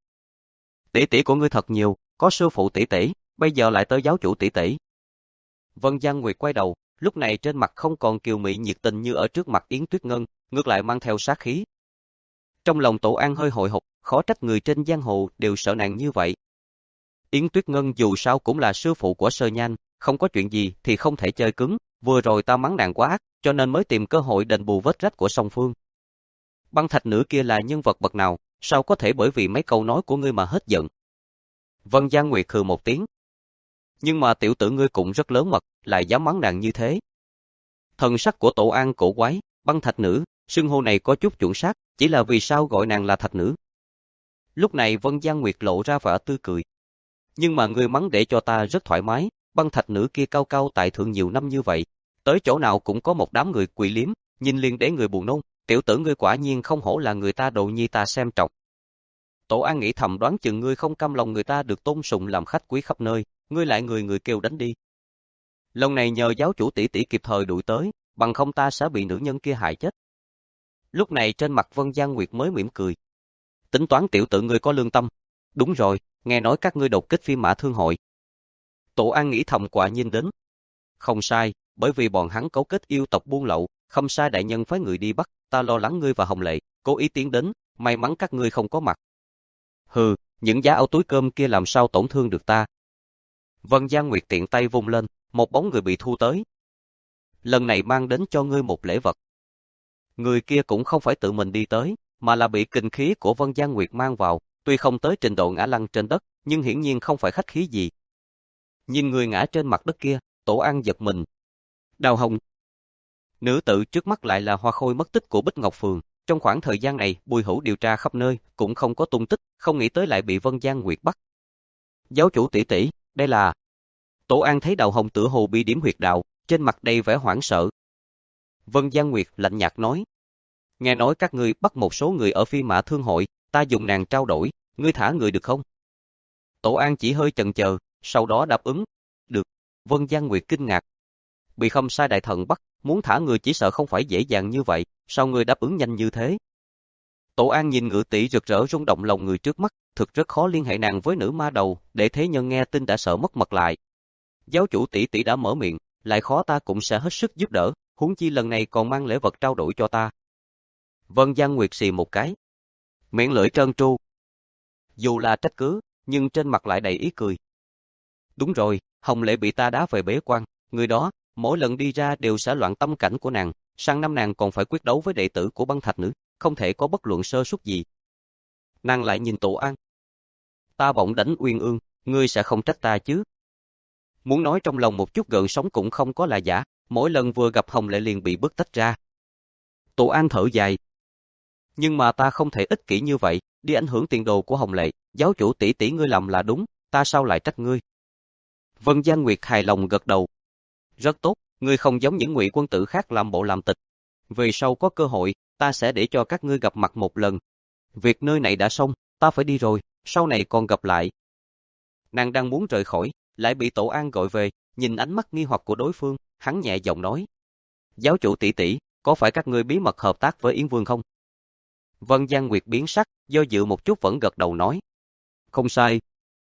Tỷ tỷ của ngươi thật nhiều, có sư phụ tỷ tỷ, bây giờ lại tới giáo chủ tỷ tỷ. Vân Giang Nguyệt quay đầu, lúc này trên mặt không còn kiều mị nhiệt tình như ở trước mặt Yến Tuyết Ngân, ngược lại mang theo sát khí. Trong lòng Tổ An hơi hồi hộp, khó trách người trên giang hồ đều sợ nàng như vậy. Yến Tuyết Ngân dù sao cũng là sư phụ của Sơ Nhan, không có chuyện gì thì không thể chơi cứng, vừa rồi ta mắng nàng quá ác, cho nên mới tìm cơ hội đền bù vết rách của song phương. Băng thạch nữ kia là nhân vật bậc nào, sao có thể bởi vì mấy câu nói của ngươi mà hết giận? Vân Giang Nguyệt hừ một tiếng. Nhưng mà tiểu tử ngươi cũng rất lớn mật, lại dám mắng nàng như thế. Thần sắc của Tổ An cổ quái, băng thạch nữ, xưng hô này có chút chuẩn xác, chỉ là vì sao gọi nàng là thạch nữ. Lúc này Vân Giang Nguyệt lộ ra vẻ tươi cười. Nhưng mà ngươi mắng để cho ta rất thoải mái, băng thạch nữ kia cao cao tại thượng nhiều năm như vậy, tới chỗ nào cũng có một đám người quỳ liếm, nhìn liền để người buồn nôn, tiểu tử ngươi quả nhiên không hổ là người ta đồ nhi ta xem trọng. Tổ An nghĩ thầm đoán chừng ngươi không cam lòng người ta được tôn sùng làm khách quý khắp nơi, ngươi lại người người kêu đánh đi. Lần này nhờ giáo chủ tỷ tỷ kịp thời đuổi tới, bằng không ta sẽ bị nữ nhân kia hại chết. Lúc này trên mặt Vân Giang Nguyệt mới mỉm cười. Tính toán tiểu tử ngươi có lương tâm. Đúng rồi, nghe nói các ngươi đột kích Phi Mã Thương hội. Tổ An nghĩ thầm quả nhiên đến. Không sai, bởi vì bọn hắn cấu kết yêu tộc buôn lậu, không sai đại nhân phái người đi bắt, ta lo lắng ngươi và Hồng Lệ, cố ý tiến đến, may mắn các ngươi không có mặt. Hừ, những giá áo túi cơm kia làm sao tổn thương được ta. Vân Giang Nguyệt tiện tay vung lên, một bóng người bị thu tới. Lần này mang đến cho ngươi một lễ vật. Người kia cũng không phải tự mình đi tới, mà là bị kình khí của Vân Giang Nguyệt mang vào, tuy không tới trình độ ngã lăn trên đất, nhưng hiển nhiên không phải khách khí gì. Nhìn người ngã trên mặt đất kia, Tổ An giật mình. Đào Hồng. Nữ tự trước mắt lại là hoa khôi mất tích của Bích Ngọc Phường. Trong khoảng thời gian này, Bùi Hữu điều tra khắp nơi, cũng không có tung tích, không nghĩ tới lại bị Vân Giang Nguyệt bắt. Giáo chủ tỷ tỷ, đây là... Tổ An thấy Đào Hồng tựa hồ bị điểm huyệt đạo, trên mặt đầy vẻ hoảng sợ. Vân Giang Nguyệt lạnh nhạt nói. Nghe nói các ngươi bắt một số người ở Phi Mã Thương hội, ta dùng nàng trao đổi, ngươi thả người được không? Tổ An chỉ hơi chần chờ, sau đó đáp ứng. Được. Vân Giang Nguyệt kinh ngạc. Bị Khâm Sai đại thần bắt, muốn thả người chỉ sợ không phải dễ dàng như vậy, sao ngươi đáp ứng nhanh như thế? Tổ An nhìn Ngự tỷ rực rỡ rung động lòng người trước mắt, thực rất khó liên hệ nàng với nữ ma đầu, để thế nhân nghe tin đã sợ mất mật lại. Giáo chủ tỷ tỷ đã mở miệng, lại khó ta cũng sẽ hết sức giúp đỡ, huống chi lần này còn mang lễ vật trao đổi cho ta. Vân Giang Nguyệt xì một cái. Miệng lưỡi trơn tru. Dù là trách cứ, nhưng trên mặt lại đầy ý cười. Đúng rồi, Hồng Lệ bị ta đá về bế quan, người đó, mỗi lần đi ra đều sẽ loạn tâm cảnh của nàng, sang năm nàng còn phải quyết đấu với đệ tử của băng thạch nữ, không thể có bất luận sơ suất gì. Nàng lại nhìn Tổ An. Ta bỗng đánh Uyên Ương, ngươi sẽ không trách ta chứ? Muốn nói trong lòng một chút gợn sóng cũng không có là giả, mỗi lần vừa gặp Hồng Lệ liền bị bứt tách ra. Tổ An thở dài. Nhưng mà ta không thể ích kỷ như vậy, đi ảnh hưởng tiền đồ của Hồng Lệ, giáo chủ tỷ tỷ ngươi làm là đúng, ta sao lại trách ngươi? Vân Giang Nguyệt hài lòng gật đầu. Rất tốt, ngươi không giống những ngụy quân tử khác làm bộ làm tịch. Về sau có cơ hội, ta sẽ để cho các ngươi gặp mặt một lần. Việc nơi này đã xong, ta phải đi rồi, sau này còn gặp lại. Nàng đang muốn rời khỏi, lại bị Tổ An gọi về, nhìn ánh mắt nghi hoặc của đối phương, hắn nhẹ giọng nói. Giáo chủ tỷ tỷ, có phải các ngươi bí mật hợp tác với Yến Vương không? Vân Giang Nguyệt biến sắc, do dự một chút vẫn gật đầu nói. Không sai.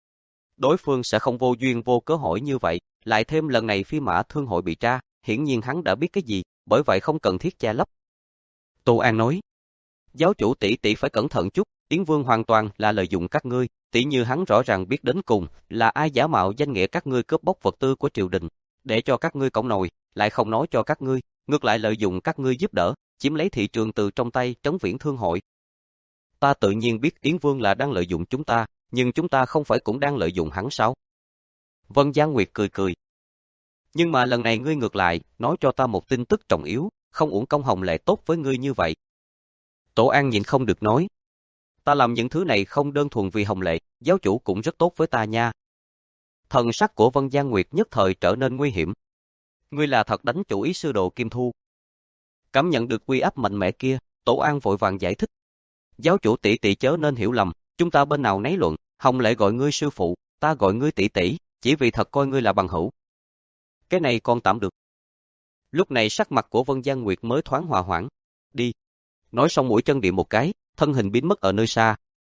Đối phương sẽ không vô duyên vô cớ hỏi như vậy, lại thêm lần này Phi Mã Thương hội bị tra, hiển nhiên hắn đã biết cái gì, bởi vậy không cần thiết che lấp. Tô An nói. Giáo chủ tỷ tỷ phải cẩn thận chút, Yến Vương hoàn toàn là lợi dụng các ngươi, tỷ như hắn rõ ràng biết đến cùng là ai giả mạo danh nghĩa các ngươi cướp bóc vật tư của triều đình, để cho các ngươi cõng nồi, lại không nói cho các ngươi, ngược lại lợi dụng các ngươi giúp đỡ, chiếm lấy thị trường từ trong tay Trấn Viễn Thương hội. Ta tự nhiên biết Yến Vương là đang lợi dụng chúng ta, nhưng chúng ta không phải cũng đang lợi dụng hắn sao? Vân Giang Nguyệt cười cười. Nhưng mà lần này ngươi ngược lại, nói cho ta một tin tức trọng yếu, không uổng công Hồng Lệ tốt với ngươi như vậy. Tổ An nhịn không được nói. Ta làm những thứ này không đơn thuần vì Hồng Lệ, giáo chủ cũng rất tốt với ta nha. Thần sắc của Vân Giang Nguyệt nhất thời trở nên nguy hiểm. Ngươi là thật đánh chủ ý sư đồ Kim Thu. Cảm nhận được uy áp mạnh mẽ kia, Tổ An vội vàng giải thích. Giáo chủ tỷ tỷ chớ nên hiểu lầm, chúng ta bên nào nấy luận, Hồng Lệ gọi ngươi sư phụ, ta gọi ngươi tỷ tỷ, chỉ vì thật coi ngươi là bằng hữu. Cái này còn tạm được. Lúc này sắc mặt của Vân Giang Nguyệt mới thoáng hòa hoãn. Đi. Nói xong mũi chân điểm một cái, thân hình biến mất ở nơi xa.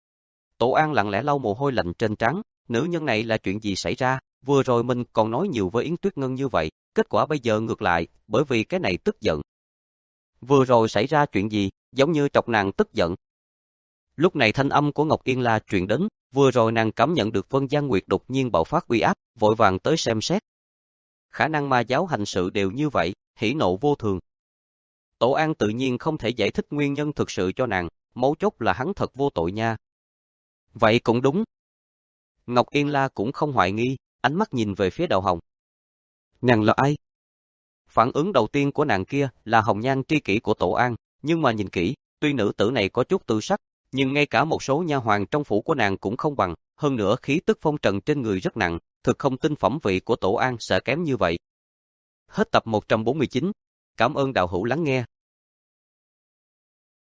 Tổ An lặng lẽ lau mồ hôi lạnh trên trán, nữ nhân này là chuyện gì xảy ra, vừa rồi mình còn nói nhiều với Yến Tuyết Ngân như vậy, kết quả bây giờ ngược lại, bởi vì cái này tức giận. Vừa rồi xảy ra chuyện gì, giống như chọc nàng tức giận. Lúc này thanh âm của Ngọc Yên La truyền đến, vừa rồi nàng cảm nhận được Vân Giang Nguyệt đột nhiên bạo phát uy áp, vội vàng tới xem xét. Khả năng ma giáo hành sự đều như vậy, hỉ nộ vô thường. Tổ An tự nhiên không thể giải thích nguyên nhân thực sự cho nàng, mấu chốt là hắn thật vô tội nha. Vậy cũng đúng. Ngọc Yên La cũng không hoài nghi, ánh mắt nhìn về phía Đào Hồng. Nàng là ai? Phản ứng đầu tiên của nàng kia là hồng nhan tri kỷ của Tổ An, nhưng mà nhìn kỹ, tuy nữ tử này có chút tư sắc, nhưng ngay cả một số nha hoàn trong phủ của nàng cũng không bằng, hơn nữa khí tức phong trần trên người rất nặng, thực không tin phẩm vị của Tổ An sẽ kém như vậy. Hết tập một trăm bốn mươi chín. Cảm ơn đạo hữu lắng nghe.